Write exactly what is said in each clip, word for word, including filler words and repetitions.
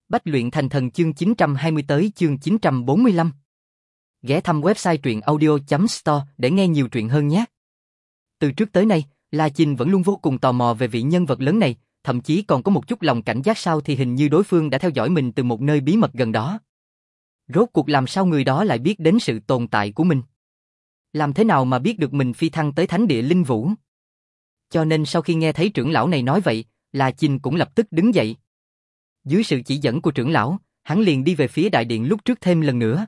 Bách luyện thành thần chương chín trăm hai mươi tới chương chín trăm bốn mươi lăm. Ghé thăm website truyện audio chấm store để nghe nhiều truyện hơn nhé. Từ trước tới nay, La Chinh vẫn luôn vô cùng tò mò về vị nhân vật lớn này, thậm chí còn có một chút lòng cảnh giác sao thì hình như đối phương đã theo dõi mình từ một nơi bí mật gần đó. Rốt cuộc làm sao người đó lại biết đến sự tồn tại của mình? Làm thế nào mà biết được mình phi thăng tới thánh địa linh vũ? Cho nên sau khi nghe thấy trưởng lão này nói vậy, La Chinh cũng lập tức đứng dậy. Dưới sự chỉ dẫn của trưởng lão, hắn liền đi về phía đại điện lúc trước thêm lần nữa.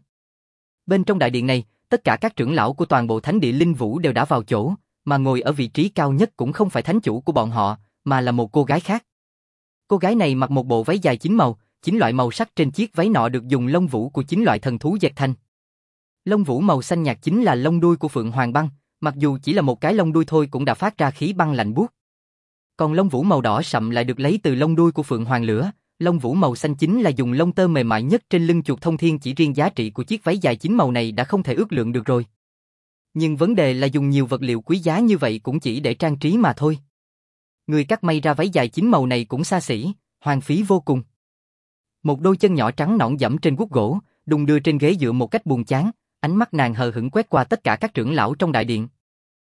Bên trong đại điện này, tất cả các trưởng lão của toàn bộ thánh địa linh vũ đều đã vào chỗ, mà ngồi ở vị trí cao nhất cũng không phải thánh chủ của bọn họ, mà là một cô gái khác. Cô gái này mặc một bộ váy dài chín màu, chín loại màu sắc trên chiếc váy nọ được dùng lông vũ của chín loại thần thú dệt thành. Lông vũ màu xanh nhạt chính là lông đuôi của Phượng Hoàng Băng, mặc dù chỉ là một cái lông đuôi thôi cũng đã phát ra khí băng lạnh buốt. Còn lông vũ màu đỏ sậm lại được lấy từ lông đuôi của Phượng Hoàng Lửa. Lông vũ màu xanh chính là dùng lông tơ mềm mại nhất trên lưng chuột thông thiên, chỉ riêng giá trị của chiếc váy dài chín màu này đã không thể ước lượng được rồi. Nhưng vấn đề là dùng nhiều vật liệu quý giá như vậy cũng chỉ để trang trí mà thôi. Người cắt may ra váy dài chín màu này cũng xa xỉ, hoang phí vô cùng. Một đôi chân nhỏ trắng nõn dẫm trên guốc gỗ, đung đưa trên ghế dựa một cách buồn chán, ánh mắt nàng hờ hững quét qua tất cả các trưởng lão trong đại điện.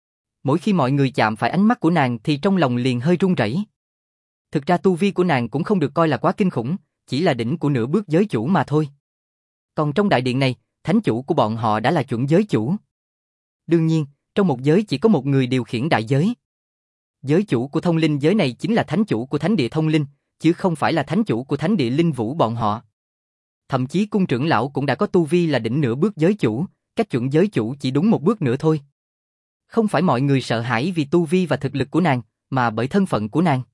Mỗi khi mọi người chạm phải ánh mắt của nàng thì trong lòng liền hơi run rẩy. Thực ra tu vi của nàng cũng không được coi là quá kinh khủng, chỉ là đỉnh của nửa bước giới chủ mà thôi. Còn trong đại điện này, thánh chủ của bọn họ đã là chuẩn giới chủ. Đương nhiên, trong một giới chỉ có một người điều khiển đại giới. Giới chủ của thông linh giới này chính là thánh chủ của thánh địa thông linh, chứ không phải là thánh chủ của thánh địa linh vũ bọn họ. Thậm chí cung trưởng lão cũng đã có tu vi là đỉnh nửa bước giới chủ, cách chuẩn giới chủ chỉ đúng một bước nữa thôi. Không phải mọi người sợ hãi vì tu vi và thực lực của nàng, mà bởi thân phận của nàng.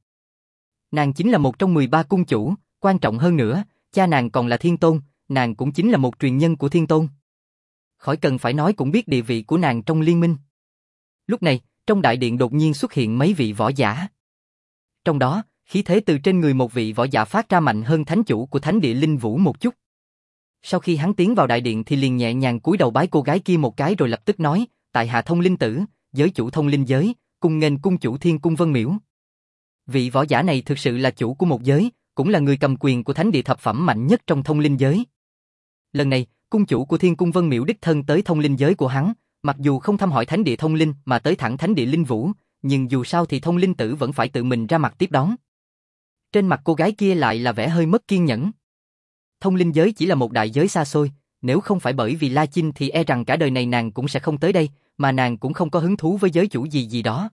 Nàng chính là một trong mười ba cung chủ, quan trọng hơn nữa, cha nàng còn là thiên tôn, nàng cũng chính là một truyền nhân của thiên tôn. Khỏi cần phải nói cũng biết địa vị của nàng trong liên minh. Lúc này, trong đại điện đột nhiên xuất hiện mấy vị võ giả. Trong đó, khí thế từ trên người một vị võ giả phát ra mạnh hơn thánh chủ của thánh địa linh vũ một chút. Sau khi hắn tiến vào đại điện thì liền nhẹ nhàng cúi đầu bái cô gái kia một cái rồi lập tức nói, tại hạ thông linh tử, giới chủ thông linh giới, cung nghênh cung chủ Thiên Cung Vân Miểu. Vị võ giả này thực sự là chủ của một giới, cũng là người cầm quyền của thánh địa thập phẩm mạnh nhất trong thông linh giới. Lần này, cung chủ của Thiên Cung Vân Miểu đích thân tới thông linh giới của hắn, mặc dù không thăm hỏi thánh địa thông linh mà tới thẳng thánh địa linh vũ, nhưng dù sao thì thông linh tử vẫn phải tự mình ra mặt tiếp đón. Trên mặt cô gái kia lại là vẻ hơi mất kiên nhẫn. Thông linh giới chỉ là một đại giới xa xôi, nếu không phải bởi vì La Chinh thì e rằng cả đời này nàng cũng sẽ không tới đây, mà nàng cũng không có hứng thú với giới chủ gì gì đó.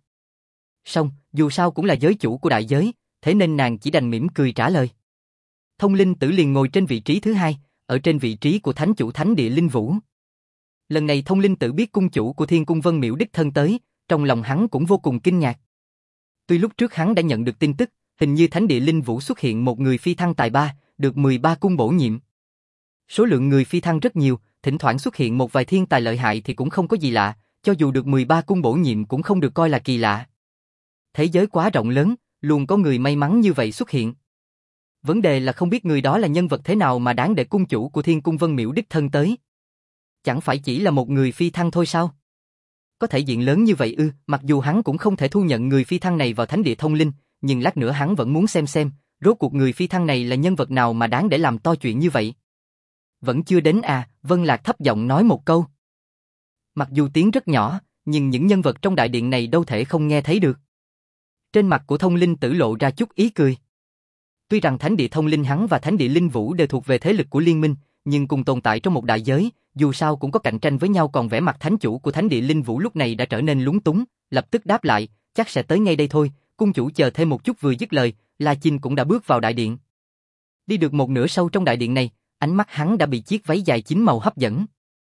Song, dù sao cũng là giới chủ của đại giới, thế nên nàng chỉ đành mỉm cười trả lời. Thông linh tử liền ngồi trên vị trí thứ hai, ở trên vị trí của thánh chủ thánh địa linh vũ. Lần này thông linh tử biết cung chủ của Thiên Cung Vân Miểu đích thân tới, trong lòng hắn cũng vô cùng kinh ngạc. Tuy lúc trước hắn đã nhận được tin tức, hình như thánh địa linh vũ xuất hiện một người phi thăng tài ba, được mười ba cung bổ nhiệm. Số lượng người phi thăng rất nhiều, thỉnh thoảng xuất hiện một vài thiên tài lợi hại thì cũng không có gì lạ, cho dù được mười ba cung bổ nhiệm cũng không được coi là kỳ lạ. Thế giới quá rộng lớn, luôn có người may mắn như vậy xuất hiện. Vấn đề là không biết người đó là nhân vật thế nào mà đáng để cung chủ của Thiên Cung Vân Miểu đích thân tới. Chẳng phải chỉ là một người phi thăng thôi sao? Có thể diện lớn như vậy ư? Mặc dù hắn cũng không thể thu nhận người phi thăng này vào thánh địa thông linh, nhưng lát nữa hắn vẫn muốn xem xem, rốt cuộc người phi thăng này là nhân vật nào mà đáng để làm to chuyện như vậy. Vẫn chưa đến à? Vân Lạc thấp giọng nói một câu. Mặc dù tiếng rất nhỏ, nhưng những nhân vật trong đại điện này đâu thể không nghe thấy được. Trên mặt của thông linh tử lộ ra chút ý cười. Tuy rằng thánh địa thông linh hắn và thánh địa linh vũ đều thuộc về thế lực của liên minh, nhưng cùng tồn tại trong một đại giới, dù sao cũng có cạnh tranh với nhau. Còn vẻ mặt thánh chủ của thánh địa linh vũ lúc này đã trở nên lúng túng, lập tức đáp lại, chắc sẽ tới ngay đây thôi, cung chủ chờ thêm một chút. Vừa dứt lời, La Chinh cũng đã bước vào đại điện. Đi được một nửa sâu trong đại điện này, ánh mắt hắn đã bị chiếc váy dài chín màu hấp dẫn.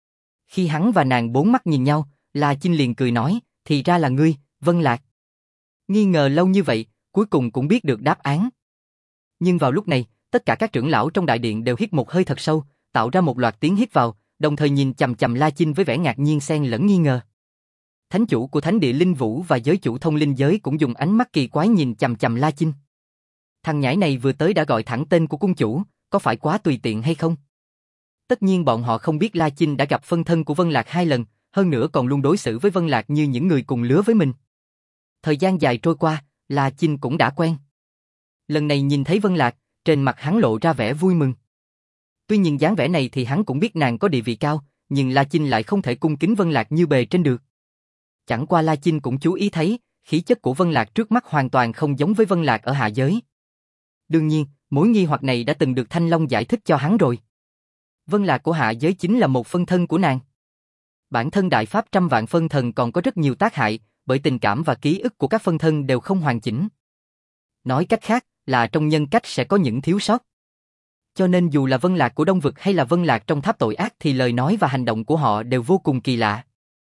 Khi hắn và nàng bốn mắt nhìn nhau, La Chinh liền cười nói, thì ra là ngươi, Vân Lạc. Nghi ngờ lâu như vậy, cuối cùng cũng biết được đáp án. Nhưng vào lúc này, tất cả các trưởng lão trong đại điện đều hít một hơi thật sâu, tạo ra một loạt tiếng hít vào, đồng thời nhìn chằm chằm La Chinh với vẻ ngạc nhiên xen lẫn nghi ngờ. Thánh chủ của thánh địa linh vũ và giới chủ thông linh giới cũng dùng ánh mắt kỳ quái nhìn chằm chằm La Chinh. Thằng nhãi này vừa tới đã gọi thẳng tên của cung chủ, có phải quá tùy tiện hay không? Tất nhiên bọn họ không biết La Chinh đã gặp phân thân của Vân Lạc hai lần, hơn nữa còn luôn đối xử với Vân Lạc như những người cùng lứa với mình. Thời gian dài trôi qua, La Chinh cũng đã quen. Lần này nhìn thấy Vân Lạc, trên mặt hắn lộ ra vẻ vui mừng. Tuy nhìn dáng vẻ này thì hắn cũng biết nàng có địa vị cao, nhưng La Chinh lại không thể cung kính Vân Lạc như bề trên được. Chẳng qua La Chinh cũng chú ý thấy, khí chất của Vân Lạc trước mắt hoàn toàn không giống với Vân Lạc ở hạ giới. Đương nhiên, mối nghi hoặc này đã từng được Thanh Long giải thích cho hắn rồi. Vân Lạc của hạ giới chính là một phân thân của nàng. Bản thân đại pháp trăm vạn phân thần còn có rất nhiều tác hại, bởi tình cảm và ký ức của các phân thân đều không hoàn chỉnh. Nói cách khác, là trong nhân cách sẽ có những thiếu sót. Cho nên dù là Vân Lạc của Đông Vực hay là Vân Lạc trong tháp tội ác thì lời nói và hành động của họ đều vô cùng kỳ lạ.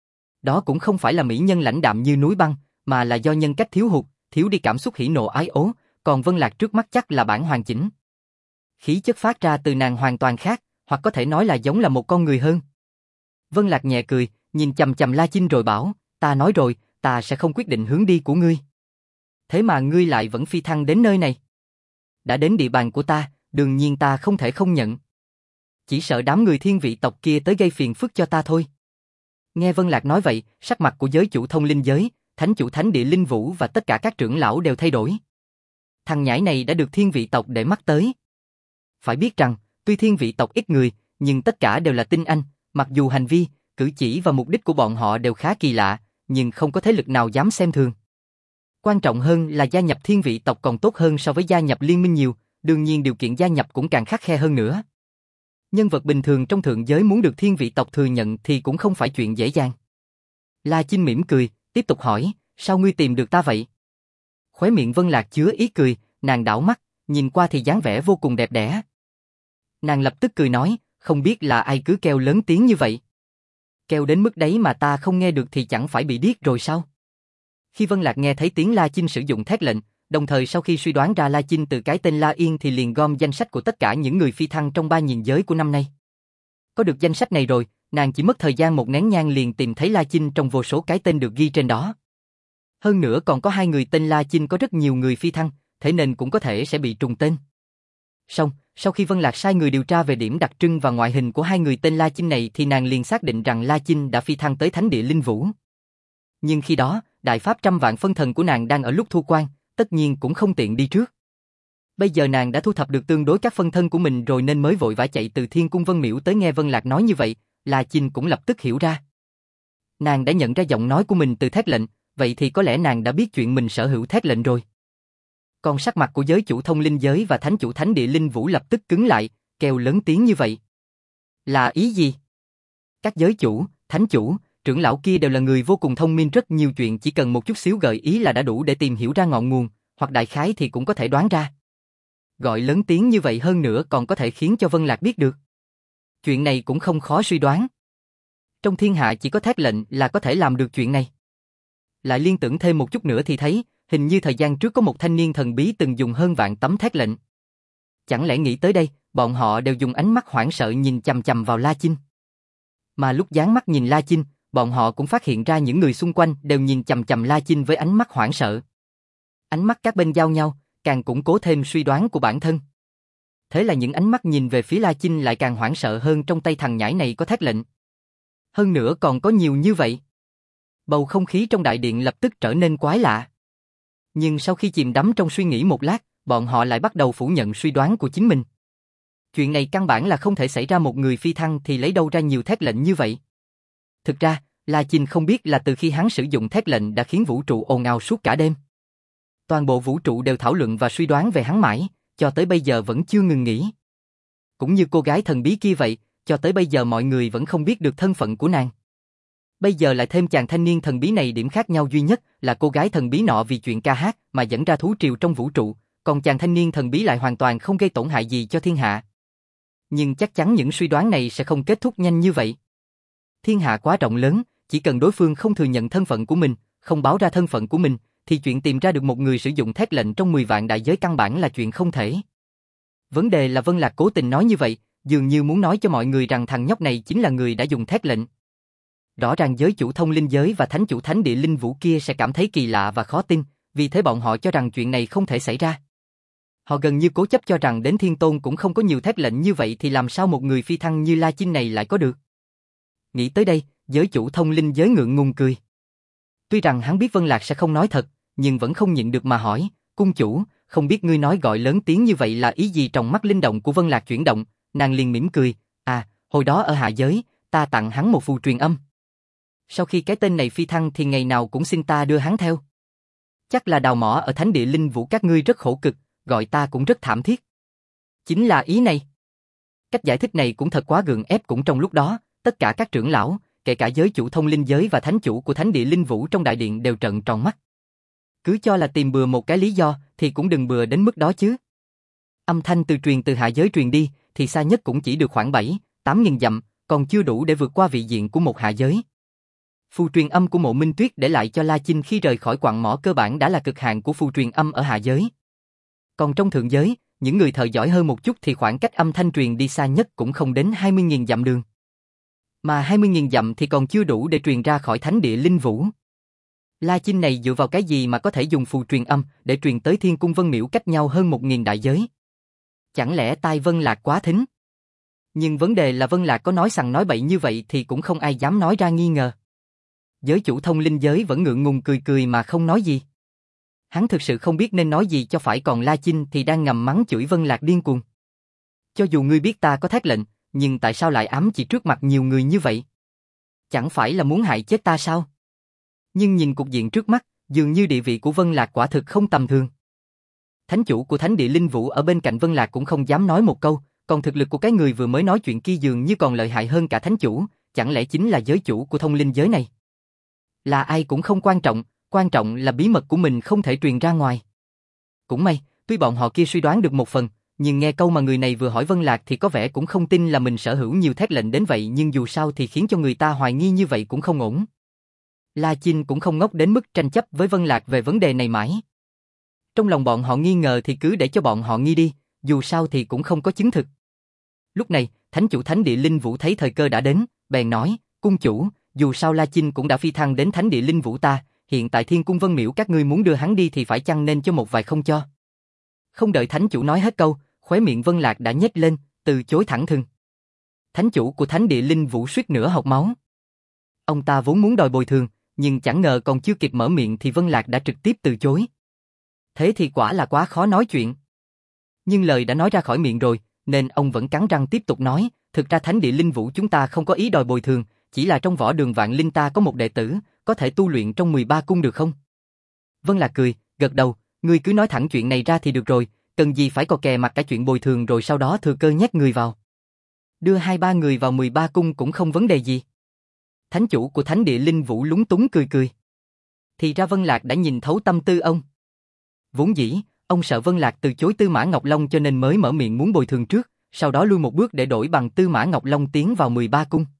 Đó cũng không phải là mỹ nhân lãnh đạm như núi băng, mà là do nhân cách thiếu hụt, thiếu đi cảm xúc hỉ nộ ái ố, còn Vân Lạc trước mắt chắc là bản hoàn chỉnh. Khí chất phát ra từ nàng hoàn toàn khác, hoặc có thể nói là giống là một con người hơn. Vân Lạc nhẹ cười, nhìn chằm chằm La Chinh rồi bảo, ta nói rồi, ta sẽ không quyết định hướng đi của ngươi. Thế mà ngươi lại vẫn phi thăng đến nơi này. Đã đến địa bàn của ta, đương nhiên ta không thể không nhận. Chỉ sợ đám người thiên vị tộc kia tới gây phiền phức cho ta thôi. Nghe Vân Lạc nói vậy, sắc mặt của giới chủ thông linh giới, thánh chủ thánh địa linh vũ và tất cả các trưởng lão đều thay đổi. Thằng nhãi này đã được thiên vị tộc để mắt tới. Phải biết rằng, tuy thiên vị tộc ít người, nhưng tất cả đều là tinh anh, mặc dù hành vi, cử chỉ và mục đích của bọn họ đều khá kỳ lạ, nhưng không có thế lực nào dám xem thường. Quan trọng hơn là gia nhập thiên vị tộc còn tốt hơn so với gia nhập liên minh nhiều, đương nhiên điều kiện gia nhập cũng càng khắt khe hơn nữa. Nhân vật bình thường trong thượng giới muốn được thiên vị tộc thừa nhận thì cũng không phải chuyện dễ dàng. La Chinh mỉm cười, tiếp tục hỏi, sao ngươi tìm được ta vậy? Khóe miệng Vân Lạc chứa ý cười, nàng đảo mắt, nhìn qua thì dáng vẻ vô cùng đẹp đẽ. Nàng lập tức cười nói, không biết là ai cứ kêu lớn tiếng như vậy. Kêu đến mức đấy mà ta không nghe được thì chẳng phải bị điếc rồi sao? Khi Vân Lạc nghe thấy tiếng La Chinh sử dụng thét lệnh, đồng thời sau khi suy đoán ra La Chinh từ cái tên La Yên thì liền gom danh sách của tất cả những người phi thăng trong ba nghìn giới của năm nay. Có được danh sách này rồi, nàng chỉ mất thời gian một nén nhang liền tìm thấy La Chinh trong vô số cái tên được ghi trên đó. Hơn nữa còn có hai người tên La Chinh có rất nhiều người phi thăng, thế nên cũng có thể sẽ bị trùng tên. Xong, sau khi Vân Lạc sai người điều tra về điểm đặc trưng và ngoại hình của hai người tên La Chinh này thì nàng liền xác định rằng La Chinh đã phi thăng tới thánh địa linh vũ. Nhưng khi đó, đại pháp trăm vạn phân thần của nàng đang ở lúc thu quan, tất nhiên cũng không tiện đi trước. Bây giờ nàng đã thu thập được tương đối các phân thân của mình rồi nên mới vội vã chạy từ Thiên Cung Vân Miễu tới nghe Vân Lạc nói như vậy, La Chinh cũng lập tức hiểu ra. Nàng đã nhận ra giọng nói của mình từ thét lệnh, vậy thì có lẽ nàng đã biết chuyện mình sở hữu thét lệnh rồi. Còn sắc mặt của giới chủ thông linh giới và thánh chủ thánh địa linh vũ lập tức cứng lại, kêu lớn tiếng như vậy. Là ý gì? Các giới chủ, thánh chủ, trưởng lão kia đều là người vô cùng thông minh, rất nhiều chuyện chỉ cần một chút xíu gợi ý là đã đủ để tìm hiểu ra ngọn nguồn, hoặc đại khái thì cũng có thể đoán ra. Gọi lớn tiếng như vậy hơn nữa còn có thể khiến cho Vân Lạc biết được. Chuyện này cũng không khó suy đoán. Trong thiên hạ chỉ có thét lệnh là có thể làm được chuyện này. Lại liên tưởng thêm một chút nữa thì thấy, hình như thời gian trước có một thanh niên thần bí từng dùng hơn vạn tấm thét lệnh. Chẳng lẽ nghĩ tới đây, bọn họ đều dùng ánh mắt hoảng sợ nhìn chằm chằm vào La Chinh. Mà lúc dán mắt nhìn La Chinh, bọn họ cũng phát hiện ra những người xung quanh đều nhìn chằm chằm La Chinh với ánh mắt hoảng sợ. Ánh mắt các bên giao nhau, càng củng cố thêm suy đoán của bản thân. Thế là những ánh mắt nhìn về phía La Chinh lại càng hoảng sợ hơn, trong tay thằng nhãi này có thét lệnh. Hơn nữa còn có nhiều như vậy. Bầu không khí trong đại điện lập tức trở nên quái lạ. Nhưng sau khi chìm đắm trong suy nghĩ một lát, bọn họ lại bắt đầu phủ nhận suy đoán của chính mình. Chuyện này căn bản là không thể xảy ra, một người phi thăng thì lấy đâu ra nhiều thét lệnh như vậy. Thực ra, La Chinh không biết là từ khi hắn sử dụng thét lệnh đã khiến vũ trụ ồn ào suốt cả đêm. Toàn bộ vũ trụ đều thảo luận và suy đoán về hắn mãi, cho tới bây giờ vẫn chưa ngừng nghỉ. Cũng như cô gái thần bí kia vậy, cho tới bây giờ mọi người vẫn không biết được thân phận của nàng. Bây giờ lại thêm chàng thanh niên thần bí này, điểm khác nhau duy nhất là cô gái thần bí nọ vì chuyện ca hát mà dẫn ra thú triều trong vũ trụ, còn chàng thanh niên thần bí lại hoàn toàn không gây tổn hại gì cho thiên hạ. Nhưng chắc chắn những suy đoán này sẽ không kết thúc nhanh như vậy. Thiên hạ quá rộng lớn, chỉ cần đối phương không thừa nhận thân phận của mình, không báo ra thân phận của mình, thì chuyện tìm ra được một người sử dụng thét lệnh trong mười vạn đại giới căn bản là chuyện không thể. Vấn đề là Vân Lạc cố tình nói như vậy, dường như muốn nói cho mọi người rằng thằng nhóc này chính là người đã dùng thét lệnh. Rõ ràng giới chủ thông linh giới và thánh chủ thánh địa linh vũ kia sẽ cảm thấy kỳ lạ và khó tin, vì thế bọn họ cho rằng chuyện này không thể xảy ra. Họ gần như cố chấp cho rằng đến Thiên Tôn cũng không có nhiều thét lệnh như vậy thì làm sao một người phi thăng như La Chinh này lại có được. Nghĩ tới đây, giới chủ thông linh giới ngượng ngùng cười. Tuy rằng hắn biết Vân Lạc sẽ không nói thật, nhưng vẫn không nhịn được mà hỏi, cung chủ, không biết ngươi nói gọi lớn tiếng như vậy là ý gì? Trong mắt linh động của Vân Lạc chuyển động, nàng liền mỉm cười, à, hồi đó ở hạ giới, ta tặng hắn một phù truyền âm. Sau khi cái tên này phi thăng thì ngày nào cũng xin ta đưa hắn theo. Chắc là đào mỏ ở thánh địa linh vũ các ngươi rất khổ cực, gọi ta cũng rất thảm thiết. Chính là ý này. Cách giải thích này cũng thật quá gượng ép. Cũng trong lúc đó, tất cả các trưởng lão, kể cả giới chủ thông linh giới và thánh chủ của thánh địa linh vũ trong đại điện đều trợn tròn mắt. Cứ cho là tìm bừa một cái lý do thì cũng đừng bừa đến mức đó chứ. Âm thanh từ truyền từ hạ giới truyền đi thì xa nhất cũng chỉ được khoảng bảy, tám nghìn dặm, còn chưa đủ để vượt qua vị diện của một hạ giới. Phù truyền âm của Mộ Minh Tuyết để lại cho La Chinh khi rời khỏi quặng mỏ cơ bản đã là cực hạn của phù truyền âm ở hạ giới. Còn trong thượng giới, những người thợ giỏi hơn một chút thì khoảng cách âm thanh truyền đi xa nhất cũng không đến hai mươi nghìn dặm đường. Mà hai mươi nghìn dặm thì còn chưa đủ để truyền ra khỏi thánh địa linh vũ. La Chinh này dựa vào cái gì mà có thể dùng phù truyền âm để truyền tới Thiên Cung Vân Miễu cách nhau hơn một nghìn đại giới? Chẳng lẽ tai Vân Lạc quá thính? Nhưng vấn đề là Vân Lạc có nói sằng nói bậy như vậy thì cũng không ai dám nói ra nghi ngờ. Giới chủ thông linh giới vẫn ngượng ngùng cười cười mà không nói gì. Hắn thực sự không biết nên nói gì cho phải, còn La Chinh thì đang ngầm mắng chửi Vân Lạc điên cuồng. Cho dù ngươi biết ta có thét lệnh, nhưng tại sao lại ám chỉ trước mặt nhiều người như vậy? Chẳng phải là muốn hại chết ta sao? Nhưng nhìn cục diện trước mắt, dường như địa vị của Vân Lạc quả thực không tầm thường. Thánh chủ của thánh địa linh vũ ở bên cạnh Vân Lạc cũng không dám nói một câu, còn thực lực của cái người vừa mới nói chuyện kia dường như còn lợi hại hơn cả thánh chủ, chẳng lẽ chính là giới chủ của thông linh giới này? Là ai cũng không quan trọng, quan trọng là bí mật của mình không thể truyền ra ngoài. Cũng may, tuy bọn họ kia suy đoán được một phần, nhưng nghe câu mà người này vừa hỏi Vân Lạc thì có vẻ cũng không tin là mình sở hữu nhiều thét lệnh đến vậy, nhưng dù sao thì khiến cho người ta hoài nghi như vậy cũng không ổn. La Chinh cũng không ngốc đến mức tranh chấp với Vân Lạc về vấn đề này mãi. Trong lòng bọn họ nghi ngờ thì cứ để cho bọn họ nghi đi, dù sao thì cũng không có chứng thực. Lúc này, thánh chủ thánh địa linh vũ thấy thời cơ đã đến, bèn nói, cung chủ, dù sao La Chinh cũng đã phi thăng đến thánh địa linh vũ ta, hiện tại Thiên Cung Vân Miễu các ngươi muốn đưa hắn đi thì phải chăng nên cho một vài không cho. Không đợi thánh chủ nói hết câu, khóe miệng Vân Lạc đã nhếch lên, từ chối thẳng thừng. Thánh chủ của thánh địa linh vũ suýt nữa học máu. Ông ta vốn muốn đòi bồi thường, nhưng chẳng ngờ còn chưa kịp mở miệng thì Vân Lạc đã trực tiếp từ chối. Thế thì quả là quá khó nói chuyện. Nhưng lời đã nói ra khỏi miệng rồi, nên ông vẫn cắn răng tiếp tục nói, thực ra thánh địa linh vũ chúng ta không có ý đòi bồi thường, chỉ là trong võ đường vạn linh ta có một đệ tử, có thể tu luyện trong mười ba cung được không? Vân Lạc cười, gật đầu, ngươi cứ nói thẳng chuyện này ra thì được rồi, cần gì phải cò kè mặt cả chuyện bồi thường rồi sau đó thừa cơ nhét người vào. Đưa hai ba người vào mười ba cung cũng không vấn đề gì. Thánh chủ của thánh địa linh vũ lúng túng cười cười. Thì ra Vân Lạc đã nhìn thấu tâm tư ông. Vốn dĩ, ông sợ Vân Lạc từ chối Tư Mã Ngọc Long cho nên mới mở miệng muốn bồi thường trước, sau đó lui một bước để đổi bằng Tư Mã Ngọc Long tiến vào mười ba cung.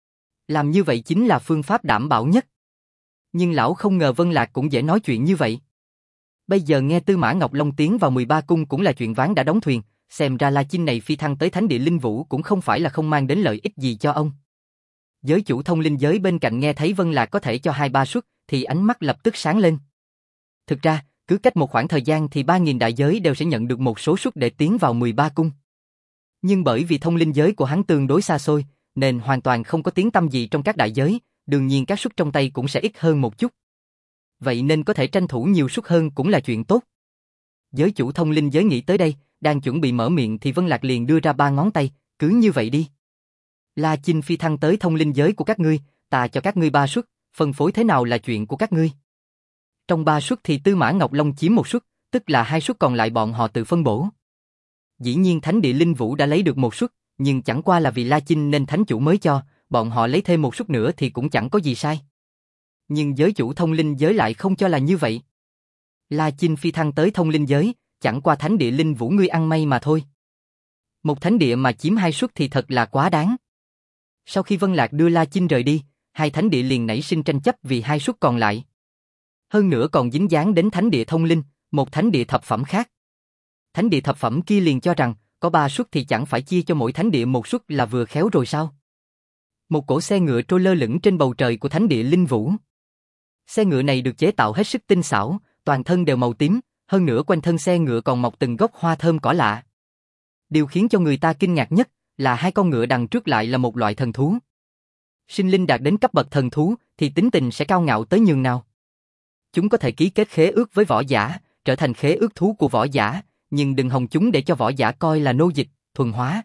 Làm như vậy chính là phương pháp đảm bảo nhất. Nhưng lão không ngờ Vân Lạc cũng dễ nói chuyện như vậy. Bây giờ nghe Tư Mã Ngọc Long tiến vào mười ba cung cũng là chuyện ván đã đóng thuyền, xem ra La Chinh này phi thăng tới thánh địa linh vũ cũng không phải là không mang đến lợi ích gì cho ông. Giới chủ thông linh giới bên cạnh nghe thấy Vân Lạc có thể cho hai ba suất thì ánh mắt lập tức sáng lên. Thực ra, cứ cách một khoảng thời gian thì ba nghìn đại giới đều sẽ nhận được một số suất để tiến vào mười ba cung. Nhưng bởi vì thông linh giới của hắn tương đối xa xôi, nên hoàn toàn không có tiếng tăm gì trong các đại giới, đương nhiên các suất trong tay cũng sẽ ít hơn một chút. Vậy nên có thể tranh thủ nhiều suất hơn cũng là chuyện tốt. Giới chủ thông linh giới nghĩ tới đây, đang chuẩn bị mở miệng thì Vân Lạc liền đưa ra ba ngón tay, cứ như vậy đi. La Chinh phi thăng tới thông linh giới của các ngươi, ta cho các ngươi ba suất, phân phối thế nào là chuyện của các ngươi. Trong ba suất thì Tư Mã Ngọc Long chiếm một suất, tức là hai suất còn lại bọn họ tự phân bổ. Dĩ nhiên thánh địa linh vũ đã lấy được một suất, nhưng chẳng qua là vì La Chinh nên thánh chủ mới cho, bọn họ lấy thêm một suất nữa thì cũng chẳng có gì sai. Nhưng giới chủ thông linh giới lại không cho là như vậy. La Chinh phi thăng tới thông linh giới, chẳng qua thánh địa linh vũ ngươi ăn may mà thôi. Một thánh địa mà chiếm hai suất thì thật là quá đáng. Sau khi Vân Lạc đưa La Chinh rời đi, hai thánh địa liền nảy sinh tranh chấp vì hai suất còn lại. Hơn nữa còn dính dáng đến thánh địa thông linh, một thánh địa thập phẩm khác. Thánh địa thập phẩm kia liền cho rằng, có ba suất thì chẳng phải chia cho mỗi thánh địa một suất là vừa khéo rồi sao? Một cỗ xe ngựa trôi lơ lửng trên bầu trời của thánh địa linh vũ. Xe ngựa này được chế tạo hết sức tinh xảo, toàn thân đều màu tím, hơn nữa quanh thân xe ngựa còn mọc từng gốc hoa thơm cỏ lạ. Điều khiến cho người ta kinh ngạc nhất là hai con ngựa đằng trước lại là một loại thần thú. Sinh linh đạt đến cấp bậc thần thú thì tính tình sẽ cao ngạo tới nhường nào. Chúng có thể ký kết khế ước với võ giả, trở thành khế ước thú của võ giả, nhưng đừng hòng chúng để cho võ giả coi là nô dịch, thuần hóa.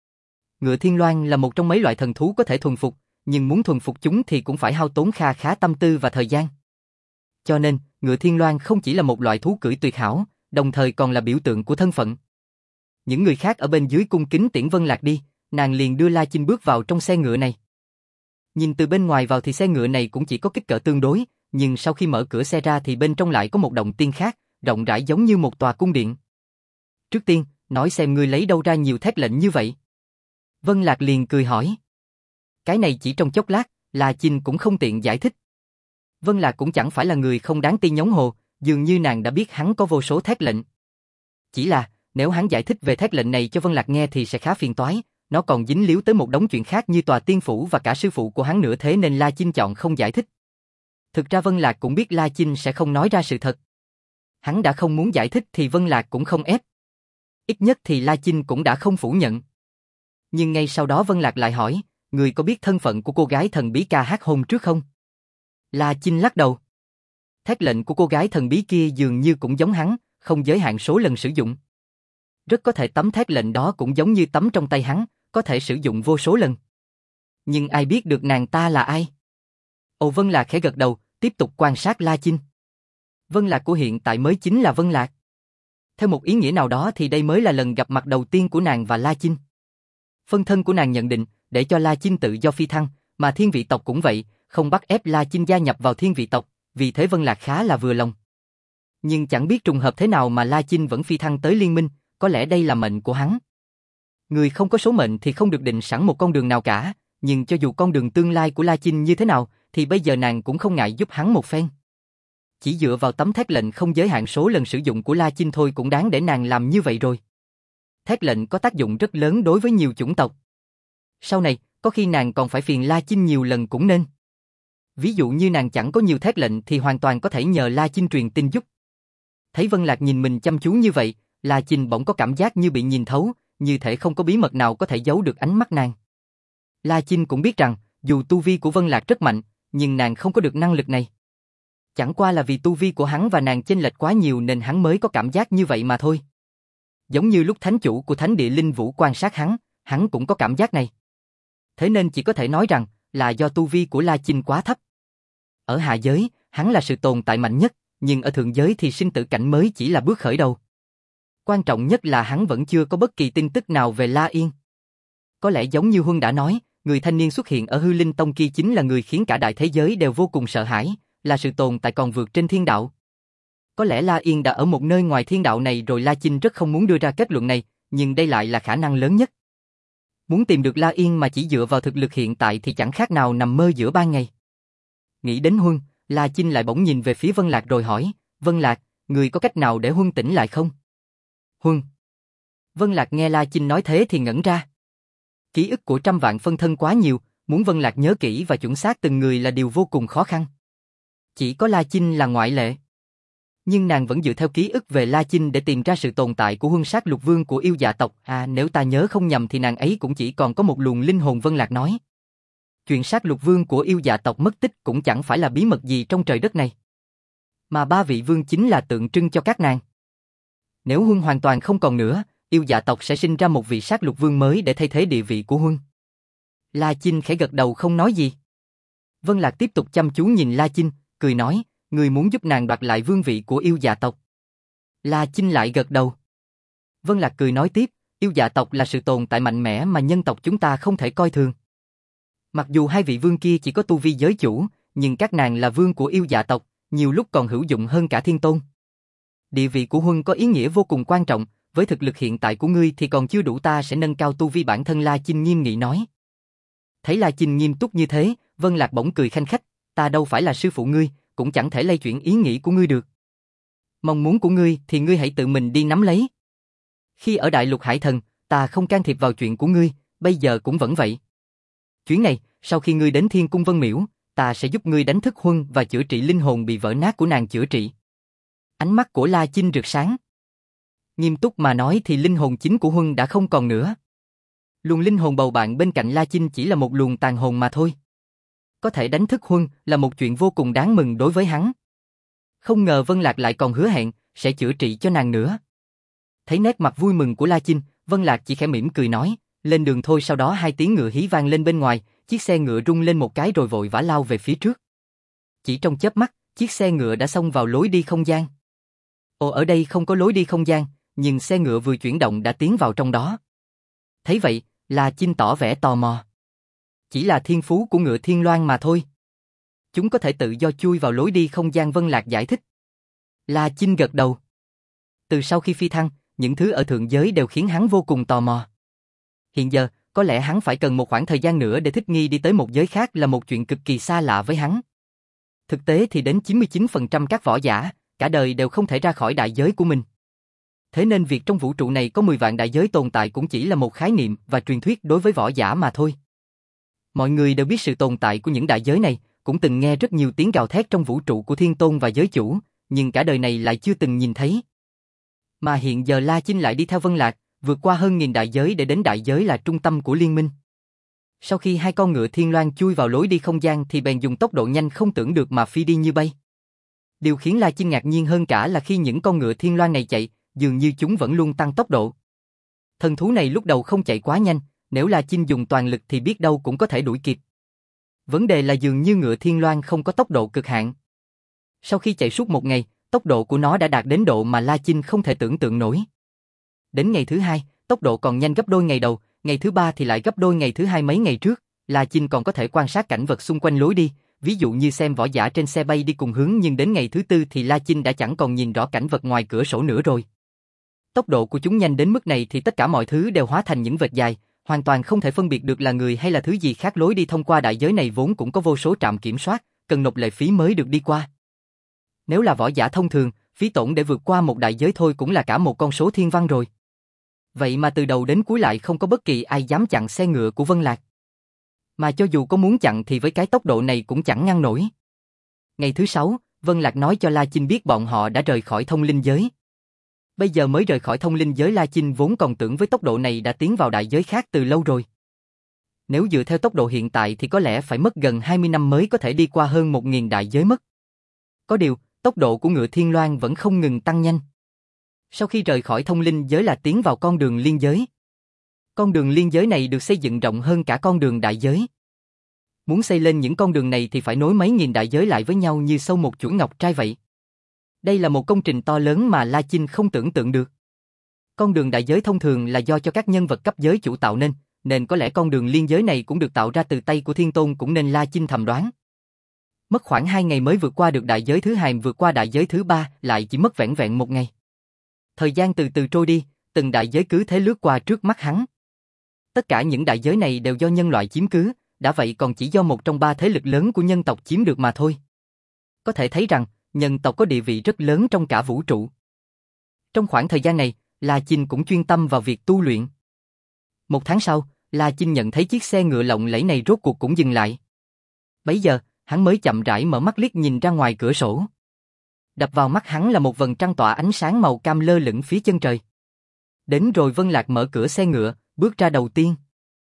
Ngựa Thiên Loan là một trong mấy loại thần thú có thể thuần phục, nhưng muốn thuần phục chúng thì cũng phải hao tốn kha khá tâm tư và thời gian. Cho nên, ngựa Thiên Loan không chỉ là một loại thú cưỡi tuyệt hảo, đồng thời còn là biểu tượng của thân phận. Những người khác ở bên dưới cung kính tiễn Vân Lạc đi, nàng liền đưa La Chinh bước vào trong xe ngựa này. Nhìn từ bên ngoài vào thì xe ngựa này cũng chỉ có kích cỡ tương đối, nhưng sau khi mở cửa xe ra thì bên trong lại có một động tiên khác, rộng rãi giống như một tòa cung điện. Trước tiên, nói xem ngươi lấy đâu ra nhiều thét lệnh như vậy? Vân Lạc liền cười hỏi. Cái này chỉ trong chốc lát, La Chinh cũng không tiện giải thích. Vân Lạc cũng chẳng phải là người không đáng tin nhống hồ, dường như nàng đã biết hắn có vô số thét lệnh. Chỉ là, nếu hắn giải thích về thét lệnh này cho Vân Lạc nghe thì sẽ khá phiền toái, nó còn dính líu tới một đống chuyện khác như tòa tiên phủ và cả sư phụ của hắn nữa, thế nên La Chinh chọn không giải thích. Thực ra Vân Lạc cũng biết La Chinh sẽ không nói ra sự thật. Hắn đã không muốn giải thích thì Vân Lạc cũng không ép. Ít nhất thì La Chinh cũng đã không phủ nhận. Nhưng ngay sau đó Vân Lạc lại hỏi, người có biết thân phận của cô gái thần bí ca hát hôm trước không? La Chinh lắc đầu. Thét lệnh của cô gái thần bí kia dường như cũng giống hắn, không giới hạn số lần sử dụng. Rất có thể tấm thét lệnh đó cũng giống như tấm trong tay hắn, có thể sử dụng vô số lần. Nhưng ai biết được nàng ta là ai? Ồ, Vân Lạc khẽ gật đầu, tiếp tục quan sát La Chinh. Vân Lạc của hiện tại mới chính là Vân Lạc. Theo một ý nghĩa nào đó thì đây mới là lần gặp mặt đầu tiên của nàng và La Chinh. Phân thân của nàng nhận định, để cho La Chinh tự do phi thăng, mà thiên vị tộc cũng vậy, không bắt ép La Chinh gia nhập vào thiên vị tộc, vì thế Vân Lạc khá là vừa lòng. Nhưng chẳng biết trùng hợp thế nào mà La Chinh vẫn phi thăng tới liên minh, có lẽ đây là mệnh của hắn. Người không có số mệnh thì không được định sẵn một con đường nào cả, nhưng cho dù con đường tương lai của La Chinh như thế nào, thì bây giờ nàng cũng không ngại giúp hắn một phen. Chỉ dựa vào tấm thét lệnh không giới hạn số lần sử dụng của La Chinh thôi cũng đáng để nàng làm như vậy rồi. Thét lệnh có tác dụng rất lớn đối với nhiều chủng tộc. Sau này, có khi nàng còn phải phiền La Chinh nhiều lần cũng nên. Ví dụ như nàng chẳng có nhiều thét lệnh thì hoàn toàn có thể nhờ La Chinh truyền tin giúp. Thấy Vân Lạc nhìn mình chăm chú như vậy, La Chinh bỗng có cảm giác như bị nhìn thấu, như thể không có bí mật nào có thể giấu được ánh mắt nàng. La Chinh cũng biết rằng, dù tu vi của Vân Lạc rất mạnh, nhưng nàng không có được năng lực này. Chẳng qua là vì tu vi của hắn và nàng chênh lệch quá nhiều nên hắn mới có cảm giác như vậy mà thôi. Giống như lúc thánh chủ của Thánh Địa Linh Vũ quan sát hắn, hắn cũng có cảm giác này. Thế nên chỉ có thể nói rằng, là do tu vi của La Chinh quá thấp. Ở hạ giới, hắn là sự tồn tại mạnh nhất, nhưng ở thượng giới thì sinh tử cảnh mới chỉ là bước khởi đầu. Quan trọng nhất là hắn vẫn chưa có bất kỳ tin tức nào về La Yên. Có lẽ giống như Huân đã nói, người thanh niên xuất hiện ở Hư Linh Tông kia chính là người khiến cả đại thế giới đều vô cùng sợ hãi, là sự tồn tại còn vượt trên thiên đạo. Có lẽ La Yên đã ở một nơi ngoài thiên đạo này rồi. La Chinh rất không muốn đưa ra kết luận này, nhưng đây lại là khả năng lớn nhất. Muốn tìm được La Yên mà chỉ dựa vào thực lực hiện tại thì chẳng khác nào nằm mơ giữa ban ngày. Nghĩ đến Huân, La Chinh lại bỗng nhìn về phía Vân Lạc rồi hỏi, Vân Lạc, người có cách nào để Huân tỉnh lại không? Huân. Vân Lạc nghe La Chinh nói thế thì ngẩn ra. Ký ức của trăm vạn phân thân quá nhiều, muốn Vân Lạc nhớ kỹ và chuẩn xác từng người là điều vô cùng khó khăn. Chỉ có La Chinh là ngoại lệ. Nhưng nàng vẫn dựa theo ký ức về La Chinh để tìm ra sự tồn tại của Huân Sát Lục Vương của yêu dạ tộc. À, nếu ta nhớ không nhầm thì nàng ấy cũng chỉ còn có một luồng linh hồn. Vân Lạc nói. Chuyện Sát Lục Vương của yêu dạ tộc mất tích cũng chẳng phải là bí mật gì trong trời đất này. Mà ba vị vương chính là tượng trưng cho các nàng. Nếu Huân hoàn toàn không còn nữa, yêu dạ tộc sẽ sinh ra một vị Sát Lục Vương mới để thay thế địa vị của Huân. La Chinh khẽ gật đầu không nói gì. Vân Lạc tiếp tục chăm chú nhìn La Chinh, cười nói, người muốn giúp nàng đoạt lại vương vị của yêu dạ tộc. La Chinh lại gật đầu. Vân Lạc cười nói tiếp, yêu dạ tộc là sự tồn tại mạnh mẽ mà nhân tộc chúng ta không thể coi thường. Mặc dù hai vị vương kia chỉ có tu vi giới chủ, nhưng các nàng là vương của yêu dạ tộc, nhiều lúc còn hữu dụng hơn cả thiên tôn. Địa vị của Huân có ý nghĩa vô cùng quan trọng, với thực lực hiện tại của ngươi thì còn chưa đủ, ta sẽ nâng cao tu vi bản thân. La Chinh nghiêm nghị nói. Thấy La Chinh nghiêm túc như thế, Vân Lạc bỗng cười khanh khách, ta đâu phải là sư phụ ngươi, cũng chẳng thể lay chuyển ý nghĩ của ngươi được. Mong muốn của ngươi thì ngươi hãy tự mình đi nắm lấy. Khi ở Đại Lục Hải Thần, ta không can thiệp vào chuyện của ngươi, bây giờ cũng vẫn vậy. Chuyến này, sau khi ngươi đến Thiên Cung Vân Miễu, ta sẽ giúp ngươi đánh thức Huân và chữa trị linh hồn bị vỡ nát của nàng. Chữa trị. Ánh mắt của La Chinh rực sáng. Nghiêm túc mà nói thì linh hồn chính của Huân đã không còn nữa. Luồng linh hồn bầu bạn bên cạnh La Chinh chỉ là một luồng tàn hồn mà thôi. Có thể đánh thức Huân là một chuyện vô cùng đáng mừng đối với hắn. Không ngờ Vân Lạc lại còn hứa hẹn, sẽ chữa trị cho nàng nữa. Thấy nét mặt vui mừng của La Chinh, Vân Lạc chỉ khẽ mỉm cười nói, lên đường thôi. Sau đó hai tiếng ngựa hí vang lên bên ngoài, chiếc xe ngựa rung lên một cái rồi vội vã lao về phía trước. Chỉ trong chớp mắt, chiếc xe ngựa đã xông vào lối đi không gian. Ồ, ở đây không có lối đi không gian, nhưng xe ngựa vừa chuyển động đã tiến vào trong đó. Thấy vậy, La Chinh tỏ vẻ tò mò. Chỉ là thiên phú của ngựa Thiên Loan mà thôi. Chúng có thể tự do chui vào lối đi không gian, Vân Lạc giải thích. La Chinh gật đầu. Từ sau khi phi thăng, những thứ ở thượng giới đều khiến hắn vô cùng tò mò. Hiện giờ, có lẽ hắn phải cần một khoảng thời gian nữa để thích nghi đi tới một giới khác là một chuyện cực kỳ xa lạ với hắn. Thực tế thì đến chín mươi chín phần trăm các võ giả, cả đời đều không thể ra khỏi đại giới của mình. Thế nên việc trong vũ trụ này có mười vạn đại giới tồn tại cũng chỉ là một khái niệm và truyền thuyết đối với võ giả mà thôi. Mọi người đều biết sự tồn tại của những đại giới này, cũng từng nghe rất nhiều tiếng gào thét trong vũ trụ của Thiên Tôn và giới chủ, nhưng cả đời này lại chưa từng nhìn thấy. Mà hiện giờ La Chinh lại đi theo Vân Lạc, vượt qua hơn nghìn đại giới để đến đại giới là trung tâm của liên minh. Sau khi hai con ngựa Thiên Loan chui vào lối đi không gian thì bèn dùng tốc độ nhanh không tưởng được mà phi đi như bay. Điều khiến La Chinh ngạc nhiên hơn cả là khi những con ngựa Thiên Loan này chạy, dường như chúng vẫn luôn tăng tốc độ. Thần thú này lúc đầu không chạy quá nhanh, nếu La Chinh dùng toàn lực thì biết đâu cũng có thể đuổi kịp. Vấn đề là dường như ngựa Thiên Loan không có tốc độ cực hạn. Sau khi chạy suốt một ngày, tốc độ của nó đã đạt đến độ mà La Chinh không thể tưởng tượng nổi. Đến ngày thứ hai, tốc độ còn nhanh gấp đôi ngày đầu, ngày thứ ba thì lại gấp đôi ngày thứ hai mấy ngày trước. La Chinh còn có thể quan sát cảnh vật xung quanh lối đi, ví dụ như xem võ giả trên xe bay đi cùng hướng, nhưng đến ngày thứ tư thì La Chinh đã chẳng còn nhìn rõ cảnh vật ngoài cửa sổ nữa rồi. Tốc độ của chúng nhanh đến mức này thì tất cả mọi thứ đều hóa thành những vệt dài, hoàn toàn không thể phân biệt được là người hay là thứ gì khác. Lối đi thông qua đại giới này vốn cũng có vô số trạm kiểm soát, cần nộp lệ phí mới được đi qua. Nếu là võ giả thông thường, phí tổn để vượt qua một đại giới thôi cũng là cả một con số thiên văn rồi. Vậy mà từ đầu đến cuối lại không có bất kỳ ai dám chặn xe ngựa của Vân Lạc. Mà cho dù có muốn chặn thì với cái tốc độ này cũng chẳng ngăn nổi. Ngày thứ sáu, Vân Lạc nói cho La Chinh biết bọn họ đã rời khỏi thông linh giới. Bây giờ mới rời khỏi thông linh giới, La Chinh vốn còn tưởng với tốc độ này đã tiến vào đại giới khác từ lâu rồi. Nếu dựa theo tốc độ hiện tại thì có lẽ phải mất gần hai mươi năm mới có thể đi qua hơn một nghìn đại giới mất. Có điều, tốc độ của ngựa Thiên Loan vẫn không ngừng tăng nhanh. Sau khi rời khỏi thông linh giới là tiến vào con đường liên giới. Con đường liên giới này được xây dựng rộng hơn cả con đường đại giới. Muốn xây lên những con đường này thì phải nối mấy nghìn đại giới lại với nhau như sâu một chuỗi ngọc trai vậy. Đây là một công trình to lớn mà La Chinh không tưởng tượng được. Con đường đại giới thông thường là do cho các nhân vật cấp giới chủ tạo nên, nên có lẽ con đường liên giới này cũng được tạo ra từ tay của Thiên Tôn, cũng nên La Chinh thầm đoán. Mất khoảng hai ngày mới vượt qua được đại giới thứ hai, vượt qua đại giới thứ ba lại chỉ mất vẻn vẹn một ngày. Thời gian từ từ trôi đi, từng đại giới cứ thế lướt qua trước mắt hắn. Tất cả những đại giới này đều do nhân loại chiếm cứ, đã vậy còn chỉ do một trong ba thế lực lớn của nhân tộc chiếm được mà thôi. Có thể thấy rằng, nhân tộc có địa vị rất lớn trong cả vũ trụ. Trong khoảng thời gian này, La Chinh cũng chuyên tâm vào việc tu luyện. Một tháng sau, La Chinh nhận thấy chiếc xe ngựa lộng lẫy này rốt cuộc cũng dừng lại. Bấy giờ, hắn mới chậm rãi mở mắt liếc nhìn ra ngoài cửa sổ. Đập vào mắt hắn là một vầng trăng tỏa ánh sáng màu cam lơ lửng phía chân trời. Đến rồi Vân Lạc mở cửa xe ngựa, bước ra đầu tiên.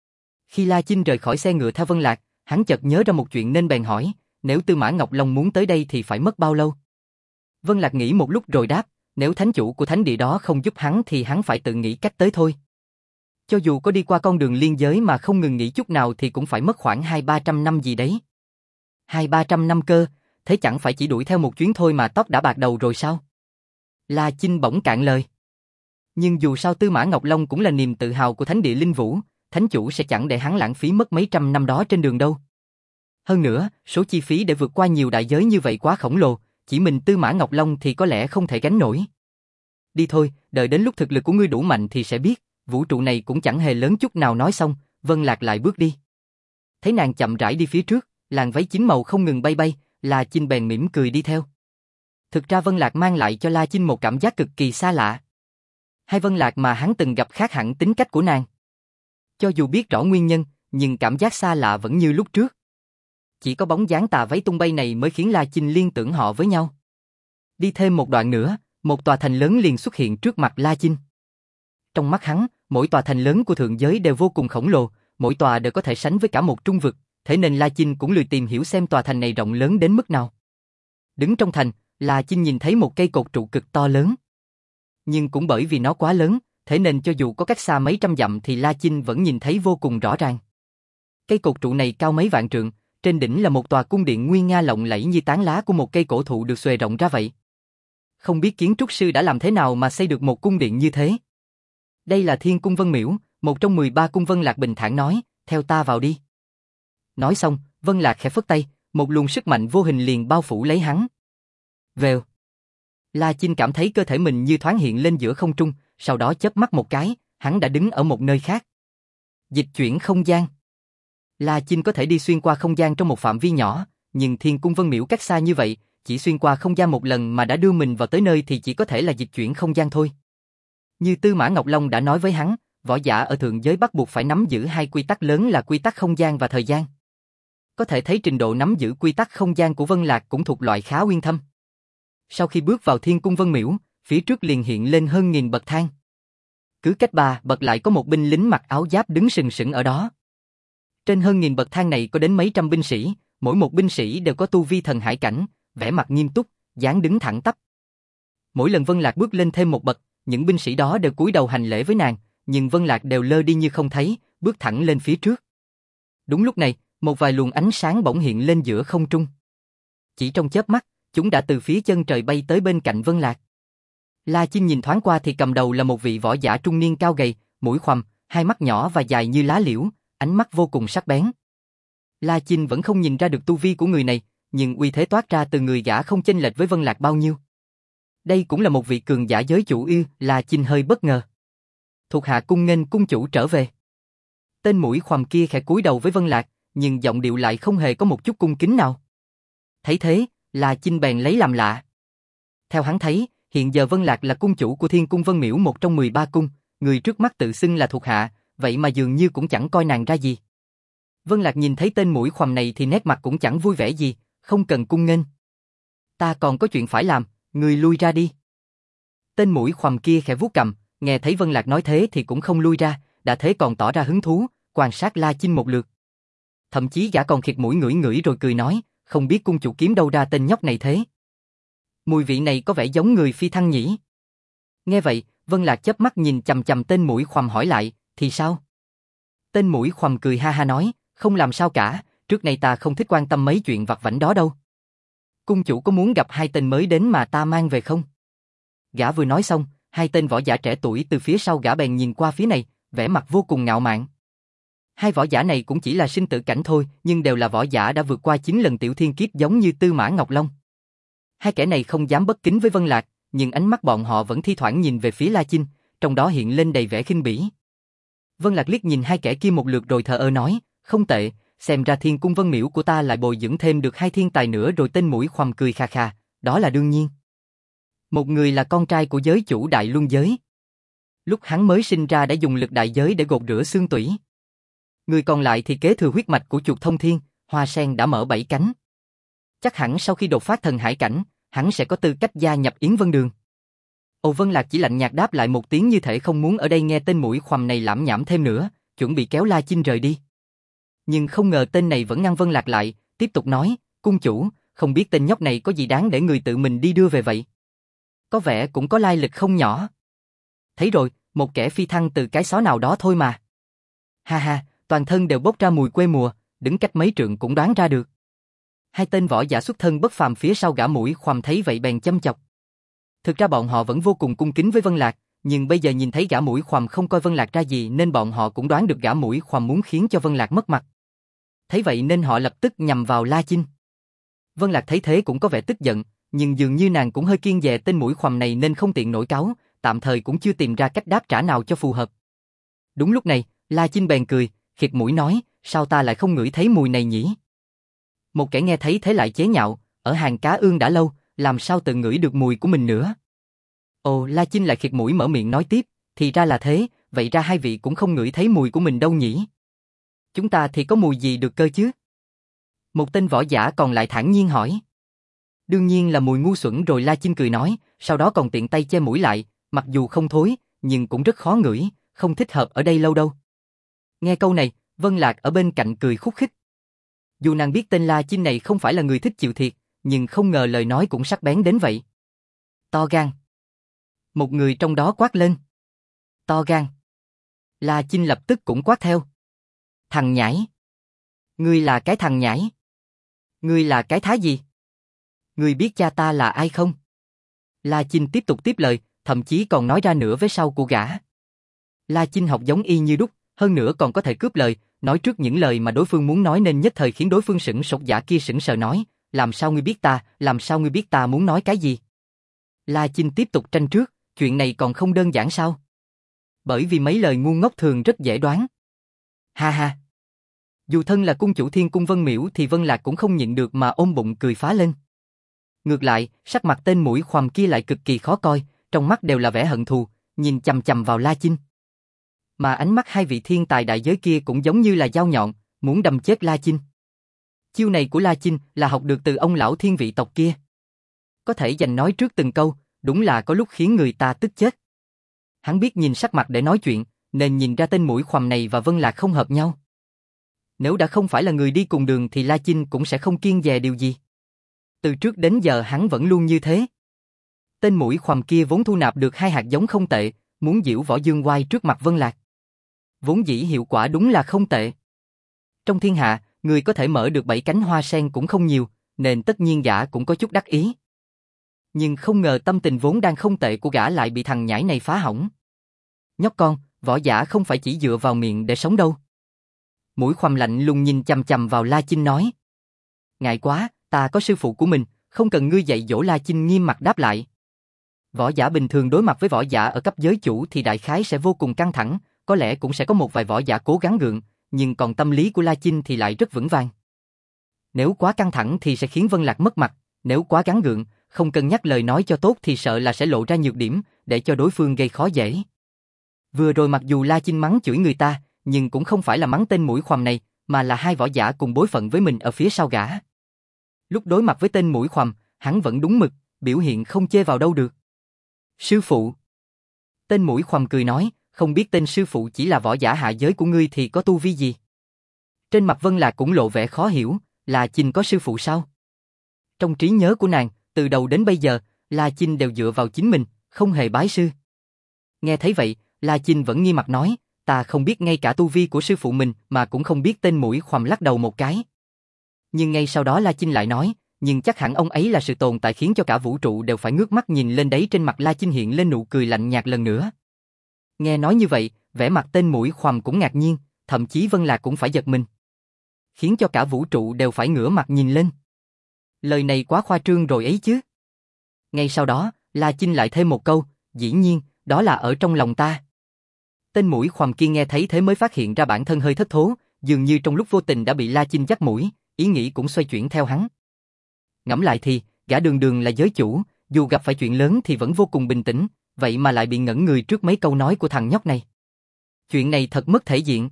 Khi La Chinh rời khỏi xe ngựa theo Vân Lạc, hắn chợt nhớ ra một chuyện nên bèn hỏi, nếu Tư Mã Ngọc Long muốn tới đây thì phải mất bao lâu? Vân Lạc nghĩ một lúc rồi đáp, nếu thánh chủ của thánh địa đó không giúp hắn thì hắn phải tự nghĩ cách tới thôi. Cho dù có đi qua con đường liên giới mà không ngừng nghỉ chút nào thì cũng phải mất khoảng hai ba trăm năm gì đấy. Hai ba trăm năm cơ, thế chẳng phải chỉ đuổi theo một chuyến thôi mà tóc đã bạc đầu rồi sao? La Chinh bỗng cạn lời. Nhưng dù sao Tư Mã Ngọc Long cũng là niềm tự hào của thánh địa Linh Vũ, thánh chủ sẽ chẳng để hắn lãng phí mất mấy trăm năm đó trên đường đâu. Hơn nữa, số chi phí để vượt qua nhiều đại giới như vậy quá khổng lồ, chỉ mình Tư Mã Ngọc Long thì có lẽ không thể gánh nổi. Đi thôi, đợi đến lúc thực lực của ngươi đủ mạnh thì sẽ biết, vũ trụ này cũng chẳng hề lớn chút nào. Nói xong, Vân Lạc lại bước đi. Thấy nàng chậm rãi đi phía trước, làn váy chín màu không ngừng bay bay, La Chinh bèn mỉm cười đi theo. Thực ra Vân Lạc mang lại cho La Chinh một cảm giác cực kỳ xa lạ. Hai Vân Lạc mà hắn từng gặp khác hẳn tính cách của nàng. Cho dù biết rõ nguyên nhân, nhưng cảm giác xa lạ vẫn như lúc trước. Chỉ có bóng dáng tà váy tung bay này mới khiến La Chinh liên tưởng họ với nhau. Đi thêm một đoạn nữa, một tòa thành lớn liền xuất hiện trước mặt La Chinh. Trong mắt hắn, mỗi tòa thành lớn của thượng giới đều vô cùng khổng lồ, mỗi tòa đều có thể sánh với cả một trung vực, thế nên La Chinh cũng lười tìm hiểu xem tòa thành này rộng lớn đến mức nào. Đứng trong thành, La Chinh nhìn thấy một cây cột trụ cực to lớn. nhưng cũng bởi vì nó quá lớn, thế nên cho dù có cách xa mấy trăm dặm thì La Chinh vẫn nhìn thấy vô cùng rõ ràng. Cây cột trụ này cao mấy vạn trượng, trên đỉnh là một tòa cung điện nguy nga lộng lẫy như tán lá của một cây cổ thụ được xòe rộng ra vậy. Không biết kiến trúc sư đã làm thế nào mà xây được một cung điện như thế. Đây là Thiên Cung Vân Miễu, một trong mười ba cung. Vân Lạc bình thản nói, theo ta vào đi. Nói xong, Vân Lạc khẽ phất tay, một luồng sức mạnh vô hình liền bao phủ lấy hắn. Vèo. La Chinh cảm thấy cơ thể mình như thoáng hiện lên giữa không trung, sau đó chớp mắt một cái, hắn đã đứng ở một nơi khác. Dịch chuyển không gian. La Chinh có thể đi xuyên qua không gian trong một phạm vi nhỏ, nhưng Thiên Cung Vân Miễu cách xa như vậy, chỉ xuyên qua không gian một lần mà đã đưa mình vào tới nơi thì chỉ có thể là dịch chuyển không gian thôi. Như Tư Mã Ngọc Long đã nói với hắn, võ giả ở thượng giới bắt buộc phải nắm giữ hai quy tắc lớn là quy tắc không gian và thời gian. Có thể thấy trình độ nắm giữ quy tắc không gian của Vân Lạc cũng thuộc loại khá uyên thâm. Sau khi bước vào Thiên Cung Vân Miễu, phía trước liền hiện lên hơn nghìn bậc thang. Cứ cách ba bậc lại có một binh lính mặc áo giáp đứng sừng sững ở đó. Trên hơn nghìn bậc thang này có đến mấy trăm binh sĩ, mỗi một binh sĩ đều có tu vi thần hải cảnh, vẻ mặt nghiêm túc, dáng đứng thẳng tắp. Mỗi lần Vân Lạc bước lên thêm một bậc, những binh sĩ đó đều cúi đầu hành lễ với nàng, nhưng Vân Lạc đều lơ đi như không thấy, bước thẳng lên phía trước. Đúng lúc này, một vài luồng ánh sáng bỗng hiện lên giữa không trung. Chỉ trong chớp mắt, chúng đã từ phía chân trời bay tới bên cạnh Vân Lạc. La Chinh nhìn thoáng qua thì cầm đầu là một vị võ giả trung niên cao gầy, mũi khoằm, hai mắt nhỏ và dài như lá liễu, ánh mắt vô cùng sắc bén. La Chinh vẫn không nhìn ra được tu vi của người này, nhưng uy thế toát ra từ người gã không chênh lệch với Vân Lạc bao nhiêu. Đây cũng là một vị cường giả giới chủ ư? La Chinh hơi bất ngờ. Thuộc hạ cung nghênh cung chủ trở về. Tên mũi khoằm kia khẽ cúi đầu với Vân Lạc, nhưng giọng điệu lại không hề có một chút cung kính nào. Thấy thế, La Chinh bèn lấy làm lạ. Theo hắn thấy, hiện giờ Vân Lạc là cung chủ của Thiên Cung Vân Miễu, một trong mười ba cung, người trước mắt tự xưng là thuộc hạ, vậy mà dường như cũng chẳng coi nàng ra gì. Vân Lạc nhìn thấy tên mũi khoằm này thì nét mặt cũng chẳng vui vẻ gì, không cần cung nghênh. Ta còn có chuyện phải làm, ngươi lui ra đi. Tên mũi khoằm kia khẽ vuốt cằm, nghe thấy Vân Lạc nói thế thì cũng không lui ra, đã thế còn tỏ ra hứng thú, quan sát La Chinh một lượt. Thậm chí gã còn khịt mũi ngửi ngửi rồi cười nói, không biết cung chủ kiếm đâu ra tên nhóc này thế. Mùi vị này có vẻ giống người phi thăng nhỉ. Nghe vậy, Vân Lạc chớp mắt nhìn chằm chằm tên mũi khoằm hỏi lại, thì sao? Tên mũi khoằm cười ha ha nói, không làm sao cả, trước này ta không thích quan tâm mấy chuyện vặt vãnh đó đâu. Cung chủ có muốn gặp hai tên mới đến mà ta mang về không? Gã vừa nói xong, hai tên võ giả trẻ tuổi từ phía sau gã bèn nhìn qua phía này, vẻ mặt vô cùng ngạo mạn. Hai võ giả này cũng chỉ là sinh tử cảnh thôi, nhưng đều là võ giả đã vượt qua chín lần tiểu thiên kiếp giống như Tư Mã Ngọc Long. Hai kẻ này không dám bất kính với Vân Lạc, nhưng ánh mắt bọn họ vẫn thi thoảng nhìn về phía La Chinh, trong đó hiện lên đầy vẻ khinh bỉ. Vân Lạc liếc nhìn hai kẻ kia một lượt rồi thờ ơ nói, không tệ, xem ra Thiên Cung Vân Miễu của ta lại bồi dưỡng thêm được hai thiên tài nữa rồi. Tên mũi khoằm cười kha kha, đó là đương nhiên. Một người là con trai của giới chủ Đại Luân Giới. Lúc hắn mới sinh ra đã dùng lực đại giới để gột rửa xương tủy. Người còn lại thì kế thừa huyết mạch của chuột thông thiên, hoa sen đã mở bảy cánh. Chắc hẳn sau khi đột phá thần hải cảnh, hắn sẽ có tư cách gia nhập Yến Vân Đường. Âu Vân Lạc chỉ lạnh nhạt đáp lại một tiếng như thể không muốn ở đây nghe tên mũi khoằm này lảm nhảm thêm nữa, chuẩn bị kéo La Chinh rời đi. Nhưng không ngờ tên này vẫn ngăn Vân Lạc lại, tiếp tục nói, cung chủ, không biết tên nhóc này có gì đáng để người tự mình đi đưa về vậy? Có vẻ cũng có lai lịch không nhỏ. Thấy rồi, một kẻ phi thăng từ cái xó nào đó thôi mà. Ha ha, toàn thân đều bốc ra mùi quê mùa, đứng cách mấy trượng cũng đoán ra được. Hai tên võ giả xuất thân bất phàm phía sau gã mũi khoằm thấy vậy bèn châm chọc. Thực ra bọn họ vẫn vô cùng cung kính với Vân Lạc, nhưng bây giờ nhìn thấy gã mũi khoằm không coi Vân Lạc ra gì nên bọn họ cũng đoán được gã mũi khoằm muốn khiến cho Vân Lạc mất mặt. Thấy vậy nên họ lập tức nhằm vào La Chinh. Vân Lạc thấy thế cũng có vẻ tức giận, nhưng dường như nàng cũng hơi kiêng dè tên mũi khoằm này nên không tiện nổi cáu, tạm thời cũng chưa tìm ra cách đáp trả nào cho phù hợp. Đúng lúc này, La Chinh bèn cười, khịt mũi nói, sao ta lại không ngửi thấy mùi này nhỉ? Một kẻ nghe thấy thế lại chế nhạo, ở hàng cá ương đã lâu, làm sao tự ngửi được mùi của mình nữa? Ồ, La Chinh lại khịt mũi mở miệng nói tiếp, thì ra là thế, vậy ra hai vị cũng không ngửi thấy mùi của mình đâu nhỉ? Chúng ta thì có mùi gì được cơ chứ? Một tên võ giả còn lại thản nhiên hỏi. Đương nhiên là mùi ngu xuẩn rồi. La Chinh cười nói, sau đó còn tiện tay che mũi lại, mặc dù không thối, nhưng cũng rất khó ngửi, không thích hợp ở đây lâu đâu. Nghe câu này, Vân Lạc ở bên cạnh cười khúc khích. Dù nàng biết tên La Chinh này không phải là người thích chịu thiệt, nhưng không ngờ lời nói cũng sắc bén đến vậy. To gan. Một người trong đó quát lên. To gan. La Chinh lập tức cũng quát theo. Thằng nhãi. Ngươi là cái thằng nhãi. Ngươi là cái thá gì? Ngươi biết cha ta là ai không? La Chinh tiếp tục tiếp lời, thậm chí còn nói ra nửa vế sau của gã. La Chinh học giống y như đúc, hơn nữa còn có thể cướp lời, nói trước những lời mà đối phương muốn nói nên nhất thời khiến đối phương sững sốt. Giả kia sững sờ nói, làm sao ngươi biết ta, làm sao ngươi biết ta muốn nói cái gì? La Chinh tiếp tục tranh trước, chuyện này còn không đơn giản sao? Bởi vì mấy lời ngu ngốc thường rất dễ đoán. Ha ha. Dù thân là cung chủ Thiên Cung Vân Miễu thì Vân Lạc cũng không nhịn được mà ôm bụng cười phá lên. Ngược lại, sắc mặt tên mũi khoằm kia lại cực kỳ khó coi, trong mắt đều là vẻ hận thù, nhìn chằm chằm vào La Chinh. Mà ánh mắt hai vị thiên tài đại giới kia cũng giống như là dao nhọn, muốn đâm chết La Chinh. Chiêu này của La Chinh là học được từ ông lão thiên vị tộc kia. Có thể dành nói trước từng câu, đúng là có lúc khiến người ta tức chết. Hắn biết nhìn sắc mặt để nói chuyện, nên nhìn ra tên mũi khoằm này và Vân Lạc không hợp nhau. Nếu đã không phải là người đi cùng đường thì La Chinh cũng sẽ không kiêng dè điều gì. Từ trước đến giờ hắn vẫn luôn như thế. Tên mũi khoằm kia vốn thu nạp được hai hạt giống không tệ, muốn giễu võ dương oai trước mặt Vân Lạc. Vốn dĩ hiệu quả đúng là không tệ. Trong thiên hạ, người có thể mở được bảy cánh hoa sen cũng không nhiều, nên tất nhiên gã cũng có chút đắc ý. Nhưng không ngờ tâm tình vốn đang không tệ của gã lại bị thằng nhãi này phá hỏng. Nhóc con, võ giả không phải chỉ dựa vào miệng để sống đâu. Mũi khoằm lạnh lùng nhìn chằm chằm vào La Chinh nói. Ngại quá, ta có sư phụ của mình, không cần ngươi dạy dỗ. La Chinh nghiêm mặt đáp lại. Võ giả bình thường đối mặt với võ giả ở cấp giới chủ thì đại khái sẽ vô cùng căng thẳng, có lẽ cũng sẽ có một vài võ giả cố gắng gượng, nhưng còn tâm lý của La Chinh thì lại rất vững vàng. Nếu quá căng thẳng thì sẽ khiến Vân Lạc mất mặt, nếu quá gắng gượng, không cân nhắc lời nói cho tốt thì sợ là sẽ lộ ra nhược điểm, để cho đối phương gây khó dễ. Vừa rồi mặc dù La Chinh mắng chửi người ta, nhưng cũng không phải là mắng tên mũi khoằm này, mà là hai võ giả cùng bối phận với mình ở phía sau gã. Lúc đối mặt với tên mũi khoằm, hắn vẫn đúng mực, biểu hiện không chê vào đâu được. Sư phụ. Tên mũi khoằm cười nói, không biết tên sư phụ chỉ là võ giả hạ giới của ngươi thì có tu vi gì? Trên mặt Vân Lạc cũng lộ vẻ khó hiểu, La Chinh có sư phụ sao? Trong trí nhớ của nàng, từ đầu đến bây giờ, La Chinh đều dựa vào chính mình, không hề bái sư. Nghe thấy vậy, La Chinh vẫn nghiêm mặt nói, ta không biết ngay cả tu vi của sư phụ mình mà cũng không biết. Tên mũi khoằm lắc đầu một cái. Nhưng ngay sau đó La Chinh lại nói, nhưng chắc hẳn ông ấy là sự tồn tại khiến cho cả vũ trụ đều phải ngước mắt nhìn lên đấy. Trên mặt La Chinh hiện lên nụ cười lạnh nhạt lần nữa. Nghe nói như vậy, vẻ mặt tên mũi khoằm cũng ngạc nhiên, thậm chí Vân Lạc cũng phải giật mình. Khiến cho cả vũ trụ đều phải ngửa mặt nhìn lên. Lời này quá khoa trương rồi ấy chứ. Ngay sau đó, La Chinh lại thêm một câu, dĩ nhiên, đó là ở trong lòng ta. Tên mũi khoằm kia nghe thấy thế mới phát hiện ra bản thân hơi thất thố, dường như trong lúc vô tình đã bị La Chinh dắt mũi, ý nghĩ cũng xoay chuyển theo hắn. Ngẫm lại thì, gã đường đường là giới chủ, dù gặp phải chuyện lớn thì vẫn vô cùng bình tĩnh, vậy mà lại bị ngẩn người trước mấy câu nói của thằng nhóc này. Chuyện này thật mất thể diện.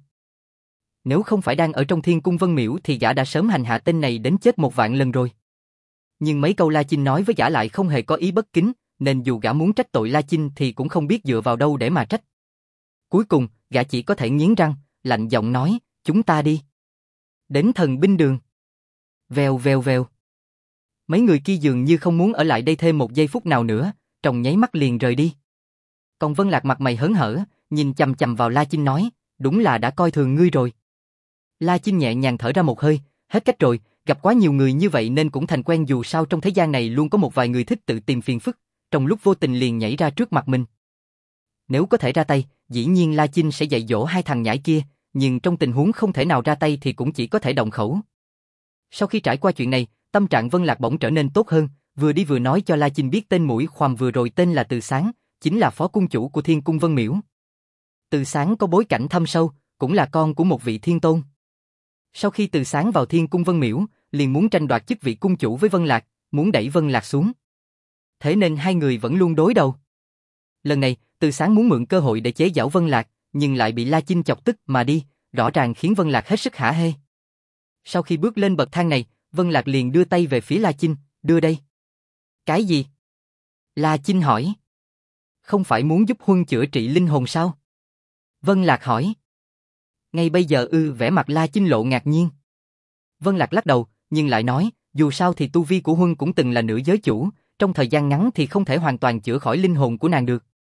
Nếu không phải đang ở trong Thiên Cung Vân Miễu thì gã đã sớm hành hạ tên này đến chết một vạn lần rồi. Nhưng mấy câu La Chinh nói với gã lại không hề có ý bất kính, nên dù gã muốn trách tội La Chinh thì cũng không biết dựa vào đâu để mà trách. Cuối cùng, gã chỉ có thể nghiến răng, lạnh giọng nói, chúng ta đi. Đến thần binh đường. Vèo vèo vèo. Mấy người kia dường như không muốn ở lại đây thêm một giây phút nào nữa, trong nháy mắt liền rời đi. Còn Vân Lạc mặt mày hớn hở, nhìn chằm chằm vào La Chinh nói, đúng là đã coi thường ngươi rồi. La Chinh nhẹ nhàng thở ra một hơi, hết cách rồi, gặp quá nhiều người như vậy nên cũng thành quen, dù sao trong thế gian này luôn có một vài người thích tự tìm phiền phức, trong lúc vô tình liền nhảy ra trước mặt mình. Nếu có thể ra tay, dĩ nhiên La Chinh sẽ dạy dỗ hai thằng nhãi kia, nhưng trong tình huống không thể nào ra tay thì cũng chỉ có thể động khẩu. Sau khi trải qua chuyện này, tâm trạng Vân Lạc bỗng trở nên tốt hơn, vừa đi vừa nói cho La Chinh biết tên mũi khoằm vừa rồi tên là Từ Sáng, chính là phó cung chủ của Thiên Cung Vân Miễu. Từ Sáng có bối cảnh thâm sâu, cũng là con của một vị thiên tôn. Sau khi Từ Sáng vào Thiên Cung Vân Miễu, liền muốn tranh đoạt chức vị cung chủ với Vân Lạc, muốn đẩy Vân Lạc xuống. Thế nên hai người vẫn luôn đối đầu. Lần này, Từ Sáng muốn mượn cơ hội để chế giễu Vân Lạc, nhưng lại bị La Chinh chọc tức mà đi, rõ ràng khiến Vân Lạc hết sức hả hê. Sau khi bước lên bậc thang này, Vân Lạc liền đưa tay về phía La Chinh, đưa đây. Cái gì? La Chinh hỏi. Không phải muốn giúp Huân chữa trị linh hồn sao? Vân Lạc hỏi. Ngay bây giờ ư? Vẻ mặt La Chinh lộ ngạc nhiên. Vân Lạc lắc đầu, nhưng lại nói, dù sao thì tu vi của Huân cũng từng là nữ giới chủ, trong thời gian ngắn thì không thể hoàn toàn chữa khỏi linh hồn của nàng được.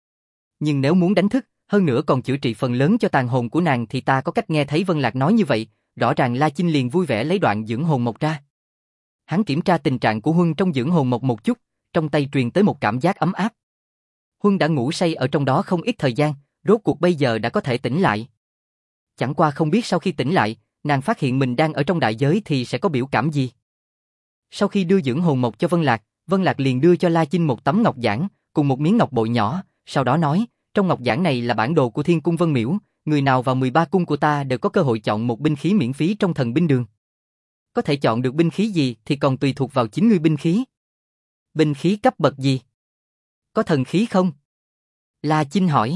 Nhưng nếu muốn đánh thức, hơn nữa còn chữa trị phần lớn cho tàn hồn của nàng thì ta có cách. Nghe thấy Vân Lạc nói như vậy, rõ ràng La Chinh liền vui vẻ lấy đoạn dưỡng hồn mộc ra. Hắn kiểm tra tình trạng của Huân trong dưỡng hồn mộc một chút, trong tay truyền tới một cảm giác ấm áp. Huân đã ngủ say ở trong đó không ít thời gian, rốt cuộc bây giờ đã có thể tỉnh lại. Chẳng qua không biết sau khi tỉnh lại, nàng phát hiện mình đang ở trong đại giới thì sẽ có biểu cảm gì. Sau khi đưa dưỡng hồn mộc cho Vân Lạc, Vân Lạc liền đưa cho La Chinh một tấm ngọc giản, cùng một miếng ngọc bội nhỏ, sau đó nói, trong ngọc giản này là bản đồ của Thiên Cung Vân Miễu, người nào vào mười ba cung của ta đều có cơ hội chọn một binh khí miễn phí trong thần binh đường. Có thể chọn được binh khí gì thì còn tùy thuộc vào chính ngươi binh khí. Binh khí cấp bậc gì? Có thần khí không? La Chinh hỏi.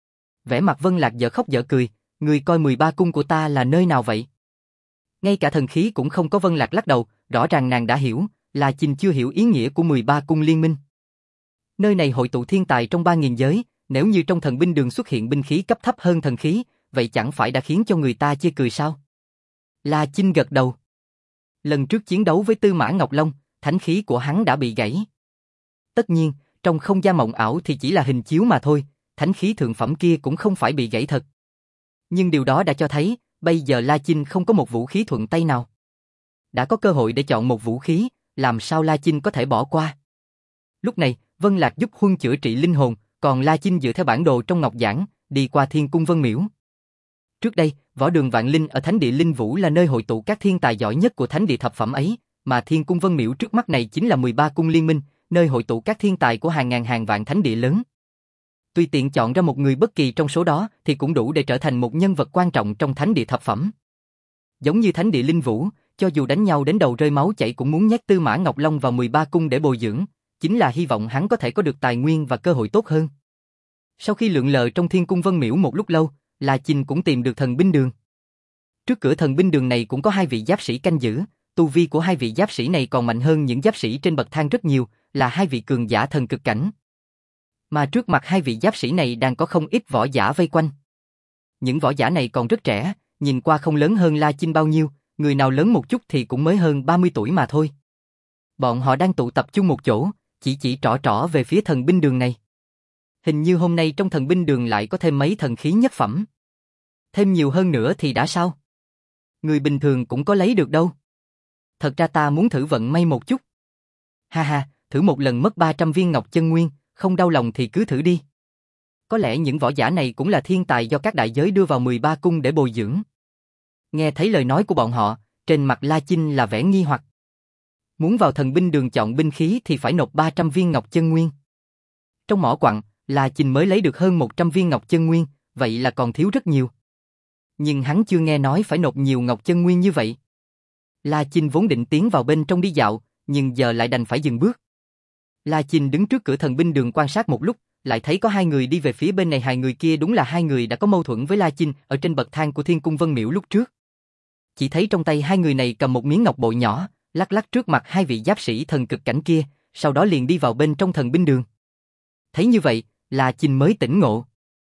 Vẻ mặt Vân Lạc dở khóc dở cười, người coi mười ba cung của ta là nơi nào vậy? Ngay cả thần khí cũng không có. Vân Lạc lắc đầu, rõ ràng nàng đã hiểu, La Chinh chưa hiểu ý nghĩa của mười ba cung liên minh. Nơi này hội tụ thiên tài trong ba nghìn giới, nếu như trong thần binh đường xuất hiện binh khí cấp thấp hơn thần khí, vậy chẳng phải đã khiến cho người ta chê cười sao? La Chinh gật đầu. Lần trước chiến đấu với Tư Mã Ngọc Long, thánh khí của hắn đã bị gãy. Tất nhiên, trong không gian mộng ảo thì chỉ là hình chiếu mà thôi, thánh khí thượng phẩm kia cũng không phải bị gãy thật. Nhưng điều đó đã cho thấy, bây giờ La Chinh không có một vũ khí thuận tay nào. Đã có cơ hội để chọn một vũ khí, làm sao La Chinh có thể bỏ qua? Lúc này, Vân Lạc giúp Huân chữa trị linh hồn, còn La Chinh dựa theo bản đồ trong ngọc giản, đi qua Thiên Cung Vân Miễu. Trước đây, võ đường Vạn Linh ở Thánh địa Linh Vũ là nơi hội tụ các thiên tài giỏi nhất của Thánh địa thập phẩm ấy, mà Thiên Cung Vân Miễu trước mắt này chính là mười ba cung liên minh, nơi hội tụ các thiên tài của hàng ngàn hàng vạn thánh địa lớn. Tùy tiện chọn ra một người bất kỳ trong số đó thì cũng đủ để trở thành một nhân vật quan trọng trong Thánh địa thập phẩm. Giống như Thánh địa Linh Vũ, cho dù đánh nhau đến đầu rơi máu chảy cũng muốn nhét Tư Mã Ngọc Long vào mười ba cung để bồi dưỡng, chính là hy vọng hắn có thể có được tài nguyên và cơ hội tốt hơn. Sau khi lượn lờ trong Thiên Cung Vân Miễu một lúc lâu, La Chinh cũng tìm được thần binh đường. Trước cửa thần binh đường này cũng có hai vị giáp sĩ canh giữ, tu vi của hai vị giáp sĩ này còn mạnh hơn những giáp sĩ trên bậc thang rất nhiều, là hai vị cường giả thần cực cảnh. Mà trước mặt hai vị giáp sĩ này đang có không ít võ giả vây quanh. Những võ giả này còn rất trẻ, nhìn qua không lớn hơn La Chinh bao nhiêu, người nào lớn một chút thì cũng mới hơn ba mươi tuổi mà thôi. Bọn họ đang tụ tập chung một chỗ, chỉ chỉ trỏ trỏ về phía thần binh đường này. Hình như hôm nay trong thần binh đường lại có thêm mấy thần khí nhất phẩm. Thêm nhiều hơn nữa thì đã sao? Người bình thường cũng có lấy được đâu. Thật ra ta muốn thử vận may một chút. Ha ha, thử một lần mất ba trăm viên ngọc chân nguyên, không đau lòng thì cứ thử đi. Có lẽ những võ giả này cũng là thiên tài do các đại giới đưa vào mười ba cung để bồi dưỡng. Nghe thấy lời nói của bọn họ, trên mặt La Chinh là vẻ nghi hoặc. Muốn vào thần binh đường chọn binh khí thì phải nộp ba trăm viên ngọc chân nguyên. Trong mỏ quặng, La Chinh mới lấy được hơn một trăm viên ngọc chân nguyên, vậy là còn thiếu rất nhiều. Nhưng hắn chưa nghe nói phải nộp nhiều ngọc chân nguyên như vậy. La Chinh vốn định tiến vào bên trong đi dạo, nhưng giờ lại đành phải dừng bước. La Chinh đứng trước cửa thần binh đường quan sát một lúc, lại thấy có hai người đi về phía bên này. Hai người kia đúng là hai người đã có mâu thuẫn với La Chinh ở trên bậc thang của Thiên Cung Vân Miễu lúc trước. Chỉ thấy trong tay hai người này cầm một miếng ngọc bội nhỏ, lắc lắc trước mặt hai vị giáp sĩ thần cực cảnh kia, sau đó liền đi vào bên trong thần binh đường. Thấy như vậy, La Chinh mới tỉnh ngộ.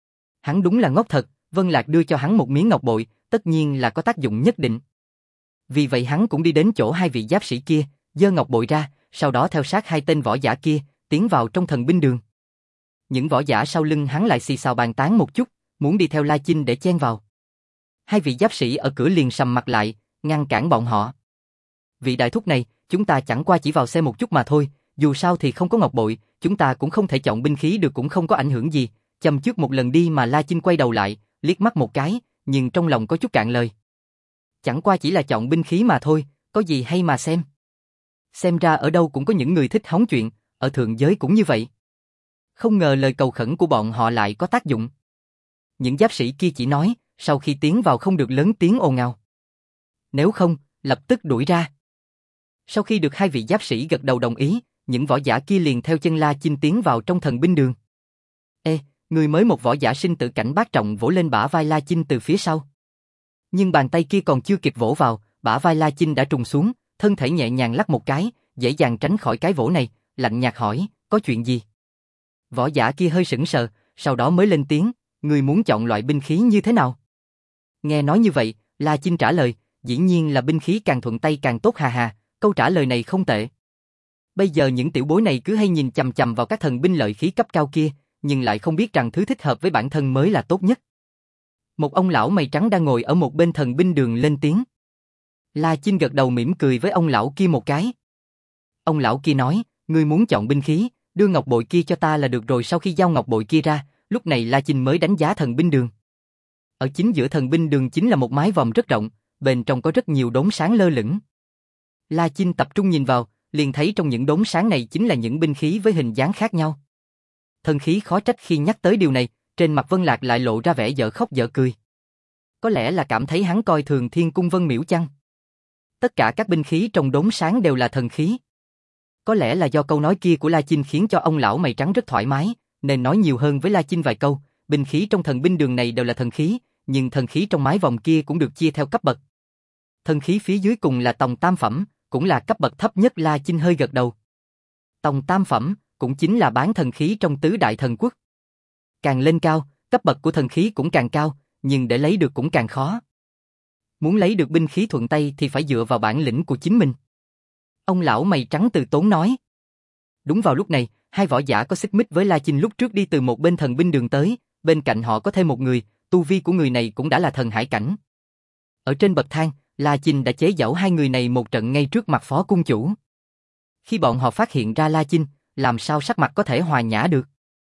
Hắn đúng là ngốc thật, Vân Lạc đưa cho hắn một miếng ngọc bội, tất nhiên là có tác dụng nhất định. Vì vậy hắn cũng đi đến chỗ hai vị giáp sĩ kia, giơ ngọc bội ra, sau đó theo sát hai tên võ giả kia, tiến vào trong thần binh đường. Những võ giả sau lưng hắn lại xì xào bàn tán một chút, muốn đi theo La Chinh để chen vào. Hai vị giáp sĩ ở cửa liền sầm mặt lại, ngăn cản bọn họ. Vị đại thúc này, chúng ta chẳng qua chỉ vào xem một chút mà thôi, dù sao thì không có ngọc bội, chúng ta cũng không thể chọn binh khí được, cũng không có ảnh hưởng gì. Châm chước một lần đi mà La Chinh quay đầu lại, liếc mắt một cái, nhưng trong lòng có chút cạn lời. Chẳng qua chỉ là chọn binh khí mà thôi, có gì hay mà xem. Xem ra ở đâu cũng có những người thích hóng chuyện, ở thượng giới cũng như vậy. Không ngờ lời cầu khẩn của bọn họ lại có tác dụng. Những giáp sĩ kia chỉ nói, sau khi tiến vào không được lớn tiếng ồn ào. Nếu không, lập tức đuổi ra. Sau khi được hai vị giáp sĩ gật đầu đồng ý, những võ giả kia liền theo chân La Chinh tiến vào trong thần binh đường. Ê, người mới một võ giả sinh tử cảnh bát trọng vỗ lên bả vai La Chinh từ phía sau. Nhưng bàn tay kia còn chưa kịp vỗ vào, bả vai La Chinh đã trùng xuống, thân thể nhẹ nhàng lắc một cái, dễ dàng tránh khỏi cái vỗ này, lạnh nhạt hỏi, có chuyện gì? Võ giả kia hơi sững sờ, sau đó mới lên tiếng, người muốn chọn loại binh khí như thế nào? Nghe nói như vậy, La Chinh trả lời, dĩ nhiên là binh khí càng thuận tay càng tốt hà hà, câu trả lời này không tệ. Bây giờ những tiểu bối này cứ hay nhìn chằm chằm vào các thần binh lợi khí cấp cao kia, nhưng lại không biết rằng thứ thích hợp với bản thân mới là tốt nhất. Một ông lão mày trắng đang ngồi ở một bên thần binh đường lên tiếng. La Chinh gật đầu mỉm cười với ông lão kia một cái. Ông lão kia nói, ngươi muốn chọn binh khí, đưa ngọc bội kia cho ta là được rồi. Sau khi giao ngọc bội kia ra, lúc này La Chinh mới đánh giá thần binh đường. Ở chính giữa thần binh đường chính là một mái vòm rất rộng, bên trong có rất nhiều đốm sáng lơ lửng. La Chinh tập trung nhìn vào, liền thấy trong những đốm sáng này chính là những binh khí với hình dáng khác nhau. Thần khí khó trách khi nhắc tới điều này, trên mặt Vân Lạc lại lộ ra vẻ dở khóc dở cười. Có lẽ là cảm thấy hắn coi thường Thiên Cung Vân Miểu chăng? Tất cả các binh khí trong đốm sáng đều là thần khí. Có lẽ là do câu nói kia của La Chinh khiến cho ông lão mày trắng rất thoải mái, nên nói nhiều hơn với La Chinh vài câu. Binh khí trong thần binh đường này đều là thần khí, nhưng thần khí trong mái vòng kia cũng được chia theo cấp bậc. Thần khí phía dưới cùng là tòng tam phẩm, cũng là cấp bậc thấp nhất. La Chinh hơi gật đầu. Tòng tam phẩm cũng chính là bán thần khí trong tứ đại thần quốc. Càng lên cao, cấp bậc của thần khí cũng càng cao, nhưng để lấy được cũng càng khó. Muốn lấy được binh khí thuận tay thì phải dựa vào bản lĩnh của chính mình. Ông lão mày trắng từ tốn nói. Đúng vào lúc này, hai võ giả có xích mích với La Chinh lúc trước đi từ một bên thần binh đường tới, bên cạnh họ có thêm một người, tu vi của người này cũng đã là thần hải cảnh. Ở trên bậc thang, La Chinh đã chế giễu hai người này một trận ngay trước mặt phó cung chủ. Khi bọn họ phát hiện ra La Chinh, làm sao sắc mặt có thể hòa nhã được.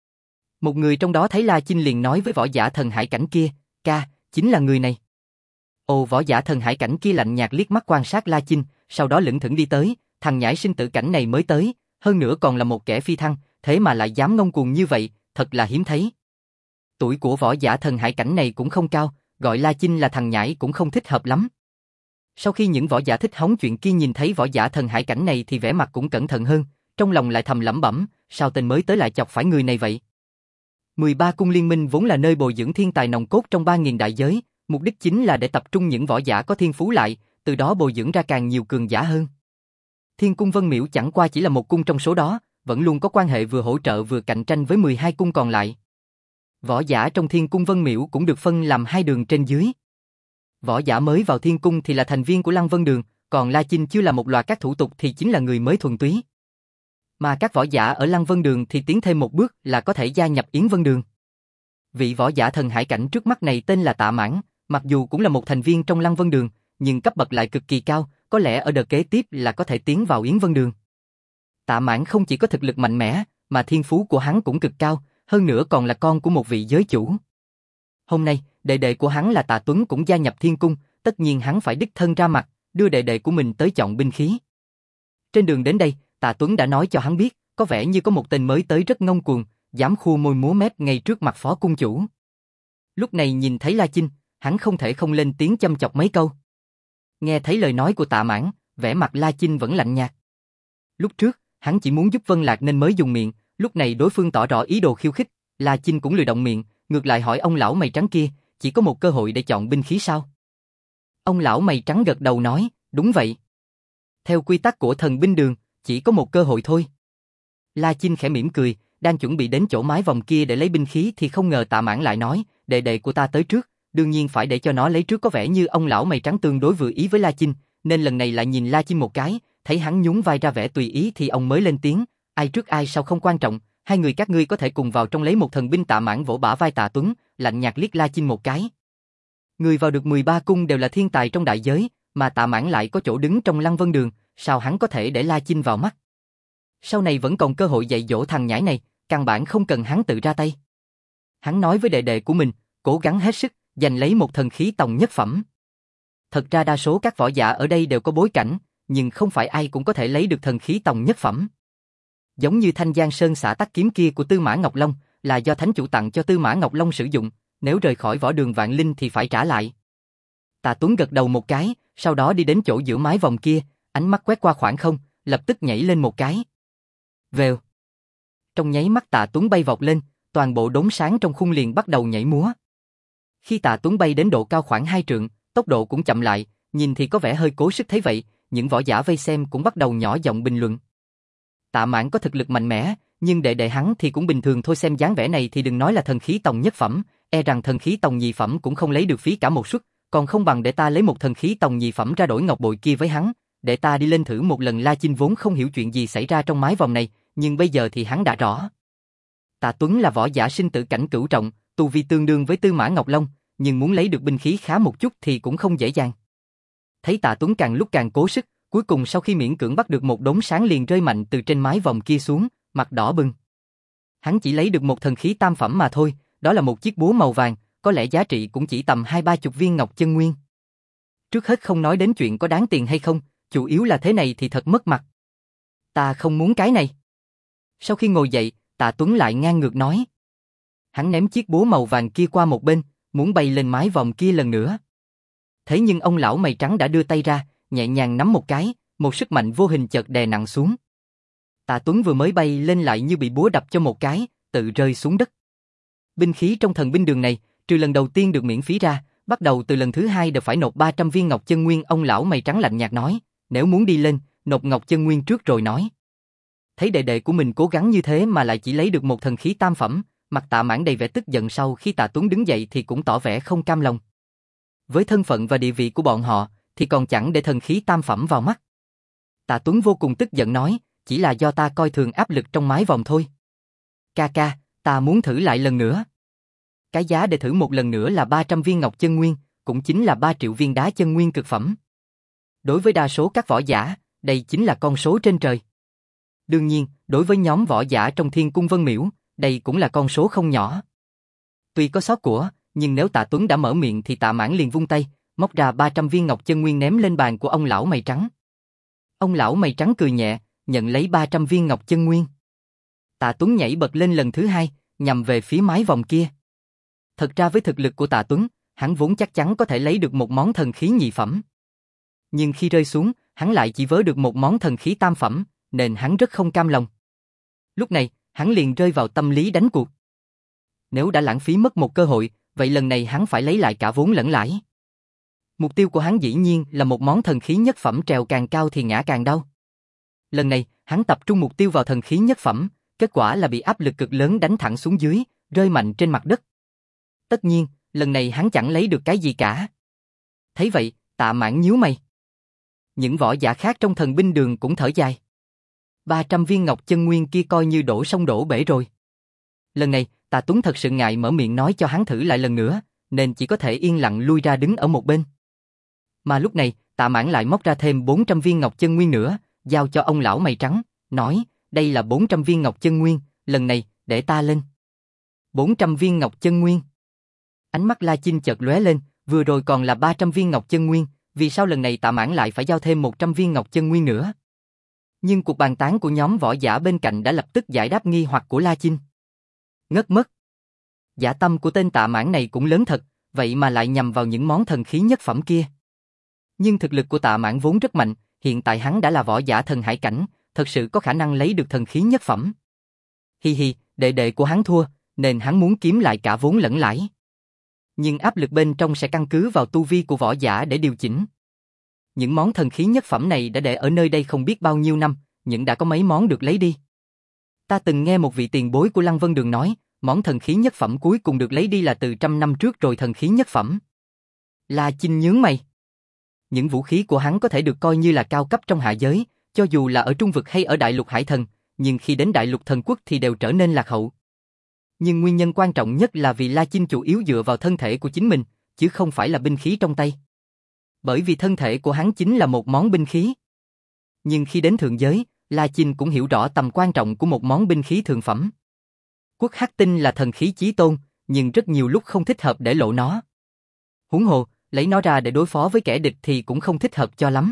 Một người trong đó thấy La Chinh liền nói với võ giả thần hải cảnh kia, ca, chính là người này. Ồ, võ giả thần hải cảnh kia lạnh nhạt liếc mắt quan sát La Chinh, sau đó lững thững đi tới, thằng nhãi sinh tử cảnh này mới tới, hơn nữa còn là một kẻ phi thăng, thế mà lại dám ngông cuồng như vậy, thật là hiếm thấy. Tuổi của võ giả thần hải cảnh này cũng không cao, gọi La Chinh là thằng nhãi cũng không thích hợp lắm. Sau khi những võ giả thích hóng chuyện kia nhìn thấy võ giả thần hải cảnh này thì vẻ mặt cũng cẩn thận hơn, trong lòng lại thầm lẩm bẩm, sao tên mới tới lại chọc phải người này vậy? mười ba cung liên minh vốn là nơi bồi dưỡng thiên tài nòng cốt trong ba nghìn đại giới, mục đích chính là để tập trung những võ giả có thiên phú lại, từ đó bồi dưỡng ra càng nhiều cường giả hơn. Thiên cung Vân Miểu chẳng qua chỉ là một cung trong số đó, vẫn luôn có quan hệ vừa hỗ trợ vừa cạnh tranh với mười hai cung còn lại. Võ giả trong Thiên cung Vân Miểu cũng được phân làm hai đường trên dưới. Võ giả mới vào Thiên cung thì là thành viên của Lăng Vân Đường, còn La Chinh chưa là một loạt các thủ tục thì chính là người mới thuần túy. Mà các võ giả ở Lăng Vân Đường thì tiến thêm một bước là có thể gia nhập Yến Vân Đường. Vị võ giả thần hải cảnh trước mắt này tên là Tạ Mãn, mặc dù cũng là một thành viên trong Lăng Vân Đường, nhưng cấp bậc lại cực kỳ cao, có lẽ ở đợt kế tiếp là có thể tiến vào Yến Vân Đường. Tạ Mãn không chỉ có thực lực mạnh mẽ, mà thiên phú của hắn cũng cực cao, hơn nữa còn là con của một vị giới chủ. Hôm nay, đệ đệ của hắn là Tạ Tuấn cũng gia nhập Thiên cung, tất nhiên hắn phải đích thân ra mặt, đưa đệ đệ của mình tới chọn binh khí. Trên đường đến đây, Tạ Tuấn đã nói cho hắn biết, có vẻ như có một tên mới tới rất ngông cuồng, dám khua môi múa mép ngay trước mặt phó cung chủ. Lúc này nhìn thấy La Chinh, hắn không thể không lên tiếng châm chọc mấy câu. Nghe thấy lời nói của Tạ Mãn, vẻ mặt La Chinh vẫn lạnh nhạt. Lúc trước, hắn chỉ muốn giúp Vân Lạc nên mới dùng miệng, lúc này đối phương tỏ rõ ý đồ khiêu khích, La Chinh cũng lười động miệng, ngược lại hỏi ông lão mày trắng kia, chỉ có một cơ hội để chọn binh khí sao? Ông lão mày trắng gật đầu nói, đúng vậy. Theo quy tắc của thần binh đường, chỉ có một cơ hội thôi. La Chinh khẽ mỉm cười, đang chuẩn bị đến chỗ mái vòng kia để lấy binh khí thì không ngờ Tạ Mãn lại nói, đệ đệ của ta tới trước, đương nhiên phải để cho nó lấy trước. Có vẻ như ông lão mày trắng tương đối vừa ý với La Chinh, nên lần này lại nhìn La Chinh một cái, thấy hắn nhún vai ra vẻ tùy ý thì ông mới lên tiếng, ai trước ai sau không quan trọng, hai người các ngươi có thể cùng vào trong lấy một thần binh. Tạ Mãn vỗ bả vai Tạ Tuấn, lạnh nhạt liếc La Chinh một cái. Người vào được mười ba cung đều là thiên tài trong đại giới, mà Tạ Mãn lại có chỗ đứng trong Lăng Vân Đường, sao hắn có thể để La Chinh vào mắt? Sau này vẫn còn cơ hội dạy dỗ thằng nhãi này, căn bản không cần hắn tự ra tay. Hắn nói với đệ đệ của mình, cố gắng hết sức, giành lấy một thần khí tòng nhất phẩm. Thật ra đa số các võ giả ở đây đều có bối cảnh, nhưng không phải ai cũng có thể lấy được thần khí tòng nhất phẩm. Giống như Thanh Giang Sơn xả tắc kiếm kia của Tư Mã Ngọc Long, là do thánh chủ tặng cho Tư Mã Ngọc Long sử dụng, nếu rời khỏi võ đường vạn linh thì phải trả lại. Tạ Tuấn gật đầu một cái, sau đó đi đến chỗ giữa mái vòng kia, ánh mắt quét qua khoảng không, lập tức nhảy lên một cái. Vèo. Trong nháy mắt Tạ Tuấn bay vọt lên, toàn bộ đốm sáng trong khung liền bắt đầu nhảy múa. Khi Tạ Tuấn bay đến độ cao khoảng hai trượng, tốc độ cũng chậm lại, nhìn thì có vẻ hơi cố sức. Thấy vậy, những võ giả vây xem cũng bắt đầu nhỏ giọng bình luận. Tạ Mãn có thực lực mạnh mẽ, nhưng đệ đệ hắn thì cũng bình thường thôi, xem dáng vẻ này thì đừng nói là thần khí tòng nhất phẩm, e rằng thần khí tòng nhị phẩm cũng không lấy được phí cả một suất, còn không bằng để ta lấy một thần khí tòng nhị phẩm ra đổi ngọc bội kia với hắn, để ta đi lên thử một lần. La Chinh vốn không hiểu chuyện gì xảy ra trong mái vòng này, nhưng bây giờ thì hắn đã rõ. Tạ Tuấn là võ giả sinh tử cảnh cửu trọng, tu vi tương đương với Tư Mã Ngọc Long, nhưng muốn lấy được binh khí khá một chút thì cũng không dễ dàng. Thấy Tạ Tuấn càng lúc càng cố sức, cuối cùng sau khi miễn cưỡng bắt được một đốm sáng liền rơi mạnh từ trên mái vòm kia xuống, mặt đỏ bừng. Hắn chỉ lấy được một thần khí tam phẩm mà thôi, đó là một chiếc búa màu vàng, có lẽ giá trị cũng chỉ tầm hai ba chục viên ngọc chân nguyên. Trước hết không nói đến chuyện có đáng tiền hay không, chủ yếu là thế này thì thật mất mặt. Ta không muốn cái này. Sau khi ngồi dậy, Tạ Tuấn lại ngang ngược nói. Hắn ném chiếc búa màu vàng kia qua một bên, muốn bay lên mái vòm kia lần nữa. Thế nhưng ông lão mày trắng đã đưa tay ra, nhẹ nhàng nắm một cái, một sức mạnh vô hình chợt đè nặng xuống. Tạ Tuấn vừa mới bay lên lại như bị búa đập cho một cái, tự rơi xuống đất. Binh khí trong thần binh đường này, trừ lần đầu tiên được miễn phí ra, bắt đầu từ lần thứ hai đều phải nộp ba trăm viên ngọc chân nguyên. Ông lão mày trắng lạnh nhạt nói, nếu muốn đi lên, nộp ngọc chân nguyên trước rồi nói. Thấy đệ đệ của mình cố gắng như thế mà lại chỉ lấy được một thần khí tam phẩm, mặt Tạ Mãn đầy vẻ tức giận. Sau khi Tạ Tuấn đứng dậy thì cũng tỏ vẻ không cam lòng. Với thân phận và địa vị của bọn họ, thì còn chẳng để thần khí tam phẩm vào mắt. Tạ Tuấn vô cùng tức giận nói, chỉ là do ta coi thường áp lực trong mái vòm thôi. Ca ca, ta muốn thử lại lần nữa. Cái giá để thử một lần nữa là ba trăm viên ngọc chân nguyên, cũng chính là ba triệu viên đá chân nguyên cực phẩm. Đối với đa số các võ giả, đây chính là con số trên trời. Đương nhiên, đối với nhóm võ giả trong Thiên Cung Vân Miễu, đây cũng là con số không nhỏ. Tuy có sót của, nhưng nếu Tạ Tuấn đã mở miệng thì Tạ Mãn liền vung tay, móc ra ba trăm viên ngọc chân nguyên ném lên bàn của ông lão mày trắng. Ông lão mày trắng cười nhẹ, nhận lấy ba trăm viên ngọc chân nguyên. Tạ Tuấn nhảy bật lên lần thứ hai, nhằm về phía mái vòm kia. Thật ra với thực lực của Tạ Tuấn, hắn vốn chắc chắn có thể lấy được một món thần khí nhị phẩm. Nhưng khi rơi xuống, hắn lại chỉ vớ được một món thần khí tam phẩm, nên hắn rất không cam lòng. Lúc này, hắn liền rơi vào tâm lý đánh cuộc. Nếu đã lãng phí mất một cơ hội, vậy lần này hắn phải lấy lại cả vốn lẫn lãi. Mục tiêu của hắn dĩ nhiên là một món thần khí nhất phẩm, trèo càng cao thì ngã càng đau. Lần này, hắn tập trung mục tiêu vào thần khí nhất phẩm, kết quả là bị áp lực cực lớn đánh thẳng xuống dưới, rơi mạnh trên mặt đất. Tất nhiên, lần này hắn chẳng lấy được cái gì cả. Thấy vậy, Tạ Mãn nhíu mày. Những võ giả khác trong thần binh đường cũng thở dài. ba trăm viên ngọc chân nguyên kia coi như đổ sông đổ bể rồi. Lần này, Tạ Tuấn thật sự ngại mở miệng nói cho hắn thử lại lần nữa, nên chỉ có thể yên lặng lui ra đứng ở một bên. Mà lúc này, Tạ Mãn lại móc ra thêm bốn trăm viên ngọc chân nguyên nữa, giao cho ông lão mày trắng, nói, đây là bốn trăm viên ngọc chân nguyên, lần này, để ta lên. bốn trăm viên ngọc chân nguyên. Ánh mắt La Chinh chợt lóe lên, vừa rồi còn là ba trăm viên ngọc chân nguyên, vì sao lần này Tạ Mãn lại phải giao thêm một trăm viên ngọc chân nguyên nữa? Nhưng cuộc bàn tán của nhóm võ giả bên cạnh đã lập tức giải đáp nghi hoặc của La Chinh. Ngất mất. Dã tâm của tên Tạ Mãn này cũng lớn thật, vậy mà lại nhằm vào những món thần khí nhất phẩm kia. Nhưng thực lực của Tạ Mãn vốn rất mạnh, hiện tại hắn đã là võ giả thần hải cảnh, thật sự có khả năng lấy được thần khí nhất phẩm. Hi hi, đệ đệ của hắn thua, nên hắn muốn kiếm lại cả vốn lẫn lãi. Nhưng áp lực bên trong sẽ căn cứ vào tu vi của võ giả để điều chỉnh. Những món thần khí nhất phẩm này đã để ở nơi đây không biết bao nhiêu năm, nhưng đã có mấy món được lấy đi. Ta từng nghe một vị tiền bối của Lăng Vân Đường nói, món thần khí nhất phẩm cuối cùng được lấy đi là từ trăm năm trước rồi. Thần khí nhất phẩm. La Chinh nhướng mày. Những vũ khí của hắn có thể được coi như là cao cấp trong hạ giới, cho dù là ở Trung Vực hay ở Đại Lục Hải Thần, nhưng khi đến Đại Lục Thần Quốc thì đều trở nên lạc hậu. Nhưng nguyên nhân quan trọng nhất là vì La Chinh chủ yếu dựa vào thân thể của chính mình, chứ không phải là binh khí trong tay. Bởi vì thân thể của hắn chính là một món binh khí. Nhưng khi đến thượng giới, La Chinh cũng hiểu rõ tầm quan trọng của một món binh khí thượng phẩm. Quốc Hắc Tinh là thần khí chí tôn, nhưng rất nhiều lúc không thích hợp để lộ nó. Huống hồ, lấy nó ra để đối phó với kẻ địch thì cũng không thích hợp cho lắm.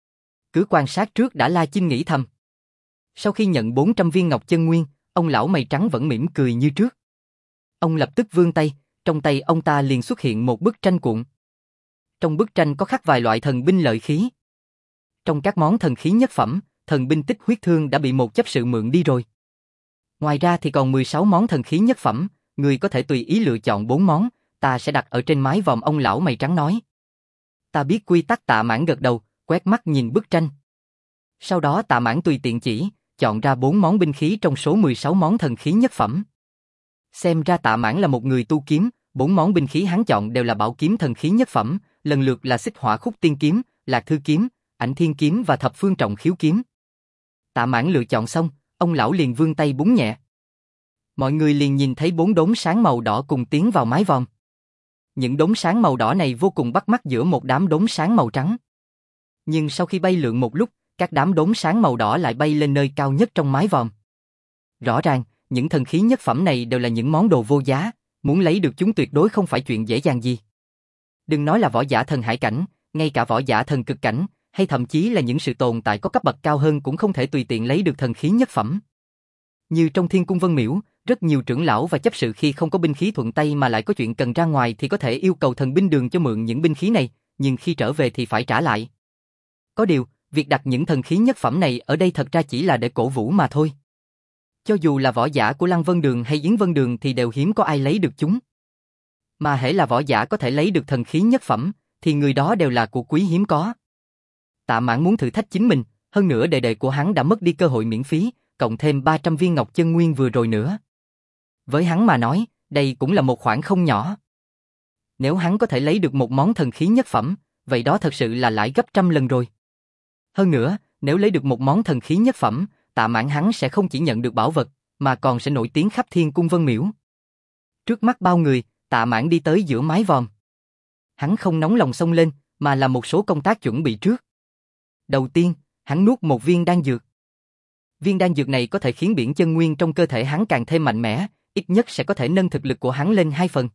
Cứ quan sát trước đã, La Chinh nghĩ thầm. Sau khi nhận bốn trăm viên ngọc chân nguyên, ông lão mày trắng vẫn mỉm cười như trước. Ông lập tức vươn tay, trong tay ông ta liền xuất hiện một bức tranh cuộn. Trong bức tranh có khắc vài loại thần binh lợi khí. Trong các món thần khí nhất phẩm, thần binh Tích Huyết Thương đã bị một chấp sự mượn đi rồi. Ngoài ra thì còn mười sáu món thần khí nhất phẩm, người có thể tùy ý lựa chọn bốn món, ta sẽ đặt ở trên mái vòm. Ông lão mày trắng nói. Ta biết quy tắc. Tạ Mãn gật đầu, quét mắt nhìn bức tranh. Sau đó Tạ Mãn tùy tiện chỉ, chọn ra bốn món binh khí trong số mười sáu món thần khí nhất phẩm. Xem ra Tạ Mãn là một người tu kiếm, bốn món binh khí hắn chọn đều là bảo kiếm thần khí nhất phẩm, lần lượt là Xích Hỏa Khúc Tiên kiếm, Lạc Thư kiếm, Ảnh Thiên kiếm và Thập Phương Trọng Khiếu kiếm. Tạ Mãn lựa chọn xong, ông lão liền vươn tay búng nhẹ. Mọi người liền nhìn thấy bốn đốm sáng màu đỏ cùng tiến vào mái vòm. Những đốm sáng màu đỏ này vô cùng bắt mắt giữa một đám đốm sáng màu trắng. Nhưng sau khi bay lượn một lúc, các đám đốm sáng màu đỏ lại bay lên nơi cao nhất trong mái vòm. Rõ ràng, những thần khí nhất phẩm này đều là những món đồ vô giá, muốn lấy được chúng tuyệt đối không phải chuyện dễ dàng gì. Đừng nói là võ giả thần hải cảnh, ngay cả võ giả thần cực cảnh, hay thậm chí là những sự tồn tại có cấp bậc cao hơn cũng không thể tùy tiện lấy được thần khí nhất phẩm. Như trong Thiên Cung Vân Miễu, rất nhiều trưởng lão và chấp sự khi không có binh khí thuận tay mà lại có chuyện cần ra ngoài thì có thể yêu cầu thần binh đường cho mượn những binh khí này, nhưng khi trở về thì phải trả lại. Có điều, việc đặt những thần khí nhất phẩm này ở đây thật ra chỉ là để cổ vũ mà thôi. Cho dù là võ giả của Lăng Vân Đường hay Yến Vân Đường thì đều hiếm có ai lấy được chúng. Mà hễ là võ giả có thể lấy được thần khí nhất phẩm, thì người đó đều là của quý hiếm có. Tạ Mãn muốn thử thách chính mình, hơn nữa đệ đệ của hắn đã mất đi cơ hội miễn phí, cộng thêm ba trăm viên ngọc chân nguyên vừa rồi nữa. Với hắn mà nói, đây cũng là một khoản không nhỏ. Nếu hắn có thể lấy được một món thần khí nhất phẩm, vậy đó thật sự là lãi gấp trăm lần rồi. Hơn nữa, nếu lấy được một món thần khí nhất phẩm, Tạ Mãn hắn sẽ không chỉ nhận được bảo vật, mà còn sẽ nổi tiếng khắp Thiên Cung Vân Miễu. Trước mắt bao người, Tạ Mãn đi tới giữa mái vòm. Hắn không nóng lòng xông lên, mà làm một số công tác chuẩn bị trước. Đầu tiên, hắn nuốt một viên đan dược. Viên đan dược này có thể khiến biển chân nguyên trong cơ thể hắn càng thêm mạnh mẽ, ít nhất sẽ có thể nâng thực lực của hắn lên hai phần.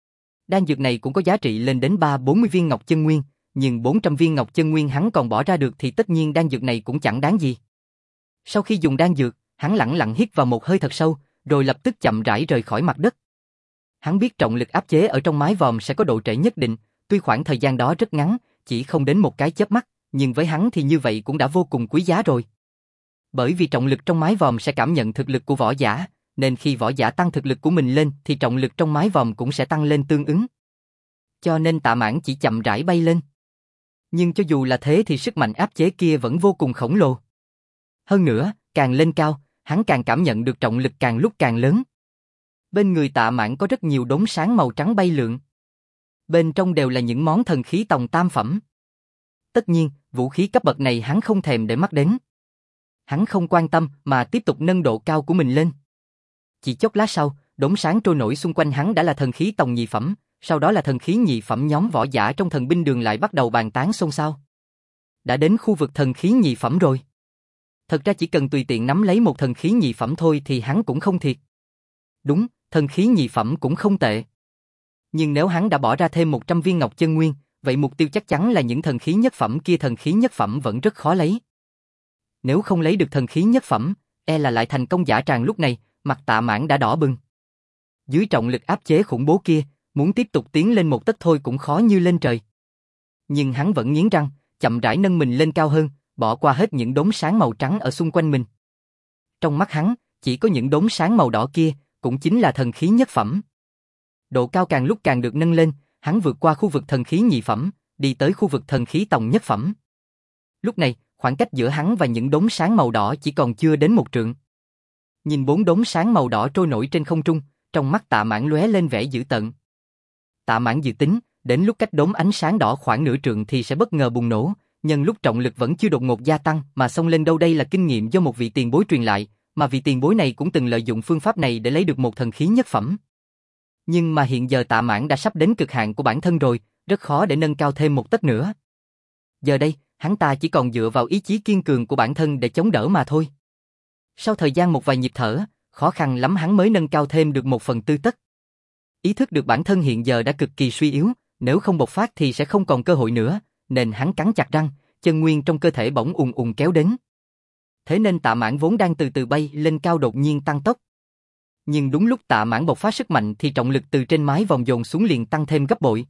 Đan dược này cũng có giá trị lên đến ba bốn mươi viên ngọc chân nguyên, nhưng bốn trăm viên ngọc chân nguyên hắn còn bỏ ra được thì tất nhiên đan dược này cũng chẳng đáng gì. Sau khi dùng đan dược, hắn lẳng lặng hít vào một hơi thật sâu, rồi lập tức chậm rãi rời khỏi mặt đất. Hắn biết trọng lực áp chế ở trong mái vòm sẽ có độ trễ nhất định, tuy khoảng thời gian đó rất ngắn, chỉ không đến một cái chớp mắt, nhưng với hắn thì như vậy cũng đã vô cùng quý giá rồi. Bởi vì trọng lực trong mái vòm sẽ cảm nhận thực lực của võ giả, nên khi võ giả tăng thực lực của mình lên thì trọng lực trong mái vòm cũng sẽ tăng lên tương ứng. Cho nên Tạ Mãn chỉ chậm rãi bay lên. Nhưng cho dù là thế thì sức mạnh áp chế kia vẫn vô cùng khổng lồ. Hơn nữa, càng lên cao, hắn càng cảm nhận được trọng lực càng lúc càng lớn. Bên người Tạ Mãn có rất nhiều đốm sáng màu trắng bay lượn. Bên trong đều là những món thần khí tòng tam phẩm. Tất nhiên, vũ khí cấp bậc này hắn không thèm để mắt đến. Hắn không quan tâm mà tiếp tục nâng độ cao của mình lên. Chỉ chốc lát sau, đốm sáng trôi nổi xung quanh hắn đã là thần khí tòng nhị phẩm, sau đó là thần khí nhị phẩm. Nhóm võ giả trong thần binh đường lại bắt đầu bàn tán xôn xao. Đã đến khu vực thần khí nhị phẩm rồi. Thật ra chỉ cần tùy tiện nắm lấy một thần khí nhị phẩm thôi thì hắn cũng không thiệt. Đúng, thần khí nhị phẩm cũng không tệ. Nhưng nếu hắn đã bỏ ra thêm một trăm viên ngọc chân nguyên, vậy mục tiêu chắc chắn là những thần khí nhất phẩm kia. Thần khí nhất phẩm vẫn rất khó lấy. Nếu không lấy được thần khí nhất phẩm, e là lại thành công giả tràng. Lúc này, mặt Tạ Mãn đã đỏ bừng. Dưới trọng lực áp chế khủng bố kia, muốn tiếp tục tiến lên một tấc thôi cũng khó như lên trời. Nhưng hắn vẫn nghiến răng, chậm rãi nâng mình lên cao hơn, bỏ qua hết những đốm sáng màu trắng ở xung quanh mình. Trong mắt hắn, chỉ có những đốm sáng màu đỏ kia, cũng chính là thần khí nhất phẩm. Độ cao càng lúc càng được nâng lên, hắn vượt qua khu vực thần khí nhị phẩm, đi tới khu vực thần khí tòng nhất phẩm. Lúc này, khoảng cách giữa hắn và những đốm sáng màu đỏ chỉ còn chưa đến một trượng. Nhìn bốn đốm sáng màu đỏ trôi nổi trên không trung, trong mắt Tạ Mãn lóe lên vẻ dữ tợn. Tạ Mãn dự tính, đến lúc cách đốm ánh sáng đỏ khoảng nửa trượng thì sẽ bất ngờ bùng nổ, nhân lúc trọng lực vẫn chưa đột ngột gia tăng mà xông lên. Đâu đây là kinh nghiệm do một vị tiền bối truyền lại, mà vị tiền bối này cũng từng lợi dụng phương pháp này để lấy được một thần khí nhất phẩm. Nhưng mà hiện giờ Tạ Mãn đã sắp đến cực hạn của bản thân rồi, rất khó để nâng cao thêm một tấc nữa. Giờ đây, hắn ta chỉ còn dựa vào ý chí kiên cường của bản thân để chống đỡ mà thôi. Sau thời gian một vài nhịp thở, khó khăn lắm hắn mới nâng cao thêm được một phần tư tấc. Ý thức được bản thân hiện giờ đã cực kỳ suy yếu, nếu không bộc phát thì sẽ không còn cơ hội nữa, nên hắn cắn chặt răng, chân nguyên trong cơ thể bỗng ùn ùn kéo đến. Thế nên Tạ Mãn vốn đang từ từ bay lên cao đột nhiên tăng tốc. Nhưng đúng lúc Tạ Mãn bộc phát sức mạnh thì trọng lực từ trên mái vòng dồn xuống liền tăng thêm gấp bội.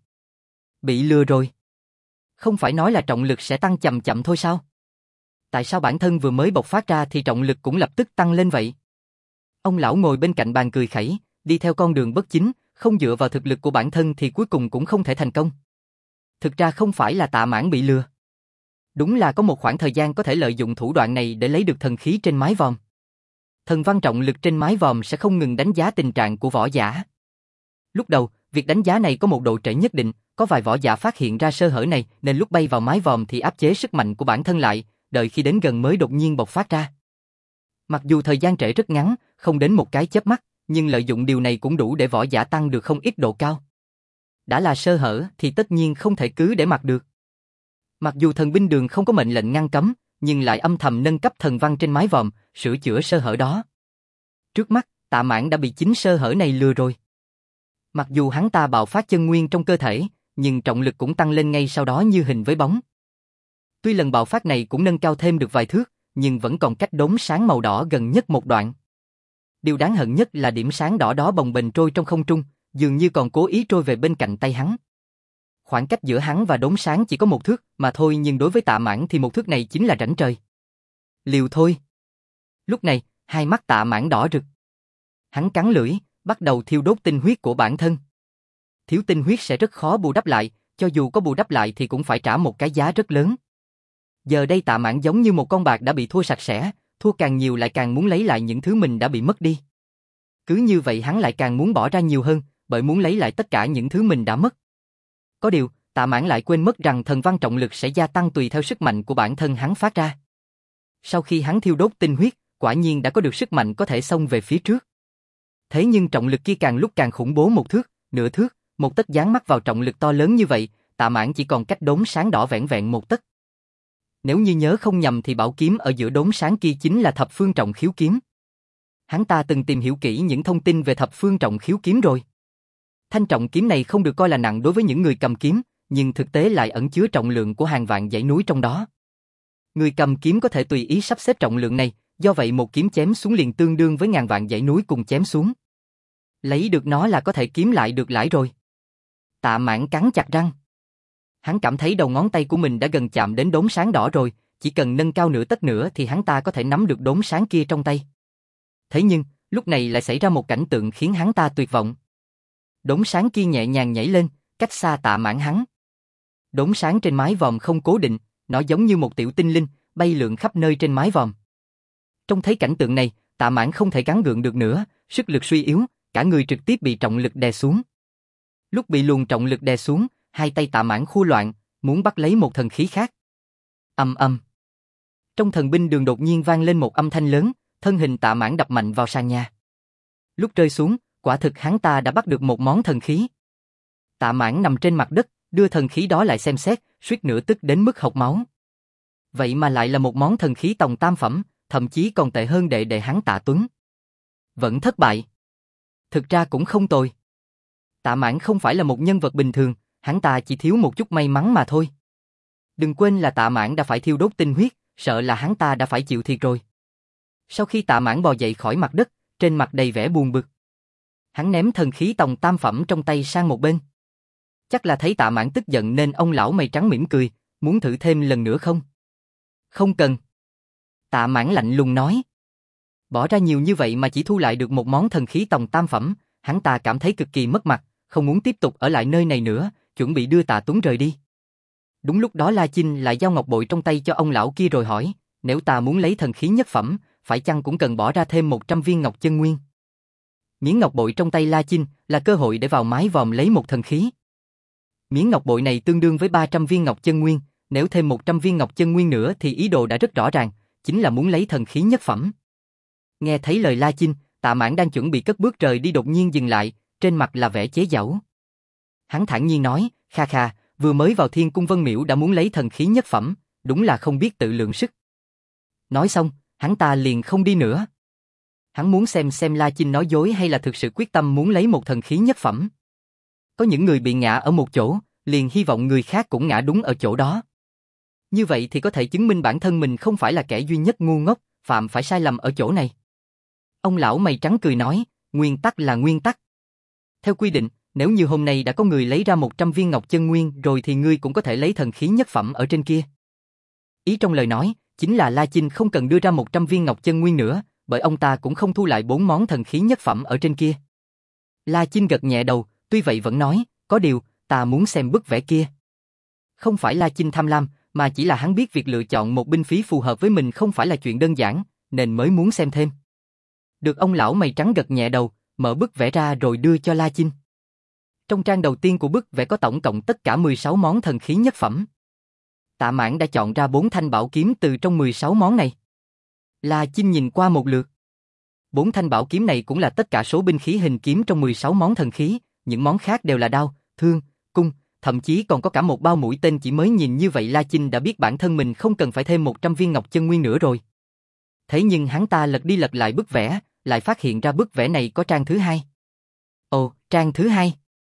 Bị lừa rồi. Không phải nói là trọng lực sẽ tăng chậm chậm thôi sao? Tại sao bản thân vừa mới bộc phát ra thì trọng lực cũng lập tức tăng lên vậy? Ông lão ngồi bên cạnh bàn cười khẩy, đi theo con đường bất chính, không dựa vào thực lực của bản thân thì cuối cùng cũng không thể thành công. Thực ra không phải là Tạ Mãn bị lừa. Đúng là có một khoảng thời gian có thể lợi dụng thủ đoạn này để lấy được thần khí trên mái vòm. Thần văn trọng lực trên mái vòm sẽ không ngừng đánh giá tình trạng của võ giả. Lúc đầu, việc đánh giá này có một độ trễ nhất định, có vài võ giả phát hiện ra sơ hở này nên lúc bay vào mái vòm thì áp chế sức mạnh của bản thân lại, đợi khi đến gần mới đột nhiên bộc phát ra. Mặc dù thời gian trễ rất ngắn, không đến một cái chớp mắt, nhưng lợi dụng điều này cũng đủ để võ giả tăng được không ít độ cao. Đã là sơ hở thì tất nhiên không thể cứ để mặc được. Mặc dù thần binh đường không có mệnh lệnh ngăn cấm, nhưng lại âm thầm nâng cấp thần văn trên mái vòm, sửa chữa sơ hở đó. Trước mắt, Tạ Mãn đã bị chính sơ hở này lừa rồi. Mặc dù hắn ta bạo phát chân nguyên trong cơ thể, nhưng trọng lực cũng tăng lên ngay sau đó như hình với bóng. Tuy lần bạo phát này cũng nâng cao thêm được vài thước, nhưng vẫn còn cách đốm sáng màu đỏ gần nhất một đoạn. Điều đáng hận nhất là điểm sáng đỏ đó bồng bềnh trôi trong không trung, dường như còn cố ý trôi về bên cạnh tay hắn. Khoảng cách giữa hắn và đốm sáng chỉ có một thước mà thôi, nhưng đối với Tạ Mãn thì một thước này chính là rãnh trời. Liều thôi. Lúc này, hai mắt Tạ Mãn đỏ rực. Hắn cắn lưỡi, bắt đầu thiêu đốt tinh huyết của bản thân. Thiếu tinh huyết sẽ rất khó bù đắp lại, cho dù có bù đắp lại thì cũng phải trả một cái giá rất lớn. Giờ đây Tạ Mãn giống như một con bạc đã bị thua sạch sẽ, thua càng nhiều lại càng muốn lấy lại những thứ mình đã bị mất đi. Cứ như vậy hắn lại càng muốn bỏ ra nhiều hơn, bởi muốn lấy lại tất cả những thứ mình đã mất. Có điều, Tạ Mãn lại quên mất rằng thần văn trọng lực sẽ gia tăng tùy theo sức mạnh của bản thân hắn phát ra. Sau khi hắn thiêu đốt tinh huyết, quả nhiên đã có được sức mạnh có thể xông về phía trước. Thế nhưng trọng lực kia càng lúc càng khủng bố, một thước, nửa thước, một tấc dán mắt vào trọng lực to lớn như vậy, Tạ Mãn chỉ còn cách đốm sáng đỏ vẻn vẹn một tấc. Nếu như nhớ không nhầm thì bảo kiếm ở giữa đốm sáng kia chính là thập phương trọng khiếu kiếm. Hắn ta từng tìm hiểu kỹ những thông tin về thập phương trọng khiếu kiếm rồi. Thanh trọng kiếm này không được coi là nặng đối với những người cầm kiếm, nhưng thực tế lại ẩn chứa trọng lượng của hàng vạn dãy núi trong đó. Người cầm kiếm có thể tùy ý sắp xếp trọng lượng này, do vậy một kiếm chém xuống liền tương đương với ngàn vạn dãy núi cùng chém xuống. Lấy được nó là có thể kiếm lại được lãi rồi. Tạ Mãn cắn chặt răng. Hắn cảm thấy đầu ngón tay của mình đã gần chạm đến đốm sáng đỏ rồi, chỉ cần nâng cao nửa tấc nữa thì hắn ta có thể nắm được đốm sáng kia trong tay. Thế nhưng, lúc này lại xảy ra một cảnh tượng khiến hắn ta tuyệt vọng. Đốm sáng kia nhẹ nhàng nhảy lên, cách xa Tạ Mãn hắn. Đốm sáng trên mái vòm không cố định, nó giống như một tiểu tinh linh, bay lượn khắp nơi trên mái vòm. Trông thấy cảnh tượng này, Tạ Mãn không thể gắng gượng được nữa, sức lực suy yếu, cả người trực tiếp bị trọng lực đè xuống. Lúc bị luồng trọng lực đè xuống, hai tay Tạ Mãn khua loạn, muốn bắt lấy một thần khí khác. Ầm ầm. Trong thần binh đường đột nhiên vang lên một âm thanh lớn, thân hình Tạ Mãn đập mạnh vào sàn nhà. Lúc rơi xuống, quả thực hắn ta đã bắt được một món thần khí. Tạ Mãn nằm trên mặt đất, đưa thần khí đó lại xem xét, suýt nữa tức đến mức hộc máu. Vậy mà lại là một món thần khí tòng tam phẩm, thậm chí còn tệ hơn đệ đệ hắn Tạ Tuấn. Vẫn thất bại. Thực ra cũng không tồi. Tạ Mãn không phải là một nhân vật bình thường, hắn ta chỉ thiếu một chút may mắn mà thôi. Đừng quên là Tạ Mãn đã phải thiêu đốt tinh huyết, sợ là hắn ta đã phải chịu thiệt rồi. Sau khi Tạ Mãn bò dậy khỏi mặt đất, trên mặt đầy vẻ buồn bực. Hắn ném thần khí tòng tam phẩm trong tay sang một bên. Chắc là thấy Tạ Mãn tức giận nên ông lão mày trắng mỉm cười, muốn thử thêm lần nữa không? Không cần. Tạ Mãn lạnh lùng nói. Bỏ ra nhiều như vậy mà chỉ thu lại được một món thần khí tòng tam phẩm, hắn ta cảm thấy cực kỳ mất mặt, không muốn tiếp tục ở lại nơi này nữa, chuẩn bị đưa Tạ Tuấn rời đi. Đúng lúc đó La Chinh lại giao ngọc bội trong tay cho ông lão kia rồi hỏi, nếu ta muốn lấy thần khí nhất phẩm, phải chăng cũng cần bỏ ra thêm một trăm viên ngọc chân nguyên? Miếng ngọc bội trong tay La Chinh là cơ hội để vào mái vòm lấy một thần khí. Miếng ngọc bội này tương đương với ba trăm viên ngọc chân nguyên, nếu thêm một trăm viên ngọc chân nguyên nữa thì ý đồ đã rất rõ ràng, chính là muốn lấy thần khí nhất phẩm. Nghe thấy lời La Chinh, Tạ Mãn đang chuẩn bị cất bước rời đi đột nhiên dừng lại, trên mặt là vẻ chế giễu. Hắn thản nhiên nói, kha kha, vừa mới vào Thiên Cung Vân Miễu đã muốn lấy thần khí nhất phẩm, đúng là không biết tự lượng sức. Nói xong, hắn ta liền không đi nữa. Hắn muốn xem xem La Chinh nói dối hay là thực sự quyết tâm muốn lấy một thần khí nhất phẩm. Có những người bị ngã ở một chỗ, liền hy vọng người khác cũng ngã đúng ở chỗ đó. Như vậy thì có thể chứng minh bản thân mình không phải là kẻ duy nhất ngu ngốc, phạm phải sai lầm ở chỗ này. Ông lão mày trắng cười nói, nguyên tắc là nguyên tắc. Theo quy định, nếu như hôm nay đã có người lấy ra một trăm viên ngọc chân nguyên rồi thì ngươi cũng có thể lấy thần khí nhất phẩm ở trên kia. Ý trong lời nói, chính là La Chinh không cần đưa ra một trăm viên ngọc chân nguyên nữa, bởi ông ta cũng không thu lại bốn món thần khí nhất phẩm ở trên kia. La Chinh gật nhẹ đầu, tuy vậy vẫn nói, có điều, ta muốn xem bức vẽ kia. Không phải La Chinh tham lam, mà chỉ là hắn biết việc lựa chọn một binh phí phù hợp với mình không phải là chuyện đơn giản, nên mới muốn xem thêm. Được ông lão mày trắng gật nhẹ đầu, mở bức vẽ ra rồi đưa cho La Chinh. Trong trang đầu tiên của bức vẽ có tổng cộng tất cả mười sáu món thần khí nhất phẩm. Tạ Mãn đã chọn ra bốn thanh bảo kiếm từ trong mười sáu món này. La Chinh nhìn qua một lượt. Bốn thanh bảo kiếm này cũng là tất cả số binh khí hình kiếm trong mười sáu món thần khí, những món khác đều là đao, thương, cung, thậm chí còn có cả một bao mũi tên. Chỉ mới nhìn như vậy La Chinh đã biết bản thân mình không cần phải thêm một trăm viên ngọc chân nguyên nữa rồi. Thế nhưng hắn ta lật đi lật lại bức vẽ, lại phát hiện ra bức vẽ này có trang thứ hai. Ồ, trang thứ hai.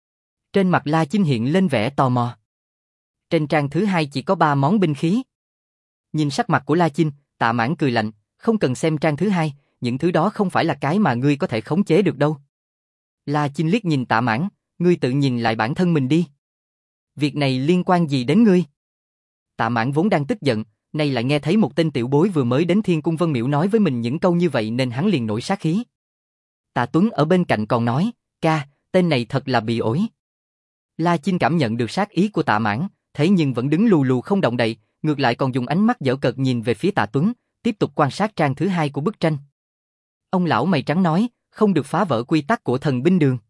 Trên mặt La Chinh hiện lên vẻ tò mò. Trên trang thứ hai chỉ có ba món binh khí. Nhìn sắc mặt của La Chinh, Tạ Mãn cười lạnh, không cần xem trang thứ hai, những thứ đó không phải là cái mà ngươi có thể khống chế được đâu. La Chinh liếc nhìn Tạ Mãn, ngươi tự nhìn lại bản thân mình đi. Việc này liên quan gì đến ngươi? Tạ Mãn vốn đang tức giận, nay lại nghe thấy một tên tiểu bối vừa mới đến Thiên Cung Vân Miểu nói với mình những câu như vậy nên hắn liền nổi sát khí. Tạ Tuấn ở bên cạnh còn nói, ca, tên này thật là bị ổi. La Chinh cảm nhận được sát ý của Tạ Mãn, thế nhưng vẫn đứng lù lù không động đậy, ngược lại còn dùng ánh mắt giễu cợt nhìn về phía Tạ Tuấn, tiếp tục quan sát trang thứ hai của bức tranh. Ông lão mày trắng nói, không được phá vỡ quy tắc của thần binh đường.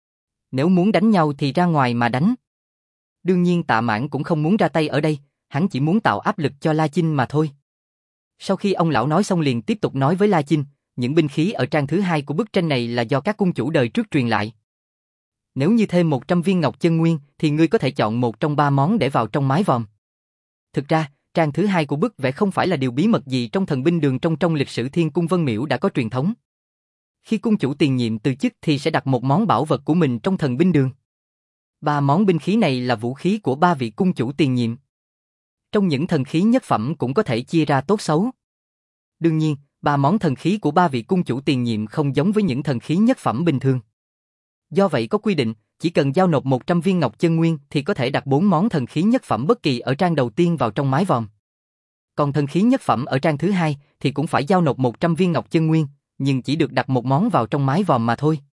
Nếu muốn đánh nhau thì ra ngoài mà đánh. Đương nhiên Tạ Mãn cũng không muốn ra tay ở đây, hắn chỉ muốn tạo áp lực cho La Chinh mà thôi. Sau khi ông lão nói xong liền tiếp tục nói với La Chinh, những binh khí ở trang thứ hai của bức tranh này là do các cung chủ đời trước truyền lại. Nếu như thêm một trăm viên ngọc chân nguyên thì ngươi có thể chọn một trong ba món để vào trong mái vòm. Thực ra, trang thứ hai của bức vẽ không phải là điều bí mật gì trong thần binh đường. Trong trong lịch sử Thiên Cung Vân Miểu đã có truyền thống. Khi cung chủ tiền nhiệm từ chức thì sẽ đặt một món bảo vật của mình trong thần binh đường. Ba món binh khí này là vũ khí của ba vị cung chủ tiền nhiệm. Trong những thần khí nhất phẩm cũng có thể chia ra tốt xấu. Đương nhiên, ba món thần khí của ba vị cung chủ tiền nhiệm không giống với những thần khí nhất phẩm bình thường. Do vậy có quy định, chỉ cần giao nộp một trăm viên ngọc chân nguyên thì có thể đặt bốn món thần khí nhất phẩm bất kỳ ở trang đầu tiên vào trong mái vòm. Còn thần khí nhất phẩm ở trang thứ hai thì cũng phải giao nộp một trăm viên ngọc chân nguyên, nhưng chỉ được đặt một món vào trong mái vòm mà thôi.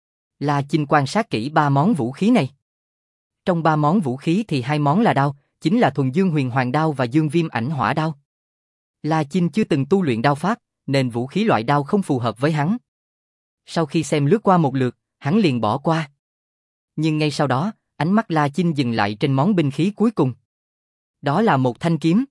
La Chinh quan sát kỹ ba món vũ khí này. Trong ba món vũ khí thì hai món là đao, chính là Thuần Dương Huyền Hoàng Đao và Dương Viêm Ảnh Hỏa Đao. La Chinh chưa từng tu luyện đao pháp, nên vũ khí loại đao không phù hợp với hắn. Sau khi xem lướt qua một lượt, hắn liền bỏ qua. Nhưng ngay sau đó, ánh mắt La Chinh dừng lại trên món binh khí cuối cùng. Đó là một thanh kiếm.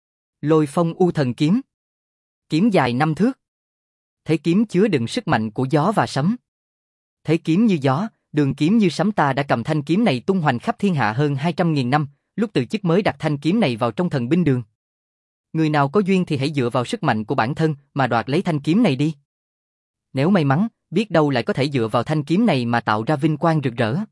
Lôi Phong U Thần Kiếm. Kiếm dài năm thước. Thế kiếm chứa đựng sức mạnh của gió và sấm. Thế kiếm như gió, đường kiếm như sấm. Ta đã cầm thanh kiếm này tung hoành khắp thiên hạ hơn hai trăm nghìn năm, lúc từ chức mới đặt thanh kiếm này vào trong thần binh đường. Người nào có duyên thì hãy dựa vào sức mạnh của bản thân mà đoạt lấy thanh kiếm này đi. Nếu may mắn, biết đâu lại có thể dựa vào thanh kiếm này mà tạo ra vinh quang rực rỡ.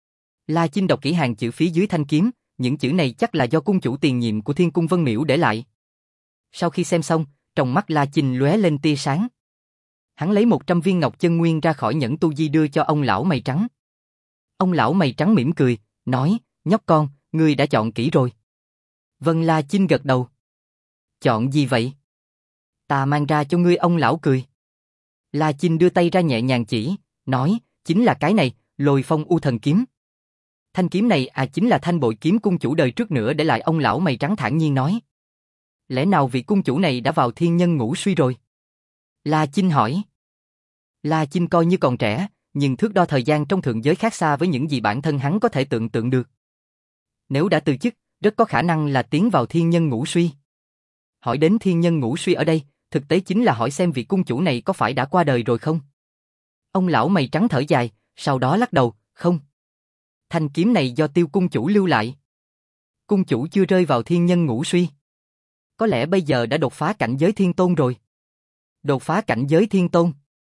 La Chinh đọc kỹ hàng chữ phía dưới thanh kiếm, những chữ này chắc là do cung chủ tiền nhiệm của Thiên Cung Vân Miểu để lại. Sau khi xem xong, trong mắt La Chinh lóe lên tia sáng. Hắn lấy một trăm viên ngọc chân nguyên ra khỏi nhẫn tu di đưa cho ông lão mày trắng. Ông lão mày trắng mỉm cười, nói, nhóc con, ngươi đã chọn kỹ rồi. Vân. La Chinh gật đầu. Chọn gì vậy? Ta mang ra cho ngươi. Ông lão cười. La Chinh đưa tay ra nhẹ nhàng chỉ, nói, chính là cái này, Lôi Phong U Thần Kiếm. Thanh kiếm này à chính là thanh bội kiếm cung chủ đời trước nữa để lại. Ông lão mày trắng thản nhiên nói. Lẽ nào vị cung chủ này đã vào thiên nhân ngũ suy rồi? La Chinh hỏi. La Chinh coi như còn trẻ, nhưng thước đo thời gian trong thượng giới khác xa với những gì bản thân hắn có thể tưởng tượng được. Nếu đã từ chức, rất có khả năng là tiến vào thiên nhân ngũ suy. Hỏi đến thiên nhân ngũ suy ở đây, thực tế chính là hỏi xem vị cung chủ này có phải đã qua đời rồi không? Ông lão mày trắng thở dài, sau đó lắc đầu, không. Thanh kiếm này do Tiêu cung chủ lưu lại. Cung chủ chưa rơi vào thiên nhân ngũ suy. Có lẽ bây giờ đã đột phá cảnh giới thiên tôn rồi. Đột phá cảnh giới thiên tôn.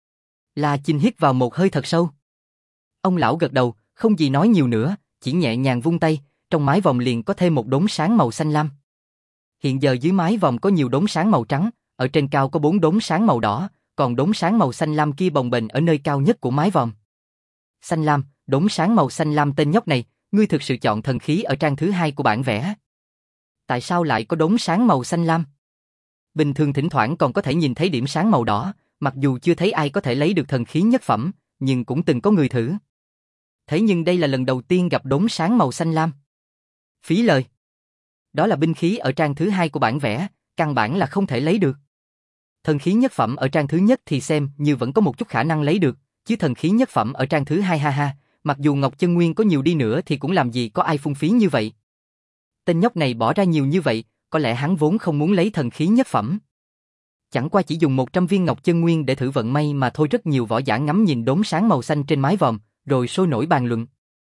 La Chinh hít vào một hơi thật sâu. Ông lão gật đầu, không gì nói nhiều nữa, chỉ nhẹ nhàng vung tay, trong mái vòm liền có thêm một đốm sáng màu xanh lam. Hiện giờ dưới mái vòm có nhiều đốm sáng màu trắng, ở trên cao có bốn đốm sáng màu đỏ, còn đốm sáng màu xanh lam kia bồng bềnh ở nơi cao nhất của mái vòm. Xanh lam, đốm sáng màu xanh lam. Tên nhóc này, ngươi thực sự chọn thần khí ở trang thứ hai của bản vẽ. Tại sao lại có đốm sáng màu xanh lam? Bình thường thỉnh thoảng còn có thể nhìn thấy điểm sáng màu đỏ, mặc dù chưa thấy ai có thể lấy được thần khí nhất phẩm, nhưng cũng từng có người thử. Thế nhưng đây là lần đầu tiên gặp đốm sáng màu xanh lam. Phí lời. Đó là binh khí ở trang thứ hai của bản vẽ, căn bản là không thể lấy được. Thần khí nhất phẩm ở trang thứ nhất thì xem như vẫn có một chút khả năng lấy được, chứ thần khí nhất phẩm ở trang thứ hai ha ha, mặc dù ngọc chân nguyên có nhiều đi nữa thì cũng làm gì có ai phung phí như vậy. Tên nhóc này bỏ ra nhiều như vậy, có lẽ hắn vốn không muốn lấy thần khí nhất phẩm. chẳng qua chỉ dùng một trăm viên ngọc chân nguyên để thử vận may mà thôi. Rất nhiều võ giả ngắm nhìn đốm sáng màu xanh trên mái vòm, rồi sôi nổi bàn luận.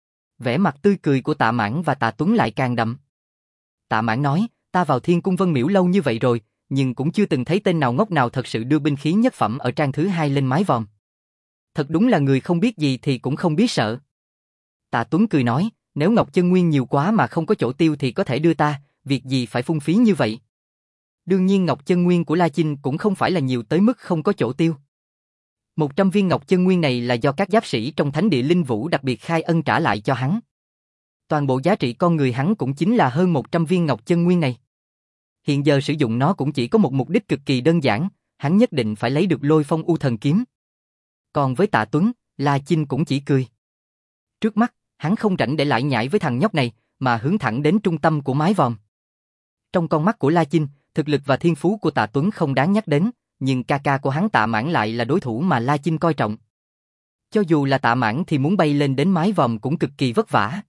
Vẻ mặt tươi cười của Tạ Mãn và Tạ Tuấn lại càng đậm. Tạ Mãn nói, ta vào Thiên Cung Vân Miễu lâu như vậy rồi, nhưng cũng chưa từng thấy tên nào ngốc nào thật sự đưa binh khí nhất phẩm ở trang thứ hai lên mái vòm. Thật đúng là người không biết gì thì cũng không biết sợ. Tạ Tuấn cười nói, nếu ngọc chân nguyên nhiều quá mà không có chỗ tiêu thì có thể đưa ta, việc gì phải phung phí như vậy. Đương nhiên ngọc chân nguyên của La Chinh cũng không phải là nhiều tới mức không có chỗ tiêu. một trăm viên ngọc chân nguyên này là do các giáp sĩ trong thánh địa linh vũ đặc biệt khai ân trả lại cho hắn. Toàn bộ giá trị con người hắn cũng chính là hơn một trăm viên ngọc chân nguyên này. Hiện giờ sử dụng nó cũng chỉ có một mục đích cực kỳ đơn giản, hắn nhất định phải lấy được Lôi Phong U Thần Kiếm. Còn với Tạ Tuấn, La Chinh cũng chỉ cười. Trước mắt, hắn không rảnh để lại nhảy với thằng nhóc này, mà hướng thẳng đến trung tâm của mái vòm. Trong con mắt của La Chinh, thực lực và thiên phú của Tạ Tuấn không đáng nhắc đến, nhưng ca ca của hắn Tạ Mãn lại là đối thủ mà La Chinh coi trọng. Cho dù là Tạ Mãn thì muốn bay lên đến mái vòm cũng cực kỳ vất vả.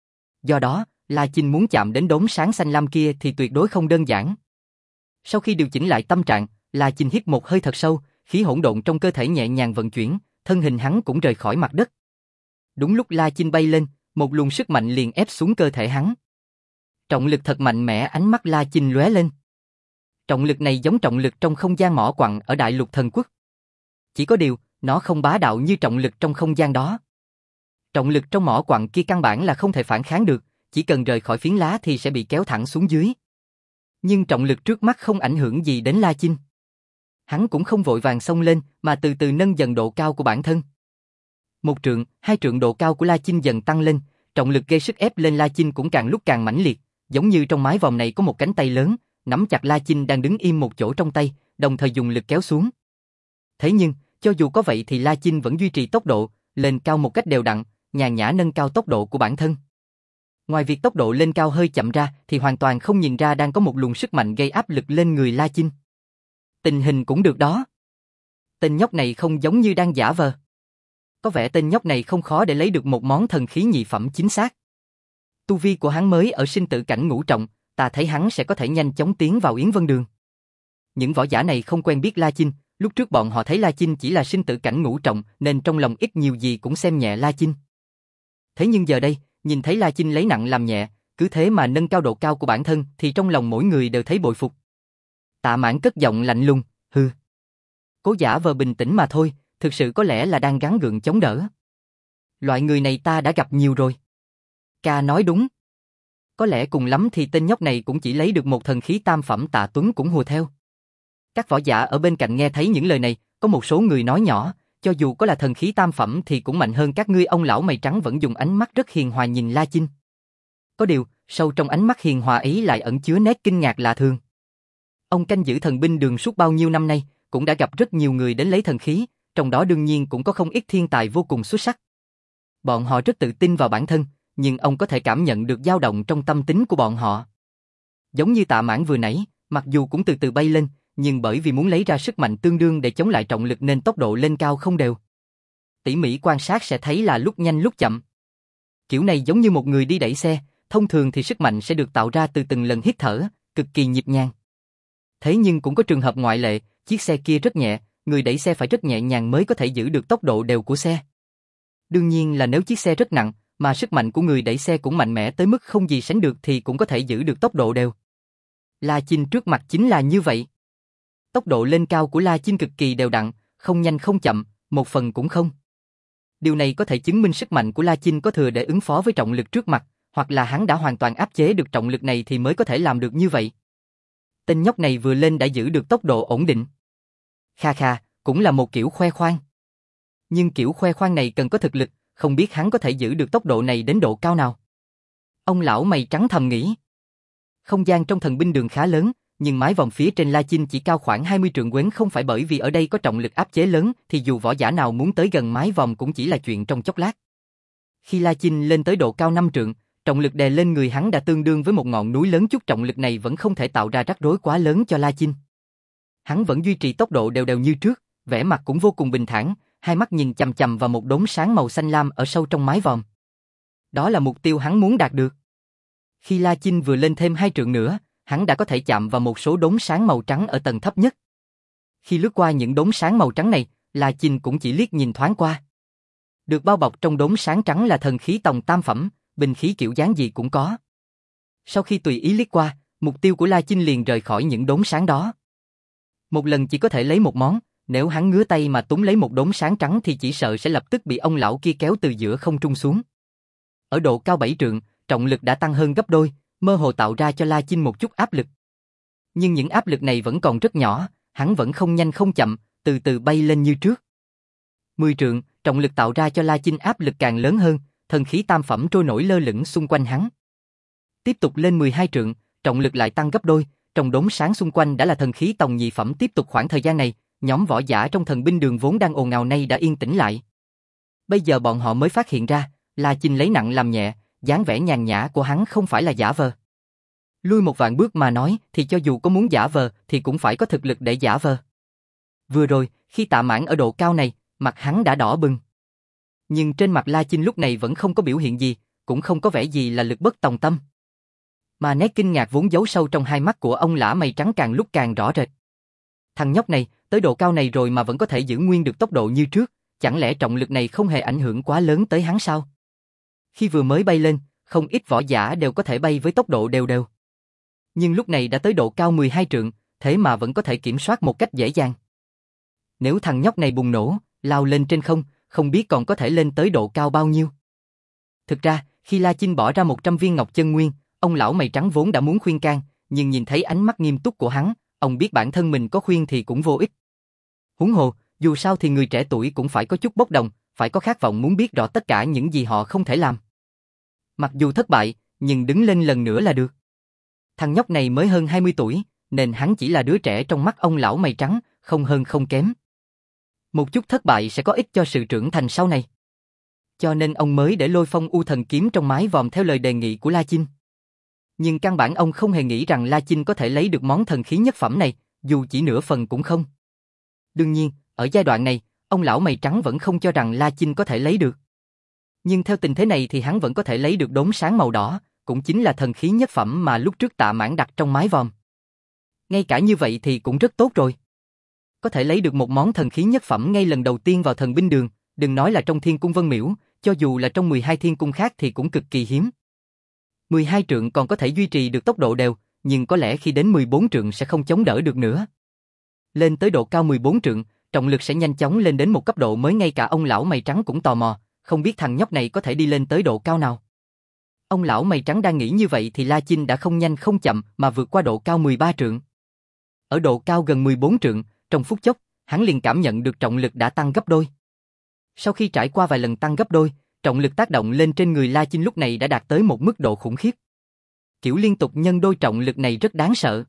Do đó, La Chinh muốn chạm đến đốm sáng xanh lam kia thì tuyệt đối không đơn giản. Sau khi điều chỉnh lại tâm trạng, La Chinh hít một hơi thật sâu, khí hỗn độn trong cơ thể nhẹ nhàng vận chuyển, thân hình hắn cũng rời khỏi mặt đất. Đúng lúc La Chinh bay lên, một luồng sức mạnh liền ép xuống cơ thể hắn. Trọng lực thật mạnh mẽ, ánh mắt La Chinh lóe lên. Trọng lực này giống trọng lực trong không gian mỏ quặng ở Đại Lục Thần Quốc. Chỉ có điều, nó không bá đạo như trọng lực trong không gian đó. Trọng lực trong mỏ quặng kia căn bản là không thể phản kháng được, chỉ cần rời khỏi phiến lá thì sẽ bị kéo thẳng xuống dưới. Nhưng trọng lực trước mắt không ảnh hưởng gì đến La Chinh. Hắn cũng không vội vàng xông lên, mà từ từ nâng dần độ cao của bản thân. Một trượng, hai trượng độ cao của La Chinh dần tăng lên, trọng lực gây sức ép lên La Chinh cũng càng lúc càng mãnh liệt, giống như trong mái vòm này có một cánh tay lớn, nắm chặt La Chinh đang đứng im một chỗ trong tay, đồng thời dùng lực kéo xuống. Thế nhưng, cho dù có vậy thì La Chinh vẫn duy trì tốc độ, lên cao một cách đều đặn, nhàn nhã nâng cao tốc độ của bản thân. Ngoài việc tốc độ lên cao hơi chậm ra thì hoàn toàn không nhìn ra đang có một luồng sức mạnh gây áp lực lên người La Chinh. Tình hình cũng được đó. Tên nhóc này không giống như đang giả vờ. Có vẻ tên nhóc này không khó để lấy được một món thần khí nhị phẩm chính xác. Tu vi của hắn mới ở sinh tử cảnh ngũ trọng, ta thấy hắn sẽ có thể nhanh chóng tiến vào Yến Vân Đường. Những võ giả này không quen biết La Chinh, lúc trước bọn họ thấy La Chinh chỉ là sinh tử cảnh ngũ trọng nên trong lòng ít nhiều gì cũng xem nhẹ La Chinh. Thế nhưng giờ đây, nhìn thấy La Chinh lấy nặng làm nhẹ, cứ thế mà nâng cao độ cao của bản thân thì trong lòng mỗi người đều thấy bội phục. Tạ Mãn cất giọng lạnh lùng, hừ. Cố giả vờ bình tĩnh mà thôi, thực sự có lẽ là đang gắng gượng chống đỡ. Loại người này ta đã gặp nhiều rồi. Ca nói đúng. Có lẽ cùng lắm thì tên nhóc này cũng chỉ lấy được một thần khí tam phẩm. Tạ Tuấn cũng hùa theo. Các võ giả ở bên cạnh nghe thấy những lời này, có một số người nói nhỏ, cho dù có là thần khí tam phẩm thì cũng mạnh hơn các ngươi. Ông lão mày trắng vẫn dùng ánh mắt rất hiền hòa nhìn La Chinh. Có điều, sâu trong ánh mắt hiền hòa ấy lại ẩn chứa nét kinh ngạc lạ thường. Ông canh giữ thần binh đường suốt bao nhiêu năm nay, cũng đã gặp rất nhiều người đến lấy thần khí, trong đó đương nhiên cũng có không ít thiên tài vô cùng xuất sắc. Bọn họ rất tự tin vào bản thân, nhưng ông có thể cảm nhận được dao động trong tâm tính của bọn họ. Giống như Tạ Mãn vừa nãy, mặc dù cũng từ từ bay lên, nhưng bởi vì muốn lấy ra sức mạnh tương đương để chống lại trọng lực nên tốc độ lên cao không đều. Tỉ mỉ quan sát sẽ thấy là lúc nhanh lúc chậm. Kiểu này giống như một người đi đẩy xe, thông thường thì sức mạnh sẽ được tạo ra từ từng lần hít thở, cực kỳ nhịp nhàng. Thế nhưng cũng có trường hợp ngoại lệ, chiếc xe kia rất nhẹ, người đẩy xe phải rất nhẹ nhàng mới có thể giữ được tốc độ đều của xe. Đương nhiên là nếu chiếc xe rất nặng, mà sức mạnh của người đẩy xe cũng mạnh mẽ tới mức không gì sánh được thì cũng có thể giữ được tốc độ đều. La Chinh trước mặt chính là như vậy. Tốc độ lên cao của La Chinh cực kỳ đều đặn, không nhanh không chậm, một phần cũng không. Điều này có thể chứng minh sức mạnh của La Chinh có thừa để ứng phó với trọng lực trước mặt, hoặc là hắn đã hoàn toàn áp chế được trọng lực này thì mới có thể làm được như vậy. Tên nhóc này vừa lên đã giữ được tốc độ ổn định. Kha kha, cũng là một kiểu khoe khoang. Nhưng kiểu khoe khoang này cần có thực lực, không biết hắn có thể giữ được tốc độ này đến độ cao nào. Ông lão mày trắng thầm nghĩ. Không gian trong thần binh đường khá lớn, nhưng mái vòm phía trên La Chinh chỉ cao khoảng hai mươi trượng quến, không phải bởi vì ở đây có trọng lực áp chế lớn thì dù võ giả nào muốn tới gần mái vòm cũng chỉ là chuyện trong chốc lát. Khi La Chinh lên tới độ cao năm trượng, trọng lực đè lên người hắn đã tương đương với một ngọn núi lớn. Chút trọng lực này vẫn không thể tạo ra rắc rối quá lớn cho La Chinh. Hắn vẫn duy trì tốc độ đều đều như trước, vẻ mặt cũng vô cùng bình thản, hai mắt nhìn chằm chằm vào một đốm sáng màu xanh lam ở sâu trong mái vòm. Đó là mục tiêu hắn muốn đạt được. Khi La Chinh vừa lên thêm hai trượng nữa, hắn đã có thể chạm vào một số đốm sáng màu trắng ở tầng thấp nhất. Khi lướt qua những đốm sáng màu trắng này, La Chinh cũng chỉ liếc nhìn thoáng qua. Được bao bọc trong đốm sáng trắng là thần khí tòng tam phẩm, binh khí kiểu dáng gì cũng có. Sau khi tùy ý liếc qua, mục tiêu của La Chinh liền rời khỏi những đốm sáng đó. Một lần chỉ có thể lấy một món, nếu hắn ngứa tay mà túm lấy một đốm sáng trắng thì chỉ sợ sẽ lập tức bị ông lão kia kéo từ giữa không trung xuống. Ở độ cao bảy trượng, trọng lực đã tăng hơn gấp đôi, mơ hồ tạo ra cho La Chinh một chút áp lực. Nhưng những áp lực này vẫn còn rất nhỏ, hắn vẫn không nhanh không chậm, từ từ bay lên như trước. Mười trượng, trọng lực tạo ra cho La Chinh áp lực càng lớn hơn, thần khí tam phẩm trôi nổi lơ lửng xung quanh hắn. Tiếp tục lên mười hai trượng, trọng lực lại tăng gấp đôi, trong đốm sáng xung quanh đã là thần khí tòng nhị phẩm. Tiếp tục khoảng thời gian này, nhóm võ giả trong thần binh đường vốn đang ồn ào nay đã yên tĩnh lại. Bây giờ bọn họ mới phát hiện ra, La Chinh lấy nặng làm nhẹ, dáng vẻ nhàn nhã của hắn không phải là giả vờ. Lui một vạn bước mà nói thì cho dù có muốn giả vờ thì cũng phải có thực lực để giả vờ. Vừa rồi, khi Tạ Mãn ở độ cao này, mặt hắn đã đỏ bừng. Nhưng trên mặt La Chinh lúc này vẫn không có biểu hiện gì, cũng không có vẻ gì là lực bất tòng tâm. Mà nét kinh ngạc vốn giấu sâu trong hai mắt của ông lã mày trắng càng lúc càng rõ rệt. Thằng nhóc này, tới độ cao này rồi mà vẫn có thể giữ nguyên được tốc độ như trước, chẳng lẽ trọng lực này không hề ảnh hưởng quá lớn tới hắn sao? Khi vừa mới bay lên, không ít võ giả đều có thể bay với tốc độ đều đều. Nhưng lúc này đã tới độ cao mười hai trượng, thế mà vẫn có thể kiểm soát một cách dễ dàng. Nếu thằng nhóc này bùng nổ, lao lên trên không, không biết còn có thể lên tới độ cao bao nhiêu. Thực ra, khi La Chinh bỏ ra một trăm viên ngọc chân nguyên, ông lão mày trắng vốn đã muốn khuyên can, nhưng nhìn thấy ánh mắt nghiêm túc của hắn, ông biết bản thân mình có khuyên thì cũng vô ích. Huống hồ, dù sao thì người trẻ tuổi cũng phải có chút bốc đồng, phải có khát vọng muốn biết rõ tất cả những gì họ không thể làm. Mặc dù thất bại, nhưng đứng lên lần nữa là được. Thằng nhóc này mới hơn hai mươi tuổi, nên hắn chỉ là đứa trẻ trong mắt ông lão mày trắng, không hơn không kém. Một chút thất bại sẽ có ích cho sự trưởng thành sau này. Cho nên ông mới để Lôi Phong U Thần Kiếm trong mái vòm theo lời đề nghị của La Chinh. Nhưng căn bản ông không hề nghĩ rằng La Chinh có thể lấy được món thần khí nhất phẩm này, dù chỉ nửa phần cũng không. Đương nhiên, ở giai đoạn này, ông lão mày trắng vẫn không cho rằng La Chinh có thể lấy được. Nhưng theo tình thế này thì hắn vẫn có thể lấy được đốm sáng màu đỏ, cũng chính là thần khí nhất phẩm mà lúc trước Tạ Mãn đặt trong mái vòm. Ngay cả như vậy thì cũng rất tốt rồi. Có thể lấy được một món thần khí nhất phẩm ngay lần đầu tiên vào thần binh đường, đừng nói là trong Thiên Cung Vân Miễu, cho dù là trong mười hai thiên cung khác thì cũng cực kỳ hiếm. mười hai trượng còn có thể duy trì được tốc độ đều, nhưng có lẽ khi đến mười bốn trượng sẽ không chống đỡ được nữa. Lên tới độ cao mười bốn trượng, trọng lực sẽ nhanh chóng lên đến một cấp độ mới ngay cả ông lão mày trắng cũng tò mò, không biết thằng nhóc này có thể đi lên tới độ cao nào. Ông lão mày trắng đang nghĩ như vậy thì La Chinh đã không nhanh không chậm mà vượt qua độ cao mười ba trượng. Ở độ cao gần mười bốn trượng, trong phút chốc, hắn liền cảm nhận được trọng lực đã tăng gấp đôi. Sau khi trải qua vài lần tăng gấp đôi, trọng lực tác động lên trên người La Chinh lúc này đã đạt tới một mức độ khủng khiếp. Kiểu liên tục nhân đôi trọng lực này rất đáng sợ.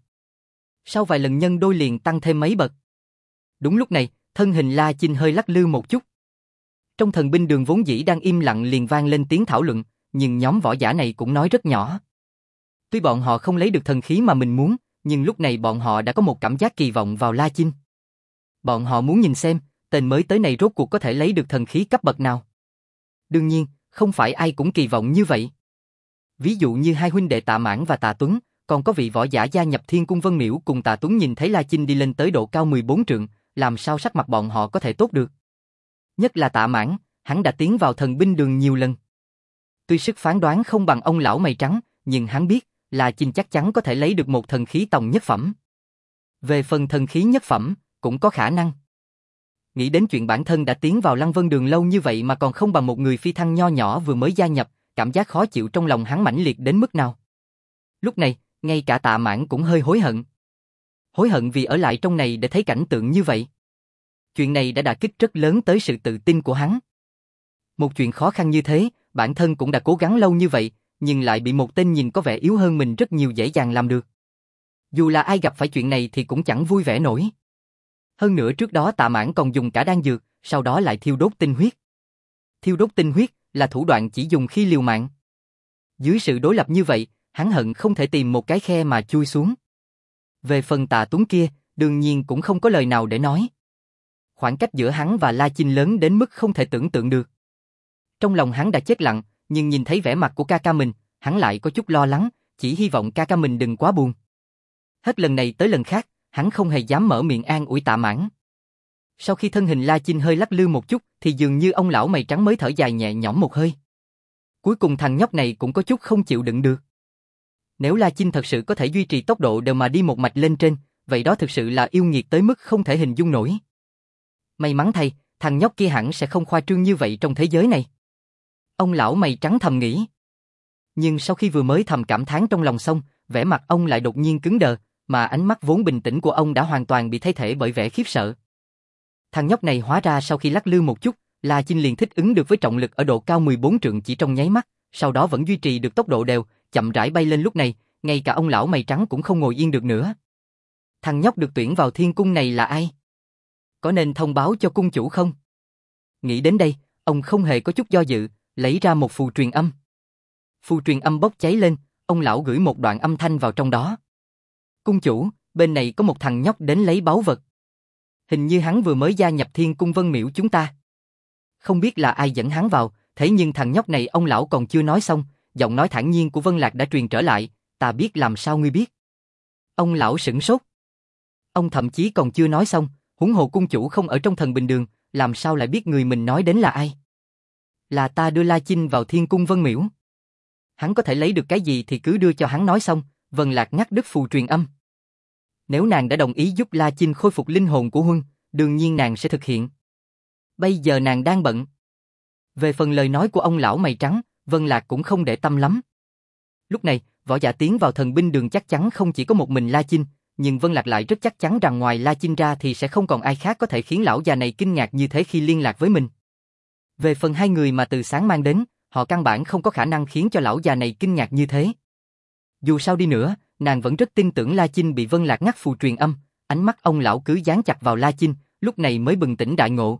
Sau vài lần nhân đôi liền tăng thêm mấy bậc. Đúng lúc này, thân hình La Chinh hơi lắc lư một chút. Trong thần binh đường vốn dĩ đang im lặng liền vang lên tiếng thảo luận, nhưng nhóm võ giả này cũng nói rất nhỏ. Tuy bọn họ không lấy được thần khí mà mình muốn, nhưng lúc này bọn họ đã có một cảm giác kỳ vọng vào La Chinh. Bọn họ muốn nhìn xem, tên mới tới này rốt cuộc có thể lấy được thần khí cấp bậc nào. Đương nhiên, không phải ai cũng kỳ vọng như vậy. Ví dụ như hai huynh đệ Tạ Mãn và Tạ Tuấn, còn có vị võ giả gia nhập Thiên Cung Vân Miễu cùng Tạ Tuấn nhìn thấy La Chinh đi lên tới độ cao mười bốn trượng, làm sao sắc mặt bọn họ có thể tốt được. Nhất là Tạ Mãn, hắn đã tiến vào thần binh đường nhiều lần. Tuy sức phán đoán không bằng ông lão mày trắng, nhưng hắn biết, La Chinh chắc chắn có thể lấy được một thần khí tòng nhất phẩm. Về phần thần khí nhất phẩm, cũng có khả năng. Nghĩ đến chuyện bản thân đã tiến vào Lăng Vân Đường lâu như vậy mà còn không bằng một người phi thăng nho nhỏ vừa mới gia nhập, cảm giác khó chịu trong lòng hắn mãnh liệt đến mức nào. Lúc này, ngay cả Tạ Mãn cũng hơi hối hận. Hối hận vì ở lại trong này để thấy cảnh tượng như vậy. Chuyện này đã đả kích rất lớn tới sự tự tin của hắn. Một chuyện khó khăn như thế, bản thân cũng đã cố gắng lâu như vậy, nhưng lại bị một tên nhìn có vẻ yếu hơn mình rất nhiều dễ dàng làm được. Dù là ai gặp phải chuyện này thì cũng chẳng vui vẻ nổi. Hơn nữa trước đó Tạ Mãn còn dùng cả đan dược, sau đó lại thiêu đốt tinh huyết. Thiêu đốt tinh huyết là thủ đoạn chỉ dùng khi liều mạng. Dưới sự đối lập như vậy, hắn hận không thể tìm một cái khe mà chui xuống. Về phần Tạ Tuấn kia, đương nhiên cũng không có lời nào để nói. Khoảng cách giữa hắn và La Chinh lớn đến mức không thể tưởng tượng được. Trong lòng hắn đã chết lặng, nhưng nhìn thấy vẻ mặt của ca ca mình, hắn lại có chút lo lắng, chỉ hy vọng ca ca mình đừng quá buồn. Hết lần này tới lần khác, hắn không hề dám mở miệng an ủi Tạ Mãn. Sau khi thân hình La Chinh hơi lắc lư một chút, thì dường như ông lão mày trắng mới thở dài nhẹ nhõm một hơi. Cuối cùng thằng nhóc này cũng có chút không chịu đựng được. Nếu La Chinh thật sự có thể duy trì tốc độ đều mà đi một mạch lên trên, vậy đó thực sự là yêu nghiệt tới mức không thể hình dung nổi. May mắn thay, thằng nhóc kia hẳn sẽ không khoa trương như vậy trong thế giới này. Ông lão mày trắng thầm nghĩ. Nhưng sau khi vừa mới thầm cảm thán trong lòng xong, vẻ mặt ông lại đột nhiên cứng đờ, mà ánh mắt vốn bình tĩnh của ông đã hoàn toàn bị thay thế bởi vẻ khiếp sợ. Thằng nhóc này hóa ra sau khi lắc lư một chút, La Chinh liền thích ứng được với trọng lực ở độ cao mười bốn trượng chỉ trong nháy mắt, sau đó vẫn duy trì được tốc độ đều, chậm rãi bay lên. Lúc này, ngay cả ông lão mày trắng cũng không ngồi yên được nữa. Thằng nhóc được tuyển vào thiên cung này là ai? Có nên thông báo cho cung chủ không? Nghĩ đến đây, ông không hề có chút do dự, lấy ra một phù truyền âm. Phù truyền âm bốc cháy lên, ông lão gửi một đoạn âm thanh vào trong đó. Cung chủ, bên này có một thằng nhóc đến lấy báu vật. Hình như hắn vừa mới gia nhập Thiên Cung Vân Miễu chúng ta. Không biết là ai dẫn hắn vào, thế nhưng thằng nhóc này ông lão còn chưa nói xong, giọng nói thản nhiên của Vân Lạc đã truyền trở lại, ta biết làm sao ngươi biết. Ông lão sửng sốt. Ông thậm chí còn chưa nói xong, huống hồ cung chủ không ở trong Thần Bình Đường, làm sao lại biết người mình nói đến là ai? Là ta đưa La Chinh vào Thiên Cung Vân Miễu. Hắn có thể lấy được cái gì thì cứ đưa cho hắn nói xong, Vân Lạc ngắt đứt phù truyền âm. Nếu nàng đã đồng ý giúp La Chinh khôi phục linh hồn của Huân, đương nhiên nàng sẽ thực hiện. Bây giờ nàng đang bận. Về phần lời nói của ông lão mày trắng, Vân Lạc cũng không để tâm lắm. Lúc này, Võ Giả tiến vào Thần Binh Đường chắc chắn không chỉ có một mình La Chinh, nhưng Vân Lạc lại rất chắc chắn rằng ngoài La Chinh ra thì sẽ không còn ai khác có thể khiến lão già này kinh ngạc như thế khi liên lạc với mình. Về phần hai người mà từ sáng mang đến, họ căn bản không có khả năng khiến cho lão già này kinh ngạc như thế. Dù sao đi nữa, nàng vẫn rất tin tưởng La Chinh bị Vân Lạc ngắt phù truyền âm, ánh mắt ông lão cứ dán chặt vào La Chinh, lúc này mới bừng tỉnh đại ngộ.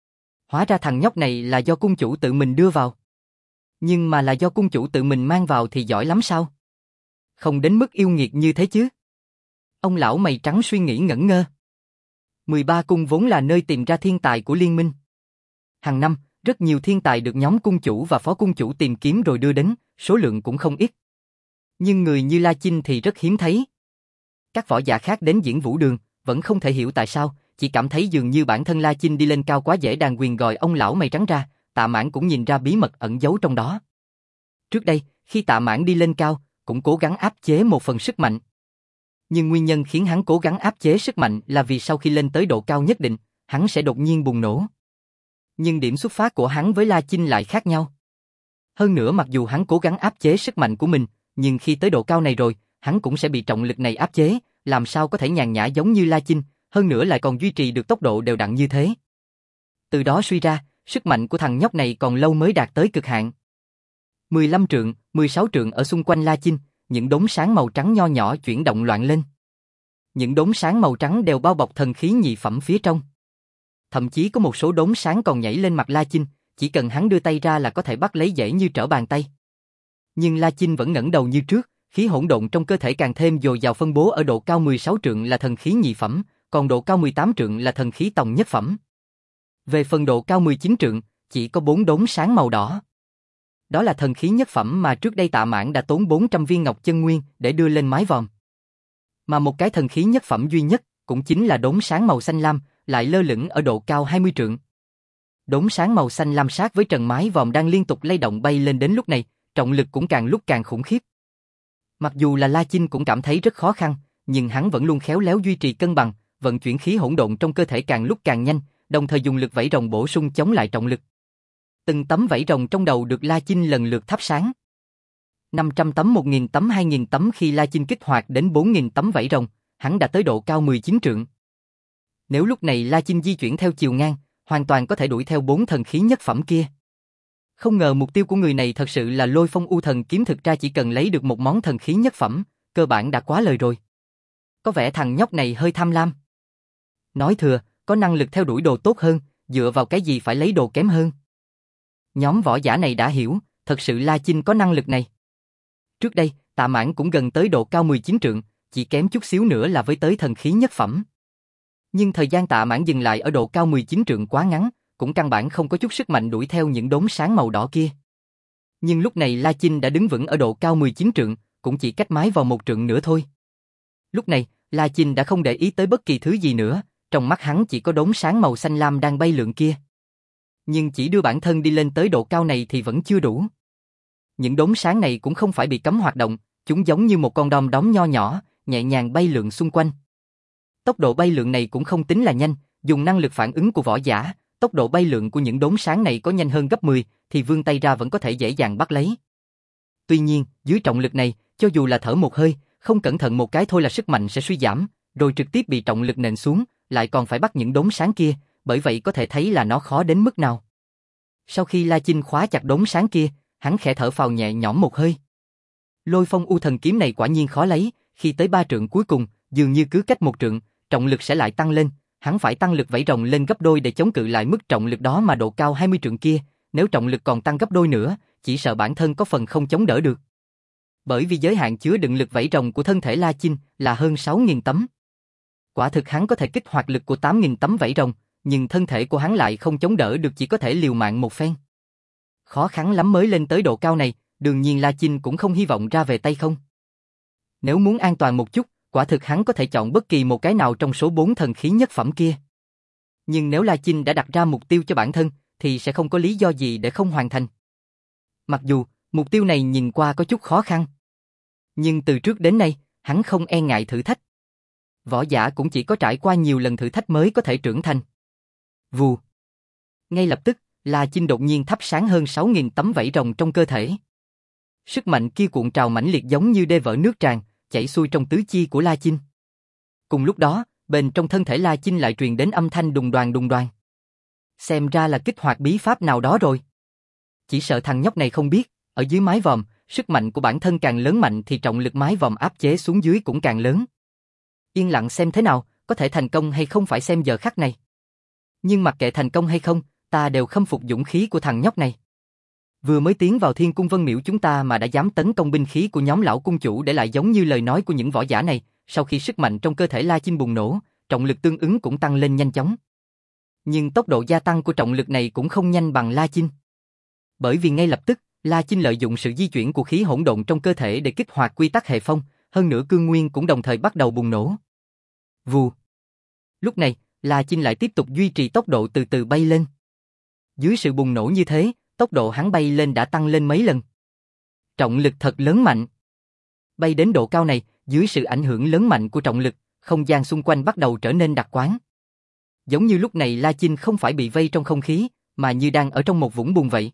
Hóa ra thằng nhóc này là do cung chủ tự mình đưa vào. Nhưng mà là do cung chủ tự mình mang vào thì giỏi lắm sao? Không đến mức yêu nghiệt như thế chứ. Ông lão mày trắng suy nghĩ ngẩn ngơ. mười ba cung vốn là nơi tìm ra thiên tài của liên minh. Hàng năm, rất nhiều thiên tài được nhóm cung chủ và phó cung chủ tìm kiếm rồi đưa đến, số lượng cũng không ít. Nhưng người như La Chinh thì rất hiếm thấy. Các võ giả khác đến Diễn Vũ Đường, vẫn không thể hiểu tại sao, chỉ cảm thấy dường như bản thân La Chinh đi lên cao quá dễ đàn quyền gọi ông lão mày trắng ra, Tạ Mãn cũng nhìn ra bí mật ẩn giấu trong đó. Trước đây, khi Tạ Mãn đi lên cao, cũng cố gắng áp chế một phần sức mạnh. Nhưng nguyên nhân khiến hắn cố gắng áp chế sức mạnh là vì sau khi lên tới độ cao nhất định, hắn sẽ đột nhiên bùng nổ. Nhưng điểm xuất phát của hắn với La Chinh lại khác nhau. Hơn nữa mặc dù hắn cố gắng áp chế sức mạnh của mình, nhưng khi tới độ cao này rồi, hắn cũng sẽ bị trọng lực này áp chế, làm sao có thể nhàn nhã giống như La Chinh, hơn nữa lại còn duy trì được tốc độ đều đặn như thế. Từ đó suy ra, sức mạnh của thằng nhóc này còn lâu mới đạt tới cực hạn. mười lăm trượng, mười sáu trượng ở xung quanh La Chinh, những đốm sáng màu trắng nho nhỏ chuyển động loạn lên. Những đốm sáng màu trắng đều bao bọc thần khí nhị phẩm phía trong. Thậm chí có một số đốm sáng còn nhảy lên mặt La Chinh, chỉ cần hắn đưa tay ra là có thể bắt lấy dễ như trở bàn tay. Nhưng La Chinh vẫn ngẩng đầu như trước, khí hỗn độn trong cơ thể càng thêm dồi dào, phân bố ở độ cao mười sáu trượng là thần khí nhị phẩm, còn độ cao mười tám trượng là thần khí tòng nhất phẩm. Về phần độ cao mười chín trượng, chỉ có bốn đốm sáng màu đỏ. Đó là thần khí nhất phẩm mà trước đây Tạ Mãn đã tốn bốn trăm viên ngọc chân nguyên để đưa lên mái vòm. Mà một cái thần khí nhất phẩm duy nhất, cũng chính là đốm sáng màu xanh lam, lại lơ lửng ở độ cao hai mươi trượng. Đốm sáng màu xanh lam sát với trần mái vòm đang liên tục lay động bay lên, đến lúc này, trọng lực cũng càng lúc càng khủng khiếp. Mặc dù là La Chinh cũng cảm thấy rất khó khăn, nhưng hắn vẫn luôn khéo léo duy trì cân bằng, vận chuyển khí hỗn độn trong cơ thể càng lúc càng nhanh, đồng thời dùng lực vẫy rồng bổ sung chống lại trọng lực. Từng tấm vẫy rồng trong đầu được La Chinh lần lượt thắp sáng. năm trăm tấm, một nghìn tấm, hai nghìn tấm, khi La Chinh kích hoạt đến bốn nghìn tấm vẫy rồng, hắn đã tới độ cao mười chín trượng. Nếu lúc này La Chinh di chuyển theo chiều ngang, hoàn toàn có thể đuổi theo bốn thần khí nhất phẩm kia. Không ngờ mục tiêu của người này thật sự là Lôi Phong U Thần Kiếm, thực ra chỉ cần lấy được một món thần khí nhất phẩm, cơ bản đã quá lời rồi. Có vẻ thằng nhóc này hơi tham lam. Nói thừa, có năng lực theo đuổi đồ tốt hơn, dựa vào cái gì phải lấy đồ kém hơn. Nhóm võ giả này đã hiểu, thật sự La Chinh có năng lực này. Trước đây, Tạ Mãn cũng gần tới độ cao mười chín trượng, chỉ kém chút xíu nữa là với tới thần khí nhất phẩm. Nhưng thời gian Tạ Mãn dừng lại ở độ cao mười chín trượng quá ngắn, cũng căn bản không có chút sức mạnh đuổi theo những đốm sáng màu đỏ kia. Nhưng lúc này La Chinh đã đứng vững ở độ cao mười chín trượng, cũng chỉ cách mái vào một trượng nữa thôi. Lúc này, La Chinh đã không để ý tới bất kỳ thứ gì nữa, trong mắt hắn chỉ có đốm sáng màu xanh lam đang bay lượn kia. Nhưng chỉ đưa bản thân đi lên tới độ cao này thì vẫn chưa đủ. Những đốm sáng này cũng không phải bị cấm hoạt động, chúng giống như một con đom đóm nho nhỏ, nhẹ nhàng bay lượn xung quanh. Tốc độ bay lượn này cũng không tính là nhanh, dùng năng lực phản ứng của võ giả, tốc độ bay lượn của những đốm sáng này có nhanh hơn gấp mười, thì vươn tay ra vẫn có thể dễ dàng bắt lấy. Tuy nhiên, dưới trọng lực này, cho dù là thở một hơi, không cẩn thận một cái thôi là sức mạnh sẽ suy giảm, rồi trực tiếp bị trọng lực nện xuống, lại còn phải bắt những đốm sáng kia, bởi vậy có thể thấy là nó khó đến mức nào. Sau khi La Chinh khóa chặt đốm sáng kia, hắn khẽ thở phào nhẹ nhõm một hơi. Lôi Phong U Thần kiếm này quả nhiên khó lấy, khi tới ba trượng cuối cùng, dường như cứ cách một trượng, trọng lực sẽ lại tăng lên, hắn phải tăng lực vảy rồng lên gấp đôi để chống cự lại mức trọng lực đó mà độ cao hai mươi trượng kia, nếu trọng lực còn tăng gấp đôi nữa, chỉ sợ bản thân có phần không chống đỡ được. Bởi vì giới hạn chứa đựng lực vảy rồng của thân thể La Chinh là hơn sáu nghìn tấm. Quả thực hắn có thể kích hoạt lực của tám nghìn tấm vảy rồng, nhưng thân thể của hắn lại không chống đỡ được, chỉ có thể liều mạng một phen. Khó khăn lắm mới lên tới độ cao này, đương nhiên La Chinh cũng không hy vọng ra về tay không. Nếu muốn an toàn một chút, quả thực hắn có thể chọn bất kỳ một cái nào trong số bốn thần khí nhất phẩm kia. Nhưng nếu La Chinh đã đặt ra mục tiêu cho bản thân, thì sẽ không có lý do gì để không hoàn thành. Mặc dù, mục tiêu này nhìn qua có chút khó khăn. Nhưng từ trước đến nay, hắn không e ngại thử thách. Võ giả cũng chỉ có trải qua nhiều lần thử thách mới có thể trưởng thành. Vù. Ngay lập tức, La Chinh đột nhiên thắp sáng hơn sáu nghìn tấm vảy rồng trong cơ thể. Sức mạnh kia cuộn trào mãnh liệt giống như đê vỡ nước tràn, chảy xuôi trong tứ chi của La Chinh. Cùng lúc đó, bên trong thân thể La Chinh lại truyền đến âm thanh đùng đoàng đùng đoàng. Xem ra là kích hoạt bí pháp nào đó rồi. Chỉ sợ thằng nhóc này không biết, ở dưới mái vòm, sức mạnh của bản thân càng lớn mạnh thì trọng lực mái vòm áp chế xuống dưới cũng càng lớn. Yên lặng xem thế nào, có thể thành công hay không phải xem giờ khắc này. Nhưng mặc kệ thành công hay không, ta đều khâm phục dũng khí của thằng nhóc này. Vừa mới tiến vào Thiên Cung Vân Miễu chúng ta mà đã dám tấn công binh khí của nhóm lão cung chủ, để lại giống như lời nói của những võ giả này, sau khi sức mạnh trong cơ thể La Chinh bùng nổ, trọng lực tương ứng cũng tăng lên nhanh chóng. Nhưng tốc độ gia tăng của trọng lực này cũng không nhanh bằng La Chinh. Bởi vì ngay lập tức, La Chinh lợi dụng sự di chuyển của khí hỗn độn trong cơ thể để kích hoạt quy tắc hệ phong, hơn nữa cương nguyên cũng đồng thời bắt đầu bùng nổ. Vù. Lúc này, La Chinh lại tiếp tục duy trì tốc độ từ từ bay lên. Dưới sự bùng nổ như thế, tốc độ hắn bay lên đã tăng lên mấy lần. Trọng lực thật lớn mạnh. Bay đến độ cao này, dưới sự ảnh hưởng lớn mạnh của trọng lực, không gian xung quanh bắt đầu trở nên đặc quán. Giống như lúc này La Chinh không phải bị vây trong không khí, mà như đang ở trong một vũng bùn vậy.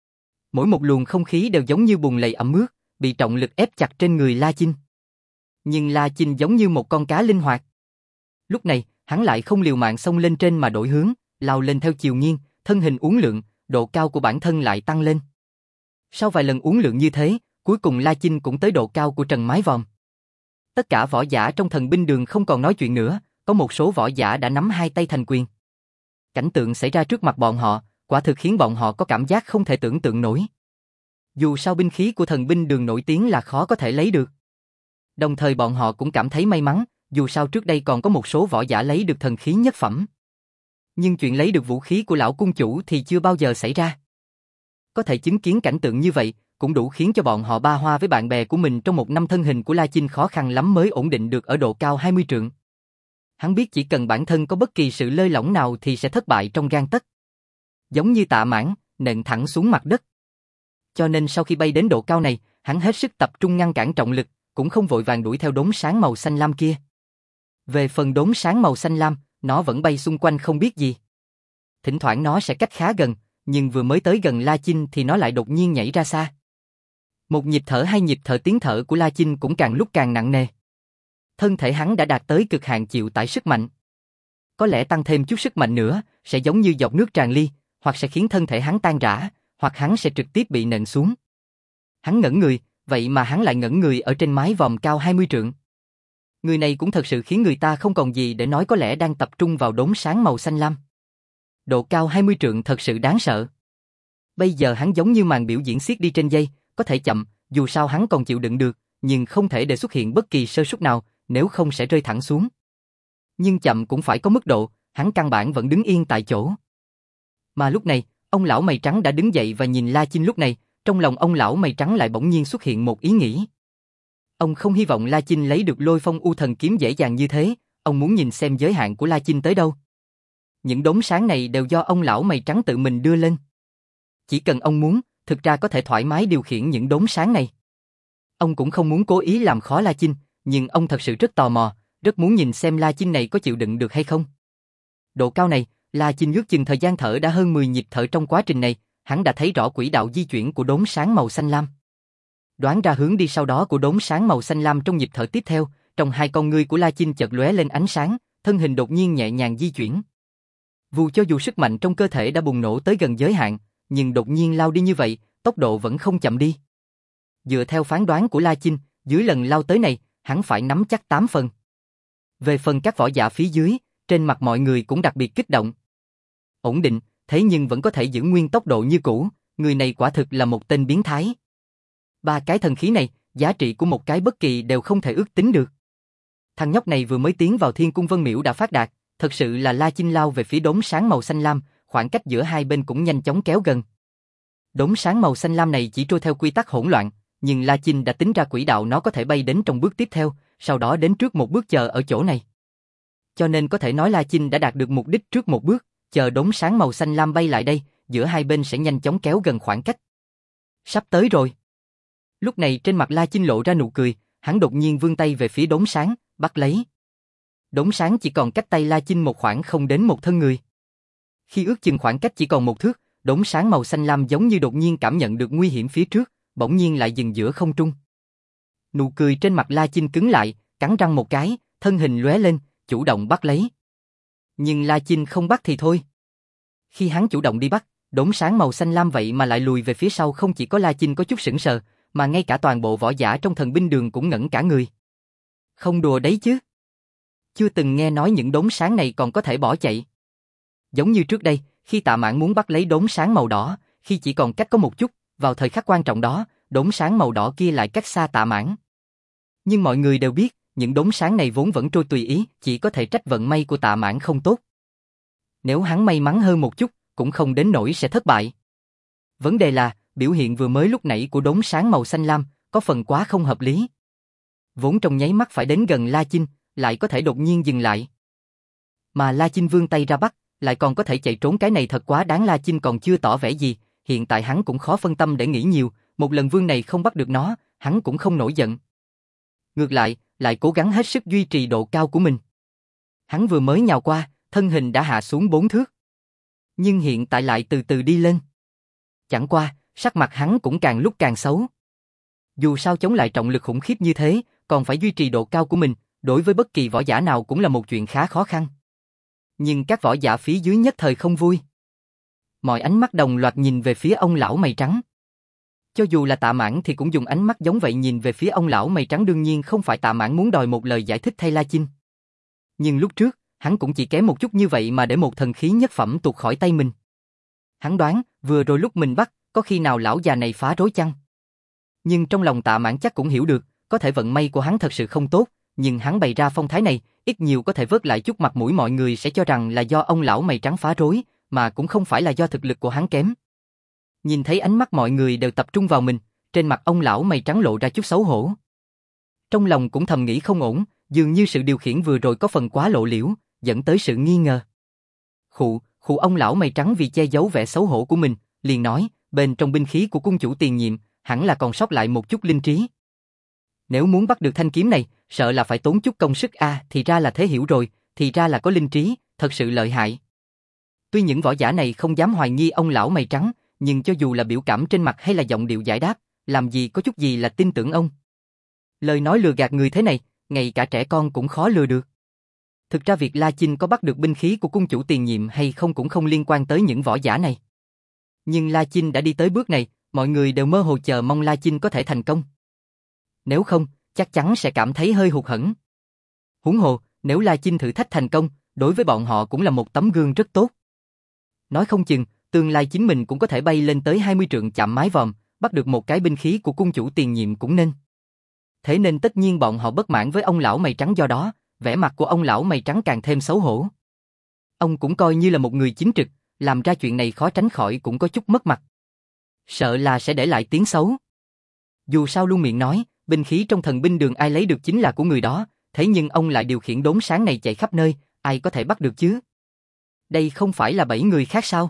Mỗi một luồng không khí đều giống như bùn lầy ẩm ướt, bị trọng lực ép chặt trên người La Chinh. Nhưng La Chinh giống như một con cá linh hoạt. Lúc này, hắn lại không liều mạng xông lên trên mà đổi hướng, lao lên theo chiều nghiêng, thân hình uốn lượn, độ cao của bản thân lại tăng lên. Sau vài lần uốn lượn như thế, cuối cùng La Chinh cũng tới độ cao của trần mái vòm. Tất cả võ giả trong thần binh đường không còn nói chuyện nữa, có một số võ giả đã nắm hai tay thành quyền. Cảnh tượng xảy ra trước mặt bọn họ, quả thực khiến bọn họ có cảm giác không thể tưởng tượng nổi. Dù sao binh khí của thần binh đường nổi tiếng là khó có thể lấy được. Đồng thời bọn họ cũng cảm thấy may mắn, dù sao trước đây còn có một số võ giả lấy được thần khí nhất phẩm. Nhưng chuyện lấy được vũ khí của lão cung chủ thì chưa bao giờ xảy ra. Có thể chứng kiến cảnh tượng như vậy, cũng đủ khiến cho bọn họ ba hoa với bạn bè của mình trong một năm. Thân hình của La Chinh khó khăn lắm mới ổn định được ở độ cao hai mươi trượng. Hắn biết chỉ cần bản thân có bất kỳ sự lơi lỏng nào thì sẽ thất bại trong gang tấc. Giống như Tạ Mãn, nện thẳng xuống mặt đất. Cho nên sau khi bay đến độ cao này, hắn hết sức tập trung ngăn cản trọng lực, cũng không vội vàng đuổi theo đốm sáng màu xanh lam kia. Về phần đốm sáng màu xanh lam, nó vẫn bay xung quanh không biết gì. Thỉnh thoảng nó sẽ cách khá gần, nhưng vừa mới tới gần La Chinh thì nó lại đột nhiên nhảy ra xa. Một nhịp thở hai nhịp thở tiếng thở của La Chinh cũng càng lúc càng nặng nề. Thân thể hắn đã đạt tới cực hạn chịu tải sức mạnh. Có lẽ tăng thêm chút sức mạnh nữa, sẽ giống như giọt nước tràn ly, hoặc sẽ khiến thân thể hắn tan rã, hoặc hắn sẽ trực tiếp bị nện xuống. Hắn ngẩn người, vậy mà hắn lại ngẩn người ở trên mái vòm cao hai mươi trượng. Người này cũng thật sự khiến người ta không còn gì để nói, có lẽ đang tập trung vào đốm sáng màu xanh lam. Độ cao hai mươi trượng thật sự đáng sợ. Bây giờ hắn giống như màn biểu diễn xiết đi trên dây, có thể chậm, dù sao hắn còn chịu đựng được, nhưng không thể để xuất hiện bất kỳ sơ suất nào, nếu không sẽ rơi thẳng xuống. Nhưng chậm cũng phải có mức độ, hắn căn bản vẫn đứng yên tại chỗ. Mà lúc này, ông lão mày trắng đã đứng dậy và nhìn La Chinh. Lúc này, trong lòng ông lão mày trắng lại bỗng nhiên xuất hiện một ý nghĩ. Ông không hy vọng La Chinh lấy được Lôi Phong U Thần Kiếm dễ dàng như thế, ông muốn nhìn xem giới hạn của La Chinh tới đâu. Những đốm sáng này đều do ông lão mày trắng tự mình đưa lên. Chỉ cần ông muốn, thực ra có thể thoải mái điều khiển những đốm sáng này. Ông cũng không muốn cố ý làm khó La Chinh, nhưng ông thật sự rất tò mò, rất muốn nhìn xem La Chinh này có chịu đựng được hay không. Độ cao này, La Chinh ước chừng thời gian thở đã hơn mười nhịp thở trong quá trình này, hắn đã thấy rõ quỹ đạo di chuyển của đốm sáng màu xanh lam. Đoán ra hướng đi sau đó của đốm sáng màu xanh lam trong nhịp thở tiếp theo, trong hai con ngươi của La Chinh chợt lóe lên ánh sáng, thân hình đột nhiên nhẹ nhàng di chuyển. Dù cho dù sức mạnh trong cơ thể đã bùng nổ tới gần giới hạn, nhưng đột nhiên lao đi như vậy, tốc độ vẫn không chậm đi. Dựa theo phán đoán của La Chinh, dưới lần lao tới này, hắn phải nắm chắc tám phần. Về phần các võ giả phía dưới, trên mặt mọi người cũng đặc biệt kích động. Ổn định, thế nhưng vẫn có thể giữ nguyên tốc độ như cũ, người này quả thực là một tên biến thái. Ba cái thần khí này, giá trị của một cái bất kỳ đều không thể ước tính được. Thằng nhóc này vừa mới tiến vào Thiên Cung Vân Miểu đã phát đạt, thật sự là La Chinh lao về phía đốm sáng màu xanh lam, khoảng cách giữa hai bên cũng nhanh chóng kéo gần. Đốm sáng màu xanh lam này chỉ trôi theo quy tắc hỗn loạn, nhưng La Chinh đã tính ra quỹ đạo nó có thể bay đến trong bước tiếp theo, sau đó đến trước một bước chờ ở chỗ này. Cho nên có thể nói La Chinh đã đạt được mục đích trước một bước, chờ đốm sáng màu xanh lam bay lại đây, giữa hai bên sẽ nhanh chóng kéo gần khoảng cách. Sắp tới rồi. Lúc này trên mặt La Chinh lộ ra nụ cười, hắn đột nhiên vươn tay về phía đốm sáng, bắt lấy. Đốm sáng chỉ còn cách tay La Chinh một khoảng không đến một thân người. Khi ước chừng khoảng cách chỉ còn một thước, đốm sáng màu xanh lam giống như đột nhiên cảm nhận được nguy hiểm phía trước, bỗng nhiên lại dừng giữa không trung. Nụ cười trên mặt La Chinh cứng lại, cắn răng một cái, thân hình lóe lên, chủ động bắt lấy. Nhưng La Chinh không bắt thì thôi. Khi hắn chủ động đi bắt, đốm sáng màu xanh lam vậy mà lại lùi về phía sau, không chỉ có La Chinh có chút sững sờ, mà ngay cả toàn bộ võ giả trong thần binh đường cũng ngẩn cả người. Không đùa đấy chứ. Chưa từng nghe nói những đốm sáng này còn có thể bỏ chạy. Giống như trước đây, khi Tạ Mãn muốn bắt lấy đốm sáng màu đỏ, khi chỉ còn cách có một chút, vào thời khắc quan trọng đó, đốm sáng màu đỏ kia lại cách xa Tạ Mãn. Nhưng mọi người đều biết, những đốm sáng này vốn vẫn trôi tùy ý, chỉ có thể trách vận may của Tạ Mãn không tốt. Nếu hắn may mắn hơn một chút, cũng không đến nỗi sẽ thất bại. Vấn đề là, biểu hiện vừa mới lúc nãy của đốm sáng màu xanh lam, có phần quá không hợp lý. Vốn trong nháy mắt phải đến gần La Chinh, lại có thể đột nhiên dừng lại. Mà La Chinh vươn tay ra bắt, lại còn có thể chạy trốn, cái này thật quá đáng. La Chinh còn chưa tỏ vẻ gì, hiện tại hắn cũng khó phân tâm để nghĩ nhiều, một lần vương này không bắt được nó, hắn cũng không nổi giận. Ngược lại, lại cố gắng hết sức duy trì độ cao của mình. Hắn vừa mới nhào qua, thân hình đã hạ xuống bốn thước. Nhưng hiện tại lại từ từ đi lên. Chẳng qua, sắc mặt hắn cũng càng lúc càng xấu. Dù sao chống lại trọng lực khủng khiếp như thế, còn phải duy trì độ cao của mình, đối với bất kỳ võ giả nào cũng là một chuyện khá khó khăn. Nhưng các võ giả phía dưới nhất thời không vui. Mọi ánh mắt đồng loạt nhìn về phía ông lão mày trắng. Cho dù là Tạ Mãn thì cũng dùng ánh mắt giống vậy nhìn về phía ông lão mày trắng, đương nhiên không phải Tạ Mãn muốn đòi một lời giải thích thay La Chinh. Nhưng lúc trước, hắn cũng chỉ kém một chút như vậy mà để một thần khí nhất phẩm tuột khỏi tay mình. Hắn đoán, vừa rồi lúc mình bắt, có khi nào lão già này phá rối chăng? Nhưng trong lòng Tạ Mãn chắc cũng hiểu được, có thể vận may của hắn thật sự không tốt, nhưng hắn bày ra phong thái này, ít nhiều có thể vớt lại chút mặt mũi, mọi người sẽ cho rằng là do ông lão mày trắng phá rối, mà cũng không phải là do thực lực của hắn kém. Nhìn thấy ánh mắt mọi người đều tập trung vào mình, trên mặt ông lão mày trắng lộ ra chút xấu hổ. Trong lòng cũng thầm nghĩ không ổn, dường như sự điều khiển vừa rồi có phần quá lộ liễu, dẫn tới sự nghi ngờ. Khụ, khụ ông lão mày trắng vì che giấu vẻ xấu hổ của mình, liền nói, bên trong binh khí của cung chủ tiền nhiệm, hẳn là còn sót lại một chút linh trí. Nếu muốn bắt được thanh kiếm này, sợ là phải tốn chút công sức a, à, thì ra là thế, hiểu rồi, thì ra là có linh trí, thật sự lợi hại. Tuy những võ giả này không dám hoài nghi ông lão mày trắng, nhưng cho dù là biểu cảm trên mặt hay là giọng điệu giải đáp, làm gì có chút gì là tin tưởng ông. Lời nói lừa gạt người thế này, ngay cả trẻ con cũng khó lừa được. Thực ra việc La Chinh có bắt được binh khí của cung chủ tiền nhiệm hay không cũng không liên quan tới những võ giả này. Nhưng La Chinh đã đi tới bước này, mọi người đều mơ hồ chờ mong La Chinh có thể thành công. Nếu không, chắc chắn sẽ cảm thấy hơi hụt hẫng. Huống hồ, nếu La Chinh thử thách thành công, đối với bọn họ cũng là một tấm gương rất tốt. Nói không chừng, tương lai chính mình cũng có thể bay lên tới hai mươi trượng chạm mái vòm, bắt được một cái binh khí của cung chủ tiền nhiệm cũng nên. Thế nên tất nhiên bọn họ bất mãn với ông lão mày trắng, do đó, vẻ mặt của ông lão mày trắng càng thêm xấu hổ. Ông cũng coi như là một người chính trực, làm ra chuyện này khó tránh khỏi cũng có chút mất mặt. Sợ là sẽ để lại tiếng xấu. Dù sao luôn miệng nói, binh khí trong thần binh đường ai lấy được chính là của người đó, thế nhưng ông lại điều khiển đốm sáng này chạy khắp nơi, ai có thể bắt được chứ? Đây không phải là bảy người khác sao?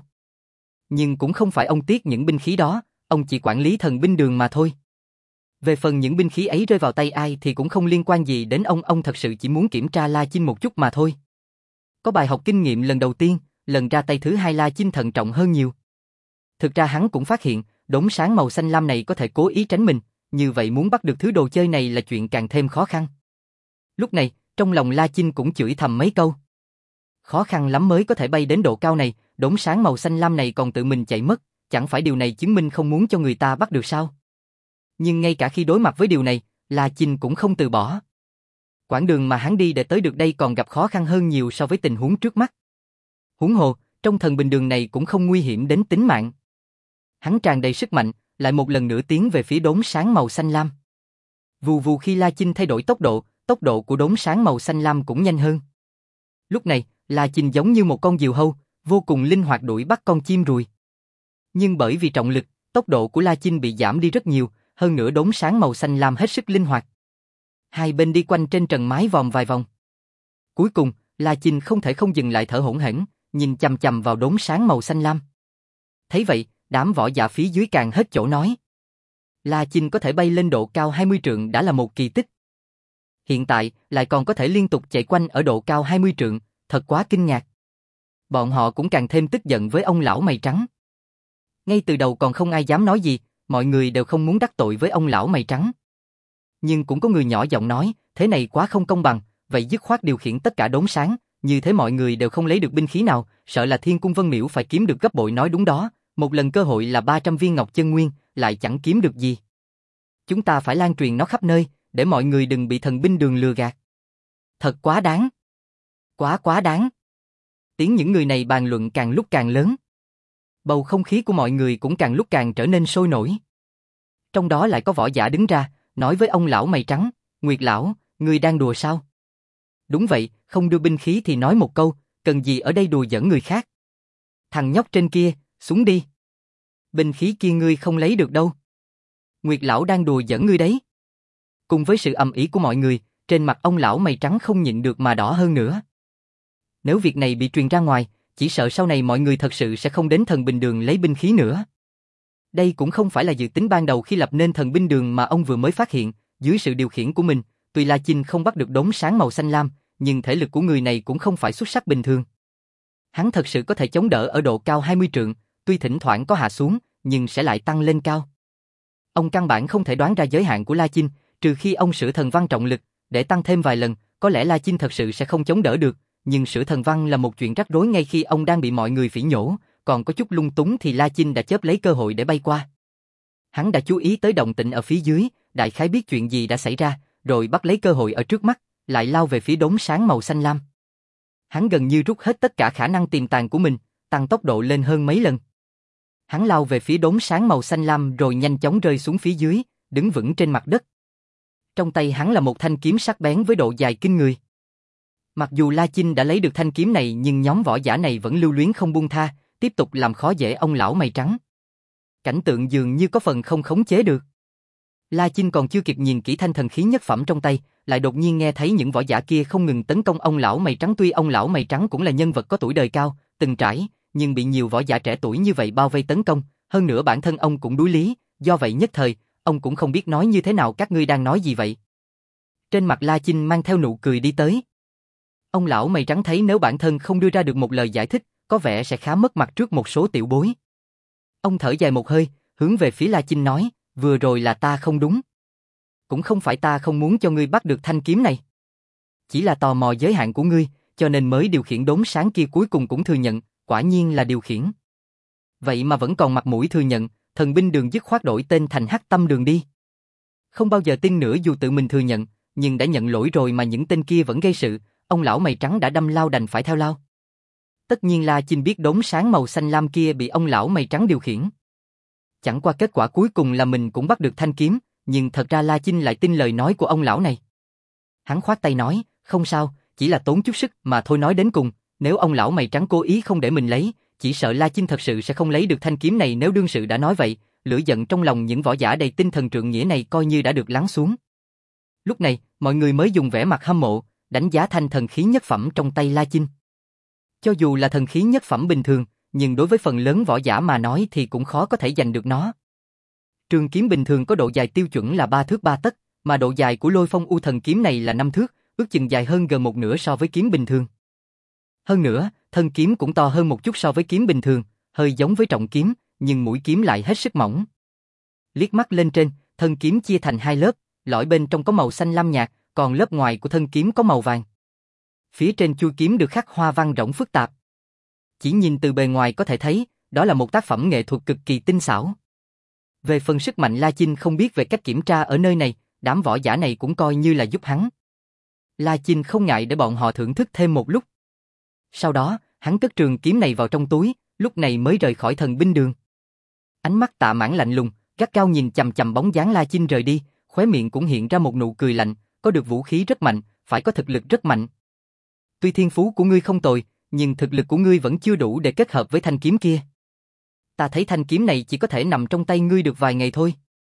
Nhưng cũng không phải ông tiếc những binh khí đó, ông chỉ quản lý thần binh đường mà thôi. Về phần những binh khí ấy rơi vào tay ai thì cũng không liên quan gì đến ông, ông thật sự chỉ muốn kiểm tra La Chinh một chút mà thôi. Có bài học kinh nghiệm lần đầu tiên, lần ra tay thứ hai La Chinh thận trọng hơn nhiều. Thực ra hắn cũng phát hiện, đốm sáng màu xanh lam này có thể cố ý tránh mình, như vậy muốn bắt được thứ đồ chơi này là chuyện càng thêm khó khăn. Lúc này, trong lòng La Chinh cũng chửi thầm mấy câu. Khó khăn lắm mới có thể bay đến độ cao này, đốm sáng màu xanh lam này còn tự mình chạy mất, chẳng phải điều này chứng minh không muốn cho người ta bắt được sao? Nhưng ngay cả khi đối mặt với điều này, La Chinh cũng không từ bỏ. Quãng đường mà hắn đi để tới được đây còn gặp khó khăn hơn nhiều so với tình huống trước mắt. Huống hồ, trong thần bình đường này cũng không nguy hiểm đến tính mạng. Hắn tràn đầy sức mạnh, lại một lần nữa tiến về phía đốm sáng màu xanh lam. Vù vù khi La Chinh thay đổi tốc độ, tốc độ của đốm sáng màu xanh lam cũng nhanh hơn. Lúc này, La Chinh giống như một con diều hâu, vô cùng linh hoạt đuổi bắt con chim ruồi. Nhưng bởi vì trọng lực, tốc độ của La Chinh bị giảm đi rất nhiều, hơn nữa đốm sáng màu xanh lam hết sức linh hoạt. Hai bên đi quanh trên trần mái vòm vài vòng. Cuối cùng, La Chinh không thể không dừng lại thở hổn hển, nhìn chằm chằm vào đốm sáng màu xanh lam. Thấy vậy, đám võ giả phía dưới càng hết chỗ nói. La Chinh có thể bay lên độ cao hai mươi trượng đã là một kỳ tích. Hiện tại, lại còn có thể liên tục chạy quanh ở độ cao hai mươi trượng, thật quá kinh ngạc. Bọn họ cũng càng thêm tức giận với ông lão mày trắng. Ngay từ đầu còn không ai dám nói gì, mọi người đều không muốn đắc tội với ông lão mày trắng. Nhưng cũng có người nhỏ giọng nói, thế này quá không công bằng, vậy dứt khoát điều khiển tất cả đốm sáng, như thế mọi người đều không lấy được binh khí nào, sợ là Thiên Cung Vân Miểu phải kiếm được gấp bội. Nói đúng đó, một lần cơ hội là ba trăm viên ngọc chân nguyên, lại chẳng kiếm được gì. Chúng ta phải lan truyền nó khắp nơi, để mọi người đừng bị thần binh đường lừa gạt. Thật quá đáng. Quá quá đáng. Tiếng những người này bàn luận càng lúc càng lớn. Bầu không khí của mọi người cũng càng lúc càng trở nên sôi nổi. Trong đó lại có võ giả đứng ra, nói với ông lão mày trắng, Nguyệt lão, ngươi đang đùa sao? Đúng vậy, không đưa binh khí thì nói một câu, cần gì ở đây đùa giỡn người khác. Thằng nhóc trên kia, xuống đi. Binh khí kia ngươi không lấy được đâu. Nguyệt lão đang đùa giỡn ngươi đấy. Cùng với sự ầm ĩ của mọi người, trên mặt ông lão mày trắng không nhịn được mà đỏ hơn nữa. Nếu việc này bị truyền ra ngoài, chỉ sợ sau này mọi người thật sự sẽ không đến thần binh đường lấy binh khí nữa. Đây cũng không phải là dự tính ban đầu khi lập nên thần binh đường mà ông vừa mới phát hiện, dưới sự điều khiển của mình, tuy La Chinh không bắt được đốm sáng màu xanh lam, nhưng thể lực của người này cũng không phải xuất sắc bình thường. Hắn thật sự có thể chống đỡ ở độ cao hai mươi trượng, tuy thỉnh thoảng có hạ xuống, nhưng sẽ lại tăng lên cao. Ông căn bản không thể đoán ra giới hạn của La Chinh, trừ khi ông sửa thần văn trọng lực, để tăng thêm vài lần, có lẽ La Chinh thật sự sẽ không chống đỡ được, nhưng sửa thần văn là một chuyện rắc rối ngay khi ông đang bị mọi người phỉ nhổ, còn có chút lung túng thì La Chinh đã chớp lấy cơ hội để bay qua. Hắn đã chú ý tới động tĩnh ở phía dưới, đại khái biết chuyện gì đã xảy ra, rồi bắt lấy cơ hội ở trước mắt, lại lao về phía đốm sáng màu xanh lam. Hắn gần như rút hết tất cả khả năng tiềm tàng của mình, tăng tốc độ lên hơn mấy lần. Hắn lao về phía đốm sáng màu xanh lam rồi nhanh chóng rơi xuống phía dưới, đứng vững trên mặt đất. Trong tay hắn là một thanh kiếm sắc bén với độ dài kinh người. Mặc dù La Chinh đã lấy được thanh kiếm này nhưng nhóm võ giả này vẫn lưu luyến không buông tha, tiếp tục làm khó dễ ông lão mày trắng. Cảnh tượng dường như có phần không khống chế được. La Chinh còn chưa kịp nhìn kỹ thanh thần khí nhất phẩm trong tay, lại đột nhiên nghe thấy những võ giả kia không ngừng tấn công ông lão mày trắng. Tuy ông lão mày trắng cũng là nhân vật có tuổi đời cao, từng trải, nhưng bị nhiều võ giả trẻ tuổi như vậy bao vây tấn công, hơn nữa bản thân ông cũng đuối lý, do vậy nhất thời, ông cũng không biết nói như thế nào. Các ngươi đang nói gì vậy? Trên mặt La Chinh mang theo nụ cười đi tới. Ông lão mày trắng thấy nếu bản thân không đưa ra được một lời giải thích, có vẻ sẽ khá mất mặt trước một số tiểu bối. Ông thở dài một hơi, hướng về phía La Chinh nói, vừa rồi là ta không đúng. Cũng không phải ta không muốn cho ngươi bắt được thanh kiếm này. Chỉ là tò mò giới hạn của ngươi, cho nên mới điều khiển đốm sáng kia. Cuối cùng cũng thừa nhận, quả nhiên là điều khiển. Vậy mà vẫn còn mặt mũi thừa nhận, thần binh đường dứt khoát đổi tên thành Hắc Tâm đường đi. Không bao giờ tin nữa dù tự mình thừa nhận, nhưng đã nhận lỗi rồi mà những tên kia vẫn gây sự, ông lão mày trắng đã đâm lao đành phải theo lao. Tất nhiên La Chinh biết đốm sáng màu xanh lam kia bị ông lão mày trắng điều khiển. Chẳng qua kết quả cuối cùng là mình cũng bắt được thanh kiếm, nhưng thật ra La Chinh lại tin lời nói của ông lão này. Hắn khoát tay nói, không sao, chỉ là tốn chút sức mà thôi. Nói đến cùng, nếu ông lão mày trắng cố ý không để mình lấy, chỉ sợ La Chinh thật sự sẽ không lấy được thanh kiếm này. Nếu đương sự đã nói vậy, lửa giận trong lòng những võ giả đầy tinh thần trượng nghĩa này coi như đã được lắng xuống. Lúc này, mọi người mới dùng vẻ mặt hâm mộ, đánh giá thanh thần khí nhất phẩm trong tay La Chinh. Cho dù là thần khí nhất phẩm bình thường, nhưng đối với phần lớn võ giả mà nói thì cũng khó có thể giành được nó. Trường kiếm bình thường có độ dài tiêu chuẩn là ba thước ba tấc, mà độ dài của Lôi Phong U Thần kiếm này là năm thước, ước chừng dài hơn gần một nửa so với kiếm bình thường. Hơn nữa, thân kiếm cũng to hơn một chút so với kiếm bình thường, hơi giống với trọng kiếm, nhưng mũi kiếm lại hết sức mỏng. Liếc mắt lên trên, thân kiếm chia thành hai lớp, lõi bên trong có màu xanh lam nhạt, còn lớp ngoài của thân kiếm có màu vàng. Phía trên chuôi kiếm được khắc hoa văn rỗng phức tạp. Chỉ nhìn từ bề ngoài có thể thấy, đó là một tác phẩm nghệ thuật cực kỳ tinh xảo. Về phần sức mạnh, La Chinh không biết về cách kiểm tra ở nơi này, đám võ giả này cũng coi như là giúp hắn. La Chinh không ngại để bọn họ thưởng thức thêm một lúc. Sau đó, hắn cất trường kiếm này vào trong túi, lúc này mới rời khỏi thần binh đường. Ánh mắt Tạ Mãn lạnh lùng, gắt gao nhìn chằm chằm bóng dáng La Chinh rời đi, khóe miệng cũng hiện ra một nụ cười lạnh, có được vũ khí rất mạnh, phải có thực lực rất mạnh. Tuy thiên phú của ngươi không tồi, nhưng thực lực của ngươi vẫn chưa đủ để kết hợp với thanh kiếm kia. Ta thấy thanh kiếm này chỉ có thể nằm trong tay ngươi được vài ngày thôi.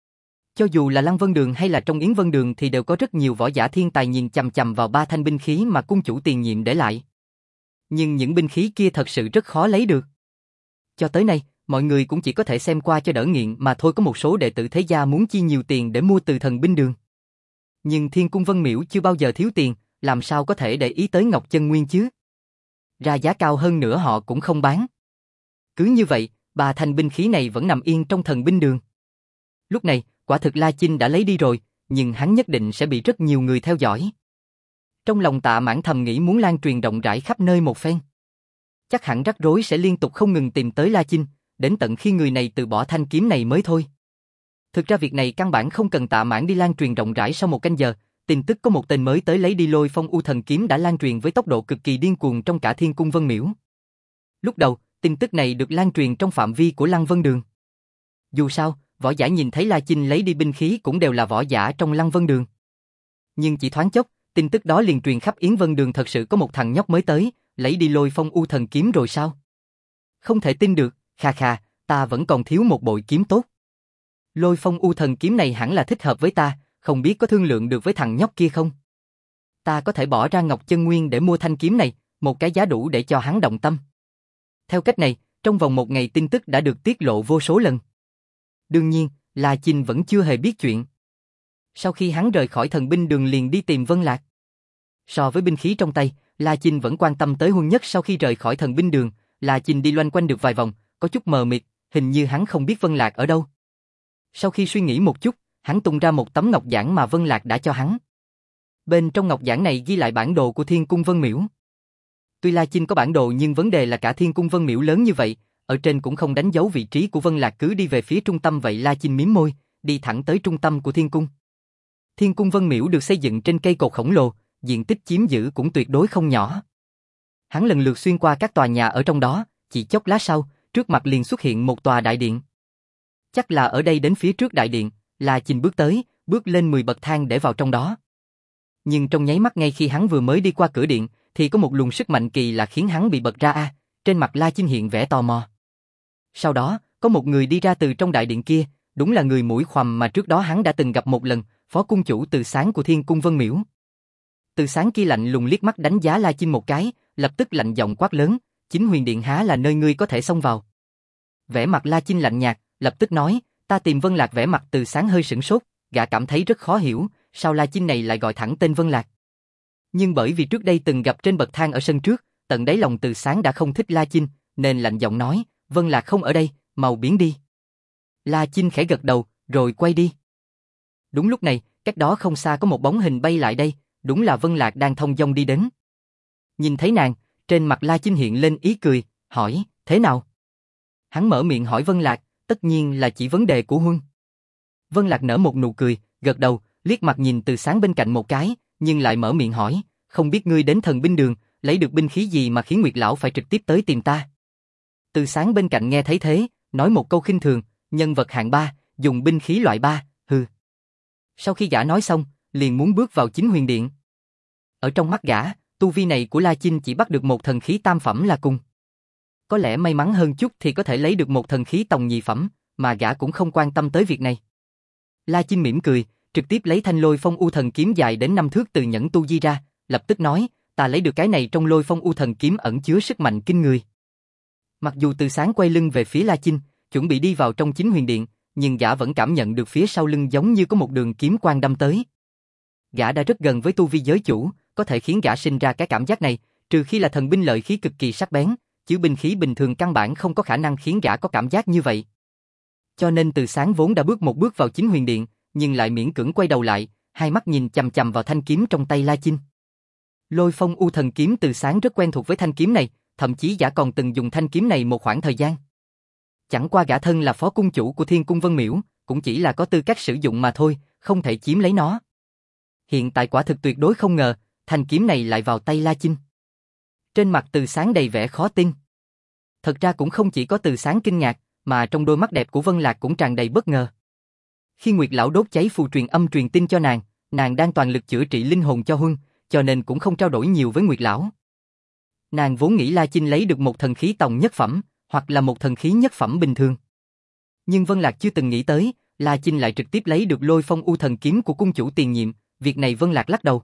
Cho dù là Lăng Vân Đường hay là trong Yến Vân Đường thì đều có rất nhiều võ giả thiên tài nhìn chằm chằm vào ba thanh binh khí mà cung chủ tiền nhiệm để lại. Nhưng những binh khí kia thật sự rất khó lấy được. Cho tới nay, mọi người cũng chỉ có thể xem qua cho đỡ nghiện mà thôi, có một số đệ tử thế gia muốn chi nhiều tiền để mua từ thần binh đường. Nhưng Thiên Cung Vân Miểu chưa bao giờ thiếu tiền, làm sao có thể để ý tới Ngọc Chân Nguyên chứ? Ra giá cao hơn nữa họ cũng không bán. Cứ như vậy, ba thanh binh khí này vẫn nằm yên trong thần binh đường. Lúc này, quả thực La Chinh đã lấy đi rồi, nhưng hắn nhất định sẽ bị rất nhiều người theo dõi. Trong lòng Tạ Mãn thầm nghĩ muốn lan truyền rộng rãi khắp nơi một phen. Chắc hẳn rắc rối sẽ liên tục không ngừng tìm tới La Chinh, đến tận khi người này từ bỏ thanh kiếm này mới thôi. Thực ra việc này căn bản không cần Tạ Mãn đi lan truyền rộng rãi. Sau một canh giờ, tin tức có một tên mới tới lấy đi Lôi Phong U Thần kiếm đã lan truyền với tốc độ cực kỳ điên cuồng trong cả Thiên Cung Vân Miểu. Lúc đầu, tin tức này được lan truyền trong phạm vi của Lăng Vân Đường. Dù sao, võ giả nhìn thấy La Chinh lấy đi binh khí cũng đều là võ giả trong Lăng Vân Đường. Nhưng chỉ thoáng chốc, tin tức đó liền truyền khắp Yến Vân Đường, thật sự có một thằng nhóc mới tới, lấy đi Lôi Phong U Thần kiếm rồi sao? Không thể tin được, kha kha, ta vẫn còn thiếu một bội kiếm tốt. Lôi Phong U Thần kiếm này hẳn là thích hợp với ta, không biết có thương lượng được với thằng nhóc kia không? Ta có thể bỏ ra Ngọc Chân Nguyên để mua thanh kiếm này, một cái giá đủ để cho hắn động tâm. Theo cách này, trong vòng một ngày tin tức đã được tiết lộ vô số lần. Đương nhiên, La Chinh vẫn chưa hề biết chuyện. Sau khi hắn rời khỏi thần binh đường liền đi tìm Vân Lạc. So với binh khí trong tay, La Chinh vẫn quan tâm tới Huân Nhất. Sau khi rời khỏi thần binh đường, La Chinh đi loanh quanh được vài vòng, có chút mờ mịt, hình như hắn không biết Vân Lạc ở đâu. Sau khi suy nghĩ một chút, hắn tung ra một tấm ngọc giản mà Vân Lạc đã cho hắn. Bên trong ngọc giản này ghi lại bản đồ của Thiên Cung Vân Miểu. Tuy La Chinh có bản đồ nhưng vấn đề là cả Thiên Cung Vân Miểu lớn như vậy, ở trên cũng không đánh dấu vị trí của Vân Lạc, cứ đi về phía trung tâm vậy. La Chinh mím môi, đi thẳng tới trung tâm của Thiên Cung. Thiên Cung Vân Miểu được xây dựng trên cây cột khổng lồ, diện tích chiếm giữ cũng tuyệt đối không nhỏ. Hắn lần lượt xuyên qua các tòa nhà ở trong đó, chỉ chốc lát sau, trước mặt liền xuất hiện một tòa đại điện. Chắc là ở đây. Đến phía trước đại điện, La Chinh bước tới, bước lên mười bậc thang để vào trong đó. Nhưng trong nháy mắt ngay khi hắn vừa mới đi qua cửa điện, thì có một luồng sức mạnh kỳ lạ khiến hắn bị bật ra a. À, trên mặt La Chinh hiện vẻ tò mò. Sau đó, có một người đi ra từ trong đại điện kia, đúng là người mũi khoằm mà trước đó hắn đã từng gặp một lần, phó cung chủ Từ Sáng của Thiên Cung Vân Miểu. Từ Sáng kia lạnh lùng liếc mắt đánh giá La Chinh một cái, lập tức lạnh giọng quát lớn, Chính Huyền Điện há là nơi ngươi có thể xông vào? Vẻ mặt La Chinh lạnh nhạt, lập tức nói, ta tìm Vân Lạc. Vẻ mặt Từ Sáng hơi sửng sốt, gã cảm thấy rất khó hiểu, sao La Chinh này lại gọi thẳng tên Vân Lạc. Nhưng bởi vì trước đây từng gặp trên bậc thang ở sân trước, tận đáy lòng Từ Sáng đã không thích La Chinh, nên lạnh giọng nói, Vân Lạc không ở đây, mau biến đi. La Chinh khẽ gật đầu, rồi quay đi. Đúng lúc này, cách đó không xa có một bóng hình bay lại đây, đúng là Vân Lạc đang thong dong đi đến. Nhìn thấy nàng, trên mặt La Chinh hiện lên ý cười, hỏi, thế nào? Hắn mở miệng hỏi Vân Lạc, tất nhiên là chỉ vấn đề của Huân. Vân Lạc nở một nụ cười, gật đầu, liếc mặt nhìn Từ Sáng bên cạnh một cái, nhưng lại mở miệng hỏi, không biết ngươi đến thần binh đường, lấy được binh khí gì mà khiến Nguyệt Lão phải trực tiếp tới tìm ta? Từ Sáng bên cạnh nghe thấy thế, nói một câu khinh thường, nhân vật hạng ba, dùng binh khí loại ba, hừ. Sau khi gã nói xong, liền muốn bước vào Chính Huyền Điện. Ở trong mắt gã, tu vi này của La Chinh chỉ bắt được một thần khí tam phẩm là cùng. Có lẽ may mắn hơn chút thì có thể lấy được một thần khí tòng nhị phẩm, mà gã cũng không quan tâm tới việc này. La Chinh mỉm cười, trực tiếp lấy thanh Lôi Phong U Thần kiếm dài đến năm thước từ nhẫn tu di ra, lập tức nói, ta lấy được cái này trong Lôi Phong U Thần kiếm ẩn chứa sức mạnh kinh người. Mặc dù Từ Sáng quay lưng về phía La Chinh, chuẩn bị đi vào trong Chính Huyền Điện, nhưng gã vẫn cảm nhận được phía sau lưng giống như có một đường kiếm quang đâm tới. Gã đã rất gần với tu vi giới chủ, có thể khiến gã sinh ra cái cảm giác này, trừ khi là thần binh lợi khí cực kỳ sắc bén, chứ binh khí bình thường căn bản không có khả năng khiến gã có cảm giác như vậy. Cho nên Từ Sáng vốn đã bước một bước vào Chính Huyền Điện, nhưng lại miễn cưỡng quay đầu lại, hai mắt nhìn chằm chằm vào thanh kiếm trong tay La Chinh. Lôi Phong U Thần kiếm Từ Sáng rất quen thuộc với thanh kiếm này, thậm chí gã còn từng dùng thanh kiếm này một khoảng thời gian. Chẳng qua gã thân là phó cung chủ của Thiên Cung Vân Miễu, cũng chỉ là có tư cách sử dụng mà thôi, không thể chiếm lấy nó. Hiện tại quả thực tuyệt đối không ngờ, thanh kiếm này lại vào tay La Chinh. Trên mặt Từ Sáng đầy vẻ khó tin. Thật ra cũng không chỉ có Từ Sáng kinh ngạc, mà trong đôi mắt đẹp của Vân Lạc cũng tràn đầy bất ngờ. Khi Nguyệt lão đốt cháy phù truyền âm truyền tin cho nàng, nàng đang toàn lực chữa trị linh hồn cho Huân, cho nên cũng không trao đổi nhiều với Nguyệt lão. Nàng vốn nghĩ La Chinh lấy được một thần khí tòng nhất phẩm, hoặc là một thần khí nhất phẩm bình thường. Nhưng Vân Lạc chưa từng nghĩ tới, La Chinh lại trực tiếp lấy được Lôi Phong U Thần kiếm của cung chủ tiền nhiệm, việc này Vân Lạc lắc đầu.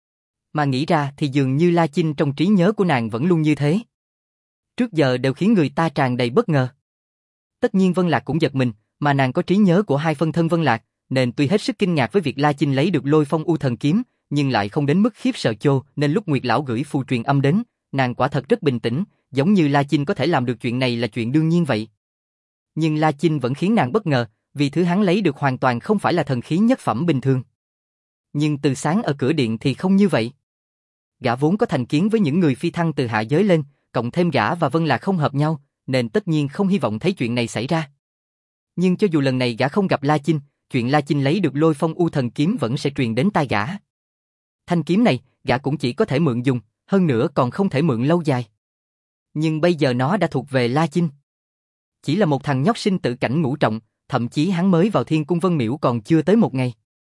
Mà nghĩ ra thì dường như La Chinh trong trí nhớ của nàng vẫn luôn như thế. Trước giờ đều khiến người ta tràn đầy bất ngờ. Tất nhiên Vân Lạc cũng giật mình, mà nàng có trí nhớ của hai phân thân Vân Lạc, nên tuy hết sức kinh ngạc với việc La Chinh lấy được Lôi Phong U Thần kiếm, nhưng lại không đến mức khiếp sợ chô, nên lúc Nguyệt lão gửi phù truyền âm đến, nàng quả thật rất bình tĩnh, giống như La Chinh có thể làm được chuyện này là chuyện đương nhiên vậy. Nhưng La Chinh vẫn khiến nàng bất ngờ, vì thứ hắn lấy được hoàn toàn không phải là thần khí nhất phẩm bình thường. Nhưng Từ Sáng ở cửa điện thì không như vậy. Gã vốn có thành kiến với những người phi thăng từ hạ giới lên, cộng thêm gã và Vân Lạc không hợp nhau, nên tất nhiên không hy vọng thấy chuyện này xảy ra. Nhưng cho dù lần này gã không gặp La Chinh, chuyện La Chinh lấy được Lôi Phong U Thần kiếm vẫn sẽ truyền đến tai gã. Thanh kiếm này, gã cũng chỉ có thể mượn dùng, hơn nữa còn không thể mượn lâu dài. Nhưng bây giờ nó đã thuộc về La Chinh. Chỉ là một thằng nhóc sinh tử cảnh ngũ trọng, thậm chí hắn mới vào Thiên Cung Vân Miễu còn chưa tới một ngày.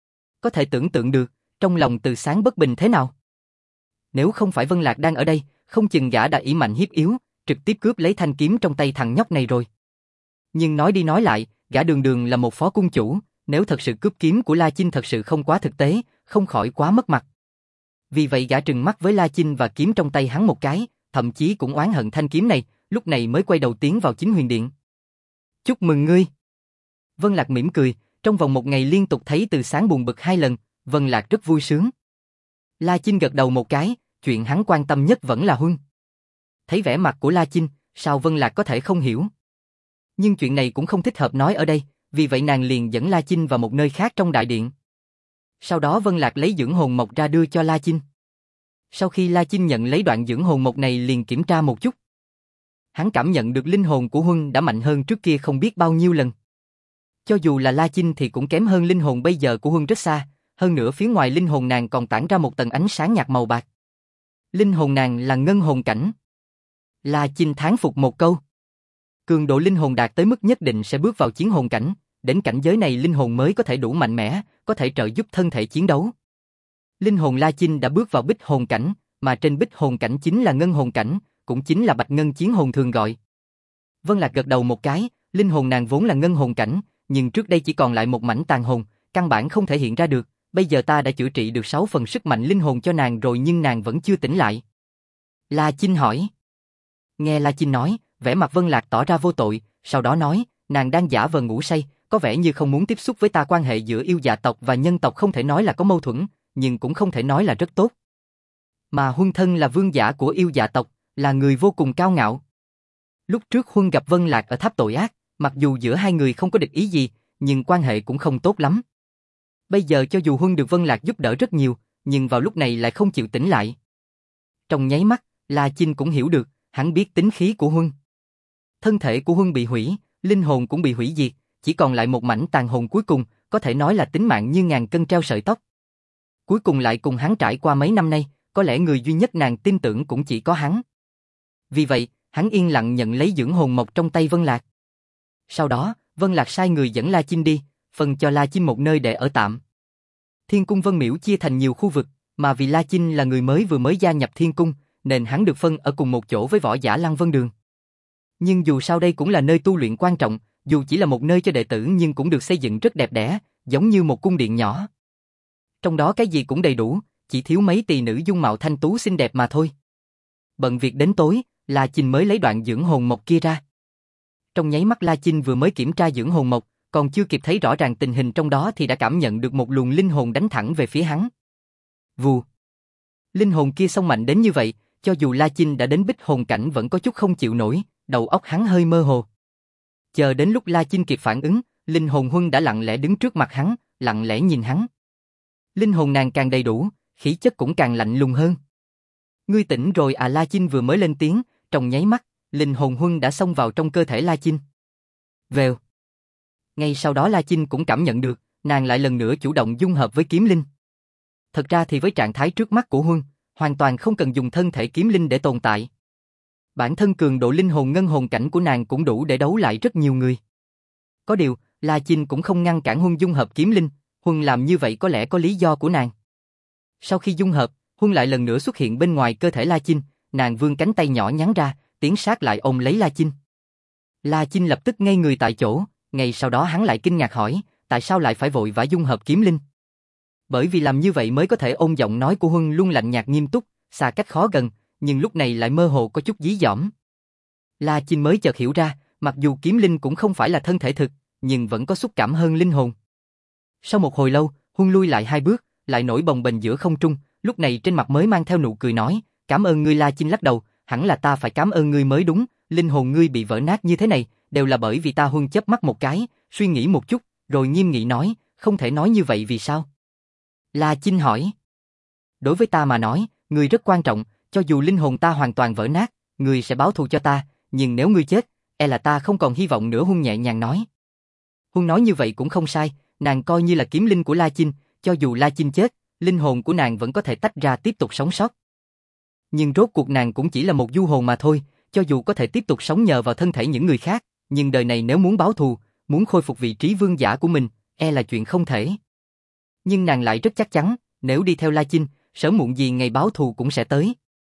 Có thể tưởng tượng được, trong lòng Từ Sáng bất bình thế nào. Nếu không phải Vân Lạc đang ở đây, không chừng gã đã ỷ mạnh hiếp yếu, trực tiếp cướp lấy thanh kiếm trong tay thằng nhóc này rồi. Nhưng nói đi nói lại, gã đường đường là một phó cung chủ, nếu thật sự cướp kiếm của La Chinh thật sự không quá thực tế, không khỏi quá mất mặt. Vì vậy gã trừng mắt với La Chinh và kiếm trong tay hắn một cái, thậm chí cũng oán hận thanh kiếm này, lúc này mới quay đầu tiến vào Chính Huyền Điện. Chúc mừng ngươi. Vân Lạc mỉm cười, trong vòng một ngày liên tục thấy Từ Sáng buồn bực hai lần, Vân Lạc rất vui sướng. La Chinh gật đầu một cái, chuyện hắn quan tâm nhất vẫn là Huân. Thấy vẻ mặt của La Chinh, sao Vân Lạc có thể không hiểu. Nhưng chuyện này cũng không thích hợp nói ở đây, vì vậy nàng liền dẫn La Chinh vào một nơi khác trong đại điện. Sau đó Vân Lạc lấy dưỡng hồn mộc ra đưa cho La Chinh. Sau khi La Chinh nhận lấy đoạn dưỡng hồn mộc này liền kiểm tra một chút. Hắn cảm nhận được linh hồn của Huân đã mạnh hơn trước kia không biết bao nhiêu lần. Cho dù là La Chinh thì cũng kém hơn linh hồn bây giờ của Huân rất xa, hơn nữa phía ngoài linh hồn nàng còn tản ra một tầng ánh sáng nhạt màu bạc. Linh hồn nàng là ngân hồn cảnh. La Chinh thán phục một câu. Cường độ linh hồn đạt tới mức nhất định sẽ bước vào chiến hồn cảnh, đến cảnh giới này linh hồn mới có thể đủ mạnh mẽ, có thể trợ giúp thân thể chiến đấu. Linh hồn La Chinh đã bước vào bích hồn cảnh, mà trên bích hồn cảnh chính là ngân hồn cảnh, cũng chính là bạch ngân chiến hồn thường gọi. Vân Lạc gật đầu một cái, linh hồn nàng vốn là ngân hồn cảnh, nhưng trước đây chỉ còn lại một mảnh tàn hồn, căn bản không thể hiện ra được, bây giờ ta đã chữa trị được sáu phần sức mạnh linh hồn cho nàng rồi nhưng nàng vẫn chưa tỉnh lại. La Chinh hỏi. Nghe La Chinh nói, vẻ mặt Vân Lạc tỏ ra vô tội, sau đó nói, nàng đang giả vờ ngủ say, có vẻ như không muốn tiếp xúc với ta. Quan hệ giữa yêu dạ tộc và nhân tộc không thể nói là có mâu thuẫn, nhưng cũng không thể nói là rất tốt. Mà Huân thân là vương giả của yêu dạ tộc, là người vô cùng cao ngạo. Lúc trước Huân gặp Vân Lạc ở tháp tội ác, mặc dù giữa hai người không có địch ý gì, nhưng quan hệ cũng không tốt lắm. Bây giờ cho dù Huân được Vân Lạc giúp đỡ rất nhiều, nhưng vào lúc này lại không chịu tỉnh lại. Trong nháy mắt, La Chinh cũng hiểu được, hắn biết tính khí của Huân. Thân thể của Huân bị hủy, linh hồn cũng bị hủy diệt, chỉ còn lại một mảnh tàn hồn cuối cùng, có thể nói là tính mạng như ngàn cân treo sợi tóc. Cuối cùng lại cùng hắn trải qua mấy năm nay, có lẽ người duy nhất nàng tin tưởng cũng chỉ có hắn. Vì vậy, hắn yên lặng nhận lấy dưỡng hồn mộc trong tay Vân Lạc. Sau đó, Vân Lạc sai người dẫn La Chinh đi, phân cho La Chinh một nơi để ở tạm. Thiên Cung Vân Miễu chia thành nhiều khu vực, mà vì La Chinh là người mới vừa mới gia nhập Thiên Cung, nên hắn được phân ở cùng một chỗ với võ giả Lăng Vân Đường. Nhưng dù sao đây cũng là nơi tu luyện quan trọng, dù chỉ là một nơi cho đệ tử nhưng cũng được xây dựng rất đẹp đẽ, giống như một cung điện nhỏ. Trong đó cái gì cũng đầy đủ, chỉ thiếu mấy tỳ nữ dung mạo thanh tú xinh đẹp mà thôi. Bận việc đến tối, La Chinh mới lấy đoạn dưỡng hồn mộc kia ra. Trong nháy mắt La Chinh vừa mới kiểm tra dưỡng hồn mộc, còn chưa kịp thấy rõ ràng tình hình trong đó thì đã cảm nhận được một luồng linh hồn đánh thẳng về phía hắn. Vù. Linh hồn kia xông mạnh đến như vậy, cho dù La Chinh đã đến bích hồn cảnh vẫn có chút không chịu nổi, đầu óc hắn hơi mơ hồ. Chờ đến lúc La Chinh kịp phản ứng, linh hồn huân đã lặng lẽ đứng trước mặt hắn, lặng lẽ nhìn hắn. Linh hồn nàng càng đầy đủ, khí chất cũng càng lạnh lùng hơn. Ngươi tỉnh rồi à? La Chinh vừa mới lên tiếng, trong nháy mắt, linh hồn huân đã xông vào trong cơ thể La Chinh. Vèo. Ngay sau đó La Chinh cũng cảm nhận được, nàng lại lần nữa chủ động dung hợp với kiếm linh. Thật ra thì với trạng thái trước mắt của huân, hoàn toàn không cần dùng thân thể kiếm linh để tồn tại. Bản thân cường độ linh hồn ngân hồn cảnh của nàng cũng đủ để đấu lại rất nhiều người. Có điều, La Chinh cũng không ngăn cản huân dung hợp kiếm linh, huân làm như vậy có lẽ có lý do của nàng. Sau khi dung hợp, huân lại lần nữa xuất hiện bên ngoài cơ thể La Chinh, nàng vươn cánh tay nhỏ nhắn ra, tiến sát lại ôm lấy La Chinh. La Chinh lập tức ngây người tại chỗ, ngay sau đó hắn lại kinh ngạc hỏi, tại sao lại phải vội vã dung hợp kiếm linh? Bởi vì làm như vậy mới có thể ôn giọng nói của huân luôn lạnh nhạt nghiêm túc, xa cách khó gần, nhưng lúc này lại mơ hồ có chút dí dỏm. La Chinh mới chợt hiểu ra, mặc dù kiếm linh cũng không phải là thân thể thực, nhưng vẫn có xúc cảm hơn linh hồn. Sau một hồi lâu, huân lui lại hai bước, lại nổi bồng bềnh giữa không trung, lúc này trên mặt mới mang theo nụ cười nói, cảm ơn ngươi. La Chinh lắc đầu, hẳn là ta phải cảm ơn ngươi mới đúng, linh hồn ngươi bị vỡ nát như thế này, đều là bởi vì ta. Huân chớp mắt một cái, suy nghĩ một chút, rồi nghiêm nghị nói, không thể nói như vậy vì sao? La Chinh hỏi. Đối với ta mà nói, ngươi rất quan trọng, cho dù linh hồn ta hoàn toàn vỡ nát, ngươi sẽ báo thù cho ta, nhưng nếu ngươi chết, e là ta không còn hy vọng nữa. Huân nhẹ nhàng nói. Huân nói như vậy cũng không sai, nàng coi như là kiếm linh của La Chinh, cho dù La Chinh chết, linh hồn của nàng vẫn có thể tách ra tiếp tục sống sót. Nhưng rốt cuộc nàng cũng chỉ là một du hồn mà thôi, cho dù có thể tiếp tục sống nhờ vào thân thể những người khác, nhưng đời này nếu muốn báo thù, muốn khôi phục vị trí vương giả của mình, e là chuyện không thể. Nhưng nàng lại rất chắc chắn, nếu đi theo La Chinh, sớm muộn gì ngày báo thù cũng sẽ tới.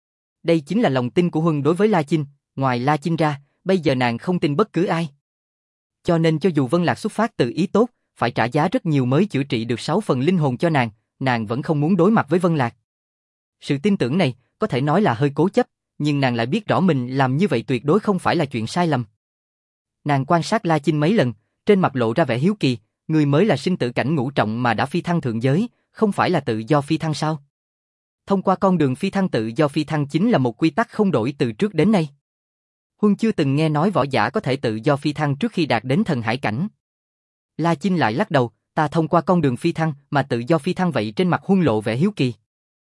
Đây chính là lòng tin của Huân đối với La Chinh, ngoài La Chinh ra, bây giờ nàng không tin bất cứ ai. Cho nên cho dù Vân Lạc xuất phát từ ý tốt, phải trả giá rất nhiều mới chữa trị được sáu phần linh hồn cho nàng, nàng vẫn không muốn đối mặt với Vân Lạc. Sự tin tưởng này, có thể nói là hơi cố chấp, nhưng nàng lại biết rõ mình làm như vậy tuyệt đối không phải là chuyện sai lầm. Nàng quan sát La Chinh mấy lần, trên mặt lộ ra vẻ hiếu kỳ, người mới là sinh tử cảnh ngũ trọng mà đã phi thăng thượng giới, không phải là tự do phi thăng sao? Thông qua con đường phi thăng tự do phi thăng chính là một quy tắc không đổi từ trước đến nay. Huân chưa từng nghe nói võ giả có thể tự do phi thăng trước khi đạt đến thần hải cảnh. La Chinh lại lắc đầu, ta thông qua con đường phi thăng mà tự do phi thăng vậy. Trên mặt Huân lộ vẻ hiếu kỳ.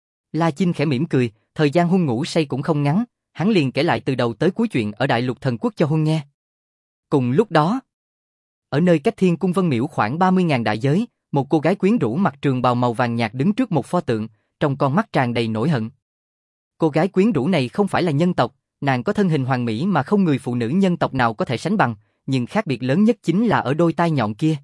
La Chinh khẽ mỉm cười, thời gian Huân ngủ say cũng không ngắn, hắn liền kể lại từ đầu tới cuối chuyện ở Đại Lục Thần Quốc cho Huân nghe. Cùng lúc đó, ở nơi cách Thiên Cung Vân Miễu khoảng ba mươi nghìn đại giới, một cô gái quyến rũ mặc trường bào màu vàng nhạt đứng trước một pho tượng, trong con mắt tràn đầy nỗi hận. Cô gái quyến rũ này không phải là nhân tộc, nàng có thân hình hoàn mỹ mà không người phụ nữ nhân tộc nào có thể sánh bằng, nhưng khác biệt lớn nhất chính là ở đôi tai nhọn kia.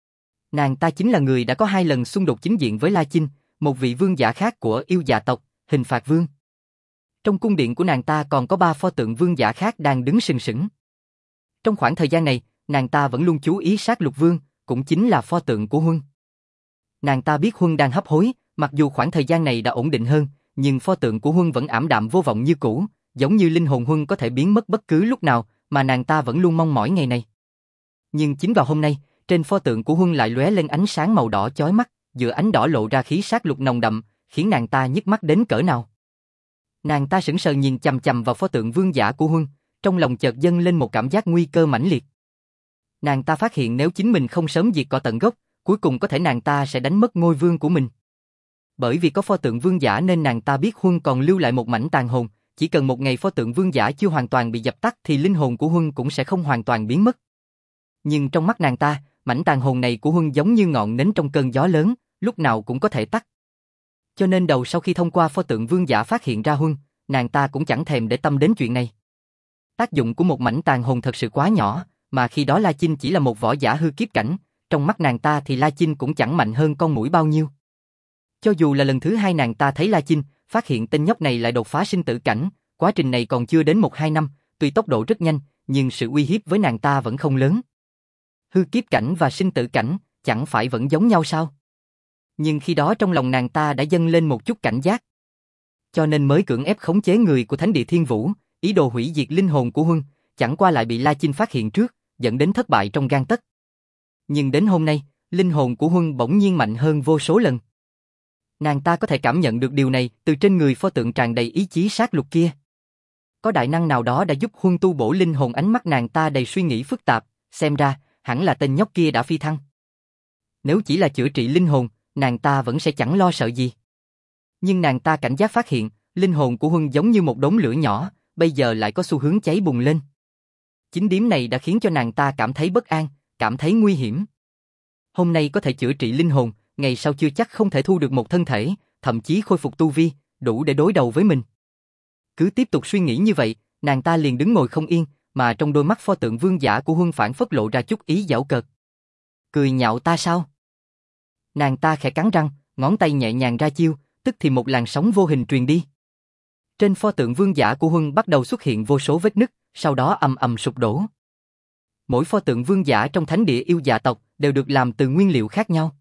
Nàng ta chính là người đã có hai lần xung đột chính diện với La Chinh, một vị vương giả khác của yêu dạ tộc, Hình Phạt Vương. Trong cung điện của nàng ta còn có ba pho tượng vương giả khác đang đứng sừng sững. Trong khoảng thời gian này, nàng ta vẫn luôn chú ý Sát Lục Vương, cũng chính là pho tượng của Huân. Nàng ta biết Huân đang hấp hối, mặc dù khoảng thời gian này đã ổn định hơn, nhưng pho tượng của Huân vẫn ảm đạm vô vọng như cũ, giống như linh hồn Huân có thể biến mất bất cứ lúc nào, mà nàng ta vẫn luôn mong mỏi ngày này. Nhưng chính vào hôm nay, trên pho tượng của Huân lại lóe lên ánh sáng màu đỏ chói mắt, giữa ánh đỏ lộ ra khí sát lục nồng đậm, khiến nàng ta nhức mắt đến cỡ nào. Nàng ta sững sờ nhìn chằm chằm vào pho tượng vương giả của Huân, trong lòng chợt dâng lên một cảm giác nguy cơ mãnh liệt. Nàng ta phát hiện nếu chính mình không sớm diệt cỏ tận gốc, cuối cùng có thể nàng ta sẽ đánh mất ngôi vương của mình. Bởi vì có pho tượng vương giả nên nàng ta biết Huân còn lưu lại một mảnh tàn hồn, chỉ cần một ngày pho tượng vương giả chưa hoàn toàn bị dập tắt thì linh hồn của Huân cũng sẽ không hoàn toàn biến mất. Nhưng trong mắt nàng ta, mảnh tàn hồn này của Huân giống như ngọn nến trong cơn gió lớn, lúc nào cũng có thể tắt. Cho nên đầu sau khi thông qua pho tượng vương giả phát hiện ra Huân, nàng ta cũng chẳng thèm để tâm đến chuyện này. Tác dụng của một mảnh tàn hồn thật sự quá nhỏ, mà khi đó La Chinh chỉ là một võ giả hư kiếp cảnh, trong mắt nàng ta thì La Chinh cũng chẳng mạnh hơn con muỗi bao nhiêu. Cho dù là lần thứ hai nàng ta thấy La Chinh, phát hiện tên nhóc này lại đột phá sinh tử cảnh, quá trình này còn chưa đến một hai năm, tuy tốc độ rất nhanh, nhưng sự uy hiếp với nàng ta vẫn không lớn. Hư kiếp cảnh và sinh tử cảnh, chẳng phải vẫn giống nhau sao? Nhưng khi đó trong lòng nàng ta đã dâng lên một chút cảnh giác. Cho nên mới cưỡng ép khống chế người của Thánh địa Thiên Vũ, ý đồ hủy diệt linh hồn của Huân, chẳng qua lại bị La Chinh phát hiện trước, dẫn đến thất bại trong gang tấc. Nhưng đến hôm nay, linh hồn của Huân bỗng nhiên mạnh hơn vô số lần. Nàng ta có thể cảm nhận được điều này từ trên người pho tượng tràn đầy ý chí sát lục kia. Có đại năng nào đó đã giúp Huân tu bổ linh hồn. Ánh mắt nàng ta đầy suy nghĩ phức tạp, xem ra, hẳn là tên nhóc kia đã phi thăng. Nếu chỉ là chữa trị linh hồn, nàng ta vẫn sẽ chẳng lo sợ gì. Nhưng nàng ta cảnh giác phát hiện, linh hồn của Huân giống như một đống lửa nhỏ, bây giờ lại có xu hướng cháy bùng lên. Chính điểm này đã khiến cho nàng ta cảm thấy bất an, cảm thấy nguy hiểm. Hôm nay có thể chữa trị linh hồn, ngày sau chưa chắc không thể thu được một thân thể, thậm chí khôi phục tu vi, đủ để đối đầu với mình. Cứ tiếp tục suy nghĩ như vậy, nàng ta liền đứng ngồi không yên, mà trong đôi mắt pho tượng vương giả của Huân phản phất lộ ra chút ý giảo cợt. Cười nhạo ta sao? Nàng ta khẽ cắn răng, ngón tay nhẹ nhàng ra chiêu, tức thì một làn sóng vô hình truyền đi. Trên pho tượng vương giả của Huân bắt đầu xuất hiện vô số vết nứt, sau đó ầm ầm sụp đổ. Mỗi pho tượng vương giả trong thánh địa yêu dạ tộc đều được làm từ nguyên liệu khác nhau.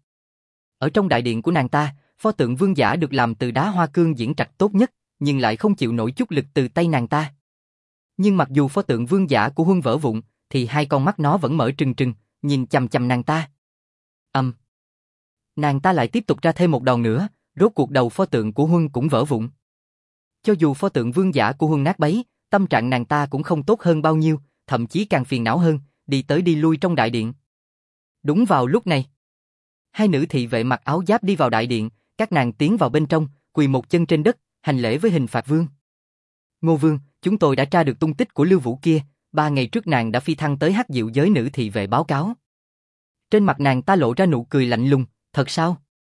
Ở trong đại điện của nàng ta, pho tượng vương giả được làm từ đá hoa cương diễn trạch tốt nhất, nhưng lại không chịu nổi chút lực từ tay nàng ta. Nhưng mặc dù pho tượng vương giả của Huân vỡ vụn, thì hai con mắt nó vẫn mở trừng trừng, nhìn chằm chằm nàng ta. Ầm. Um. Nàng ta lại tiếp tục ra thêm một đòn nữa, rốt cuộc đầu pho tượng của Huân cũng vỡ vụn. Cho dù pho tượng vương giả của Huân nát bấy, tâm trạng nàng ta cũng không tốt hơn bao nhiêu, thậm chí càng phiền não hơn, đi tới đi lui trong đại điện. Đúng vào lúc này, hai nữ thị vệ mặc áo giáp đi vào đại điện, các nàng tiến vào bên trong, quỳ một chân trên đất, hành lễ với Hình Phạt Vương. Ngô Vương, chúng tôi đã tra được tung tích của Lưu Vũ kia, ba ngày trước nàng đã phi thăng tới Hắc Diệu giới. Nữ thị vệ báo cáo. Trên mặt nàng ta lộ ra nụ cười lạnh lùng, thật sao?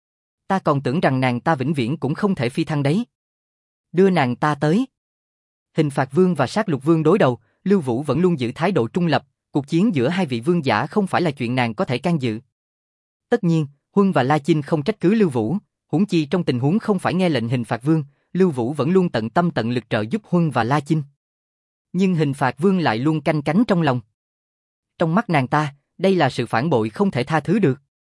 Ta còn tưởng rằng nàng ta vĩnh viễn cũng không thể phi thăng đấy. Đưa nàng ta tới. Hình Phạt Vương và Sát Lục Vương đối đầu, Lưu Vũ vẫn luôn giữ thái độ trung lập, cuộc chiến giữa hai vị vương giả không phải là chuyện nàng có thể can dự. Tất nhiên, Huân và La Chinh không trách cứ Lưu Vũ, huống chi trong tình huống không phải nghe lệnh Hình Phạt Vương, Lưu Vũ vẫn luôn tận tâm tận lực trợ giúp Huân và La Chinh. Nhưng Hình Phạt Vương lại luôn canh cánh trong lòng. Trong mắt nàng ta, đây là sự phản bội không thể tha thứ được.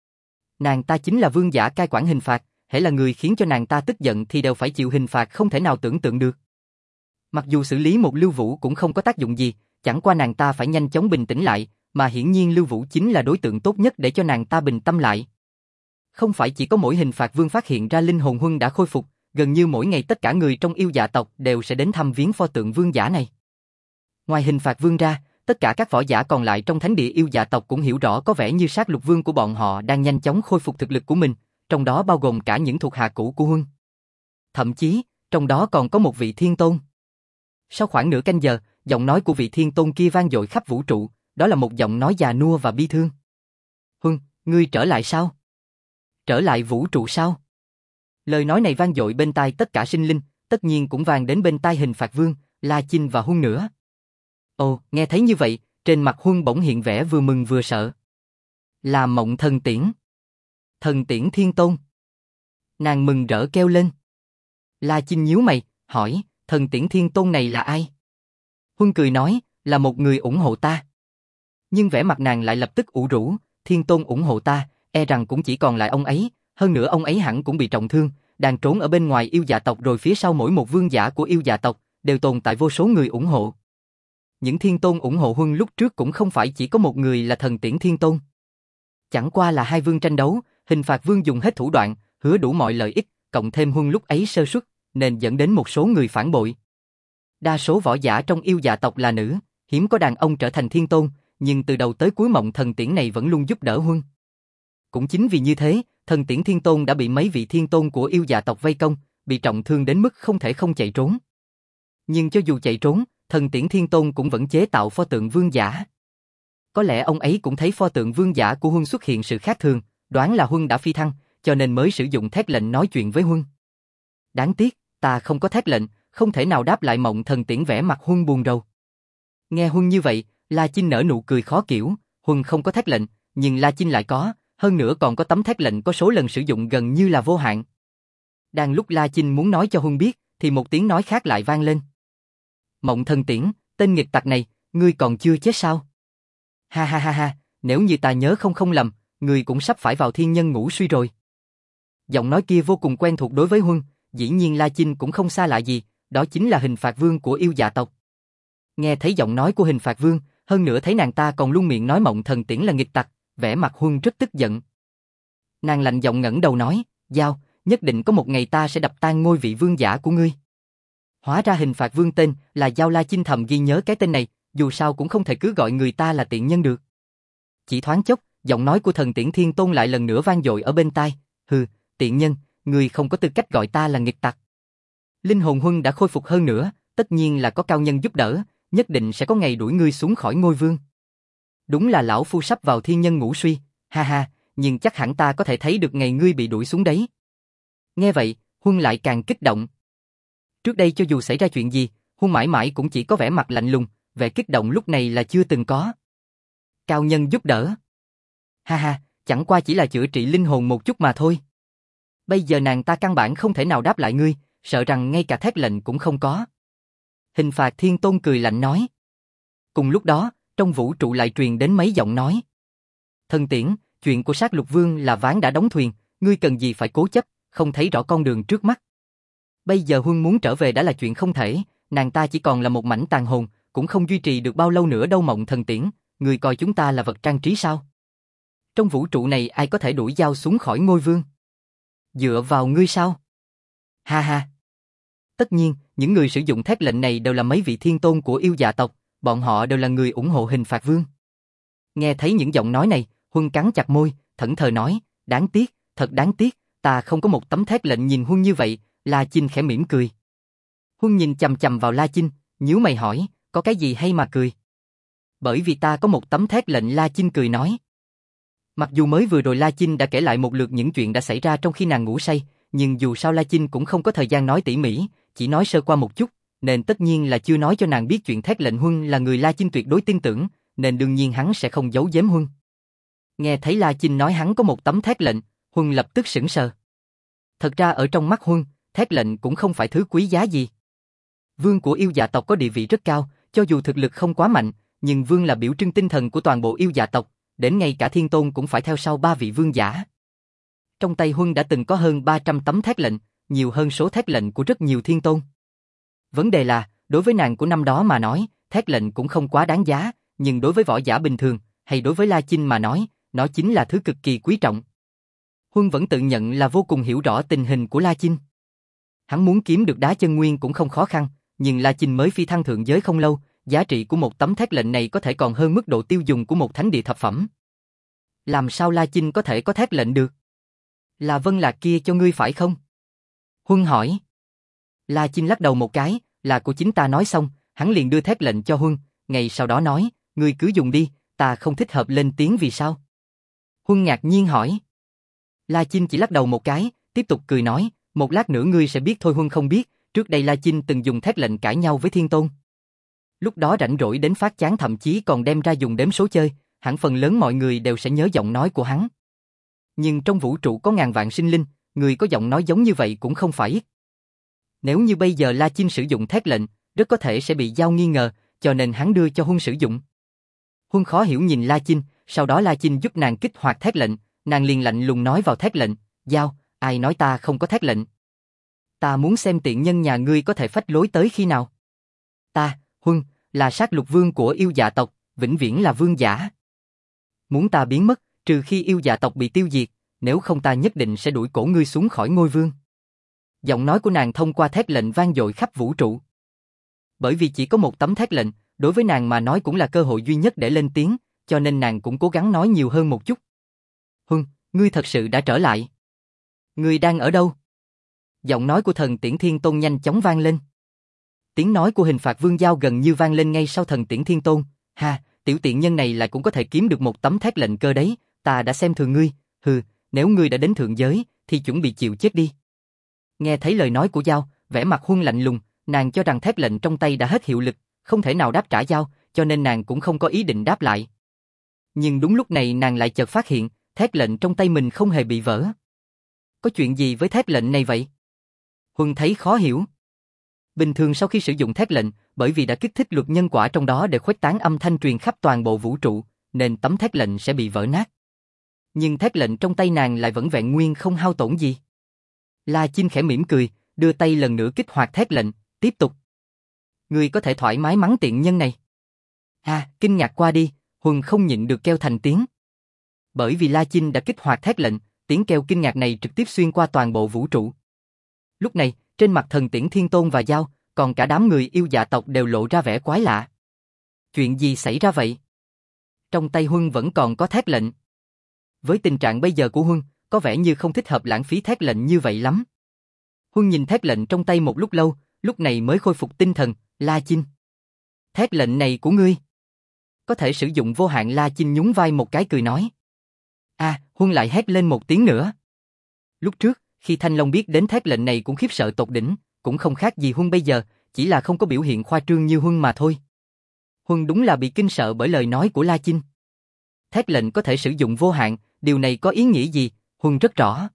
Nàng ta chính là vương giả cai quản hình phạt, hễ là người khiến cho nàng ta tức giận thì đều phải chịu hình phạt không thể nào tưởng tượng được. Mặc dù xử lý một Lưu Vũ cũng không có tác dụng gì, chẳng qua nàng ta phải nhanh chóng bình tĩnh lại, mà hiển nhiên Lưu Vũ chính là đối tượng tốt nhất để cho nàng ta bình tâm lại. Không phải chỉ có mỗi Hình Phạt Vương phát hiện ra linh hồn Huân đã khôi phục, gần như mỗi ngày tất cả người trong yêu dạ tộc đều sẽ đến thăm viếng pho tượng vương giả này. Ngoài Hình Phạt Vương ra, tất cả các võ giả còn lại trong thánh địa yêu dạ tộc cũng hiểu rõ có vẻ như Sát Lục Vương của bọn họ đang nhanh chóng khôi phục thực lực của mình, trong đó bao gồm cả những thuộc hạ cũ của Huân. Thậm chí, trong đó còn có một vị thiên tôn. Sau khoảng nửa canh giờ, giọng nói của vị thiên tôn kia vang dội khắp vũ trụ, đó là một giọng nói già nua và bi thương. Huân, ngươi trở lại sao? Trở lại vũ trụ sao? Lời nói này vang dội bên tai tất cả sinh linh, tất nhiên cũng vang đến bên tai Hình Phạt Vương, La Chinh và Huân nữa. Ồ, nghe thấy như vậy, trên mặt Huân bỗng hiện vẻ vừa mừng vừa sợ. Là Mộng Thần Tiễn. Thần Tiễn Thiên Tôn. Nàng mừng rỡ kêu lên. La Chinh nhíu mày, hỏi, Thần Tiễn Thiên Tôn này là ai? Huân cười nói, là một người ủng hộ ta. Nhưng vẻ mặt nàng lại lập tức ủ rũ, Thiên Tôn ủng hộ ta, e rằng cũng chỉ còn lại ông ấy, hơn nữa ông ấy hẳn cũng bị trọng thương, đang trốn ở bên ngoài yêu dạ tộc, rồi phía sau mỗi một vương giả của yêu dạ tộc đều tồn tại vô số người ủng hộ. Những thiên tôn ủng hộ Huân lúc trước cũng không phải chỉ có một người là Thần Tiễn Thiên Tôn. Chẳng qua là hai vương tranh đấu, Hình Phạt Vương dùng hết thủ đoạn, hứa đủ mọi lợi ích, cộng thêm Huân lúc ấy sơ suất, nên dẫn đến một số người phản bội. Đa số võ giả trong yêu dạ tộc là nữ, hiếm có đàn ông trở thành thiên tôn, nhưng từ đầu tới cuối Mộng Thần Tiễn này vẫn luôn giúp đỡ Huân. Cũng chính vì như thế, Thần Tiễn Thiên Tôn đã bị mấy vị thiên tôn của yêu dạ tộc vây công, bị trọng thương đến mức không thể không chạy trốn. Nhưng cho dù chạy trốn, Thần Tiễn Thiên Tôn cũng vẫn chế tạo pho tượng vương giả. Có lẽ ông ấy cũng thấy pho tượng vương giả của Huân xuất hiện sự khác thường, đoán là Huân đã phi thăng, cho nên mới sử dụng thét lệnh nói chuyện với Huân. Đáng tiếc, ta không có thét lệnh, không thể nào đáp lại. Mộng Thần Tiễn vẻ mặt Huân buồn rầu. Nghe Huân như vậy, La Chinh nở nụ cười khó kiểu, Huân không có thét lệnh, nhưng La Chinh lại có, hơn nữa còn có tấm thét lệnh có số lần sử dụng gần như là vô hạn. Đang lúc La Chinh muốn nói cho Huân biết, thì một tiếng nói khác lại vang lên. Mộng Thần Tiễn, tên nghịch tặc này, ngươi còn chưa chết sao? Ha ha ha ha, nếu như ta nhớ không không lầm, ngươi cũng sắp phải vào thiên nhân ngũ suy rồi. Giọng nói kia vô cùng quen thuộc đối với Huân, dĩ nhiên La Chinh cũng không xa lạ gì, đó chính là Hình Phạt Vương của yêu dạ tộc. Nghe thấy giọng nói của Hình Phạt Vương, hơn nữa thấy nàng ta còn luôn miệng nói Mộng Thần Tiễn là nghịch tặc, vẻ mặt Huân rất tức giận. Nàng lạnh giọng ngẩng đầu nói, Giao, nhất định có một ngày ta sẽ đập tan ngôi vị vương giả của ngươi. Hóa ra Hình Phạt Vương tên là Giao. La Chinh thầm ghi nhớ cái tên này, dù sao cũng không thể cứ gọi người ta là tiện nhân được. Chỉ thoáng chốc, giọng nói của Thần Tiễn Thiên Tôn lại lần nữa vang dội ở bên tai, hừ, tiện nhân, ngươi không có tư cách gọi ta là nghịch tặc. Linh hồn Huân đã khôi phục hơn nữa, tất nhiên là có cao nhân giúp đỡ, nhất định sẽ có ngày đuổi ngươi xuống khỏi ngôi vương. Đúng là lão phu sắp vào thiên nhân ngũ suy, ha ha, nhưng chắc hẳn ta có thể thấy được ngày ngươi bị đuổi xuống đấy. Nghe vậy, Huân lại càng kích động. Trước đây cho dù xảy ra chuyện gì, Huân mãi mãi cũng chỉ có vẻ mặt lạnh lùng, vẻ kích động lúc này là chưa từng có. Cao nhân giúp đỡ. Ha ha, chẳng qua chỉ là chữa trị linh hồn một chút mà thôi. Bây giờ nàng ta căn bản không thể nào đáp lại ngươi, sợ rằng ngay cả thét lệnh cũng không có. Hình Phạt Thiên Tôn cười lạnh nói. Cùng lúc đó, trong vũ trụ lại truyền đến mấy giọng nói. Thần Tiễn, chuyện của Sát Lục Vương là ván đã đóng thuyền, ngươi cần gì phải cố chấp, không thấy rõ con đường trước mắt. Bây giờ Huân muốn trở về đã là chuyện không thể, nàng ta chỉ còn là một mảnh tàn hồn, cũng không duy trì được bao lâu nữa đâu. Mộng Thần Tiễn, ngươi coi chúng ta là vật trang trí sao? Trong vũ trụ này ai có thể đuổi Giao xuống khỏi ngôi vương? Dựa vào ngươi sao? Ha ha. Tất nhiên, những người sử dụng thét lệnh này đều là mấy vị thiên tôn của yêu dạ tộc, bọn họ đều là người ủng hộ Hình Phạt Vương. Nghe thấy những giọng nói này, Huân cắn chặt môi, thẫn thờ nói, đáng tiếc, thật đáng tiếc, ta không có một tấm thét lệnh. Nhìn Huân như vậy, La Chinh khẽ mỉm cười. Huân nhìn chằm chằm vào La Chinh, nhíu mày hỏi, có cái gì hay mà cười? Bởi vì ta có một tấm thét lệnh. La Chinh cười nói. Mặc dù mới vừa rồi La Chinh đã kể lại một lượt những chuyện đã xảy ra trong khi nàng ngủ say, nhưng dù sao La Chinh cũng không có thời gian nói tỉ mỉ, chỉ nói sơ qua một chút, nên tất nhiên là chưa nói cho nàng biết chuyện thét lệnh. Huân là người La Chinh tuyệt đối tin tưởng, nên đương nhiên hắn sẽ không giấu giếm Huân. Nghe thấy La Chinh nói hắn có một tấm thét lệnh, Huân lập tức sững sờ. Thật ra ở trong mắt Huân, thét lệnh cũng không phải thứ quý giá gì. Vương của yêu dạ tộc có địa vị rất cao, cho dù thực lực không quá mạnh, nhưng vương là biểu trưng tinh thần của toàn bộ yêu dạ tộc, đến ngay cả thiên tôn cũng phải theo sau ba vị vương giả. Trong tay Huân đã từng có hơn ba trăm tấm thét lệnh, nhiều hơn số thét lệnh của rất nhiều thiên tôn. Vấn đề là, đối với nàng của năm đó mà nói, thét lệnh cũng không quá đáng giá, nhưng đối với võ giả bình thường, hay đối với La Chinh mà nói, nó chính là thứ cực kỳ quý trọng. Huân vẫn tự nhận là vô cùng hiểu rõ tình hình của La Chinh. Hắn muốn kiếm được đá chân nguyên cũng không khó khăn, nhưng La Chinh mới phi thăng thượng giới không lâu, giá trị của một tấm thét lệnh này có thể còn hơn mức độ tiêu dùng của một thánh địa thập phẩm. Làm sao La Chinh có thể có thét lệnh được? Là Vân Lạc kia cho ngươi phải không? Huân hỏi. La Chinh lắc đầu một cái, là của chính ta. Nói xong, hắn liền đưa thét lệnh cho Huân, ngày sau đó nói, ngươi cứ dùng đi, ta không thích hợp lên tiếng vì sao? Huân ngạc nhiên hỏi. La Chinh chỉ lắc đầu một cái, tiếp tục cười nói, một lát nữa ngươi sẽ biết thôi. Huân không biết, trước đây La Chinh từng dùng thét lệnh cãi nhau với Thiên Tôn. Lúc đó rảnh rỗi đến phát chán, thậm chí còn đem ra dùng đếm số chơi, hẳn phần lớn mọi người đều sẽ nhớ giọng nói của hắn. Nhưng trong vũ trụ có ngàn vạn sinh linh, người có giọng nói giống như vậy cũng không phải ít. Nếu như bây giờ La Chinh sử dụng thét lệnh, rất có thể sẽ bị Giao nghi ngờ, cho nên hắn đưa cho Huân sử dụng. Huân khó hiểu nhìn La Chinh, sau đó La Chinh giúp nàng kích hoạt thét lệnh, nàng liền lạnh lùng nói vào thét lệnh, Giao, ai nói ta không có thét lệnh? Ta muốn xem tiện nhân nhà ngươi có thể phách lối tới khi nào. Ta, Huân, là Sát Lục Vương của yêu dạ tộc, vĩnh viễn là vương giả. Muốn ta biến mất, trừ khi yêu dạ tộc bị tiêu diệt, nếu không ta nhất định sẽ đuổi cổ ngươi xuống khỏi ngôi vương. Giọng nói của nàng thông qua thét lệnh vang dội khắp vũ trụ. Bởi vì chỉ có một tấm thét lệnh, đối với nàng mà nói cũng là cơ hội duy nhất để lên tiếng, cho nên nàng cũng cố gắng nói nhiều hơn một chút. Huân, ngươi thật sự đã trở lại. Ngươi đang ở đâu? Giọng nói của Thần Tiễn Thiên Tôn nhanh chóng vang lên. Tiếng nói của Hình Phạt Vương Giao gần như vang lên ngay sau Thần Tiễn Thiên Tôn. Ha, tiểu tiện nhân này lại cũng có thể kiếm được một tấm thét lệnh cơ đấy, ta đã xem thường ngươi, hừ, nếu ngươi đã đến thượng giới, thì chuẩn bị chịu chết đi. Nghe thấy lời nói của Giao, vẻ mặt Huân lạnh lùng, nàng cho rằng thét lệnh trong tay đã hết hiệu lực, không thể nào đáp trả Giao, cho nên nàng cũng không có ý định đáp lại. Nhưng đúng lúc này nàng lại chợt phát hiện, thét lệnh trong tay mình không hề bị vỡ. Có chuyện gì với thét lệnh này vậy? Huân thấy khó hiểu. Bình thường sau khi sử dụng thét lệnh, bởi vì đã kích thích luật nhân quả trong đó để khuếch tán âm thanh truyền khắp toàn bộ vũ trụ, nên tấm thét lệnh sẽ bị vỡ nát. Nhưng thét lệnh trong tay nàng lại vẫn vẹn nguyên không hao tổn gì. La Chinh khẽ mỉm cười, đưa tay lần nữa kích hoạt thét lệnh, tiếp tục. Ngươi có thể thoải mái mắng tiện nhân này. À, kinh ngạc qua đi, Huân không nhịn được kêu thành tiếng. Bởi vì La Chinh đã kích hoạt thét lệnh, tiếng kêu kinh ngạc này trực tiếp xuyên qua toàn bộ vũ trụ. Lúc này, trên mặt Thần Tiễn Thiên Tôn và Giao, còn cả đám người yêu dạ tộc đều lộ ra vẻ quái lạ. Chuyện gì xảy ra vậy? Trong tay Huân vẫn còn có thét lệnh. Với tình trạng bây giờ của Huân, có vẻ như không thích hợp lãng phí thét lệnh như vậy lắm. Huân nhìn thét lệnh trong tay một lúc lâu, lúc này mới khôi phục tinh thần. La Chinh, thét lệnh này của ngươi có thể sử dụng vô hạn. La Chinh nhún vai một cái cười nói. À, Huân lại hét lên một tiếng nữa. Lúc trước, khi Thanh Long biết đến thét lệnh này cũng khiếp sợ tột đỉnh, cũng không khác gì Huân bây giờ, chỉ là không có biểu hiện khoa trương như Huân mà thôi. Huân đúng là bị kinh sợ bởi lời nói của La Chinh. Thét lệnh có thể sử dụng vô hạn, điều này có ý nghĩa gì, Huân rất rõ.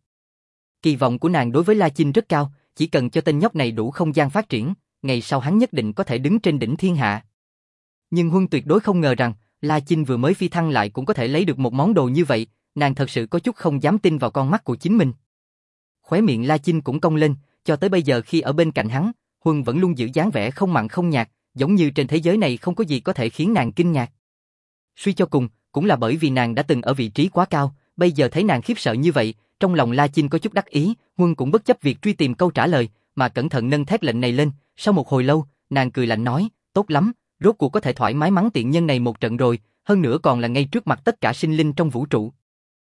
Kỳ vọng của nàng đối với La Chinh rất cao, chỉ cần cho tên nhóc này đủ không gian phát triển, ngày sau hắn nhất định có thể đứng trên đỉnh thiên hạ. Nhưng Huân tuyệt đối không ngờ rằng, La Chinh vừa mới phi thăng lại cũng có thể lấy được một món đồ như vậy, nàng thật sự có chút không dám tin vào con mắt của chính mình. Khóe miệng La Chinh cũng cong lên, cho tới bây giờ khi ở bên cạnh hắn, Huân vẫn luôn giữ dáng vẻ không mặn không nhạt, giống như trên thế giới này không có gì có thể khiến nàng kinh ngạc. Suy cho cùng, cũng là bởi vì nàng đã từng ở vị trí quá cao, bây giờ thấy nàng khiếp sợ như vậy, trong lòng La Chinh có chút đắc ý, Huân cũng bất chấp việc truy tìm câu trả lời, mà cẩn thận nâng thét lệnh này lên, sau một hồi lâu, nàng cười lạnh nói, tốt lắm, rốt cuộc có thể thoải mái mắng tiện nhân này một trận rồi, hơn nữa còn là ngay trước mặt tất cả sinh linh trong vũ trụ.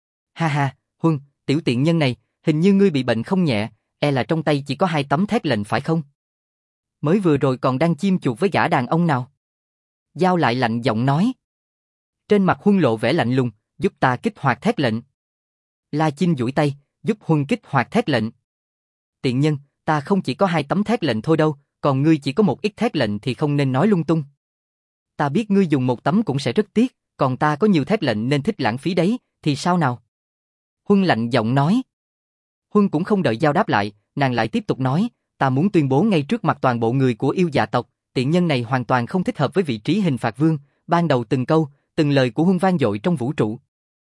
Ha ha, Huân, tiểu tiện nhân này, hình như ngươi bị bệnh không nhẹ, e là trong tay chỉ có hai tấm thét lệnh phải không? Mới vừa rồi còn đang chim chuột với gã đàn ông nào? Giao lại lạnh giọng nói. Trên mặt Huân lộ vẻ lạnh lùng, giúp ta kích hoạt thét lệnh. La Chinh duỗi tay, giúp Huân kích hoạt thét lệnh. Tiện nhân, ta không chỉ có hai tấm thét lệnh thôi đâu, còn ngươi chỉ có một ít thét lệnh thì không nên nói lung tung. Ta biết ngươi dùng một tấm cũng sẽ rất tiếc, còn ta có nhiều thét lệnh nên thích lãng phí đấy, thì sao nào? Huân lạnh giọng nói. Huân cũng không đợi Giao đáp lại, nàng lại tiếp tục nói, ta muốn tuyên bố ngay trước mặt toàn bộ người của yêu dạ tộc, tiện nhân này hoàn toàn không thích hợp với vị trí hình phạt vương, ban đầu từng câu, từng lời của Huân vang dội trong vũ trụ.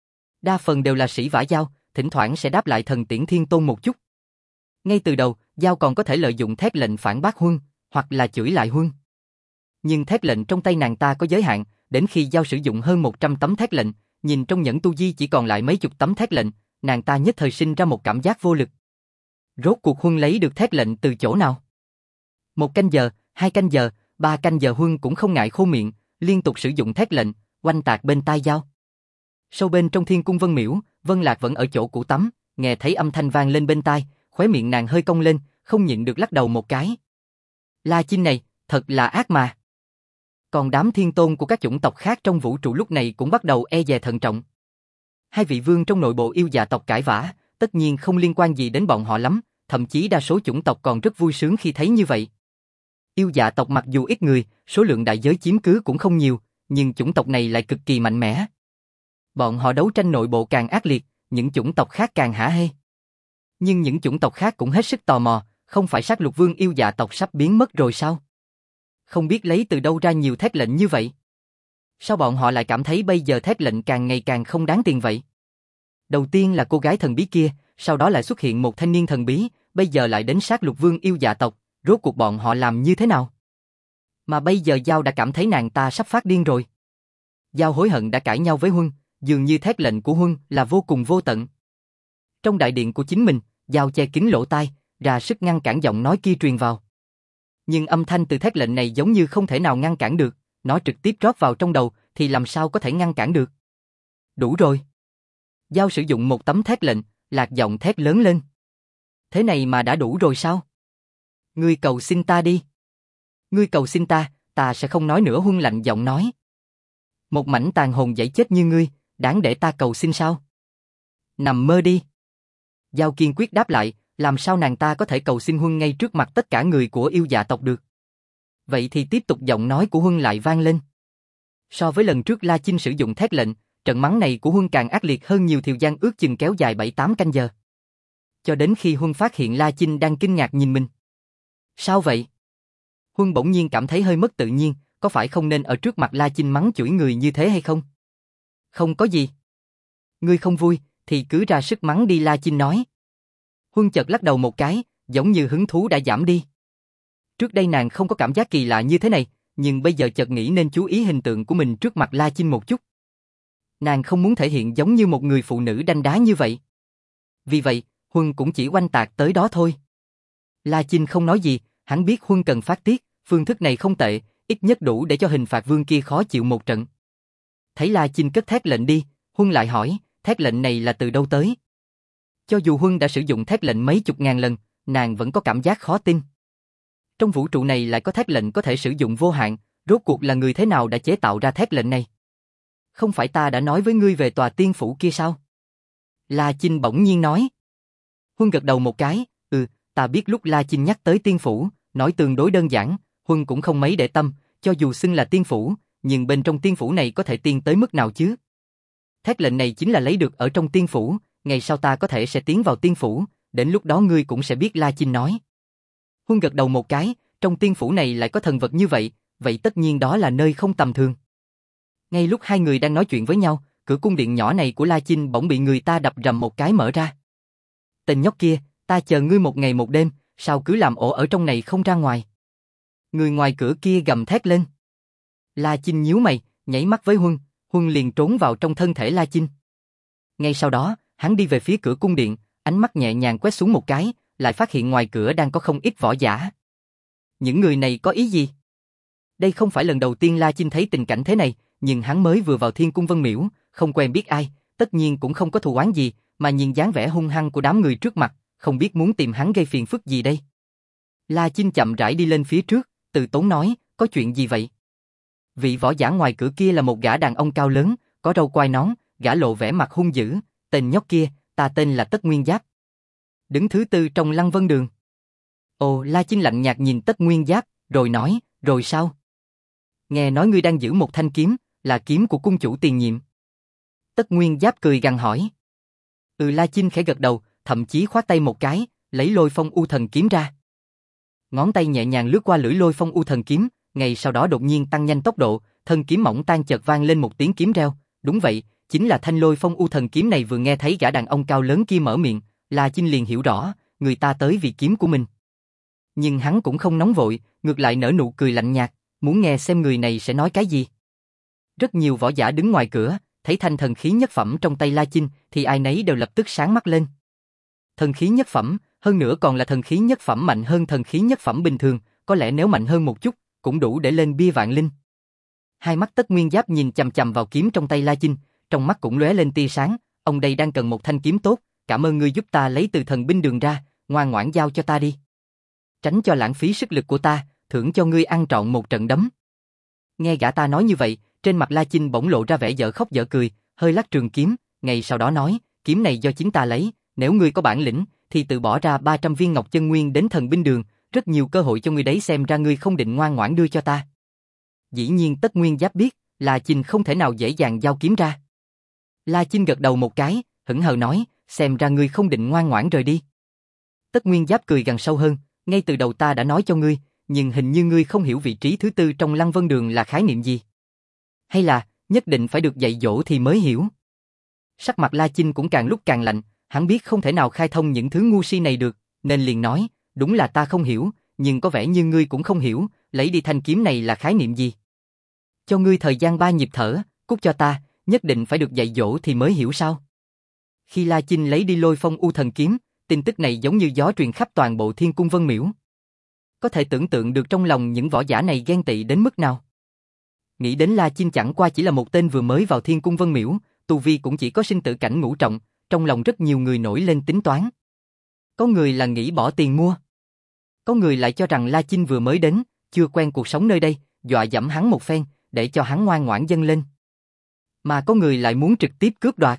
Đa phần đều là sĩ vả Giao, thỉnh thoảng sẽ đáp lại Thần Tiễn Thiên Tôn một chút. Ngay từ đầu, Giao còn có thể lợi dụng thét lệnh phản bác Huân, hoặc là chửi lại Huân. Nhưng thét lệnh trong tay nàng ta có giới hạn, đến khi Giao sử dụng hơn một trăm tấm thét lệnh, nhìn trong nhẫn tu di chỉ còn lại mấy chục tấm thét lệnh, nàng ta nhất thời sinh ra một cảm giác vô lực. Rốt cuộc Huân lấy được thét lệnh từ chỗ nào? Một canh giờ, hai canh giờ, ba canh giờ Huân cũng không ngại khô miệng, liên tục sử dụng thét lệnh, oanh tạc bên tai Giao. Sâu bên trong thiên cung Vân Miễu, Vân Lạc vẫn ở chỗ cũ tắm, nghe thấy âm thanh vang lên bên tai, khóe miệng nàng hơi cong lên, không nhịn được lắc đầu một cái. La Chinh này, thật là ác mà. Còn đám thiên tôn của các chủng tộc khác trong vũ trụ lúc này cũng bắt đầu e dè thận trọng. Hai vị vương trong nội bộ yêu dạ tộc cãi vã, tất nhiên không liên quan gì đến bọn họ lắm, thậm chí đa số chủng tộc còn rất vui sướng khi thấy như vậy. Yêu dạ tộc mặc dù ít người, số lượng đại giới chiếm cứ cũng không nhiều, nhưng chủng tộc này lại cực kỳ mạnh mẽ. Bọn họ đấu tranh nội bộ càng ác liệt, những chủng tộc khác càng hả hê. Nhưng những chủng tộc khác cũng hết sức tò mò, không phải sát lục vương yêu dạ tộc sắp biến mất rồi sao? Không biết lấy từ đâu ra nhiều thét lệnh như vậy? Sao bọn họ lại cảm thấy bây giờ thét lệnh càng ngày càng không đáng tiền vậy? Đầu tiên là cô gái thần bí kia, sau đó lại xuất hiện một thanh niên thần bí, bây giờ lại đến sát lục vương yêu dạ tộc, rốt cuộc bọn họ làm như thế nào? Mà bây giờ Giao đã cảm thấy nàng ta sắp phát điên rồi. Giao hối hận đã cãi nhau với Huân, dường như thét lệnh của Huân là vô cùng vô tận. Trong đại điện của chính mình, Giao che kín lỗ tai, ra sức ngăn cản giọng nói kia truyền vào. Nhưng âm thanh từ thét lệnh này giống như không thể nào ngăn cản được, nó trực tiếp rót vào trong đầu thì làm sao có thể ngăn cản được. Đủ rồi. Giao sử dụng một tấm thét lệnh, lạc giọng thét lớn lên. Thế này mà đã đủ rồi sao? Ngươi cầu xin ta đi. Ngươi cầu xin ta, ta sẽ không nói nữa. Huân lạnh giọng nói. Một mảnh tàn hồn dãy chết như ngươi, đáng để ta cầu xin sao? Nằm mơ đi. Giao kiên quyết đáp lại, làm sao nàng ta có thể cầu xin Huân ngay trước mặt tất cả người của yêu dạ tộc được. Vậy thì tiếp tục giọng nói của Huân lại vang lên. So với lần trước La Chinh sử dụng thét lệnh, trận mắng này của Huân càng ác liệt hơn nhiều, thời gian ước chừng kéo dài bảy tám canh giờ. Cho đến khi Huân phát hiện La Chinh đang kinh ngạc nhìn mình. Sao vậy? Huân bỗng nhiên cảm thấy hơi mất tự nhiên, có phải không nên ở trước mặt La Chinh mắng chửi người như thế hay không? Không có gì. Ngươi không vui, thì cứ ra sức mắng đi. La Chinh nói. Huân chợt lắc đầu một cái, giống như hứng thú đã giảm đi. Trước đây nàng không có cảm giác kỳ lạ như thế này, nhưng bây giờ chợt nghĩ nên chú ý hình tượng của mình trước mặt La Chinh một chút. Nàng không muốn thể hiện giống như một người phụ nữ đanh đá như vậy. Vì vậy, Huân cũng chỉ oanh tạc tới đó thôi. La Chinh không nói gì, hắn biết Huân cần phát tiết, phương thức này không tệ, ít nhất đủ để cho hình phạt vương kia khó chịu một trận. Thấy La Chinh cất thét lệnh đi, Huân lại hỏi, thét lệnh này là từ đâu tới? Cho dù Huân đã sử dụng thét lệnh mấy chục ngàn lần, nàng vẫn có cảm giác khó tin. Trong vũ trụ này lại có thét lệnh có thể sử dụng vô hạn, rốt cuộc là người thế nào đã chế tạo ra thét lệnh này? Không phải ta đã nói với ngươi về tòa tiên phủ kia sao? La Chinh bỗng nhiên nói. Huân gật đầu một cái, ừ, ta biết lúc La Chinh nhắc tới tiên phủ, nói tương đối đơn giản, Huân cũng không mấy để tâm, cho dù xưng là tiên phủ, nhưng bên trong tiên phủ này có thể tiên tới mức nào chứ? Thét lệnh này chính là lấy được ở trong tiên phủ, ngày sau ta có thể sẽ tiến vào tiên phủ, đến lúc đó ngươi cũng sẽ biết La Chinh nói. Huân gật đầu một cái, trong tiên phủ này lại có thần vật như vậy, vậy tất nhiên đó là nơi không tầm thường. Ngay lúc hai người đang nói chuyện với nhau, cửa cung điện nhỏ này của La Chinh bỗng bị người ta đập rầm một cái mở ra. Tên nhóc kia, ta chờ ngươi một ngày một đêm, sao cứ làm ổ ở trong này không ra ngoài? Người ngoài cửa kia gầm thét lên. La Chinh nhíu mày, nhảy mắt với Huân, Huân liền trốn vào trong thân thể La Chinh. Ngay sau đó, hắn đi về phía cửa cung điện, ánh mắt nhẹ nhàng quét xuống một cái, lại phát hiện ngoài cửa đang có không ít võ giả. Những người này có ý gì? Đây không phải lần đầu tiên La Chinh thấy tình cảnh thế này, nhưng hắn mới vừa vào Thiên Cung Vân Miễu, không quen biết ai, tất nhiên cũng không có thù oán gì, mà nhìn dáng vẻ hung hăng của đám người trước mặt, không biết muốn tìm hắn gây phiền phức gì đây. La Chinh chậm rãi đi lên phía trước, từ tốn nói, có chuyện gì vậy? Vị võ giả ngoài cửa kia là một gã đàn ông cao lớn, có râu quai nón, gã lộ vẻ mặt hung dữ, tên nhóc kia, ta tên là Tất Nguyên Giáp. Đứng thứ tư trong Lăng Vân Đường. Ồ, La Chinh lạnh nhạt nhìn Tất Nguyên Giáp, rồi nói, rồi sao? Nghe nói ngươi đang giữ một thanh kiếm, là kiếm của cung chủ tiền nhiệm. Tất Nguyên Giáp cười gằn hỏi. Ừ, La Chinh khẽ gật đầu, thậm chí khoát tay một cái, lấy Lôi Phong U Thần kiếm ra. Ngón tay nhẹ nhàng lướt qua lưỡi Lôi Phong U Thần kiếm, ngay sau đó đột nhiên tăng nhanh tốc độ, thân kiếm mỏng tan chợt vang lên một tiếng kiếm reo. Đúng vậy, chính là thanh Lôi Phong U Thần kiếm này. Vừa nghe thấy gã đàn ông cao lớn kia mở miệng, La Chinh liền hiểu rõ, người ta tới vì kiếm của mình. Nhưng hắn cũng không nóng vội, ngược lại nở nụ cười lạnh nhạt, muốn nghe xem người này sẽ nói cái gì. Rất nhiều võ giả đứng ngoài cửa, thấy thanh thần khí nhất phẩm trong tay La Chinh, thì ai nấy đều lập tức sáng mắt lên. Thần khí nhất phẩm, hơn nữa còn là thần khí nhất phẩm mạnh hơn thần khí nhất phẩm bình thường, có lẽ nếu mạnh hơn một chút, cũng đủ để lên bia vạn linh. Hai mắt Tất Nguyên Giáp nhìn chằm chằm vào kiếm trong tay La Chinh, trong mắt cũng lóe lên tia sáng, ông đây đang cần một thanh kiếm tốt, cảm ơn ngươi giúp ta lấy từ thần binh đường ra, ngoan ngoãn giao cho ta đi. Tránh cho lãng phí sức lực của ta, thưởng cho ngươi ăn trọn một trận đấm. Nghe gã ta nói như vậy, trên mặt La Chinh bỗng lộ ra vẻ dở khóc dở cười, hơi lắc trường kiếm, ngay sau đó nói, kiếm này do chính ta lấy, nếu ngươi có bản lĩnh, thì tự bỏ ra ba trăm viên ngọc chân nguyên đến thần binh đường, rất nhiều cơ hội cho ngươi đấy, xem ra ngươi không định ngoan ngoãn đưa cho ta. Dĩ nhiên Tất Nguyên Giáp biết, La Chinh không thể nào dễ dàng giao kiếm ra. La Chinh gật đầu một cái, hững hờ nói, xem ra ngươi không định ngoan ngoãn rời đi. Tất Nguyên Giáp cười gằn sâu hơn, ngay từ đầu ta đã nói cho ngươi, nhưng hình như ngươi không hiểu vị trí thứ tư trong Lăng Vân Đường là khái niệm gì. Hay là, nhất định phải được dạy dỗ thì mới hiểu. Sắc mặt La Chinh cũng càng lúc càng lạnh, hắn biết không thể nào khai thông những thứ ngu si này được, nên liền nói, đúng là ta không hiểu, nhưng có vẻ như ngươi cũng không hiểu, lấy đi thanh kiếm này là khái niệm gì. Cho ngươi thời gian ba nhịp thở, cút cho ta, nhất định phải được dạy dỗ thì mới hiểu sao. Khi La Chinh lấy đi Lôi Phong U Thần kiếm, tin tức này giống như gió truyền khắp toàn bộ Thiên Cung Vân Miễu. Có thể tưởng tượng được trong lòng những võ giả này ghen tị đến mức nào. Nghĩ đến La Chinh chẳng qua chỉ là một tên vừa mới vào Thiên Cung Vân Miễu, tu vi cũng chỉ có sinh tử cảnh ngũ trọng, trong lòng rất nhiều người nổi lên tính toán. Có người là nghĩ bỏ tiền mua. Có người lại cho rằng La Chinh vừa mới đến, chưa quen cuộc sống nơi đây, dọa dẫm hắn một phen, để cho hắn ngoan ngoãn dâng lên. Mà có người lại muốn trực tiếp cướp đoạt.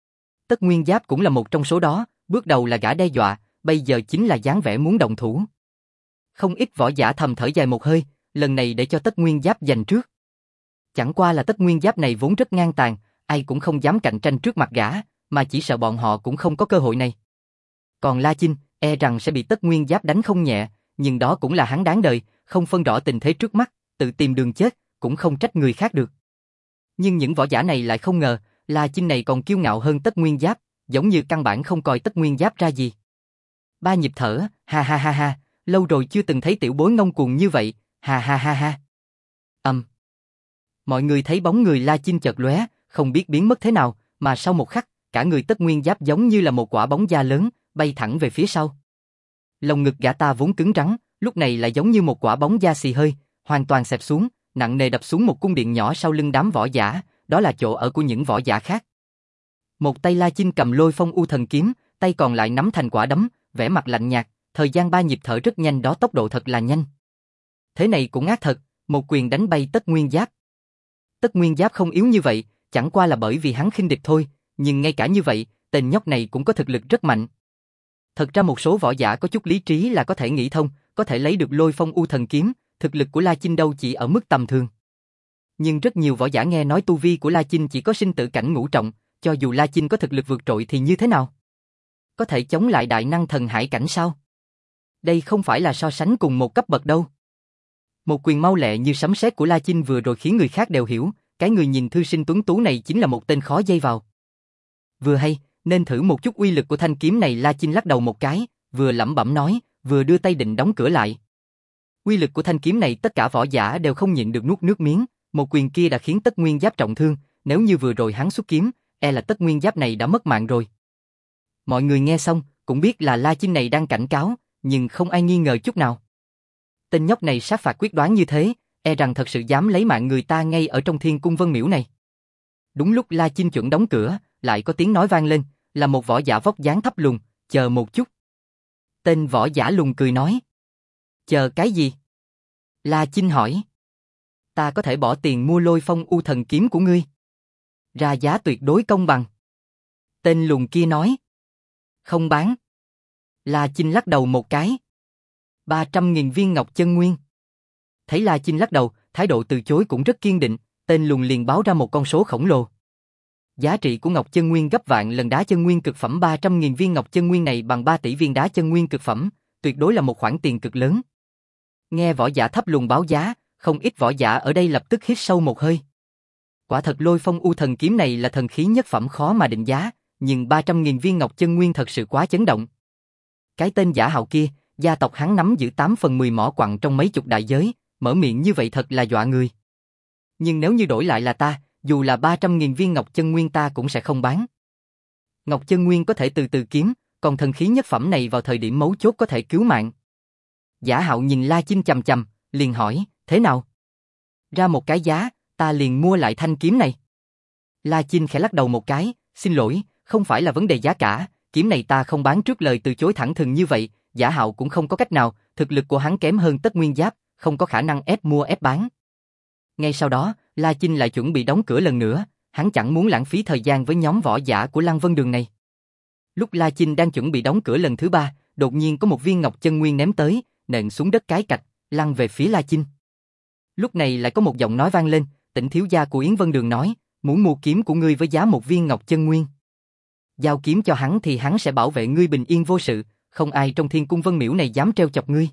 Tất Nguyên Giáp cũng là một trong số đó, bước đầu là gã đe dọa, bây giờ chính là dáng vẻ muốn động thủ. Không ít võ giả thầm thở dài một hơi, lần này để cho Tất Nguyên Giáp giành trước. Chẳng qua là Tất Nguyên Giáp này vốn rất ngang tàn, ai cũng không dám cạnh tranh trước mặt gã, mà chỉ sợ bọn họ cũng không có cơ hội này. Còn La Chinh, e rằng sẽ bị Tất Nguyên Giáp đánh không nhẹ, nhưng đó cũng là hắn đáng đời, không phân rõ tình thế trước mắt, tự tìm đường chết, cũng không trách người khác được. Nhưng những võ giả này lại không ngờ, La Chinh này còn kiêu ngạo hơn Tất Nguyên Giáp, giống như căn bản không coi Tất Nguyên Giáp ra gì. Ba nhịp thở, ha ha ha ha, lâu rồi chưa từng thấy tiểu bối ngông cuồng như vậy, ha ha ha ha. Ầm. Um. Mọi người thấy bóng người La Chinh chợt lóe, không biết biến mất thế nào, mà sau một khắc, cả người Tất Nguyên Giáp giống như là một quả bóng da lớn, bay thẳng về phía sau. Lồng ngực gã ta vốn cứng rắn, lúc này lại giống như một quả bóng da xì hơi, hoàn toàn xẹp xuống, nặng nề đập xuống một cung điện nhỏ sau lưng đám võ giả, đó là chỗ ở của những võ giả khác. Một tay La Chinh cầm Lôi Phong U Thần Kiếm, tay còn lại nắm thành quả đấm, vẻ mặt lạnh nhạt, thời gian ba nhịp thở rất nhanh đó, tốc độ thật là nhanh. Thế này cũng ác thật, một quyền đánh bay Tất Nguyên Giáp. Tất Nguyên Giáp không yếu như vậy, chẳng qua là bởi vì hắn khinh địch thôi, nhưng ngay cả như vậy, tên nhóc này cũng có thực lực rất mạnh. Thật ra một số võ giả có chút lý trí là có thể nghĩ thông, có thể lấy được Lôi Phong U Thần Kiếm, thực lực của La Chinh đâu chỉ ở mức tầm thường. Nhưng rất nhiều võ giả nghe nói tu vi của La Chinh chỉ có sinh tử cảnh ngũ trọng, cho dù La Chinh có thực lực vượt trội thì như thế nào? Có thể chống lại đại năng thần hải cảnh sao? Đây không phải là so sánh cùng một cấp bậc đâu. Một quyền mau lẹ như sấm sét của La Chinh vừa rồi khiến người khác đều hiểu, cái người nhìn thư sinh tuấn tú này chính là một tên khó dây vào. Vừa hay, nên thử một chút uy lực của thanh kiếm này. La Chinh lắc đầu một cái, vừa lẩm bẩm nói, vừa đưa tay định đóng cửa lại. Uy lực của thanh kiếm này tất cả võ giả đều không nhịn được nuốt nước miếng, một quyền kia đã khiến Tất Nguyên Giáp trọng thương, nếu như vừa rồi hắn xuất kiếm, e là Tất Nguyên Giáp này đã mất mạng rồi. Mọi người nghe xong, cũng biết là La Chinh này đang cảnh cáo, nhưng không ai nghi ngờ chút nào. Tên nhóc này sát phạt quyết đoán như thế, e rằng thật sự dám lấy mạng người ta ngay ở trong Thiên Cung Vân Miểu này. Đúng lúc La Chinh chuẩn đóng cửa, lại có tiếng nói vang lên, là một võ giả vóc dáng thấp lùn, chờ một chút. Tên võ giả lùn cười nói. Chờ cái gì? La Chinh hỏi. Ta có thể bỏ tiền mua Lôi Phong U Thần Kiếm của ngươi. Ra giá tuyệt đối công bằng. Tên lùn kia nói. Không bán. La Chinh lắc đầu một cái. ba trăm nghìn viên ngọc chân nguyên. Thấy La Chinh lắc đầu, thái độ từ chối cũng rất kiên định, tên lùn liền báo ra một con số khổng lồ. Giá trị của ngọc chân nguyên gấp vạn lần đá chân nguyên cực phẩm, ba trăm nghìn viên ngọc chân nguyên này bằng ba tỷ viên đá chân nguyên cực phẩm, tuyệt đối là một khoản tiền cực lớn. Nghe võ giả thấp lùn báo giá, không ít võ giả ở đây lập tức hít sâu một hơi. Quả thật Lôi Phong U Thần Kiếm này là thần khí nhất phẩm khó mà định giá, nhưng ba trăm nghìn viên ngọc chân nguyên thật sự quá chấn động. Cái tên giả hạo kia, gia tộc hắn nắm giữ tám phần mười mỏ quặng trong mấy chục đại giới, mở miệng như vậy thật là dọa người. Nhưng nếu như đổi lại là ta, dù là ba trăm nghìn viên ngọc chân nguyên ta cũng sẽ không bán. Ngọc chân nguyên có thể từ từ kiếm, còn thần khí nhất phẩm này vào thời điểm mấu chốt có thể cứu mạng. Giả hạo nhìn La Chinh chằm chằm, liền hỏi, thế nào? Ra một cái giá, ta liền mua lại thanh kiếm này. La Chinh khẽ lắc đầu một cái, xin lỗi, không phải là vấn đề giá cả, kiếm này ta không bán. Trước lời từ chối thẳng thừng như vậy, Giả hạo cũng không có cách nào, thực lực của hắn kém hơn Tất Nguyên Giáp, không có khả năng ép mua ép bán. Ngay sau đó, La Chinh lại chuẩn bị đóng cửa lần nữa, hắn chẳng muốn lãng phí thời gian với nhóm võ giả của Lăng Vân Đường này. Lúc La Chinh đang chuẩn bị đóng cửa lần thứ ba, đột nhiên có một viên ngọc chân nguyên ném tới, nện xuống đất cái cạch, lăn về phía La Chinh. Lúc này lại có một giọng nói vang lên, Tỉnh thiếu gia của Yến Vân Đường nói, muốn mua kiếm của ngươi với giá một viên ngọc chân nguyên. Giao kiếm cho hắn thì hắn sẽ bảo vệ ngươi bình yên vô sự, không ai trong Thiên Cung Vân Miểu này dám trêu chọc ngươi.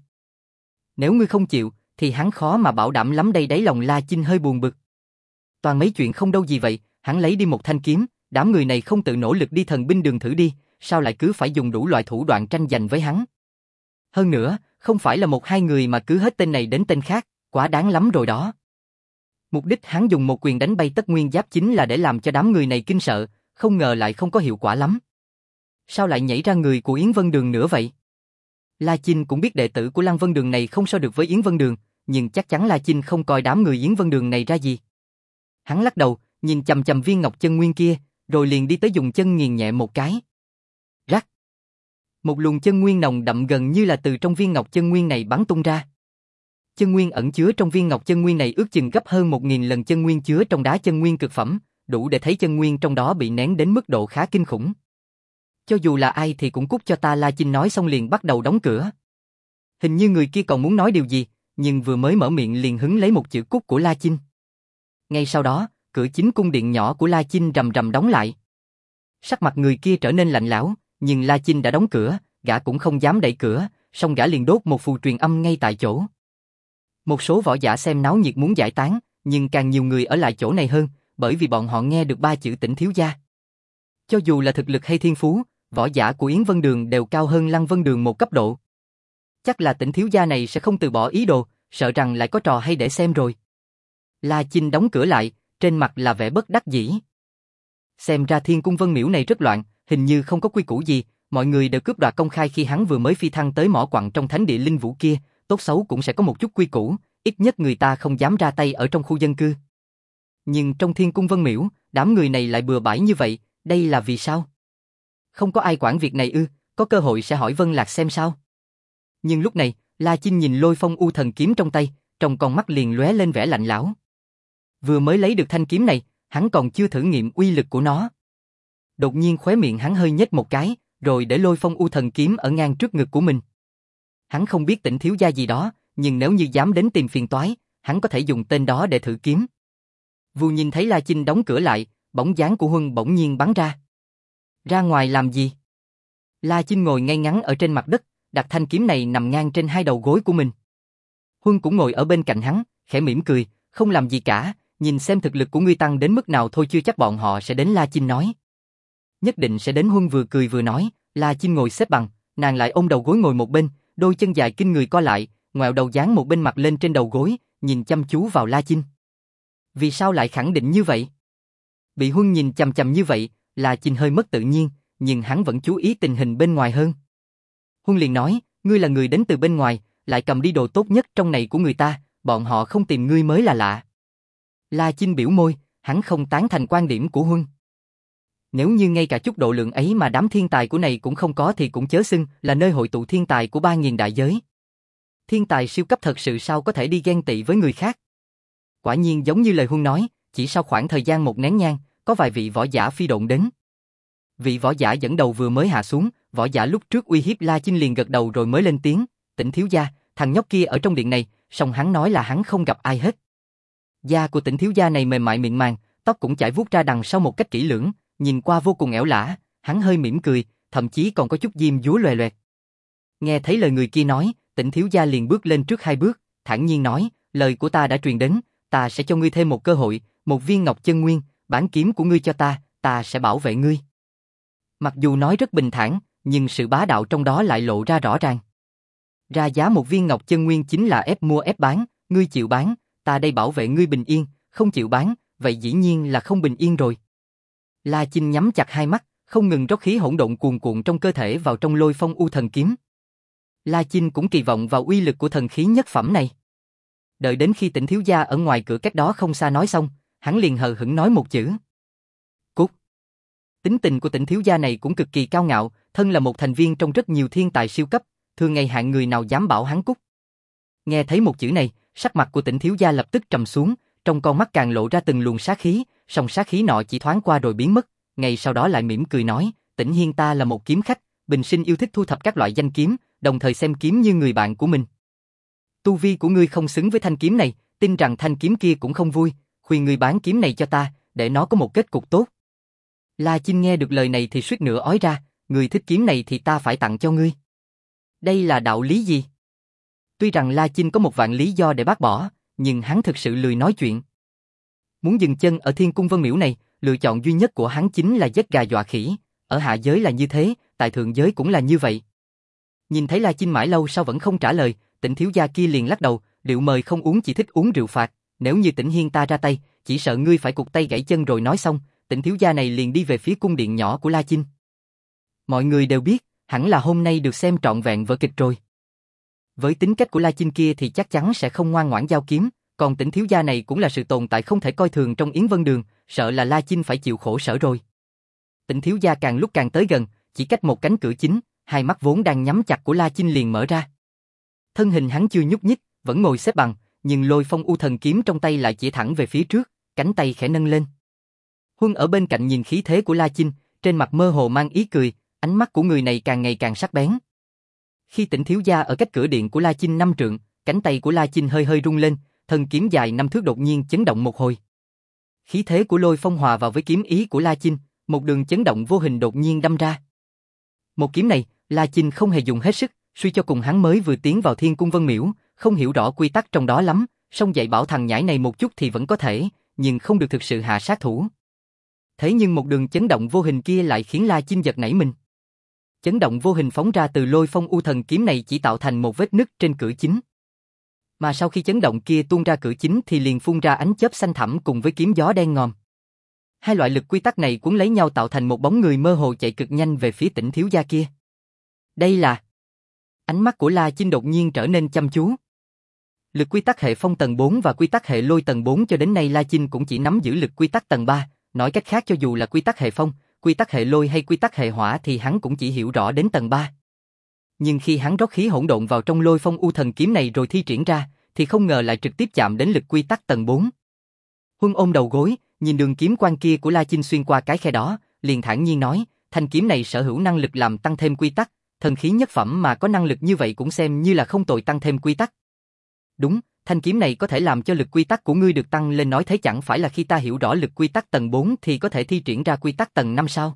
Nếu ngươi không chịu, thì hắn khó mà bảo đảm lắm đây. Đáy lòng La Chinh hơi buồn bực. Toàn mấy chuyện không đâu gì vậy, hắn lấy đi một thanh kiếm, đám người này không tự nỗ lực đi thần binh đường thử đi, sao lại cứ phải dùng đủ loại thủ đoạn tranh giành với hắn. Hơn nữa, không phải là một hai người mà cứ hết tên này đến tên khác, quá đáng lắm rồi đó. Mục đích hắn dùng một quyền đánh bay Tất Nguyên Giáp chính là để làm cho đám người này kinh sợ, không ngờ lại không có hiệu quả lắm. Sao lại nhảy ra người của Yến Vân Đường nữa vậy? La Chinh cũng biết đệ tử của Lăng Vân Đường này không so được với Yến Vân Đường, nhưng chắc chắn La Chinh không coi đám người Yến Vân Đường này ra gì. Hắn lắc đầu, nhìn chằm chằm viên ngọc chân nguyên kia, rồi liền đi tới dùng chân nghiền nhẹ một cái. Rắc. Một luồng chân nguyên nồng đậm gần như là từ trong viên ngọc chân nguyên này bắn tung ra. Chân nguyên ẩn chứa trong viên ngọc chân nguyên này ước chừng gấp hơn một nghìn lần chân nguyên chứa trong đá chân nguyên cực phẩm, đủ để thấy chân nguyên trong đó bị nén đến mức độ khá kinh khủng. Cho dù là ai thì cũng cút cho ta. La Chinh nói xong liền bắt đầu đóng cửa. Hình như người kia còn muốn nói điều gì, nhưng vừa mới mở miệng liền hứng lấy một chữ cút của La Chinh. Ngay sau đó, cửa chính cung điện nhỏ của La Chinh rầm rầm đóng lại. Sắc mặt người kia trở nên lạnh lẽo, nhưng La Chinh đã đóng cửa, gã cũng không dám đẩy cửa, song gã liền đốt một phù truyền âm ngay tại chỗ. Một số võ giả xem náo nhiệt muốn giải tán, nhưng càng nhiều người ở lại chỗ này hơn, bởi vì bọn họ nghe được ba chữ Tỉnh thiếu gia. Cho dù là thực lực hay thiên phú, võ giả của Yến Vân Đường đều cao hơn Lăng Vân Đường một cấp độ. Chắc là Tỉnh thiếu gia này sẽ không từ bỏ ý đồ, sợ rằng lại có trò hay để xem rồi. La Chinh đóng cửa lại, trên mặt là vẻ bất đắc dĩ. Xem ra Thiên Cung Vân Miễu này rất loạn, hình như không có quy củ gì, mọi người đều cướp đoạt công khai khi hắn vừa mới phi thăng tới mỏ quặng trong thánh địa linh vũ kia, tốt xấu cũng sẽ có một chút quy củ, ít nhất người ta không dám ra tay ở trong khu dân cư. Nhưng trong Thiên Cung Vân Miễu, đám người này lại bừa bãi như vậy, đây là vì sao? Không có ai quản việc này ư, có cơ hội sẽ hỏi Vân Lạc xem sao. Nhưng lúc này, La Chinh nhìn Lôi Phong U Thần kiếm trong tay, trong con mắt liền lóe lên vẻ lạnh lẽo. Vừa mới lấy được thanh kiếm này, hắn còn chưa thử nghiệm uy lực của nó. Đột nhiên khóe miệng hắn hơi nhếch một cái, rồi để Lôi Phong U Thần kiếm ở ngang trước ngực của mình. Hắn không biết Tỉnh thiếu gia gì đó, nhưng nếu như dám đến tìm phiền toái, hắn có thể dùng tên đó để thử kiếm. Vừa nhìn thấy La Chinh đóng cửa lại, bóng dáng của Huân bỗng nhiên bắn ra. Ra ngoài làm gì? La Chinh ngồi ngay ngắn ở trên mặt đất, đặt thanh kiếm này nằm ngang trên hai đầu gối của mình. Huân cũng ngồi ở bên cạnh hắn, khẽ mỉm cười, không làm gì cả, nhìn xem thực lực của ngươi tăng đến mức nào thôi chưa chắc bọn họ sẽ đến. La Chinh nói. Nhất định sẽ đến. Huân vừa cười vừa nói. La Chinh ngồi xếp bằng, nàng lại ôm đầu gối ngồi một bên, đôi chân dài kinh người co lại, ngoẹo đầu dán một bên mặt lên trên đầu gối, nhìn chăm chú vào La Chinh. Vì sao lại khẳng định như vậy? Bị Huân nhìn chằm chằm như vậy, La Chinh hơi mất tự nhiên, nhưng hắn vẫn chú ý tình hình bên ngoài hơn. Huân liền nói, ngươi là người đến từ bên ngoài, lại cầm đi đồ tốt nhất trong này của người ta, bọn họ không tìm ngươi mới là lạ. La Chinh biểu môi, hắn không tán thành quan điểm của Huân. Nếu như ngay cả chút độ lượng ấy mà đám thiên tài của này cũng không có thì cũng chớ xưng là nơi hội tụ thiên tài của ba nghìn đại giới. Thiên tài siêu cấp thật sự sao có thể đi ghen tị với người khác? Quả nhiên giống như lời Huân nói, chỉ sau khoảng thời gian một nén nhang, có vài vị võ giả phi độn đến. Vị võ giả dẫn đầu vừa mới hạ xuống, võ giả lúc trước uy hiếp La Chinh liền gật đầu rồi mới lên tiếng, Tỉnh thiếu gia, thằng nhóc kia ở trong điện này, song hắn nói là hắn không gặp ai hết. Da của Tỉnh thiếu gia này mềm mại mịn màng, tóc cũng chải vuốt ra đằng sau một cách kỹ lưỡng, nhìn qua vô cùng ẻo lả, hắn hơi mỉm cười, thậm chí còn có chút diêm dúa loè loẹt. Nghe thấy lời người kia nói, Tỉnh thiếu gia liền bước lên trước hai bước, thản nhiên nói, lời của ta đã truyền đến, ta sẽ cho ngươi thêm một cơ hội, một viên ngọc chân nguyên, bản kiếm của ngươi cho ta, ta sẽ bảo vệ ngươi. Mặc dù nói rất bình thản, nhưng sự bá đạo trong đó lại lộ ra rõ ràng. Ra giá một viên ngọc chân nguyên chính là ép mua ép bán, ngươi chịu bán, ta đây bảo vệ ngươi bình yên, không chịu bán, vậy dĩ nhiên là không bình yên rồi. La Chinh nhắm chặt hai mắt, không ngừng rót khí hỗn độn cuồn cuộn trong cơ thể vào trong Lôi Phong U Thần kiếm. La Chinh cũng kỳ vọng vào uy lực của thần khí nhất phẩm này. Đợi đến khi Tỉnh thiếu gia ở ngoài cửa cách đó không xa nói xong, hắn liền hờ hững nói một chữ. Cút. Tính tình của Tỉnh thiếu gia này cũng cực kỳ cao ngạo, thân là một thành viên trong rất nhiều thiên tài siêu cấp, thường ngày hạng người nào dám bảo hắn cút. Nghe thấy một chữ này, sắc mặt của Tỉnh thiếu gia lập tức trầm xuống, trong con mắt càng lộ ra từng luồng sát khí, song sát khí nọ chỉ thoáng qua rồi biến mất, ngay sau đó lại mỉm cười nói, Tỉnh Hiên ta là một kiếm khách, bình sinh yêu thích thu thập các loại danh kiếm, đồng thời xem kiếm như người bạn của mình. Tu vi của ngươi không xứng với thanh kiếm này, tin rằng thanh kiếm kia cũng không vui, khuyên ngươi bán kiếm này cho ta, để nó có một kết cục tốt. La Chinh nghe được lời này thì suýt nữa ói ra, người thích kiếm này thì ta phải tặng cho ngươi. Đây là đạo lý gì? Tuy rằng La Chinh có một vạn lý do để bác bỏ, nhưng hắn thực sự lười nói chuyện. Muốn dừng chân ở Thiên Cung Vân Miễu này, lựa chọn duy nhất của hắn chính là giết gà dọa khỉ, ở hạ giới là như thế, tại thượng giới cũng là như vậy. Nhìn thấy La Chinh mãi lâu sau vẫn không trả lời, Tỉnh thiếu gia kia liền lắc đầu, rượu mời không uống chỉ thích uống rượu phạt, nếu như Tỉnh Hiên ta ra tay, chỉ sợ ngươi phải cụt tay gãy chân rồi. Nói xong, Tỉnh thiếu gia này liền đi về phía cung điện nhỏ của La Chinh. Mọi người đều biết, hẳn là hôm nay được xem trọn vẹn vở kịch rồi. Với tính cách của La Chinh kia thì chắc chắn sẽ không ngoan ngoãn giao kiếm, còn Tỉnh thiếu gia này cũng là sự tồn tại không thể coi thường trong Yến Vân Đường, sợ là La Chinh phải chịu khổ sở rồi. Tỉnh thiếu gia càng lúc càng tới gần, chỉ cách một cánh cửa chính, hai mắt vốn đang nhắm chặt của La Chinh liền mở ra. Thân hình hắn chưa nhúc nhích, vẫn ngồi xếp bằng, nhưng Lôi Phong U Thần kiếm trong tay lại chỉ thẳng về phía trước, cánh tay khẽ nâng lên. Huân ở bên cạnh nhìn khí thế của La Chinh, trên mặt mơ hồ mang ý cười, ánh mắt của người này càng ngày càng sắc bén. Khi Tỉnh thiếu gia ở cách cửa điện của La Chinh năm trượng, cánh tay của La Chinh hơi hơi rung lên, thân kiếm dài năm thước đột nhiên chấn động một hồi. Khí thế của Lôi Phong hòa vào với kiếm ý của La Chinh, một đường chấn động vô hình đột nhiên đâm ra. Một kiếm này, La Chinh không hề dùng hết sức, suy cho cùng hắn mới vừa tiến vào Thiên Cung Vân Miễu, không hiểu rõ quy tắc trong đó lắm, song dạy bảo thằng nhãi này một chút thì vẫn có thể, nhưng không được thực sự hạ sát thủ. Thế nhưng một đường chấn động vô hình kia lại khiến La Chinh giật nảy mình. Chấn động vô hình phóng ra từ Lôi Phong U Thần kiếm này chỉ tạo thành một vết nứt trên cửa chính. Mà sau khi chấn động kia tuôn ra cửa chính thì liền phun ra ánh chớp xanh thẳm cùng với kiếm gió đen ngòm. Hai loại lực quy tắc này cuốn lấy nhau tạo thành một bóng người mơ hồ chạy cực nhanh về phía Tỉnh thiếu gia kia. Đây là... Ánh mắt của La Chinh đột nhiên trở nên chăm chú. Lực quy tắc hệ phong tầng bốn và quy tắc hệ lôi tầng bốn cho đến nay La Chinh cũng chỉ nắm giữ lực quy tắc tầng ba, nói cách khác cho dù là quy tắc hệ phong, quy tắc hệ lôi hay quy tắc hệ hỏa thì hắn cũng chỉ hiểu rõ đến tầng ba. Nhưng khi hắn rót khí hỗn độn vào trong Lôi Phong U Thần kiếm này rồi thi triển ra, thì không ngờ lại trực tiếp chạm đến lực quy tắc tầng bốn. Huân ôm đầu gối, nhìn đường kiếm quang kia của La Chinh xuyên qua cái khe đó, liền thản nhiên nói, thanh kiếm này sở hữu năng lực làm tăng thêm quy tắc, thần khí nhất phẩm mà có năng lực như vậy cũng xem như là không tồi tăng thêm quy tắc. Đúng, thanh kiếm này có thể làm cho lực quy tắc của ngươi được tăng lên, nói thế chẳng phải là khi ta hiểu rõ lực quy tắc tầng bốn thì có thể thi triển ra quy tắc tầng năm sao?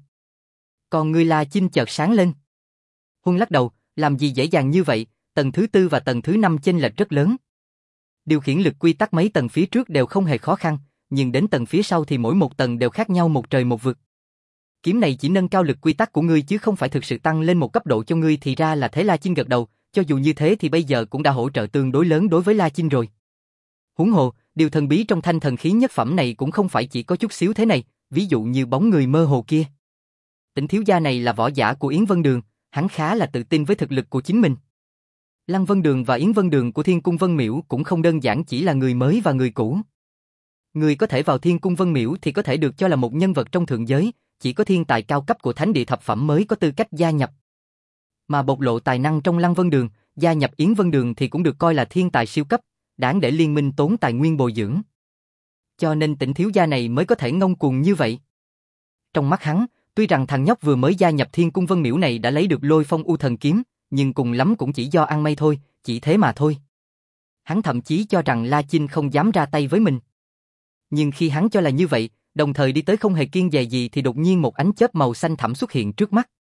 Còn ngươi La Chinh chợt sáng lên. Huân lắc đầu, làm gì dễ dàng như vậy, tầng thứ tư và tầng thứ năm chênh lệch rất lớn. Điều khiển lực quy tắc mấy tầng phía trước đều không hề khó khăn, nhưng đến tầng phía sau thì mỗi một tầng đều khác nhau một trời một vực. Kiếm này chỉ nâng cao lực quy tắc của ngươi chứ không phải thực sự tăng lên một cấp độ cho ngươi, thì ra là thế. La Chinh gật đầu, cho dù như thế thì bây giờ cũng đã hỗ trợ tương đối lớn đối với La Chinh rồi. Huống hồ, điều thần bí trong thanh thần khí nhất phẩm này cũng không phải chỉ có chút xíu thế này, ví dụ như bóng người mơ hồ kia. Tỉnh thiếu gia này là võ giả của Yến Vân Đường, hắn khá là tự tin với thực lực của chính mình. Lăng Vân Đường và Yến Vân Đường của Thiên Cung Vân Miễu cũng không đơn giản chỉ là người mới và người cũ. Người có thể vào Thiên Cung Vân Miễu thì có thể được cho là một nhân vật trong thượng giới, chỉ có thiên tài cao cấp của thánh địa thập phẩm mới có tư cách gia nhập. Mà bộc lộ tài năng trong Lăng Vân Đường, gia nhập Yến Vân Đường thì cũng được coi là thiên tài siêu cấp, đáng để liên minh tốn tài nguyên bồi dưỡng. Cho nên Tỉnh thiếu gia này mới có thể ngông cuồng như vậy. Trong mắt hắn, tuy rằng thằng nhóc vừa mới gia nhập Thiên Cung Vân Miễu này đã lấy được Lôi Phong U Thần kiếm, nhưng cùng lắm cũng chỉ do ăn may thôi, chỉ thế mà thôi. Hắn thậm chí cho rằng La Chinh không dám ra tay với mình. Nhưng khi hắn cho là như vậy, đồng thời đi tới không hề kiêng dè gì thì đột nhiên một ánh chớp màu xanh thẳm xuất hiện trước mắt.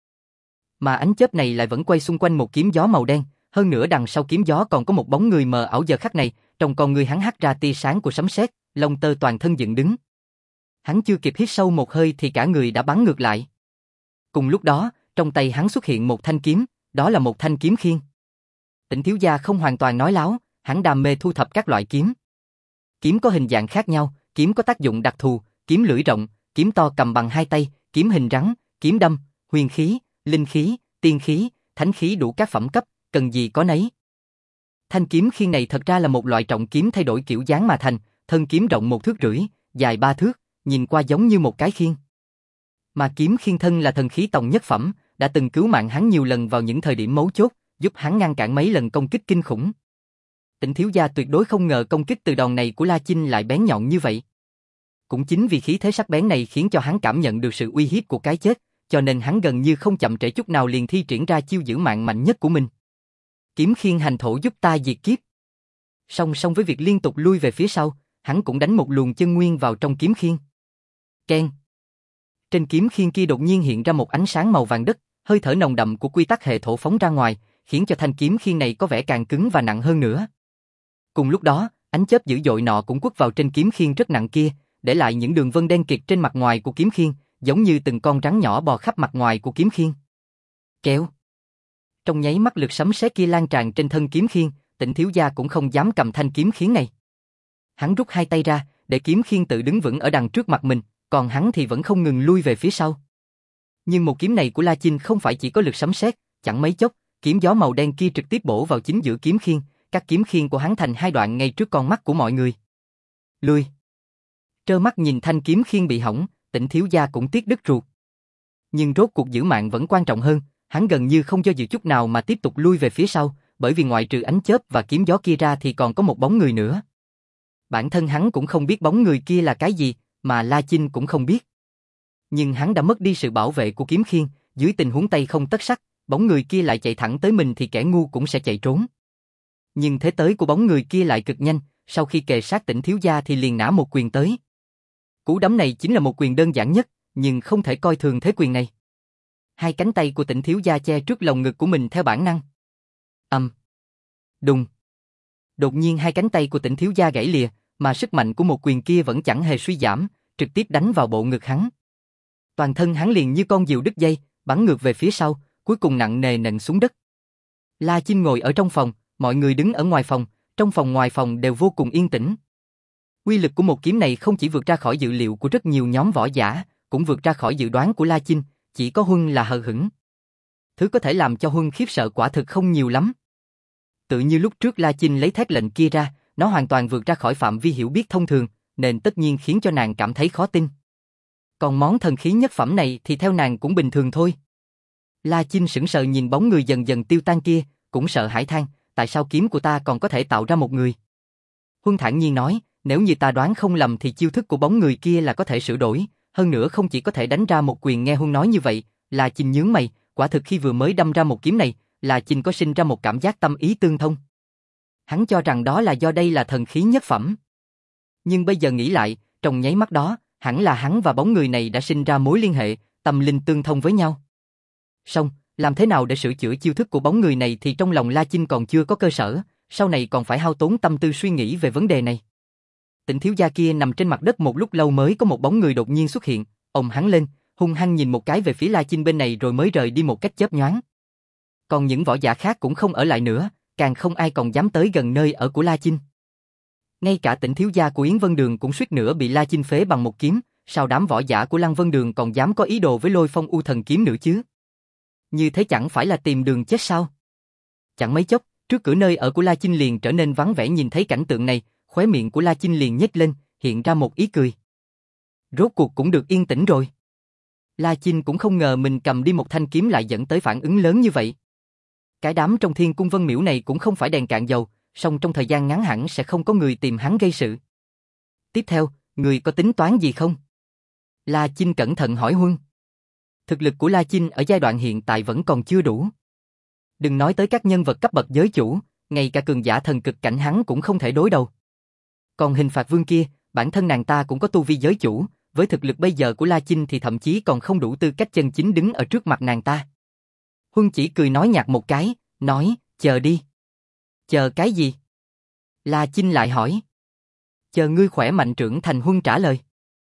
Mà ánh chớp này lại vẫn quay xung quanh một kiếm gió màu đen, hơn nữa đằng sau kiếm gió còn có một bóng người mờ ảo. Giờ khắc này, trong con người hắn hắt ra tia sáng của sấm sét, lông tơ toàn thân dựng đứng. Hắn chưa kịp hít sâu một hơi thì cả người đã bắn ngược lại. Cùng lúc đó, trong tay hắn xuất hiện một thanh kiếm, đó là một thanh kiếm khiên. Tỉnh thiếu gia không hoàn toàn nói láo, hắn đam mê thu thập các loại kiếm. Kiếm có hình dạng khác nhau, kiếm có tác dụng đặc thù, kiếm lưỡi rộng, kiếm to cầm bằng hai tay, kiếm hình rắn, kiếm đâm, huyền khí, linh khí, tiên khí, thánh khí đủ các phẩm cấp, cần gì có nấy. Thanh kiếm khiên này thật ra là một loại trọng kiếm thay đổi kiểu dáng mà thành, thân kiếm rộng một thước rưỡi, dài ba thước, nhìn qua giống như một cái khiên. Mà kiếm khiên thân là thần khí tòng nhất phẩm, đã từng cứu mạng hắn nhiều lần vào những thời điểm mấu chốt, giúp hắn ngăn cản mấy lần công kích kinh khủng. Tỉnh thiếu gia tuyệt đối không ngờ công kích từ đòn này của La Chinh lại bén nhọn như vậy. Cũng chính vì khí thế sắc bén này khiến cho hắn cảm nhận được sự uy hiếp của cái chết, cho nên hắn gần như không chậm trễ chút nào liền thi triển ra chiêu giữ mạng mạnh nhất của mình. Kiếm khiên hành thổ giúp ta diệt kiếp. Song song với việc liên tục lui về phía sau, hắn cũng đánh một luồng chân nguyên vào trong kiếm khiên. Keng. Trên kiếm khiên kia đột nhiên hiện ra một ánh sáng màu vàng đất, hơi thở nồng đậm của quy tắc hệ thổ phóng ra ngoài, khiến cho thanh kiếm khiên này có vẻ càng cứng và nặng hơn nữa. Cùng lúc đó, ánh chớp dữ dội nọ cũng quất vào trên kiếm khiên rất nặng kia, để lại những đường vân đen kịt trên mặt ngoài của kiếm khiên, giống như từng con rắn nhỏ bò khắp mặt ngoài của kiếm khiên. Kéo. Trong nháy mắt lực sấm sét kia lan tràn trên thân kiếm khiên, Tỉnh thiếu gia cũng không dám cầm thanh kiếm khiên này. Hắn rút hai tay ra, để kiếm khiên tự đứng vững ở đằng trước mặt mình, còn hắn thì vẫn không ngừng lui về phía sau. Nhưng một kiếm này của La Chinh không phải chỉ có lực sấm sét, chẳng mấy chốc, kiếm gió màu đen kia trực tiếp bổ vào chính giữa kiếm khiên, các kiếm khiên của hắn thành hai đoạn ngay trước con mắt của mọi người. Lui. Trơ mắt nhìn thanh kiếm khiên bị hỏng, Tỉnh thiếu gia cũng tiếc đứt ruột. Nhưng rốt cuộc giữ mạng vẫn quan trọng hơn, hắn gần như không do dự chút nào mà tiếp tục lui về phía sau, bởi vì ngoại trừ ánh chớp và kiếm gió kia ra thì còn có một bóng người nữa. Bản thân hắn cũng không biết bóng người kia là cái gì, mà La Chinh cũng không biết. Nhưng hắn đã mất đi sự bảo vệ của kiếm khiên, dưới tình huống tay không tất sắt, bóng người kia lại chạy thẳng tới mình thì kẻ ngu cũng sẽ chạy trốn. Nhưng thế tới của bóng người kia lại cực nhanh, sau khi kề sát Tỉnh thiếu gia thì liền nã một quyền tới. Cú đấm này chính là một quyền đơn giản nhất, nhưng không thể coi thường thế quyền này. Hai cánh tay của Tỉnh thiếu gia che trước lồng ngực của mình theo bản năng. Ầm. Um. Đùng. Đột nhiên hai cánh tay của Tỉnh thiếu gia gãy lìa, mà sức mạnh của một quyền kia vẫn chẳng hề suy giảm, trực tiếp đánh vào bộ ngực hắn. Toàn thân hắn liền như con diều đứt dây, bắn ngược về phía sau, cuối cùng nặng nề nện xuống đất. La Chinh ngồi ở trong phòng, mọi người đứng ở ngoài phòng, trong phòng ngoài phòng đều vô cùng yên tĩnh. Uy lực của một kiếm này không chỉ vượt ra khỏi dự liệu của rất nhiều nhóm võ giả, cũng vượt ra khỏi dự đoán của La Chinh, chỉ có Huân là hờ hững. Thứ có thể làm cho Huân khiếp sợ quả thực không nhiều lắm. Tự như lúc trước La Chinh lấy thét lệnh kia ra, nó hoàn toàn vượt ra khỏi phạm vi hiểu biết thông thường, nên tất nhiên khiến cho nàng cảm thấy khó tin. Còn món thần khí nhất phẩm này thì theo nàng cũng bình thường thôi. La Chinh sững sờ nhìn bóng người dần dần tiêu tan kia, cũng sợ hãi than, tại sao kiếm của ta còn có thể tạo ra một người? Huân thản nhiên nói, nếu như ta đoán không lầm thì chiêu thức của bóng người kia là có thể sửa đổi, hơn nữa không chỉ có thể đánh ra một quyền. Nghe Huân nói như vậy, La Chinh nhướng mày, quả thực khi vừa mới đâm ra một kiếm này, La Chinh có sinh ra một cảm giác tâm ý tương thông. Hắn cho rằng đó là do đây là thần khí nhất phẩm. Nhưng bây giờ nghĩ lại, trong nháy mắt đó, hẳn là hắn và bóng người này đã sinh ra mối liên hệ, tâm linh tương thông với nhau. Song, làm thế nào để sửa chữa chiêu thức của bóng người này thì trong lòng La Chinh còn chưa có cơ sở, sau này còn phải hao tốn tâm tư suy nghĩ về vấn đề này. Tịnh thiếu gia kia nằm trên mặt đất một lúc lâu mới có một bóng người đột nhiên xuất hiện, ông hắn lên, hung hăng nhìn một cái về phía La Chinh bên này rồi mới rời đi một cách chớp nhoáng. Còn những võ giả khác cũng không ở lại nữa, càng không ai còn dám tới gần nơi ở của La Chinh. Ngay cả Tịnh thiếu gia của Yến Vân Đường cũng suýt nữa bị La Chinh phế bằng một kiếm, sao đám võ giả của Lăng Vân Đường còn dám có ý đồ với Lôi Phong U Thần kiếm nữa chứ? Như thế chẳng phải là tìm đường chết sao? Chẳng mấy chốc, trước cửa nơi ở của La Chinh liền trở nên vắng vẻ. Nhìn thấy cảnh tượng này, khóe miệng của La Chinh liền nhếch lên, hiện ra một ý cười. Rốt cuộc cũng được yên tĩnh rồi. La Chinh cũng không ngờ mình cầm đi một thanh kiếm lại dẫn tới phản ứng lớn như vậy. Cái đám trong Thiên Cung Vân Miễu này cũng không phải đèn cạn dầu, song trong thời gian ngắn hẳn sẽ không có người tìm hắn gây sự. Tiếp theo, người có tính toán gì không? La Chinh cẩn thận hỏi Huân. Thực lực của La Chinh ở giai đoạn hiện tại vẫn còn chưa đủ. Đừng nói tới các nhân vật cấp bậc giới chủ, ngay cả cường giả thần cực cảnh hắn cũng không thể đối đầu. Còn Hình Phạt Vương kia, bản thân nàng ta cũng có tu vi giới chủ, với thực lực bây giờ của La Chinh thì thậm chí còn không đủ tư cách chân chính đứng ở trước mặt nàng ta. Huân chỉ cười nói nhạt một cái, nói, chờ đi. Chờ cái gì? La Chinh lại hỏi. Chờ ngươi khỏe mạnh trưởng thành. Huân trả lời.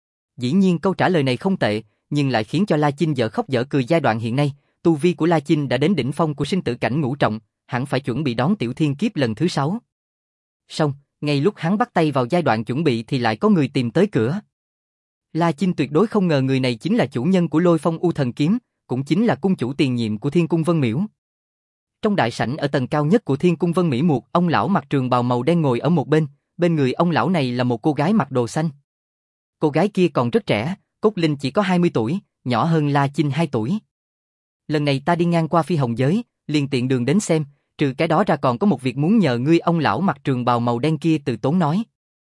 Dĩ nhiên câu trả lời này không tệ, nhưng lại khiến cho La Chinh dở khóc dở cười. Giai đoạn hiện nay, tu vi của La Chinh đã đến đỉnh phong của sinh tử cảnh ngũ trọng, hẳn phải chuẩn bị đón tiểu thiên kiếp lần thứ sáu. Song, ngay lúc hắn bắt tay vào giai đoạn chuẩn bị thì lại có người tìm tới cửa. La Chinh tuyệt đối không ngờ người này chính là chủ nhân của Lôi Phong U Thần kiếm, cũng chính là cung chủ tiền nhiệm của Thiên Cung Vân Miễu. Trong đại sảnh ở tầng cao nhất của Thiên Cung Vân Mỹ Muột, ông lão mặc trường bào màu đen ngồi ở một bên, bên người ông lão này là một cô gái mặc đồ xanh. Cô gái kia còn rất trẻ, Cốt Linh chỉ có hai mươi tuổi, nhỏ hơn La Chinh hai tuổi. Lần này ta đi ngang qua Phi Hồng Giới, liền tiện đường đến xem, trừ cái đó ra còn có một việc muốn nhờ ngươi. Ông lão mặc trường bào màu đen kia từ tốn nói.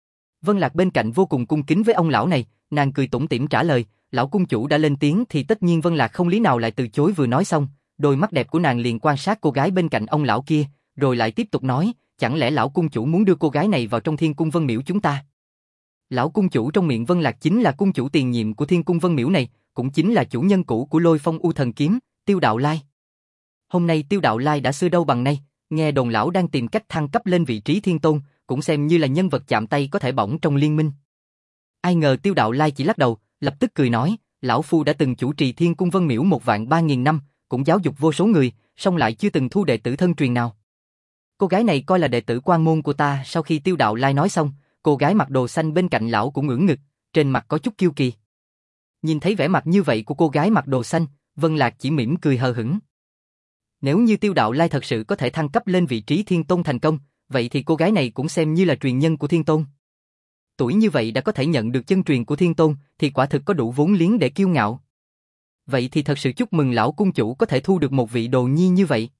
Vân Lạc bên cạnh vô cùng cung kính với ông lão này, nàng cười tủm tỉm trả lời, lão cung chủ đã lên tiếng thì tất nhiên Vân Lạc không lý nào lại từ chối. Vừa nói xong, đôi mắt đẹp của nàng liền quan sát cô gái bên cạnh ông lão kia, rồi lại tiếp tục nói, chẳng lẽ lão cung chủ muốn đưa cô gái này vào trong Thiên Cung Vân Miễu chúng ta? Lão cung chủ trong miệng Vân Lạc chính là cung chủ tiền nhiệm của Thiên Cung Vân Miễu này, cũng chính là chủ nhân cũ của Lôi Phong U Thần kiếm, Tiêu Đạo Lai. Hôm nay Tiêu Đạo Lai đã xưa đâu bằng nay, nghe đồn lão đang tìm cách thăng cấp lên vị trí thiên tôn, cũng xem như là nhân vật chạm tay có thể bỏng trong liên minh. Ai ngờ Tiêu Đạo Lai chỉ lắc đầu, lập tức cười nói, lão phu đã từng chủ trì Thiên Cung Vân Miễu một vạn ba nghìn năm, cũng giáo dục vô số người, song lại chưa từng thu đệ tử thân truyền nào. Cô gái này coi là đệ tử quan môn của ta. Sau khi Tiêu Đạo Lai nói xong, cô gái mặc đồ xanh bên cạnh lão cũng ưỡn ngực, trên mặt có chút kiêu kỳ. Nhìn thấy vẻ mặt như vậy của cô gái mặc đồ xanh, Vân Lạc chỉ mỉm cười hờ hững. Nếu như Tiêu Đạo Lai thật sự có thể thăng cấp lên vị trí thiên tôn thành công, vậy thì cô gái này cũng xem như là truyền nhân của thiên tôn. Tuổi như vậy đã có thể nhận được chân truyền của thiên tôn, thì quả thực có đủ vốn liếng để kiêu ngạo. Vậy thì thật sự chúc mừng lão cung chủ có thể thu được một vị đồ nhi như vậy.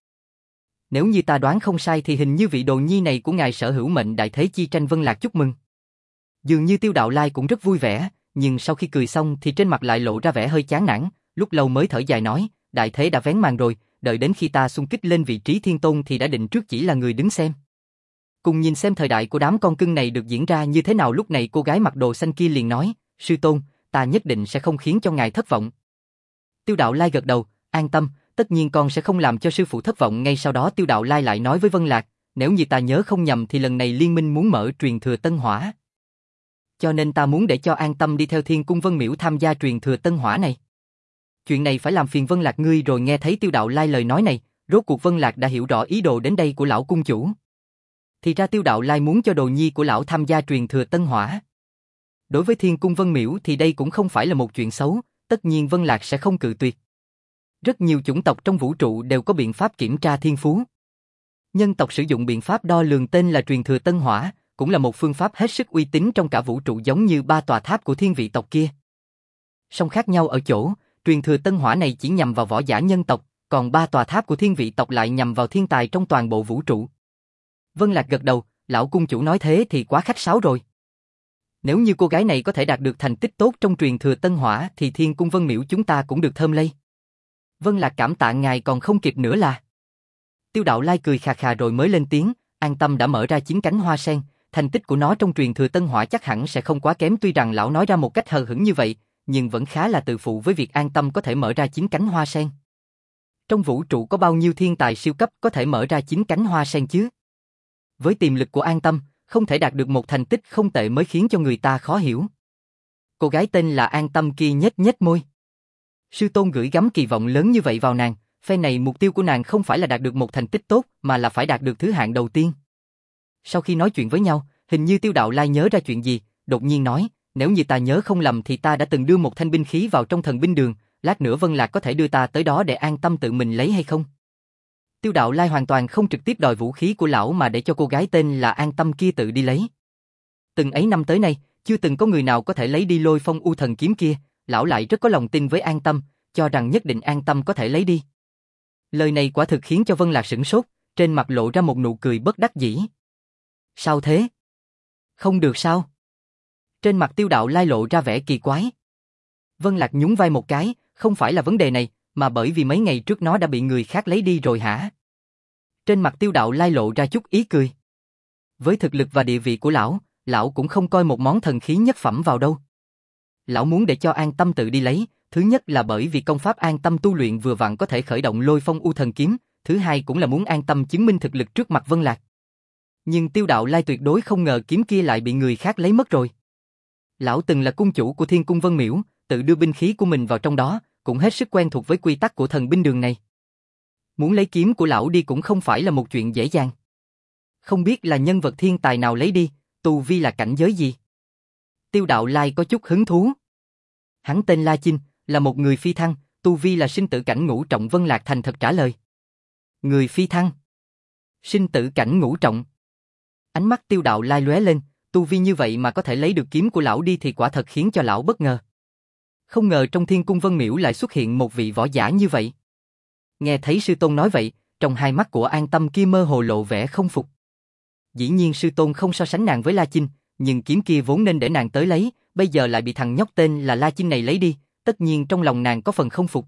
Nếu như ta đoán không sai thì hình như vị đồ nhi này của ngài sở hữu mệnh đại thế chi tranh. Vân Lạc chúc mừng. Dường như Tiêu Đạo Lai cũng rất vui vẻ, nhưng sau khi cười xong thì trên mặt lại lộ ra vẻ hơi chán nản, lúc lâu mới thở dài nói, đại thế đã vén màn rồi, đợi đến khi ta xung kích lên vị trí thiên tôn thì đã định trước chỉ là người đứng xem. Cùng nhìn xem thời đại của đám con cưng này được diễn ra như thế nào. Lúc này cô gái mặc đồ xanh kia liền nói, sư tôn, ta nhất định sẽ không khiến cho ngài thất vọng. Tiêu Đạo Lai gật đầu, an tâm, tất nhiên con sẽ không làm cho sư phụ thất vọng. Ngay sau đó Tiêu Đạo Lai lại nói với Vân Lạc, nếu như ta nhớ không nhầm thì lần này liên minh muốn mở truyền thừa Tân Hỏa. Cho nên ta muốn để cho an tâm đi theo Thiên Cung Vân Miễu tham gia truyền thừa Tân Hỏa này. Chuyện này phải làm phiền Vân Lạc ngươi rồi. Nghe thấy Tiêu Đạo Lai lời nói này, rốt cuộc Vân Lạc đã hiểu rõ ý đồ đến đây của lão cung chủ. Thì ra Tiêu Đạo Lai muốn cho đồ nhi của lão tham gia truyền thừa Tân Hỏa. Đối với Thiên Cung Vân Miễu thì đây cũng không phải là một chuyện xấu, tất nhiên Vân Lạc sẽ không cự tuyệt. Rất nhiều chủng tộc trong vũ trụ đều có biện pháp kiểm tra thiên phú. Nhân tộc sử dụng biện pháp đo lường tên là truyền thừa Tân Hỏa, cũng là một phương pháp hết sức uy tín trong cả vũ trụ, giống như ba tòa tháp của thiên vị tộc kia. Song khác nhau ở chỗ, truyền thừa Tân Hỏa này chỉ nhằm vào võ giả nhân tộc, còn ba tòa tháp của thiên vị tộc lại nhằm vào thiên tài trong toàn bộ vũ trụ. Vân Lạc gật đầu, lão cung chủ nói thế thì quá khách sáo rồi. Nếu như cô gái này có thể đạt được thành tích tốt trong truyền thừa Tân Hỏa thì Thiên Cung Vân Miễu chúng ta cũng được thơm lây. Vân Lạc cảm tạ ngài còn không kịp nữa là. Tiêu Đạo Lai cười khà khà rồi mới lên tiếng, An Tâm đã mở ra chín cánh hoa sen, thành tích của nó trong truyền thừa Tân Hỏa chắc hẳn sẽ không quá kém. Tuy rằng lão nói ra một cách hờ hững như vậy, nhưng vẫn khá là tự phụ với việc An Tâm có thể mở ra chín cánh hoa sen. Trong vũ trụ có bao nhiêu thiên tài siêu cấp có thể mở ra chín cánh hoa sen chứ? Với tiềm lực của An Tâm, không thể đạt được một thành tích không tệ mới khiến cho người ta khó hiểu. Cô gái tên là An Tâm kia nhếch nhếch môi. Sư tôn gửi gắm kỳ vọng lớn như vậy vào nàng, phe này mục tiêu của nàng không phải là đạt được một thành tích tốt, mà là phải đạt được thứ hạng đầu tiên. Sau khi nói chuyện với nhau, hình như Tiêu Đạo Lai nhớ ra chuyện gì, đột nhiên nói, nếu như ta nhớ không lầm thì ta đã từng đưa một thanh binh khí vào trong thần binh đường, lát nữa Vân Lạc có thể đưa ta tới đó để An Tâm tự mình lấy hay không? Tiêu Đạo Lai hoàn toàn không trực tiếp đòi vũ khí của lão mà để cho cô gái tên là An Tâm kia tự đi lấy. Từng ấy năm tới nay, chưa từng có người nào có thể lấy đi Lôi Phong U Thần kiếm kia, lão lại rất có lòng tin với An Tâm, cho rằng nhất định An Tâm có thể lấy đi. Lời này quả thực khiến cho Vân Lạc sửng sốt, trên mặt lộ ra một nụ cười bất đắc dĩ. Sao thế? Không được sao? Trên mặt Tiêu Đạo Lai lộ ra vẻ kỳ quái. Vân Lạc nhún vai một cái, không phải là vấn đề này, mà bởi vì mấy ngày trước nó đã bị người khác lấy đi rồi hả? Trên mặt Tiêu Đạo Lai lộ ra chút ý cười. Với thực lực và địa vị của lão, lão cũng không coi một món thần khí nhất phẩm vào đâu. Lão muốn để cho An Tâm tự đi lấy, thứ nhất là bởi vì công pháp An Tâm tu luyện vừa vặn có thể khởi động Lôi Phong U Thần kiếm, thứ hai cũng là muốn An Tâm chứng minh thực lực trước mặt Vân Lạc. Nhưng Tiêu Đạo Lai tuyệt đối không ngờ kiếm kia lại bị người khác lấy mất rồi. Lão từng là cung chủ của Thiên Cung Vân Miễu, tự đưa binh khí của mình vào trong đó, cũng hết sức quen thuộc với quy tắc của thần binh đường này. Muốn lấy kiếm của lão đi cũng không phải là một chuyện dễ dàng. Không biết là nhân vật thiên tài nào lấy đi, tu vi là cảnh giới gì? Tiêu Đạo Lai có chút hứng thú. Hắn tên La Chinh, là một người phi thăng, tu vi là sinh tử cảnh ngũ trọng. Vân Lạc thành thật trả lời. Người phi thăng? Sinh tử cảnh ngũ trọng? Ánh mắt Tiêu Đạo Lai lóe lên, tu vi như vậy mà có thể lấy được kiếm của lão đi thì quả thật khiến cho lão bất ngờ. Không ngờ trong Thiên Cung Vân Miễu lại xuất hiện một vị võ giả như vậy. Nghe thấy sư tôn nói vậy, trong hai mắt của An Tâm kia mơ hồ lộ vẻ không phục. Dĩ nhiên sư tôn không so sánh nàng với La Chinh, nhưng kiếm kia vốn nên để nàng tới lấy, bây giờ lại bị thằng nhóc tên là La Chinh này lấy đi, tất nhiên trong lòng nàng có phần không phục.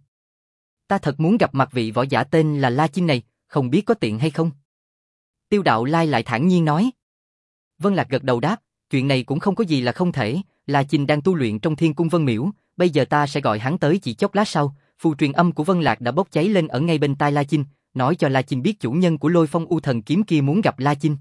Ta thật muốn gặp mặt vị võ giả tên là La Chinh này, không biết có tiện hay không? Tiêu Đạo Lai lại thản nhiên nói. Vân Lạc gật đầu đáp, chuyện này cũng không có gì là không thể, La Chinh đang tu luyện trong Thiên Cung Vân Miễu, bây giờ ta sẽ gọi hắn tới chỉ chốc lát sau. Phù truyền âm của Vân Lạc đã bốc cháy lên ở ngay bên tai La Chinh, nói cho La Chinh biết chủ nhân của Lôi Phong U Thần kiếm kia muốn gặp La Chinh.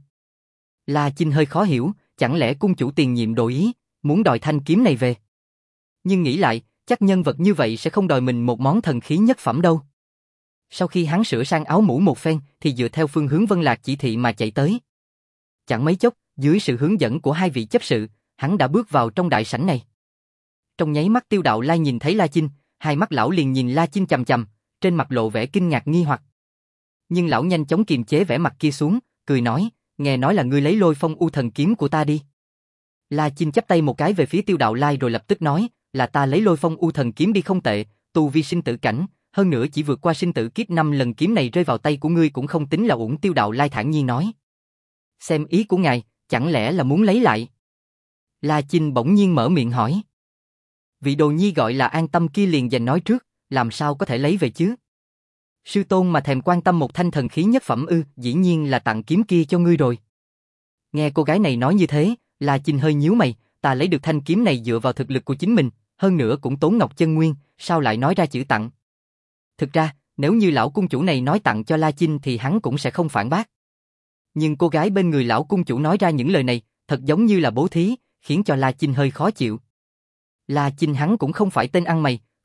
La Chinh hơi khó hiểu, chẳng lẽ cung chủ tiền nhiệm đổi ý, muốn đòi thanh kiếm này về? Nhưng nghĩ lại, chắc nhân vật như vậy sẽ không đòi mình một món thần khí nhất phẩm đâu. Sau khi hắn sửa sang áo mũ một phen, thì dựa theo phương hướng Vân Lạc chỉ thị mà chạy tới. Chẳng mấy chốc, dưới sự hướng dẫn của hai vị chấp sự, hắn đã bước vào trong đại sảnh này. Trong nháy mắt Tiêu Đạo Lai nhìn thấy La Chinh, hai mắt lão liền nhìn La Chinh chằm chằm, trên mặt lộ vẻ kinh ngạc nghi hoặc. Nhưng lão nhanh chóng kiềm chế vẻ mặt kia xuống, cười nói, nghe nói là ngươi lấy Lôi Phong U Thần kiếm của ta đi. La Chinh chắp tay một cái về phía Tiêu Đạo Lai rồi lập tức nói, là ta lấy Lôi Phong U Thần kiếm đi không tệ, tu vi sinh tử cảnh, hơn nữa chỉ vượt qua sinh tử kiếp năm lần, kiếm này rơi vào tay của ngươi cũng không tính là uổng. Tiêu Đạo Lai thản nhiên nói. Xem ý của ngài, chẳng lẽ là muốn lấy lại? La Chinh bỗng nhiên mở miệng hỏi. Vị đồ nhi gọi là An Tâm kia liền giành nói trước, làm sao có thể lấy về chứ? Sư tôn mà thèm quan tâm một thanh thần khí nhất phẩm ư? Dĩ nhiên là tặng kiếm kia cho ngươi rồi. Nghe cô gái này nói như thế, La Chinh hơi nhíu mày, ta lấy được thanh kiếm này dựa vào thực lực của chính mình, hơn nữa cũng tốn ngọc chân nguyên, sao lại nói ra chữ tặng? Thực ra, nếu như lão cung chủ này nói tặng cho La Chinh thì hắn cũng sẽ không phản bác. Nhưng cô gái bên người lão cung chủ nói ra những lời này, thật giống như là bố thí, khiến cho La Chinh hơi khó chịu. La Chinh hắn cũng không phải tên ăn mày,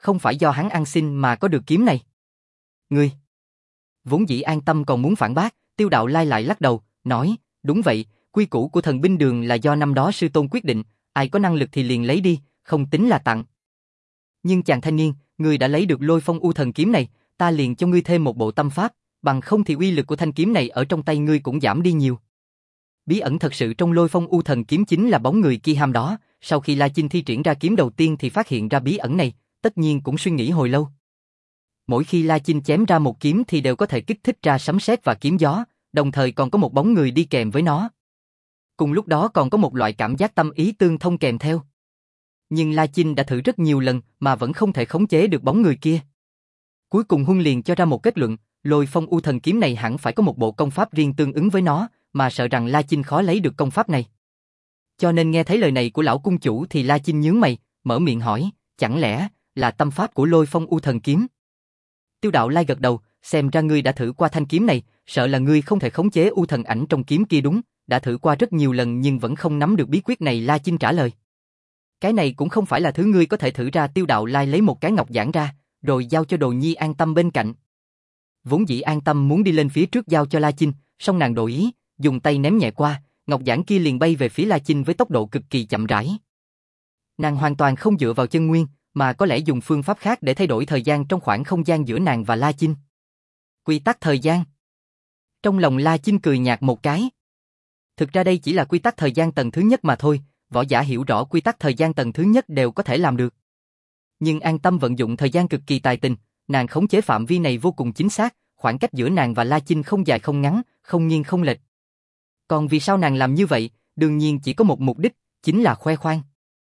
không phải do hắn ăn xin mà có được kiếm này. Ngươi! Vốn dĩ An Tâm còn muốn phản bác, Tiêu Đạo Lai lại lắc đầu, nói, đúng vậy, quy củ của thần binh đường là do năm đó sư tôn quyết định, ai có năng lực thì liền lấy đi, không tính là tặng. Nhưng chàng thanh niên, ngươi đã lấy được Lôi Phong U Thần kiếm này, ta liền cho ngươi thêm một bộ tâm pháp, bằng không thì uy lực của thanh kiếm này ở trong tay ngươi cũng giảm đi nhiều. Bí ẩn thật sự trong Lôi Phong U Thần kiếm chính là bóng người kia ham đó, sau khi La Chinh thi triển ra kiếm đầu tiên thì phát hiện ra bí ẩn này, tất nhiên cũng suy nghĩ hồi lâu. Mỗi khi La Chinh chém ra một kiếm thì đều có thể kích thích ra sấm sét và kiếm gió, đồng thời còn có một bóng người đi kèm với nó. Cùng lúc đó còn có một loại cảm giác tâm ý tương thông kèm theo. Nhưng La Chinh đã thử rất nhiều lần mà vẫn không thể khống chế được bóng người kia. Cuối cùng Huân liền cho ra một kết luận, Lôi Phong U Thần kiếm này hẳn phải có một bộ công pháp riêng tương ứng với nó, mà sợ rằng La Chinh khó lấy được công pháp này. Cho nên nghe thấy lời này của lão cung chủ thì La Chinh nhướng mày, mở miệng hỏi, chẳng lẽ là tâm pháp của Lôi Phong U Thần kiếm? Tiêu Đạo Lai gật đầu, xem ra ngươi đã thử qua thanh kiếm này, sợ là ngươi không thể khống chế U Thần ảnh trong kiếm kia đúng, đã thử qua rất nhiều lần nhưng vẫn không nắm được bí quyết này. La Chinh trả lời. Cái này cũng không phải là thứ ngươi có thể thử ra. Tiêu Đạo Lai lấy một cái ngọc giản ra, rồi giao cho Đồ Nhi An Tâm bên cạnh. Vốn dĩ An Tâm muốn đi lên phía trước giao cho La Chinh, song nàng đổi ý, dùng tay ném nhẹ qua, ngọc giản kia liền bay về phía La Chinh với tốc độ cực kỳ chậm rãi. Nàng hoàn toàn không dựa vào chân nguyên, mà có lẽ dùng phương pháp khác để thay đổi thời gian trong khoảng không gian giữa nàng và La Chinh. Quy tắc thời gian. Trong lòng La Chinh cười nhạt một cái. Thực ra đây chỉ là quy tắc thời gian tầng thứ nhất mà thôi, võ giả hiểu rõ quy tắc thời gian tầng thứ nhất đều có thể làm được. Nhưng An Tâm vận dụng thời gian cực kỳ tài tình, nàng khống chế phạm vi này vô cùng chính xác, khoảng cách giữa nàng và La Chinh không dài không ngắn, không nghiêng không lệch. Còn vì sao nàng làm như vậy, đương nhiên chỉ có một mục đích, chính là khoe khoang.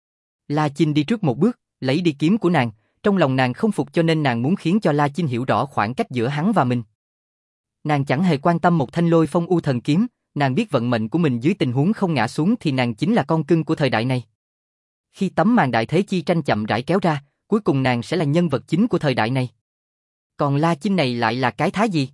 La Chinh đi trước một bước, lấy đi kiếm của nàng, trong lòng nàng không phục cho nên nàng muốn khiến cho La Chinh hiểu rõ khoảng cách giữa hắn và mình. Nàng chẳng hề quan tâm một thanh Lôi Phong U Thần kiếm, nàng biết vận mệnh của mình dưới tình huống không ngã xuống thì nàng chính là con cưng của thời đại này. Khi tấm màn đại thế chi tranh chậm rãi kéo ra, cuối cùng nàng sẽ là nhân vật chính của thời đại này. Còn La Chinh này lại là cái thá gì?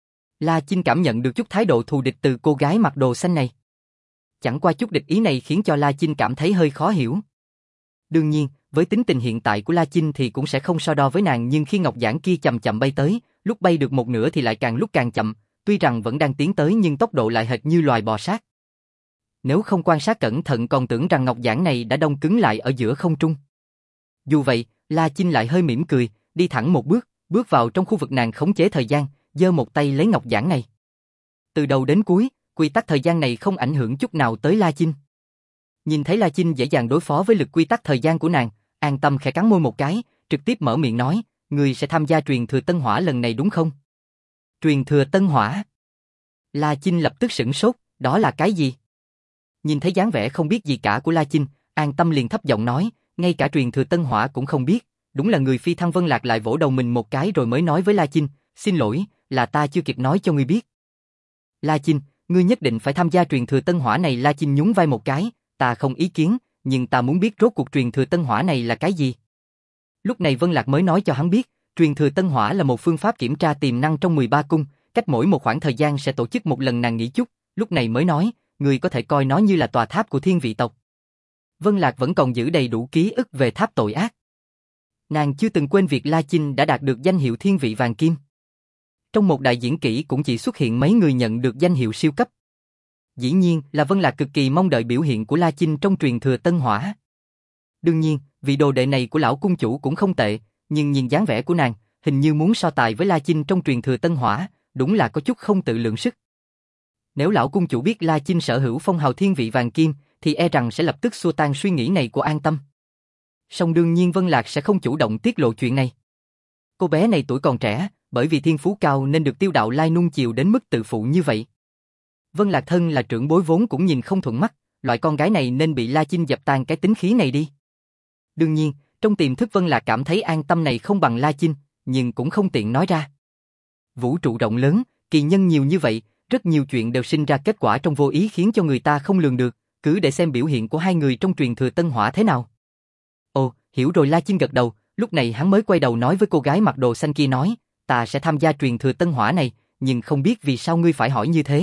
La Chinh cảm nhận được chút thái độ thù địch từ cô gái mặc đồ xanh này. Chẳng qua chút địch ý này khiến cho La Chinh cảm thấy hơi khó hiểu. Đương nhiên, với tính tình hiện tại của La Chinh thì cũng sẽ không so đo với nàng, nhưng khi ngọc giản kia chậm chậm bay tới, lúc bay được một nửa thì lại càng lúc càng chậm, tuy rằng vẫn đang tiến tới nhưng tốc độ lại hệt như loài bò sát. Nếu không quan sát cẩn thận còn tưởng rằng ngọc giản này đã đông cứng lại ở giữa không trung. Dù vậy, La Chinh lại hơi mỉm cười, đi thẳng một bước, bước vào trong khu vực nàng khống chế thời gian, giơ một tay lấy ngọc giản này. Từ đầu đến cuối, quy tắc thời gian này không ảnh hưởng chút nào tới La Chinh. Nhìn thấy La Chinh dễ dàng đối phó với lực quy tắc thời gian của nàng, An Tâm khẽ cắn môi một cái, trực tiếp mở miệng nói, ngươi sẽ tham gia truyền thừa Tân Hỏa lần này đúng không? Truyền thừa Tân Hỏa? La Chinh lập tức sửng sốt, đó là cái gì? Nhìn thấy dáng vẻ không biết gì cả của La Chinh, An Tâm liền thấp giọng nói, ngay cả truyền thừa Tân Hỏa cũng không biết. Đúng là người phi thăng Vân Lạc lại vỗ đầu mình một cái rồi mới nói với La Chinh, xin lỗi, là ta chưa kịp nói cho ngươi biết. La Chinh, ngươi nhất định phải tham gia truyền thừa Tân Hỏa này. La Chinh nhún vai một cái, ta không ý kiến, nhưng ta muốn biết rốt cuộc truyền thừa Tân Hỏa này là cái gì. Lúc này Vân Lạc mới nói cho hắn biết, truyền thừa Tân Hỏa là một phương pháp kiểm tra tiềm năng trong mười ba cung, cách mỗi một khoảng thời gian sẽ tổ chức một lần. Nàng nghĩ chút, lúc này mới nói, ngươi có thể coi nó như là tòa tháp của thiên vị tộc. Vân Lạc vẫn còn giữ đầy đủ ký ức về tháp tội ác. Nàng chưa từng quên việc La Chinh đã đạt được danh hiệu thiên vị vàng kim. Trong một đại diễn kỹ cũng chỉ xuất hiện mấy người nhận được danh hiệu siêu cấp. Dĩ nhiên là Vân Lạc cực kỳ mong đợi biểu hiện của La Chinh trong truyền thừa Tân Hỏa. Đương nhiên, vị đồ đệ này của lão cung chủ cũng không tệ, nhưng nhìn dáng vẻ của nàng, hình như muốn so tài với La Chinh trong truyền thừa Tân Hỏa, đúng là có chút không tự lượng sức. Nếu lão cung chủ biết La Chinh sở hữu phong hào thiên vị vàng kim, thì e rằng sẽ lập tức xua tan suy nghĩ này của An Tâm. Song đương nhiên Vân Lạc sẽ không chủ động tiết lộ chuyện này. Cô bé này tuổi còn trẻ, bởi vì thiên phú cao nên được Tiêu Đạo Lai nuông chiều đến mức tự phụ như vậy. Vân Lạc thân là trưởng bối vốn cũng nhìn không thuận mắt, loại con gái này nên bị La Chinh dập tan cái tính khí này đi. Đương nhiên, trong tiềm thức Vân Lạc cảm thấy An Tâm này không bằng La Chinh, nhưng cũng không tiện nói ra. Vũ trụ rộng lớn, kỳ nhân nhiều như vậy, rất nhiều chuyện đều sinh ra kết quả trong vô ý khiến cho người ta không lường được, cứ để xem biểu hiện của hai người trong truyền thừa Tân Hỏa thế nào. Ồ, hiểu rồi. La Chinh gật đầu, lúc này hắn mới quay đầu nói với cô gái mặc đồ xanh kia nói, ta sẽ tham gia truyền thừa Tân Hỏa này, nhưng không biết vì sao ngươi phải hỏi như thế.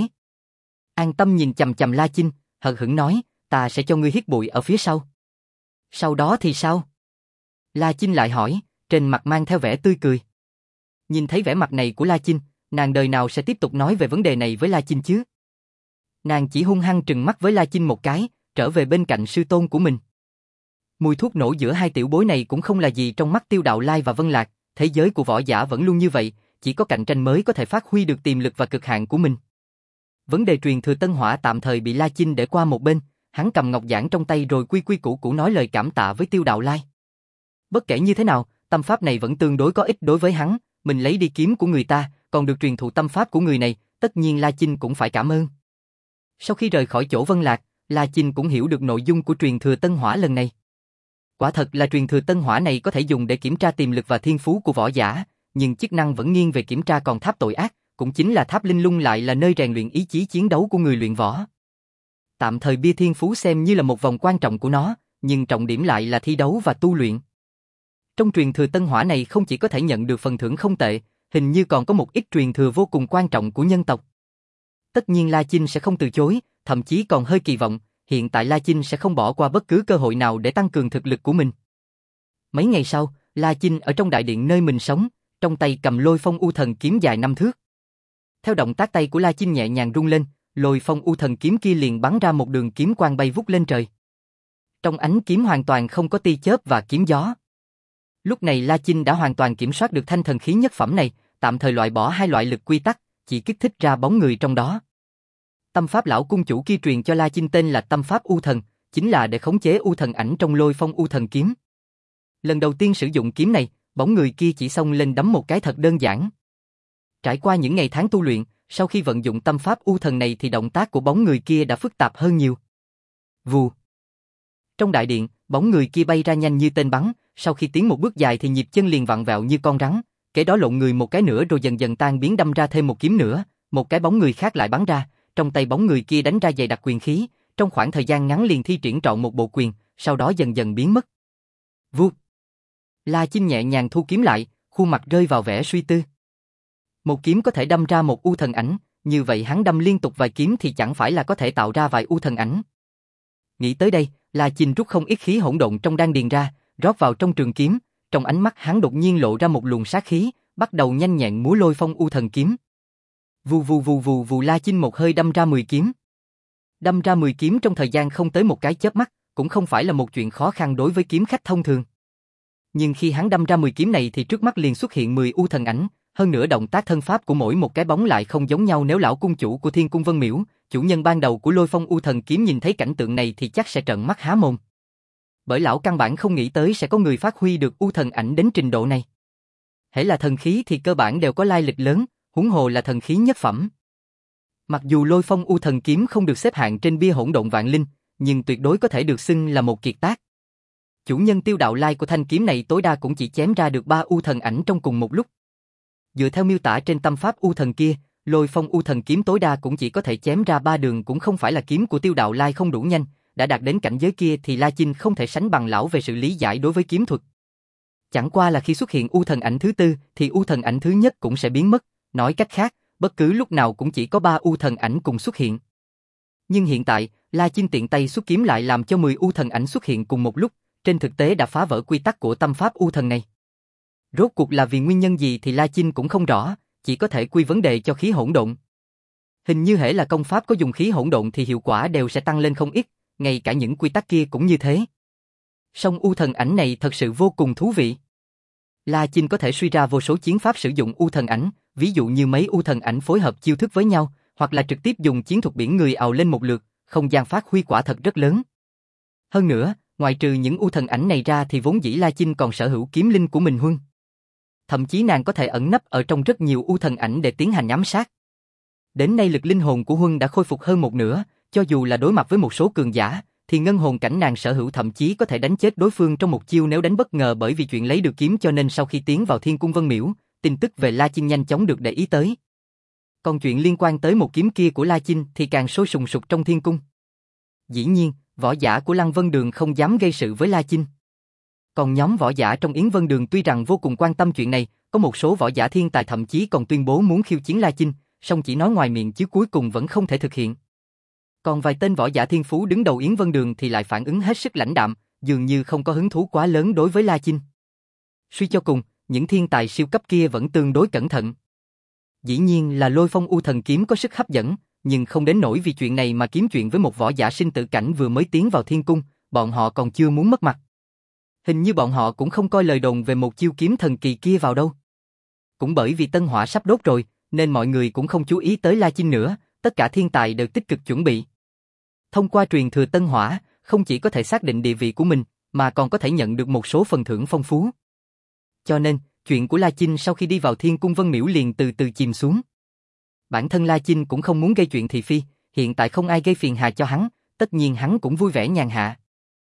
An Tâm nhìn chằm chằm La Chinh, hờ hững nói, ta sẽ cho ngươi hít bụi ở phía sau. Sau đó thì sao? La Chinh lại hỏi, trên mặt mang theo vẻ tươi cười. Nhìn thấy vẻ mặt này của La Chinh, nàng đời nào sẽ tiếp tục nói về vấn đề này với La Chinh chứ? Nàng chỉ hung hăng trừng mắt với La Chinh một cái, trở về bên cạnh sư tôn của mình. Mùi thuốc nổ giữa hai tiểu bối này cũng không là gì trong mắt Tiêu Đạo Lai và Vân Lạc, thế giới của võ giả vẫn luôn như vậy, chỉ có cạnh tranh mới có thể phát huy được tiềm lực và cực hạn của mình. Vấn đề truyền thừa Tân Hỏa tạm thời bị La Chinh để qua một bên, hắn cầm ngọc giản trong tay rồi quy quy củ củ nói lời cảm tạ với Tiêu Đạo Lai. Bất kể như thế nào, tâm pháp này vẫn tương đối có ích đối với hắn, mình lấy đi kiếm của người ta, còn được truyền thụ tâm pháp của người này, tất nhiên La Chinh cũng phải cảm ơn. Sau khi rời khỏi chỗ Vân Lạc, La Chinh cũng hiểu được nội dung của truyền thừa Tân Hỏa lần này. Quả thật là truyền thừa Tân Hỏa này có thể dùng để kiểm tra tiềm lực và thiên phú của võ giả, nhưng chức năng vẫn nghiêng về kiểm tra còn tháp tội ác, cũng chính là tháp linh lung lại là nơi rèn luyện ý chí chiến đấu của người luyện võ. Tạm thời bia thiên phú xem như là một vòng quan trọng của nó, nhưng trọng điểm lại là thi đấu và tu luyện. Trong truyền thừa Tân Hỏa này không chỉ có thể nhận được phần thưởng không tệ, hình như còn có một ít truyền thừa vô cùng quan trọng của nhân tộc. Tất nhiên La Chinh sẽ không từ chối, thậm chí còn hơi kỳ vọng, hiện tại La Chinh sẽ không bỏ qua bất cứ cơ hội nào để tăng cường thực lực của mình. Mấy ngày sau, La Chinh ở trong đại điện nơi mình sống, trong tay cầm Lôi Phong U Thần kiếm dài năm thước. Theo động tác tay của La Chinh nhẹ nhàng rung lên, Lôi Phong U Thần kiếm kia liền bắn ra một đường kiếm quang bay vút lên trời. Trong ánh kiếm hoàn toàn không có tia chớp và kiếm gió. Lúc này La Chinh đã hoàn toàn kiểm soát được thanh thần khí nhất phẩm này, tạm thời loại bỏ hai loại lực quy tắc, chỉ kích thích ra bóng người trong đó. Tâm pháp lão cung chủ kia truyền cho La Chinh tên là Tâm pháp U Thần, chính là để khống chế U Thần ảnh trong Lôi Phong U Thần kiếm. Lần đầu tiên sử dụng kiếm này, bóng người kia chỉ xông lên đấm một cái thật đơn giản. Trải qua những ngày tháng tu luyện, sau khi vận dụng tâm pháp U Thần này thì động tác của bóng người kia đã phức tạp hơn nhiều. Vù. Trong đại điện, bóng người kia bay ra nhanh như tên bắn, sau khi tiến một bước dài thì nhịp chân liền vặn vẹo như con rắn, kế đó lộn người một cái nữa rồi dần dần tan biến đâm ra thêm một kiếm nữa, một cái bóng người khác lại bắn ra, trong tay bóng người kia đánh ra dày đặc quyền khí, trong khoảng thời gian ngắn liền thi triển trọn một bộ quyền, sau đó dần dần biến mất. Vù. La Chinh nhẹ nhàng thu kiếm lại, khuôn mặt rơi vào vẻ suy tư. Một kiếm có thể đâm ra một U Thần ảnh, như vậy hắn đâm liên tục vài kiếm thì chẳng phải là có thể tạo ra vài U Thần ảnh. Nghĩ tới đây, La Chinh rút không ít khí hỗn độn trong đan điền ra, rót vào trong trường kiếm, trong ánh mắt hắn đột nhiên lộ ra một luồng sát khí, bắt đầu nhanh nhẹn múa Lôi Phong U Thần kiếm. Vù vù vù vù vù La Chinh một hơi đâm ra mười kiếm. Đâm ra mười kiếm trong thời gian không tới một cái chớp mắt, cũng không phải là một chuyện khó khăn đối với kiếm khách thông thường. Nhưng khi hắn đâm ra mười kiếm này thì trước mắt liền xuất hiện mười U Thần ảnh, hơn nữa động tác thân pháp của mỗi một cái bóng lại không giống nhau. Nếu lão cung chủ của Thiên Cung Vân Miễu, chủ nhân ban đầu của Lôi Phong U Thần kiếm nhìn thấy cảnh tượng này thì chắc sẽ trợn mắt há mồm. Bởi lão căn bản không nghĩ tới sẽ có người phát huy được U Thần ảnh đến trình độ này. Hễ là thần khí thì cơ bản đều có lai lịch lớn, huống hồ là thần khí nhất phẩm. Mặc dù Lôi Phong U Thần kiếm không được xếp hạng trên bia hỗn độn vạn linh, nhưng tuyệt đối có thể được xưng là một kiệt tác. Chủ nhân Tiêu Đạo Lai của thanh kiếm này tối đa cũng chỉ chém ra được ba U Thần ảnh trong cùng một lúc. Dựa theo miêu tả trên tâm pháp U Thần kia, Lôi Phong U Thần kiếm tối đa cũng chỉ có thể chém ra ba đường, cũng không phải là kiếm của Tiêu Đạo Lai không đủ nhanh, đã đạt đến cảnh giới kia thì La Chinh không thể sánh bằng lão về sự lý giải đối với kiếm thuật. Chẳng qua là khi xuất hiện U Thần ảnh thứ tư thì U Thần ảnh thứ nhất cũng sẽ biến mất, nói cách khác, bất cứ lúc nào cũng chỉ có ba U Thần ảnh cùng xuất hiện. Nhưng hiện tại, La Chinh tiện tay xuất kiếm lại làm cho mười U Thần ảnh xuất hiện cùng một lúc, trên thực tế đã phá vỡ quy tắc của tâm pháp U Thần này. Rốt cuộc là vì nguyên nhân gì thì La Chinh cũng không rõ, chỉ có thể quy vấn đề cho khí hỗn độn. Hình như hễ là công pháp có dùng khí hỗn độn thì hiệu quả đều sẽ tăng lên không ít, ngay cả những quy tắc kia cũng như thế. Song U Thần ảnh này thật sự vô cùng thú vị. La Chinh có thể suy ra vô số chiến pháp sử dụng U Thần ảnh, ví dụ như mấy U Thần ảnh phối hợp chiêu thức với nhau, hoặc là trực tiếp dùng chiến thuật biển người ào lên một lượt, không gian phát huy quả thật rất lớn. Hơn nữa, ngoài trừ những U Thần ảnh này ra thì vốn dĩ La Chinh còn sở hữu kiếm linh của mình Huân. Thậm chí nàng có thể ẩn nấp ở trong rất nhiều U Thần ảnh để tiến hành ám sát. Đến nay lực linh hồn của Huân đã khôi phục hơn một nửa, cho dù là đối mặt với một số cường giả, thì ngân hồn cảnh nàng sở hữu thậm chí có thể đánh chết đối phương trong một chiêu nếu đánh bất ngờ. Bởi vì chuyện lấy được kiếm cho nên sau khi tiến vào Thiên Cung Vân Miễu, tin tức về La Chinh nhanh chóng được để ý tới. Còn chuyện liên quan tới một kiếm kia của La Chinh thì càng sôi sùng sục trong Thiên Cung. Dĩ nhiên, võ giả của Lăng Vân Đường không dám gây sự với La Chinh. Còn nhóm võ giả trong Yến Vân Đường tuy rằng vô cùng quan tâm chuyện này, có một số võ giả thiên tài thậm chí còn tuyên bố muốn khiêu chiến La Chinh, song chỉ nói ngoài miệng chứ cuối cùng vẫn không thể thực hiện. Còn vài tên võ giả thiên phú đứng đầu Yến Vân Đường thì lại phản ứng hết sức lãnh đạm, dường như không có hứng thú quá lớn đối với La Chinh. Suy cho cùng, những thiên tài siêu cấp kia vẫn tương đối cẩn thận. Dĩ nhiên là Lôi Phong U Thần Kiếm có sức hấp dẫn, nhưng không đến nỗi vì chuyện này mà kiếm chuyện với một võ giả sinh tử cảnh vừa mới tiến vào thiên cung, bọn họ còn chưa muốn mất mặt. Hình như bọn họ cũng không coi lời đồn về một chiêu kiếm thần kỳ kia vào đâu. Cũng bởi vì tân hỏa sắp đốt rồi, nên mọi người cũng không chú ý tới La Chinh nữa, tất cả thiên tài đều tích cực chuẩn bị. Thông qua truyền thừa tân hỏa, không chỉ có thể xác định địa vị của mình, mà còn có thể nhận được một số phần thưởng phong phú. Cho nên, chuyện của La Chinh sau khi đi vào Thiên Cung Vân Miễu liền từ từ chìm xuống. Bản thân La Chinh cũng không muốn gây chuyện thị phi, hiện tại không ai gây phiền hà cho hắn, tất nhiên hắn cũng vui vẻ nhàn hạ.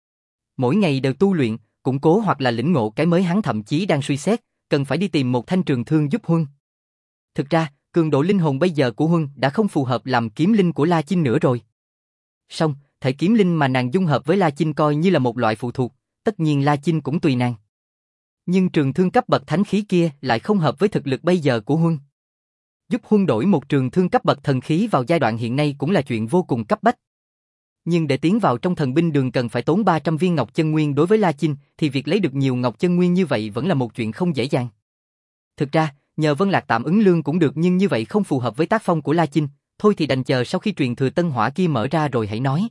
Mỗi ngày đều tu luyện, củng cố hoặc là lĩnh ngộ cái mới, hắn thậm chí đang suy xét, cần phải đi tìm một thanh trường thương giúp Huân. Thực ra, cường độ linh hồn bây giờ của Huân đã không phù hợp làm kiếm linh của La Chinh nữa rồi. Song, thể kiếm linh mà nàng dung hợp với La Chinh coi như là một loại phụ thuộc, tất nhiên La Chinh cũng tùy nàng. Nhưng trường thương cấp bậc thánh khí kia lại không hợp với thực lực bây giờ của Huân. Giúp Huân đổi một trường thương cấp bậc thần khí vào giai đoạn hiện nay cũng là chuyện vô cùng cấp bách. Nhưng để tiến vào trong thần binh đường cần phải tốn ba trăm viên ngọc chân nguyên, đối với La Chinh thì việc lấy được nhiều ngọc chân nguyên như vậy vẫn là một chuyện không dễ dàng. Thực ra, nhờ Vân Lạc tạm ứng lương cũng được, nhưng như vậy không phù hợp với tác phong của La Chinh, thôi thì đành chờ sau khi truyền thừa tân hỏa kia mở ra rồi hãy nói.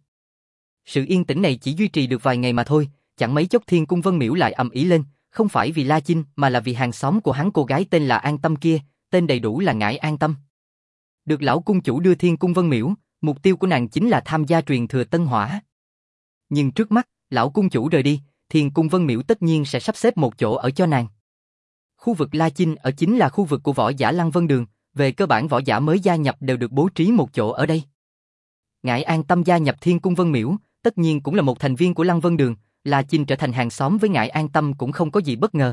Sự yên tĩnh này chỉ duy trì được vài ngày mà thôi, chẳng mấy chốc Thiên Cung Vân Miễu lại ầm ĩ lên, không phải vì La Chinh mà là vì hàng xóm của hắn, cô gái tên là An Tâm kia, tên đầy đủ là Ngải An Tâm. Được lão cung chủ đưa Thiên Cung Vân Miễu, mục tiêu của nàng chính là tham gia truyền thừa tân hỏa. Nhưng trước mắt, lão cung chủ rời đi, Thiên Cung Vân Miễu tất nhiên sẽ sắp xếp một chỗ ở cho nàng. Khu vực La Chinh ở chính là khu vực của võ giả Lăng Vân Đường, về cơ bản võ giả mới gia nhập đều được bố trí một chỗ ở đây. Ngải An Tâm gia nhập Thiên Cung Vân Miễu, tất nhiên cũng là một thành viên của Lăng Vân Đường, La Chinh trở thành hàng xóm với Ngải An Tâm cũng không có gì bất ngờ.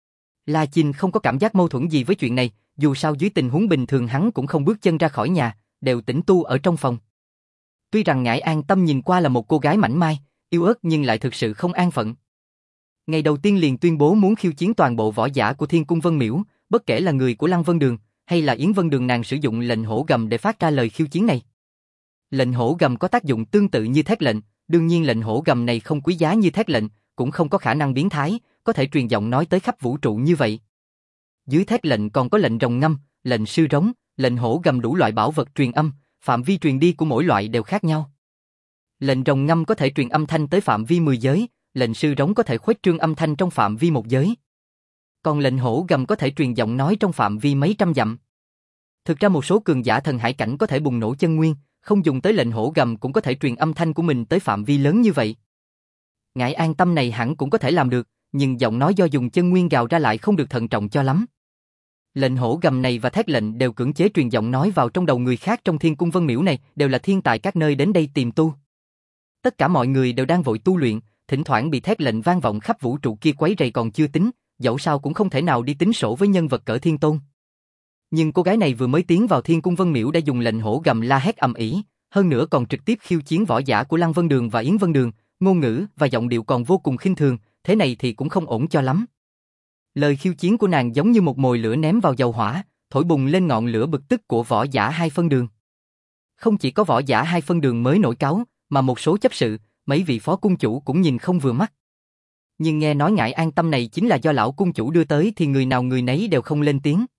La Chinh không có cảm giác mâu thuẫn gì với chuyện này, dù sao dưới tình huống bình thường hắn cũng không bước chân ra khỏi nhà, đều tĩnh tu ở trong phòng. Tuy rằng Ngải An Tâm nhìn qua là một cô gái mảnh mai, yếu ớt nhưng lại thực sự không an phận. Ngày đầu tiên liền tuyên bố muốn khiêu chiến toàn bộ võ giả của Thiên Cung Vân Miễu, bất kể là người của Lăng Vân Đường hay là Yến Vân Đường, nàng sử dụng lệnh hổ gầm để phát ra lời khiêu chiến này. Lệnh hổ gầm có tác dụng tương tự như thét lệnh, đương nhiên lệnh hổ gầm này không quý giá như thét lệnh, cũng không có khả năng biến thái, có thể truyền giọng nói tới khắp vũ trụ như vậy. Dưới thét lệnh còn có lệnh rồng ngâm, lệnh sư rống, lệnh hổ gầm, đủ loại bảo vật truyền âm, phạm vi truyền đi của mỗi loại đều khác nhau. Lệnh rồng ngâm có thể truyền âm thanh tới phạm vi mười giới, lệnh sư rống có thể khuếch trương âm thanh trong phạm vi một giới. Còn lệnh hổ gầm có thể truyền giọng nói trong phạm vi mấy trăm dặm. Thực ra một số cường giả thần hải cảnh có thể bùng nổ chân nguyên, không dùng tới lệnh hổ gầm cũng có thể truyền âm thanh của mình tới phạm vi lớn như vậy. Ngải An Tâm này hẳn cũng có thể làm được, nhưng giọng nói do dùng chân nguyên gào ra lại không được thận trọng cho lắm. Lệnh hổ gầm này và thét lệnh đều cưỡng chế truyền giọng nói vào trong đầu người khác trong Thiên Cung Vân Miễu này, đều là thiên tài các nơi đến đây tìm tu. Tất cả mọi người đều đang vội tu luyện, thỉnh thoảng bị thét lệnh vang vọng khắp vũ trụ kia quấy rầy còn chưa tính, dẫu sao cũng không thể nào đi tính sổ với nhân vật cỡ thiên tôn. Nhưng cô gái này vừa mới tiến vào Thiên Cung Vân Miễu đã dùng lệnh hổ gầm la hét ầm ĩ, hơn nữa còn trực tiếp khiêu chiến võ giả của Lăng Vân Đường và Yến Vân Đường, ngôn ngữ và giọng điệu còn vô cùng khinh thường, thế này thì cũng không ổn cho lắm. Lời khiêu chiến của nàng giống như một mồi lửa ném vào dầu hỏa, thổi bùng lên ngọn lửa bực tức của võ giả hai phân đường. Không chỉ có võ giả hai phân đường mới nổi cáu, mà một số chấp sự, mấy vị phó cung chủ cũng nhìn không vừa mắt. Nhưng nghe nói Ngải An Tâm này chính là do lão cung chủ đưa tới thì người nào người nấy đều không lên tiếng.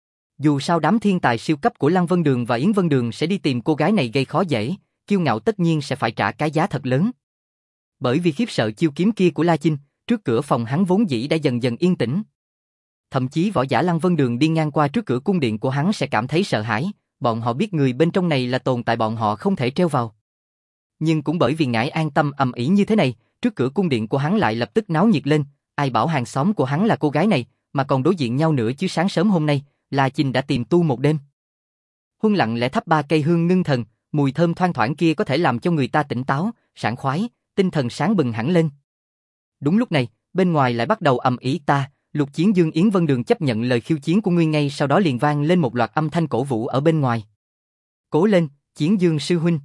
Dù sao đám thiên tài siêu cấp của Lăng Vân Đường và Yến Vân Đường sẽ đi tìm cô gái này gây khó dễ, kiêu ngạo tất nhiên sẽ phải trả cái giá thật lớn. Bởi vì khiếp sợ chiêu kiếm kia của La Chinh, trước cửa phòng hắn vốn dĩ đã dần dần yên tĩnh. Thậm chí võ giả Lăng Vân Đường đi ngang qua trước cửa cung điện của hắn sẽ cảm thấy sợ hãi, bọn họ biết người bên trong này là tồn tại bọn họ không thể treo vào. Nhưng cũng bởi vì Ngải An Tâm ầm ĩ như thế này, trước cửa cung điện của hắn lại lập tức náo nhiệt lên, ai bảo hàng xóm của hắn là cô gái này, mà còn đối diện nhau nữa chứ. Sáng sớm hôm nay, La Chinh đã tìm tu một đêm. Huân lặng lẽ thắp ba cây hương ngưng thần, mùi thơm thoang thoảng kia có thể làm cho người ta tỉnh táo, sảng khoái, tinh thần sáng bừng hẳn lên. Đúng lúc này, bên ngoài lại bắt đầu ầm ĩ ta, Lục Chiến Dương Yến Vân Đường chấp nhận lời khiêu chiến của ngươi, ngay sau đó liền vang lên một loạt âm thanh cổ vũ ở bên ngoài. Cố lên, Chiến Dương sư huynh.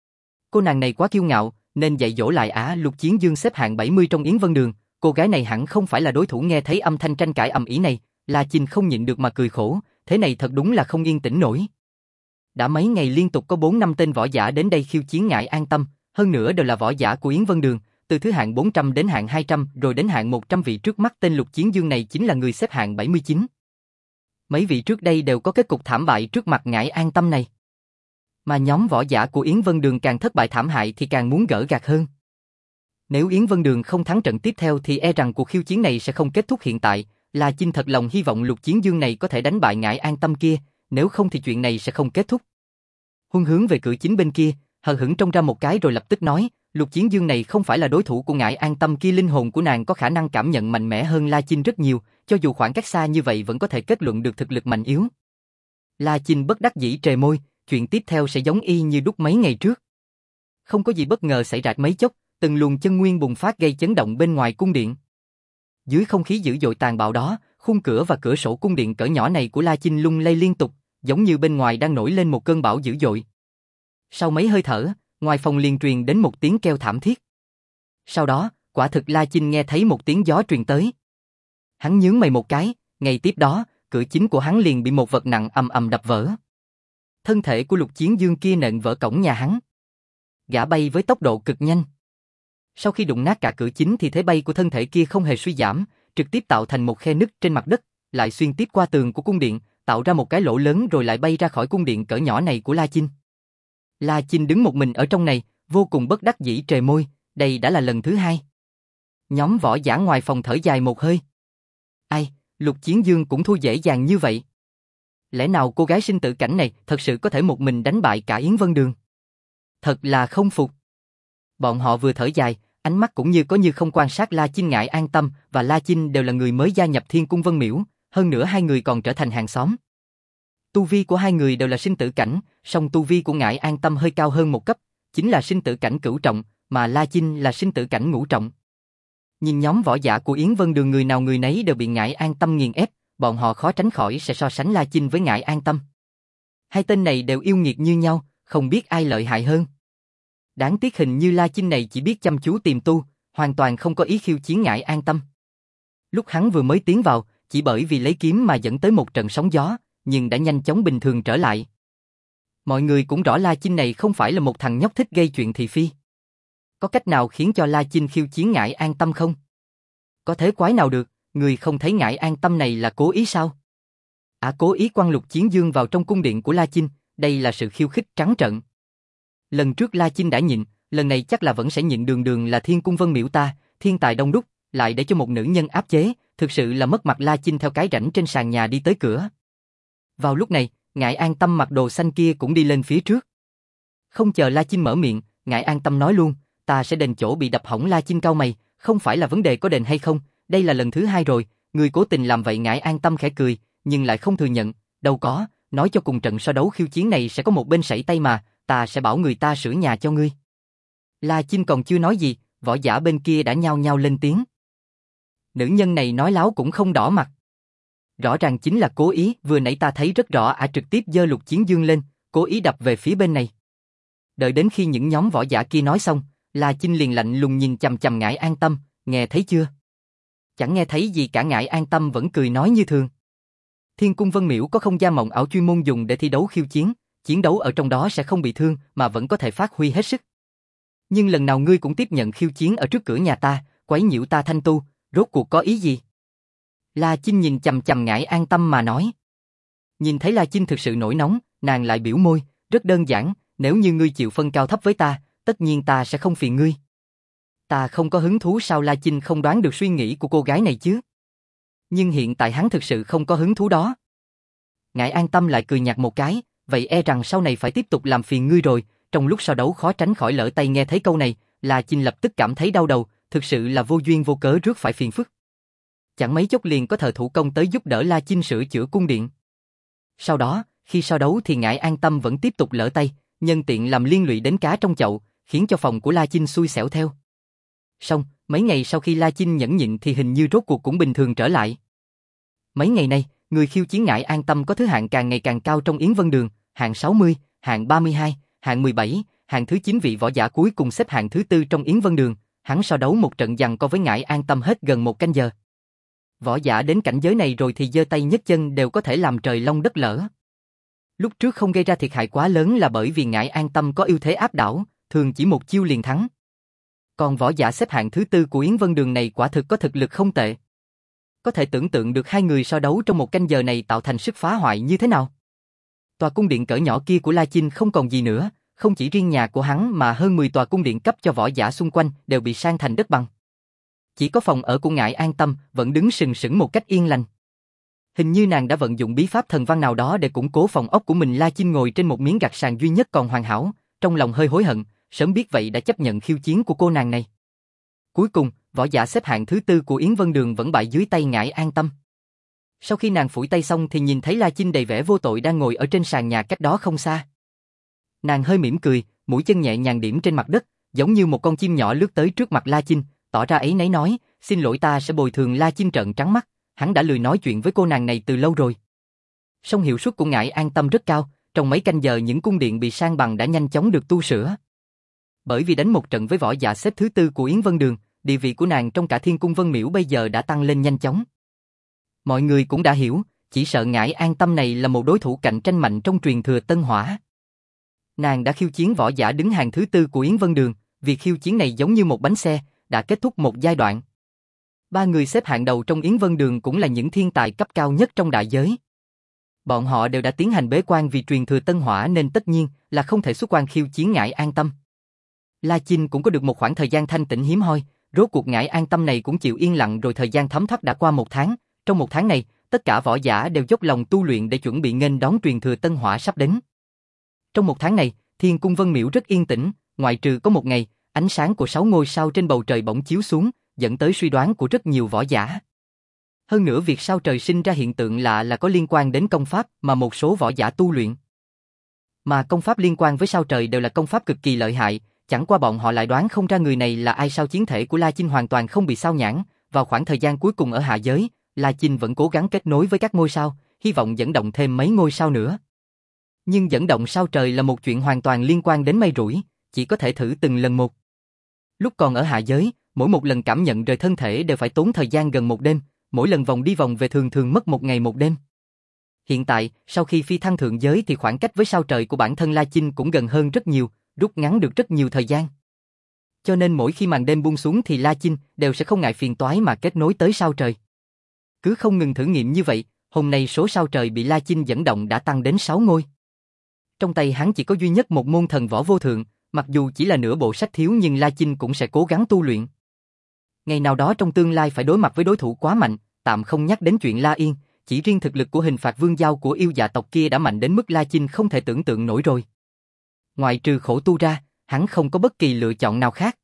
Cô nàng này quá kiêu ngạo, nên dạy dỗ lại á. Lục Chiến Dương xếp hạng bảy mươi trong Yến Vân Đường, cô gái này hẳn không phải là đối thủ. Nghe thấy âm thanh tranh cãi ầm ĩ này, La Chinh không nhịn được mà cười khổ, thế này thật đúng là không yên tĩnh nổi. Đã mấy ngày liên tục có bốn năm tên võ giả đến đây khiêu chiến Ngải An Tâm, hơn nữa đều là võ giả của Yến Vân Đường, từ thứ hạng bốn trăm đến hạng hai trăm rồi đến hạng một trăm vị trước mắt tên Lục Chiến Dương này chính là người xếp hạng bảy mươi chín. Mấy vị trước đây đều có kết cục thảm bại trước mặt Ngải An Tâm này. Mà nhóm võ giả của Yến Vân Đường càng thất bại thảm hại thì càng muốn gỡ gạc hơn. Nếu Yến Vân Đường không thắng trận tiếp theo thì e rằng cuộc khiêu chiến này sẽ không kết thúc hiện tại. La Chinh thật lòng hy vọng Lục Chiến Dương này có thể đánh bại Ngải An Tâm kia, nếu không thì chuyện này sẽ không kết thúc. Huân hướng về cửa chính bên kia, hờ hững trông ra một cái rồi lập tức nói, Lục Chiến Dương này không phải là đối thủ của Ngải An Tâm kia, linh hồn của nàng có khả năng cảm nhận mạnh mẽ hơn La Chinh rất nhiều, cho dù khoảng cách xa như vậy vẫn có thể kết luận được thực lực mạnh yếu. La Chinh bất đắc dĩ trề môi, chuyện tiếp theo sẽ giống y như đúc mấy ngày trước. Không có gì bất ngờ xảy ra mấy chốc, từng luồng chân nguyên bùng phát gây chấn động bên ngoài cung điện. Dưới không khí dữ dội tàn bạo đó, khung cửa và cửa sổ cung điện cỡ nhỏ này của La Chinh lung lay liên tục, giống như bên ngoài đang nổi lên một cơn bão dữ dội. Sau mấy hơi thở, ngoài phòng liền truyền đến một tiếng kêu thảm thiết. Sau đó, quả thực La Chinh nghe thấy một tiếng gió truyền tới. Hắn nhướng mày một cái, ngay tiếp đó, cửa chính của hắn liền bị một vật nặng ầm ầm đập vỡ. Thân thể của Lục Chiến Dương kia nện vỡ cổng nhà hắn. Gã bay với tốc độ cực nhanh. Sau khi đụng nát cả cửa chính thì thế bay của thân thể kia không hề suy giảm, trực tiếp tạo thành một khe nứt trên mặt đất, lại xuyên tiếp qua tường của cung điện, tạo ra một cái lỗ lớn rồi lại bay ra khỏi cung điện cỡ nhỏ này của La Chinh. La Chinh đứng một mình ở trong này, vô cùng bất đắc dĩ trề môi, đây đã là lần thứ hai. Nhóm võ giả ngoài phòng thở dài một hơi. Ai, Lục Chiến Dương cũng thua dễ dàng như vậy. Lẽ nào cô gái sinh tử cảnh này thật sự có thể một mình đánh bại cả Yến Vân Đường? Thật là không phục. Bọn họ vừa thở dài, ánh mắt cũng như có như không quan sát La Chinh. Ngải An Tâm và La Chinh đều là người mới gia nhập Thiên Cung Vân Miễu, hơn nữa hai người còn trở thành hàng xóm. Tu vi của hai người đều là sinh tử cảnh, song tu vi của Ngải An Tâm hơi cao hơn một cấp, chính là sinh tử cảnh cửu trọng, mà La Chinh là sinh tử cảnh ngũ trọng. Nhìn nhóm võ giả của Yến Vân Đường người nào người nấy đều bị Ngải An Tâm nghiền ép, bọn họ khó tránh khỏi sẽ so sánh La Chinh với Ngải An Tâm. Hai tên này đều yêu nghiệt như nhau, không biết ai lợi hại hơn. Đáng tiếc hình như La Chinh này chỉ biết chăm chú tìm tu, hoàn toàn không có ý khiêu chiến Ngải An Tâm. Lúc hắn vừa mới tiến vào, chỉ bởi vì lấy kiếm mà dẫn tới một trận sóng gió, nhưng đã nhanh chóng bình thường trở lại. Mọi người cũng rõ La Chinh này không phải là một thằng nhóc thích gây chuyện thị phi. Có cách nào khiến cho La Chinh khiêu chiến Ngải An Tâm không? Có thế quái nào được, người không thấy Ngải An Tâm này là cố ý sao? À, cố ý quăng Lục Chiến Dương vào trong cung điện của La Chinh, đây là sự khiêu khích trắng trợn. Lần trước La Chinh đã nhịn, lần này chắc là vẫn sẽ nhịn. Đường đường là Thiên Cung Vân Miễu ta, thiên tài đông đúc, lại để cho một nữ nhân áp chế, thực sự là mất mặt. La Chinh theo cái rãnh trên sàn nhà đi tới cửa. Vào lúc này, Ngải An Tâm mặc đồ xanh kia cũng đi lên phía trước. Không chờ La Chinh mở miệng, Ngải An Tâm nói luôn, ta sẽ đền chỗ bị đập hỏng. La Chinh cau mày, không phải là vấn đề có đền hay không, đây là lần thứ hai rồi, người cố tình làm vậy. Ngải An Tâm khẽ cười, nhưng lại không thừa nhận, đâu có, nói cho cùng trận so đấu khiêu chiến này sẽ có một bên sảy tay mà, ta sẽ bảo người ta sửa nhà cho ngươi. La Chinh còn chưa nói gì, võ giả bên kia đã nhao nhao lên tiếng. Nữ nhân này nói láo cũng không đỏ mặt. Rõ ràng chính là cố ý, vừa nãy ta thấy rất rõ ả trực tiếp giơ Lục Chiến Dương lên, cố ý đập về phía bên này. Đợi đến khi những nhóm võ giả kia nói xong, La Chinh liền lạnh lùng nhìn chằm chằm Ngải An Tâm, nghe thấy chưa? Chẳng nghe thấy gì cả. Ngải An Tâm vẫn cười nói như thường. Thiên Cung Vân Miễu có không gian mộng ảo chuyên môn dùng để thi đấu khiêu chiến, chiến đấu ở trong đó sẽ không bị thương mà vẫn có thể phát huy hết sức. Nhưng lần nào ngươi cũng tiếp nhận khiêu chiến ở trước cửa nhà ta, quấy nhiễu ta thanh tu, rốt cuộc có ý gì? La Chinh nhìn chằm chằm Ngải An Tâm mà nói. Nhìn thấy La Chinh thực sự nổi nóng, nàng lại biểu môi, rất đơn giản, nếu như ngươi chịu phân cao thấp với ta, tất nhiên ta sẽ không phiền ngươi. Ta không có hứng thú sao? La Chinh không đoán được suy nghĩ của cô gái này chứ. Nhưng hiện tại hắn thực sự không có hứng thú đó. Ngải An Tâm lại cười nhạt một cái, vậy e rằng sau này phải tiếp tục làm phiền ngươi rồi. Trong lúc so đấu khó tránh khỏi lỡ tay nghe thấy câu này, La Chinh lập tức cảm thấy đau đầu, thực sự là vô duyên vô cớ rước phải phiền phức. Chẳng mấy chốc liền có thợ thủ công tới giúp đỡ La Chinh sửa chữa cung điện. Sau đó, khi so đấu thì Ngải An Tâm vẫn tiếp tục lỡ tay, nhân tiện làm liên lụy đến cá trong chậu, khiến cho phòng của La Chinh xui xẻo theo. Xong, mấy ngày sau khi La Chinh nhẫn nhịn thì hình như rốt cuộc cũng bình thường trở lại. Mấy ngày nay, người khiêu chiến Ngải An Tâm có thứ hạng càng ngày càng cao trong Yến Vân Đường, hạng sáu mươi, hạng ba mươi hai, hạng mười bảy, hạng thứ chín. Vị võ giả cuối cùng xếp hạng thứ tư trong Yến Vân Đường, hắn so đấu một trận giằng co với Ngải An Tâm hết gần một canh giờ. Võ giả đến cảnh giới này rồi thì giơ tay nhấc chân đều có thể làm trời long đất lở. Lúc trước không gây ra thiệt hại quá lớn là bởi vì Ngải An Tâm có ưu thế áp đảo, thường chỉ một chiêu liền thắng. Còn võ giả xếp hạng thứ tư của Yến Vân Đường này quả thực có thực lực không tệ. Có thể tưởng tượng được hai người so đấu trong một canh giờ này tạo thành sức phá hoại như thế nào. Tòa cung điện cỡ nhỏ kia của La Chinh không còn gì nữa, không chỉ riêng nhà của hắn mà hơn mười tòa cung điện cấp cho võ giả xung quanh đều bị san thành đất bằng. Chỉ có phòng ở của Ngải An Tâm vẫn đứng sừng sững một cách yên lành. Hình như nàng đã vận dụng bí pháp thần văn nào đó để củng cố phòng ốc của mình. La Chinh ngồi trên một miếng gạch sàn duy nhất còn hoàn hảo, trong lòng hơi hối hận, sớm biết vậy đã chấp nhận khiêu chiến của cô nàng này. Cuối cùng, võ giả xếp hạng thứ tư của Yến Vân Đường vẫn bại dưới tay Ngải An Tâm. Sau khi nàng phủi tay xong thì nhìn thấy La Chinh đầy vẻ vô tội đang ngồi ở trên sàn nhà cách đó không xa. Nàng hơi mỉm cười, mũi chân nhẹ nhàng điểm trên mặt đất, giống như một con chim nhỏ lướt tới trước mặt La Chinh, tỏ ra áy náy nói, xin lỗi ta sẽ bồi thường. La Chinh trợn trắng mắt, hắn đã lười nói chuyện với cô nàng này từ lâu rồi. Song hiệu suất của Ngải An Tâm rất cao, trong mấy canh giờ những cung điện bị san bằng đã nhanh chóng được tu sửa. Bởi vì đánh một trận với võ giả xếp thứ tư của Yến Vân Đường, địa vị của nàng trong cả Thiên Cung Vân Miễu bây giờ đã tăng lên nhanh chóng. Mọi người cũng đã hiểu, chỉ sợ Ngải An Tâm này là một đối thủ cạnh tranh mạnh trong truyền thừa Tân Hỏa. Nàng đã khiêu chiến võ giả đứng hàng thứ tư của Yến Vân Đường, việc khiêu chiến này giống như một bánh xe, đã kết thúc một giai đoạn. Ba người xếp hạng đầu trong Yến Vân Đường cũng là những thiên tài cấp cao nhất trong đại giới. Bọn họ đều đã tiến hành bế quan vì truyền thừa Tân Hỏa nên tất nhiên là không thể xuất quan khiêu chiến Ngải An Tâm. La Chinh cũng có được một khoảng thời gian thanh tĩnh hiếm hoi, rốt cuộc Ngải An Tâm này cũng chịu yên lặng rồi. Thời gian thấm thoát đã qua một tháng, trong một tháng này, tất cả võ giả đều dốc lòng tu luyện để chuẩn bị nghênh đón truyền thừa Tân Hỏa sắp đến. Trong một tháng này, Thiên Cung Vân Miễu rất yên tĩnh, ngoại trừ có một ngày, ánh sáng của sáu ngôi sao trên bầu trời bỗng chiếu xuống, dẫn tới suy đoán của rất nhiều võ giả. Hơn nữa việc sao trời sinh ra hiện tượng lạ là có liên quan đến công pháp mà một số võ giả tu luyện. Mà công pháp liên quan với sao trời đều là công pháp cực kỳ lợi hại, chẳng qua bọn họ lại đoán không ra người này là ai. Sao chiến thể của La Chinh hoàn toàn không bị sao nhãng, vào khoảng thời gian cuối cùng ở hạ giới, La Chinh vẫn cố gắng kết nối với các ngôi sao, hy vọng dẫn động thêm mấy ngôi sao nữa. Nhưng dẫn động sao trời là một chuyện hoàn toàn liên quan đến may rủi, chỉ có thể thử từng lần một. Lúc còn ở hạ giới, mỗi một lần cảm nhận rời thân thể đều phải tốn thời gian gần một đêm, mỗi lần vòng đi vòng về thường thường mất một ngày một đêm. Hiện tại, sau khi phi thăng thượng giới thì khoảng cách với sao trời của bản thân La Chinh cũng gần hơn rất nhiều, rút ngắn được rất nhiều thời gian. Cho nên mỗi khi màn đêm buông xuống thì La Chinh đều sẽ không ngại phiền toái mà kết nối tới sao trời. Cứ không ngừng thử nghiệm như vậy, hôm nay số sao trời bị La Chinh dẫn động đã tăng đến sáu ngôi. Trong tay hắn chỉ có duy nhất một môn thần võ vô thượng, mặc dù chỉ là nửa bộ sách thiếu nhưng La Chinh cũng sẽ cố gắng tu luyện. Ngày nào đó trong tương lai phải đối mặt với đối thủ quá mạnh, tạm không nhắc đến chuyện La Yên, chỉ riêng thực lực của hình phạt vương giao của yêu dạ tộc kia đã mạnh đến mức La Chinh không thể tưởng tượng nổi rồi. Ngoài trừ khổ tu ra, hắn không có bất kỳ lựa chọn nào khác.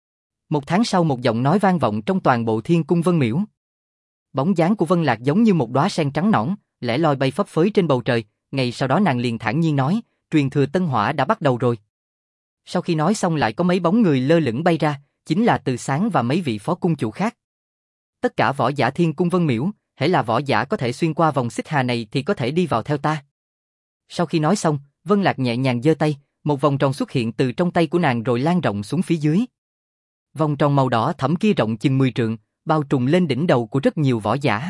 Một tháng sau một giọng nói vang vọng trong toàn bộ Thiên Cung Vân Miễu. Bóng dáng của Vân Lạc giống như một đóa sen trắng nõn, lẻ loi bay phấp phới trên bầu trời, ngày sau đó nàng liền thản nhiên nói, truyền thừa Tân Hỏa đã bắt đầu rồi. Sau khi nói xong lại có mấy bóng người lơ lửng bay ra, chính là Từ Sáng và mấy vị phó cung chủ khác. Tất cả võ giả Thiên Cung Vân Miễu, hễ là võ giả có thể xuyên qua vòng xích hà này thì có thể đi vào theo ta. Sau khi nói xong, Vân Lạc nhẹ nhàng giơ tay, một vòng tròn xuất hiện từ trong tay của nàng rồi lan rộng xuống phía dưới. Vòng tròn màu đỏ thẫm kia rộng chừng mười trượng, bao trùm lên đỉnh đầu của rất nhiều võ giả.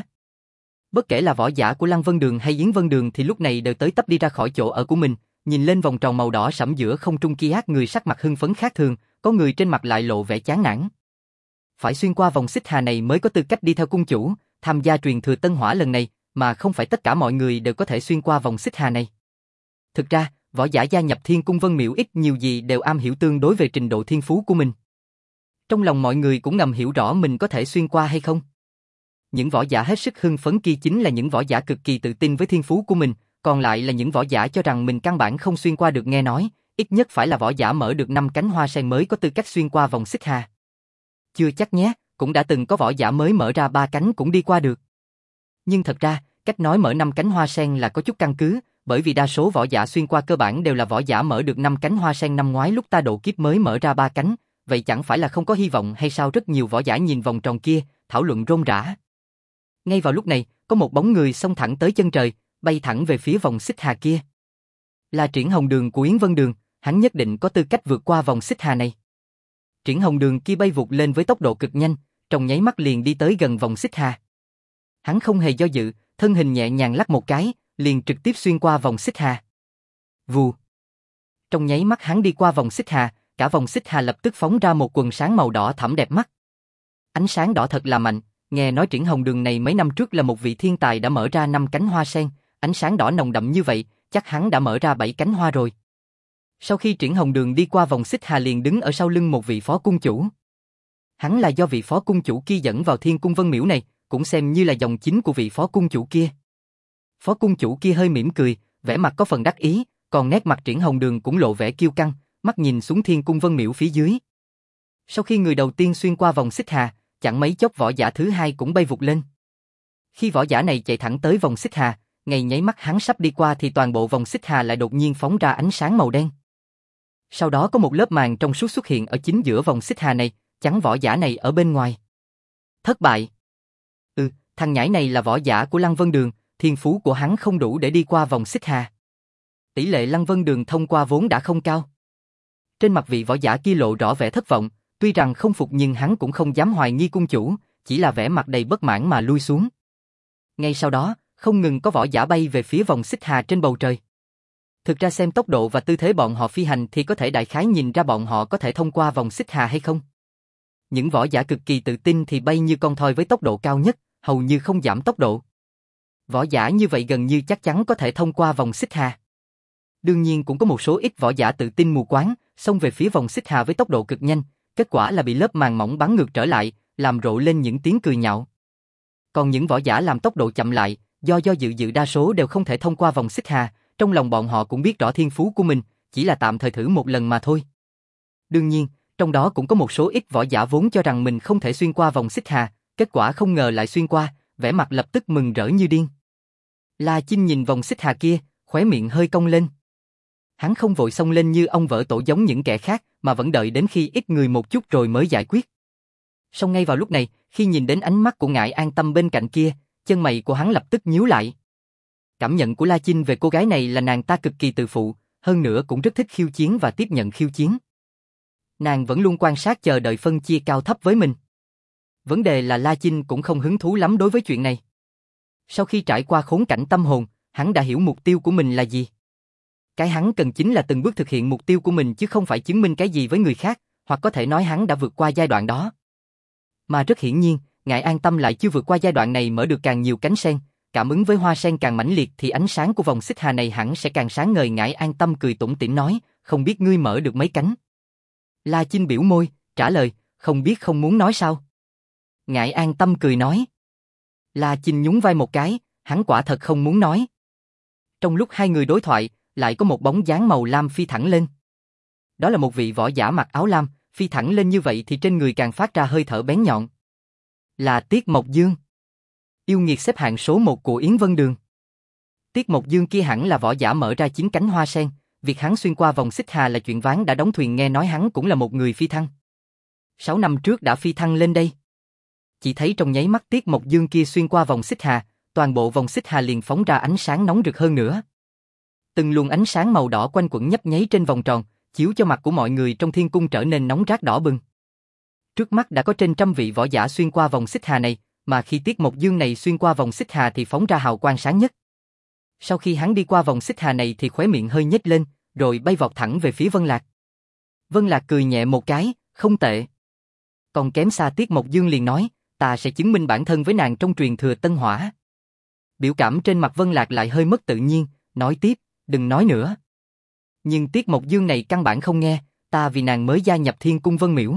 Bất kể là võ giả của Lăng Vân Đường hay Yến Vân Đường thì lúc này đều tới tấp đi ra khỏi chỗ ở của mình, nhìn lên vòng tròn màu đỏ sẫm giữa không trung kia, người sắc mặt hưng phấn khác thường, có người trên mặt lại lộ vẻ chán nản. Phải xuyên qua vòng xích hà này mới có tư cách đi theo cung chủ, tham gia truyền thừa Tân Hỏa lần này, mà không phải tất cả mọi người đều có thể xuyên qua vòng xích hà này. Thực ra, võ giả gia nhập Thiên Cung Vân Miễu ít nhiều gì đều am hiểu tương đối về trình độ thiên phú của mình. Trong lòng mọi người cũng ngầm hiểu rõ mình có thể xuyên qua hay không. Những võ giả hết sức hưng phấn kia chính là những võ giả cực kỳ tự tin với thiên phú của mình, còn lại là những võ giả cho rằng mình căn bản không xuyên qua được. Nghe nói, ít nhất phải là võ giả mở được năm cánh hoa sen mới có tư cách xuyên qua vòng xích hà. Chưa chắc nhé, cũng đã từng có võ giả mới mở ra ba cánh cũng đi qua được. Nhưng thật ra, cách nói mở năm cánh hoa sen là có chút căn cứ, bởi vì đa số võ giả xuyên qua cơ bản đều là võ giả mở được năm cánh hoa sen. Năm ngoái lúc ta độ kiếp mới mở ra ba cánh, vậy chẳng phải là không có hy vọng hay sao? Rất nhiều võ giả nhìn vòng tròn kia, thảo luận rôm rả. Ngay vào lúc này, có một bóng người xông thẳng tới chân trời, bay thẳng về phía vòng xích hà kia. Là Triển Hồng Đường của Yến Vân Đường, hắn nhất định có tư cách vượt qua vòng xích hà này. Triển Hồng Đường kia bay vụt lên với tốc độ cực nhanh, trong nháy mắt liền đi tới gần vòng xích hà. Hắn không hề do dự, thân hình nhẹ nhàng lắc một cái, liền trực tiếp xuyên qua vòng xích hà. Vù. Trong nháy mắt hắn đi qua vòng xích hà, cả vòng xích hà lập tức phóng ra một quần sáng màu đỏ thẫm đẹp mắt. Ánh sáng đỏ thật là mạnh, nghe nói Triển Hồng Đường này mấy năm trước là một vị thiên tài đã mở ra năm cánh hoa sen, ánh sáng đỏ nồng đậm như vậy, chắc hắn đã mở ra bảy cánh hoa rồi. Sau khi Triển Hồng Đường đi qua vòng xích hà liền đứng ở sau lưng một vị phó cung chủ. Hắn là do vị phó cung chủ kia dẫn vào Thiên Cung Vân Miễu này, cũng xem như là dòng chính của vị phó cung chủ kia. Phó cung chủ kia hơi mỉm cười, vẻ mặt có phần đắc ý, còn nét mặt Triển Hồng Đường cũng lộ vẻ kiêu căng, mắt nhìn xuống Thiên Cung Vân Miễu phía dưới. Sau khi người đầu tiên xuyên qua vòng xích hà, chẳng mấy chốc võ giả thứ hai cũng bay vụt lên. Khi võ giả này chạy thẳng tới vòng xích hà, ngay nháy mắt hắn sắp đi qua thì toàn bộ vòng xích hà lại đột nhiên phóng ra ánh sáng màu đen. Sau đó có một lớp màn trong suốt xuất hiện ở chính giữa vòng xích hà này, chắn võ giả này ở bên ngoài. Thất bại. Ừ, thằng nhãi này là võ giả của Lăng Vân Đường, thiên phú của hắn không đủ để đi qua vòng xích hà. Tỷ lệ Lăng Vân Đường thông qua vốn đã không cao. Trên mặt vị võ giả kia lộ rõ vẻ thất vọng, tuy rằng không phục nhưng hắn cũng không dám hoài nghi cung chủ, chỉ là vẻ mặt đầy bất mãn mà lui xuống. Ngay sau đó, không ngừng có võ giả bay về phía vòng xích hà trên bầu trời. Thực ra xem tốc độ và tư thế bọn họ phi hành thì có thể đại khái nhìn ra bọn họ có thể thông qua vòng xích hà hay không. Những võ giả cực kỳ tự tin thì bay như con thoi với tốc độ cao nhất, hầu như không giảm tốc độ. Võ giả như vậy gần như chắc chắn có thể thông qua vòng xích hà. Đương nhiên cũng có một số ít võ giả tự tin mù quáng, xông về phía vòng xích hà với tốc độ cực nhanh, kết quả là bị lớp màng mỏng bắn ngược trở lại, làm rộ lên những tiếng cười nhạo. Còn những võ giả làm tốc độ chậm lại, do do dự dự đa số đều không thể thông qua vòng xích hà, trong lòng bọn họ cũng biết rõ thiên phú của mình, chỉ là tạm thời thử một lần mà thôi. Đương nhiên, trong đó cũng có một số ít võ giả vốn cho rằng mình không thể xuyên qua vòng xích hà, kết quả không ngờ lại xuyên qua, vẻ mặt lập tức mừng rỡ như điên. La Chinh nhìn vòng xích hà kia, khóe miệng hơi cong lên. Hắn không vội xông lên như ông vỡ tổ giống những kẻ khác, mà vẫn đợi đến khi ít người một chút rồi mới giải quyết. Song ngay vào lúc này, khi nhìn đến ánh mắt của Ngải An Tâm bên cạnh kia, chân mày của hắn lập tức nhíu lại. Cảm nhận của La Chinh về cô gái này là nàng ta cực kỳ tự phụ, hơn nữa cũng rất thích khiêu chiến và tiếp nhận khiêu chiến. Nàng vẫn luôn quan sát chờ đợi phân chia cao thấp với mình. Vấn đề là La Chinh cũng không hứng thú lắm đối với chuyện này. Sau khi trải qua khốn cảnh tâm hồn, hắn đã hiểu mục tiêu của mình là gì. Cái hắn cần chính là từng bước thực hiện mục tiêu của mình chứ không phải chứng minh cái gì với người khác, hoặc có thể nói hắn đã vượt qua giai đoạn đó. Mà rất hiển nhiên, Ngải An Tâm lại chưa vượt qua giai đoạn này mở được càng nhiều cánh sen, cảm ứng với hoa sen càng mãnh liệt thì ánh sáng của vòng xích hà này hẳn sẽ càng sáng ngời. Ngải An Tâm cười tủm tỉm nói, không biết ngươi mở được mấy cánh. La Chinh biểu môi, trả lời, không biết không muốn nói sao. Ngải An Tâm cười nói. La Chinh nhún vai một cái, hắn quả thật không muốn nói. Trong lúc hai người đối thoại, lại có một bóng dáng màu lam phi thẳng lên. Đó là một vị võ giả mặc áo lam, phi thẳng lên như vậy thì trên người càng phát ra hơi thở bén nhọn. Là Tiết Mộc Dương. Yêu nghiệt xếp hạng số một của Yến Vân Đường. Tiết Mộc Dương kia hẳn là võ giả mở ra chín cánh hoa sen, việc hắn xuyên qua vòng xích hà là chuyện ván đã đóng thuyền, nghe nói hắn cũng là một người phi thăng. Sáu năm trước đã phi thăng lên đây. Chỉ thấy trong nháy mắt Tiết Mộc Dương kia xuyên qua vòng xích hà, toàn bộ vòng xích hà liền phóng ra ánh sáng nóng rực hơn nữa. Từng luồng ánh sáng màu đỏ quanh quẩn nhấp nháy trên vòng tròn, chiếu cho mặt của mọi người trong thiên cung trở nên nóng rát đỏ bừng. Trước mắt đã có trên trăm vị võ giả xuyên qua vòng xích hà này, mà khi Tiết Mộc Dương này xuyên qua vòng xích hà thì phóng ra hào quang sáng nhất. Sau khi hắn đi qua vòng xích hà này thì khóe miệng hơi nhếch lên, rồi bay vọt thẳng về phía Vân Lạc. Vân Lạc cười nhẹ một cái, không tệ. Còn kém xa Tiết Mộc Dương liền nói, ta sẽ chứng minh bản thân với nàng trong truyền thừa Tân Hỏa. Biểu cảm trên mặt Vân Lạc lại hơi mất tự nhiên, nói tiếp, đừng nói nữa. Nhưng Tiết Mộc Dương này căn bản không nghe, ta vì nàng mới gia nhập Thiên Cung Vân Miễu.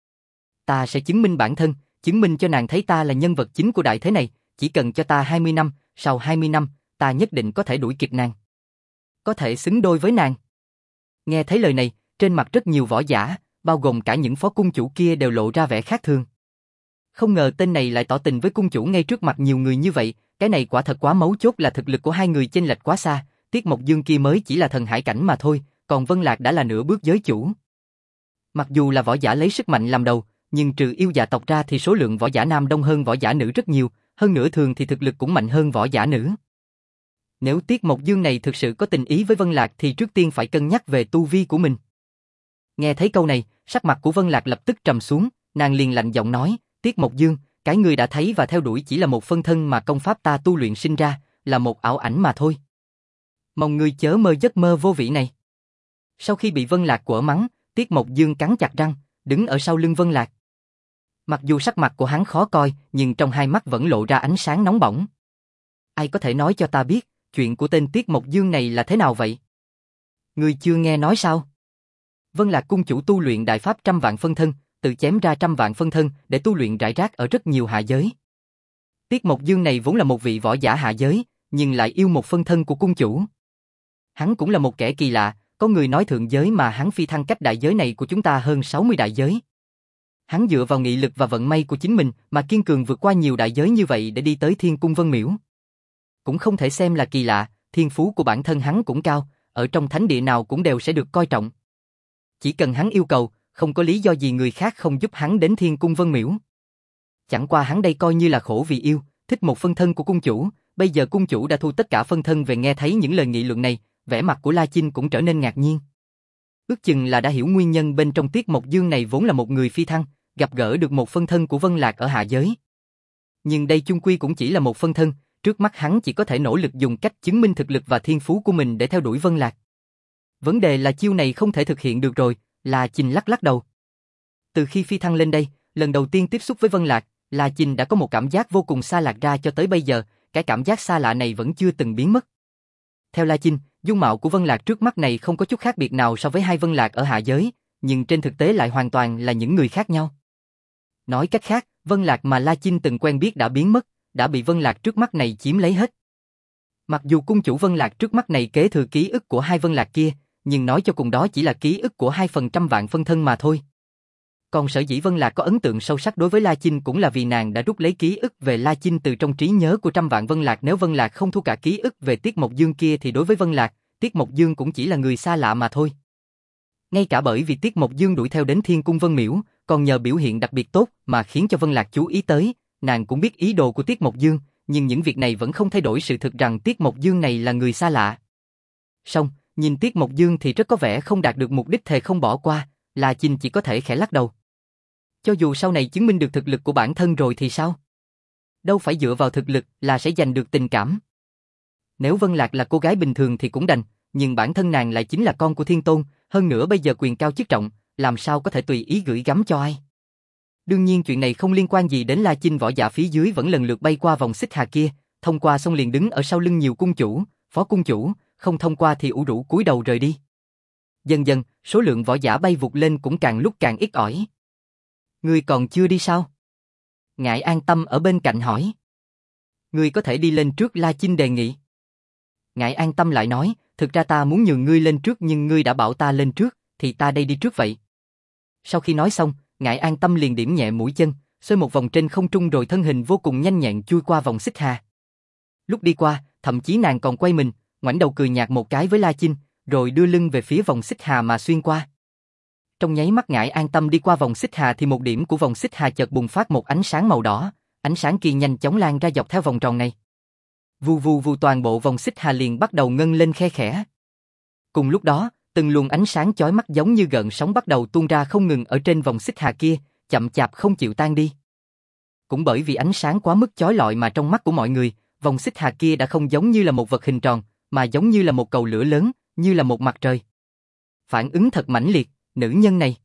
Ta sẽ chứng minh bản thân, chứng minh cho nàng thấy ta là nhân vật chính của đại thế này, chỉ cần cho ta hai mươi năm, sau hai mươi năm, ta nhất định có thể đuổi kịp nàng. Có thể xứng đôi với nàng. Nghe thấy lời này, trên mặt rất nhiều võ giả, bao gồm cả những phó cung chủ kia đều lộ ra vẻ khác thường. Không ngờ tên này lại tỏ tình với cung chủ ngay trước mặt nhiều người như vậy, cái này quả thật quá mấu chốt là thực lực của hai người chênh lệch quá xa, Tiết Mộc Dương kia mới chỉ là thần hải cảnh mà thôi, còn Vân Lạc đã là nửa bước giới chủ. Mặc dù là võ giả lấy sức mạnh làm đầu, nhưng trừ yêu dạ tộc ra thì số lượng võ giả nam đông hơn võ giả nữ rất nhiều, hơn nữa thường thì thực lực cũng mạnh hơn võ giả nữ. Nếu Tiết Mộc Dương này thực sự có tình ý với Vân Lạc thì trước tiên phải cân nhắc về tu vi của mình. Nghe thấy câu này, sắc mặt của Vân Lạc lập tức trầm xuống, nàng liền lạnh giọng nói, Tiết Mộc Dương, cái người đã thấy và theo đuổi chỉ là một phân thân mà công pháp ta tu luyện sinh ra, là một ảo ảnh mà thôi. Mong ngươi chớ mơ giấc mơ vô vị này. Sau khi bị Vân Lạc quở mắng, Tiết Mộc Dương cắn chặt răng, đứng ở sau lưng Vân Lạc. Mặc dù sắc mặt của hắn khó coi, nhưng trong hai mắt vẫn lộ ra ánh sáng nóng bỏng. Ai có thể nói cho ta biết, chuyện của tên Tiết Mộc Dương này là thế nào vậy? Ngươi chưa nghe nói sao? Vân Lạc cung chủ tu luyện đại pháp trăm vạn phân thân, tự chém ra trăm vạn phân thân để tu luyện rải rác ở rất nhiều hạ giới. Tiết Mộc Dương này vốn là một vị võ giả hạ giới, nhưng lại yêu một phân thân của cung chủ. Hắn cũng là một kẻ kỳ lạ, có người nói thượng giới mà hắn phi thăng cách đại giới này của chúng ta hơn sáu mươi đại giới. Hắn dựa vào nghị lực và vận may của chính mình mà kiên cường vượt qua nhiều đại giới như vậy để đi tới Thiên Cung Vân Miễu. Cũng không thể xem là kỳ lạ, thiên phú của bản thân hắn cũng cao, ở trong thánh địa nào cũng đều sẽ được coi trọng. Chỉ cần hắn yêu cầu, không có lý do gì người khác không giúp hắn đến Thiên Cung Vân Miễu. Chẳng qua hắn đây coi như là khổ vì yêu, thích một phân thân của cung chủ, bây giờ cung chủ đã thu tất cả phân thân về. Nghe thấy những lời nghị luận này, vẻ mặt của La Chinh cũng trở nên ngạc nhiên. Ước chừng là đã hiểu nguyên nhân bên trong Tiết Mộc Dương này vốn là một người phi thăng, gặp gỡ được một phân thân của Vân Lạc ở hạ giới. Nhưng đây chung quy cũng chỉ là một phân thân, trước mắt hắn chỉ có thể nỗ lực dùng cách chứng minh thực lực và thiên phú của mình để theo đuổi Vân Lạc. Vấn đề là chiêu này không thể thực hiện được rồi, La Chinh lắc lắc đầu. Từ khi phi thăng lên đây, lần đầu tiên tiếp xúc với Vân Lạc, La Chinh đã có một cảm giác vô cùng xa lạ ra cho tới bây giờ, cái cảm giác xa lạ này vẫn chưa từng biến mất. Theo La Chinh, dung mạo của Vân Lạc trước mắt này không có chút khác biệt nào so với hai Vân Lạc ở hạ giới, nhưng trên thực tế lại hoàn toàn là những người khác nhau. Nói cách khác, Vân Lạc mà La Chinh từng quen biết đã biến mất, đã bị Vân Lạc trước mắt này chiếm lấy hết. Mặc dù cung chủ Vân Lạc trước mắt này kế thừa ký ức của hai Vân Lạc kia, nhưng nói cho cùng đó chỉ là ký ức của hai phần trăm vạn phân thân mà thôi. Còn sở dĩ Vân Lạc có ấn tượng sâu sắc đối với La Chinh cũng là vì nàng đã rút lấy ký ức về La Chinh từ trong trí nhớ của trăm vạn Vân Lạc. Nếu Vân Lạc không thu cả ký ức về Tiết Mộc Dương kia thì đối với Vân Lạc, Tiết Mộc Dương cũng chỉ là người xa lạ mà thôi. Ngay cả bởi vì Tiết Mộc Dương đuổi theo đến Thiên Cung Vân Miễu, còn nhờ biểu hiện đặc biệt tốt mà khiến cho Vân Lạc chú ý tới, nàng cũng biết ý đồ của Tiết Mộc Dương, nhưng những việc này vẫn không thay đổi sự thực rằng Tiết Mộc Dương này là người xa lạ. Song, nhìn Tiết Mộc Dương thì rất có vẻ không đạt được mục đích thề không bỏ qua, La Chinh chỉ có thể khẽ lắc đầu. Cho dù sau này chứng minh được thực lực của bản thân rồi thì sao? Đâu phải dựa vào thực lực là sẽ giành được tình cảm. Nếu Vân Lạc là cô gái bình thường thì cũng đành, nhưng bản thân nàng lại chính là con của Thiên Tôn, hơn nữa bây giờ quyền cao chức trọng, làm sao có thể tùy ý gửi gắm cho ai? Đương nhiên chuyện này không liên quan gì đến La Chinh. Võ giả phía dưới vẫn lần lượt bay qua vòng xích hà kia, thông qua xong liền đứng ở sau lưng nhiều cung chủ, phó cung chủ, không thông qua thì ủ rũ cúi đầu rời đi. Dần dần, số lượng võ giả bay vụt lên cũng càng lúc càng ít ỏi. Ngươi còn chưa đi sao? Ngải An Tâm ở bên cạnh hỏi. Ngươi có thể đi lên trước, La Chinh đề nghị. Ngải An Tâm lại nói, thực ra ta muốn nhường ngươi lên trước nhưng ngươi đã bảo ta lên trước, thì ta đây đi trước vậy. Sau khi nói xong, Ngải An Tâm liền điểm nhẹ mũi chân, xoay một vòng trên không trung rồi thân hình vô cùng nhanh nhẹn chui qua vòng xích hà. Lúc đi qua, thậm chí nàng còn quay mình, ngoảnh đầu cười nhạt một cái với La Chinh, rồi đưa lưng về phía vòng xích hà mà xuyên qua. Trong nháy mắt Ngải An Tâm đi qua vòng xích hà thì một điểm của vòng xích hà chợt bùng phát một ánh sáng màu đỏ, ánh sáng kia nhanh chóng lan ra dọc theo vòng tròn này. Vù vù vù, toàn bộ vòng xích hà liền bắt đầu ngân lên khe khẽ. Cùng lúc đó, từng luồng ánh sáng chói mắt giống như gợn sóng bắt đầu tuôn ra không ngừng ở trên vòng xích hà kia, chậm chạp không chịu tan đi. Cũng bởi vì ánh sáng quá mức chói lọi mà trong mắt của mọi người, vòng xích hà kia đã không giống như là một vật hình tròn, mà giống như là một cầu lửa lớn, như là một mặt trời. Phản ứng thật mãnh liệt, nữ nhân này.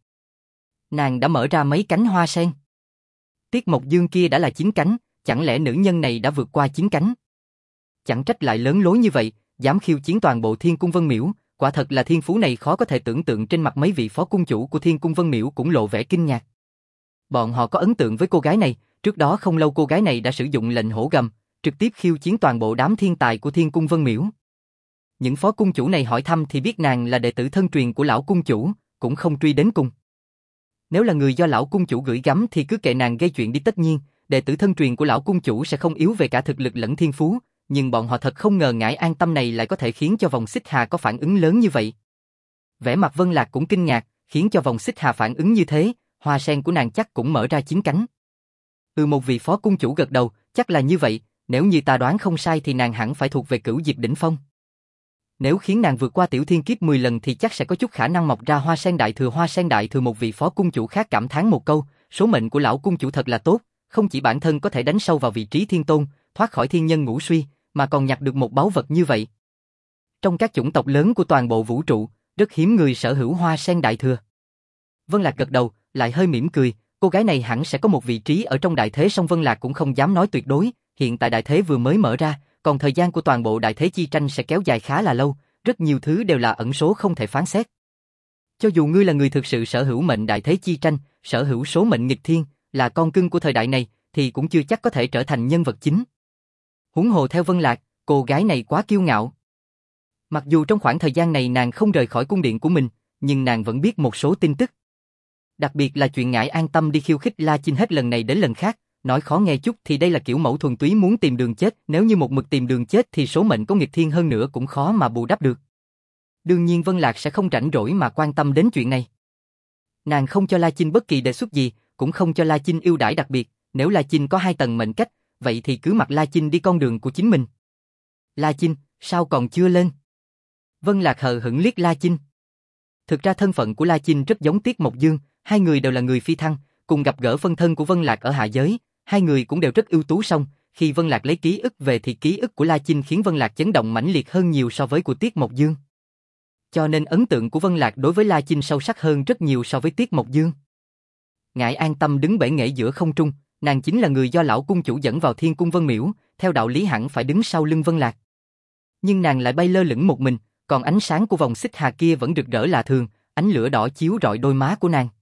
Nàng đã mở ra mấy cánh hoa sen. Tiết Mộc Dương kia đã là chín cánh, chẳng lẽ nữ nhân này đã vượt qua chín cánh? Chẳng trách lại lớn lối như vậy, dám khiêu chiến toàn bộ Thiên Cung Vân Miễu, quả thật là thiên phú này khó có thể tưởng tượng. Trên mặt mấy vị phó cung chủ của Thiên Cung Vân Miễu cũng lộ vẻ kinh ngạc. Bọn họ có ấn tượng với cô gái này, trước đó không lâu cô gái này đã sử dụng lệnh hổ gầm, trực tiếp khiêu chiến toàn bộ đám thiên tài của Thiên Cung Vân Miễu. Những phó cung chủ này hỏi thăm thì biết nàng là đệ tử thân truyền của lão cung chủ, cũng không truy đến cùng. Nếu là người do lão cung chủ gửi gắm thì cứ kệ nàng gây chuyện đi, tất nhiên, đệ tử thân truyền của lão cung chủ sẽ không yếu về cả thực lực lẫn thiên phú, nhưng bọn họ thật không ngờ Ngải An Tâm này lại có thể khiến cho vòng xích hà có phản ứng lớn như vậy. Vẻ mặt Vân Lạc cũng kinh ngạc, khiến cho vòng xích hà phản ứng như thế, hoa sen của nàng chắc cũng mở ra chín cánh. Ừ, một vị phó cung chủ gật đầu, chắc là như vậy, nếu như ta đoán không sai thì nàng hẳn phải thuộc về cửu diệp đỉnh phong. Nếu khiến nàng vượt qua tiểu thiên kiếp mười lần thì chắc sẽ có chút khả năng mọc ra hoa sen đại thừa. Hoa sen đại thừa, một vị phó cung chủ khác cảm thán một câu, số mệnh của lão cung chủ thật là tốt, không chỉ bản thân có thể đánh sâu vào vị trí thiên tôn, thoát khỏi thiên nhân ngũ suy, mà còn nhặt được một báu vật như vậy. Trong các chủng tộc lớn của toàn bộ vũ trụ, rất hiếm người sở hữu hoa sen đại thừa. Vân Lạc gật đầu, lại hơi mỉm cười, cô gái này hẳn sẽ có một vị trí ở trong đại thế, song Vân Lạc cũng không dám nói tuyệt đối, hiện tại đại thế vừa mới mở ra, còn thời gian của toàn bộ đại thế chi tranh sẽ kéo dài khá là lâu, rất nhiều thứ đều là ẩn số không thể phán xét. Cho dù ngươi là người thực sự sở hữu mệnh đại thế chi tranh, sở hữu số mệnh nghịch thiên, là con cưng của thời đại này, thì cũng chưa chắc có thể trở thành nhân vật chính. Huống hồ theo Vân Lạc, cô gái này quá kiêu ngạo. Mặc dù trong khoảng thời gian này nàng không rời khỏi cung điện của mình, nhưng nàng vẫn biết một số tin tức. Đặc biệt là chuyện Ngải An Tâm đi khiêu khích La Chinh hết lần này đến lần khác, nói khó nghe chút thì đây là kiểu mẫu thuần túy muốn tìm đường chết, nếu như một mực tìm đường chết thì số mệnh có nghịch thiên hơn nữa cũng khó mà bù đắp được. Đương nhiên Vân Lạc sẽ không rảnh rỗi mà quan tâm đến chuyện này. Nàng không cho La Chinh bất kỳ đề xuất gì, cũng không cho La Chinh ưu đãi đặc biệt, nếu La Chinh có hai tầng mệnh cách, vậy thì cứ mặc La Chinh đi con đường của chính mình. La Chinh, sao còn chưa lên? Vân Lạc hờ hững liếc La Chinh. Thực ra thân phận của La Chinh rất giống Tiết Mộc Dương, hai người đều là người phi thăng, cùng gặp gỡ phân thân của Vân Lạc ở hạ giới, hai người cũng đều rất ưu tú, song khi Vân Lạc lấy ký ức về thì ký ức của La Chinh khiến Vân Lạc chấn động mãnh liệt hơn nhiều so với của Tiết Mộc Dương. Cho nên ấn tượng của Vân Lạc đối với La Chinh sâu sắc hơn rất nhiều so với Tiết Mộc Dương. Ngải An Tâm đứng bể nghệ giữa không trung, nàng chính là người do lão cung chủ dẫn vào Thiên Cung Vân Miễu, theo đạo lý hẳn phải đứng sau lưng Vân Lạc. Nhưng nàng lại bay lơ lửng một mình, còn ánh sáng của vòng xích hà kia vẫn rực rỡ lạ thường, ánh lửa đỏ chiếu rọi đôi má của nàng.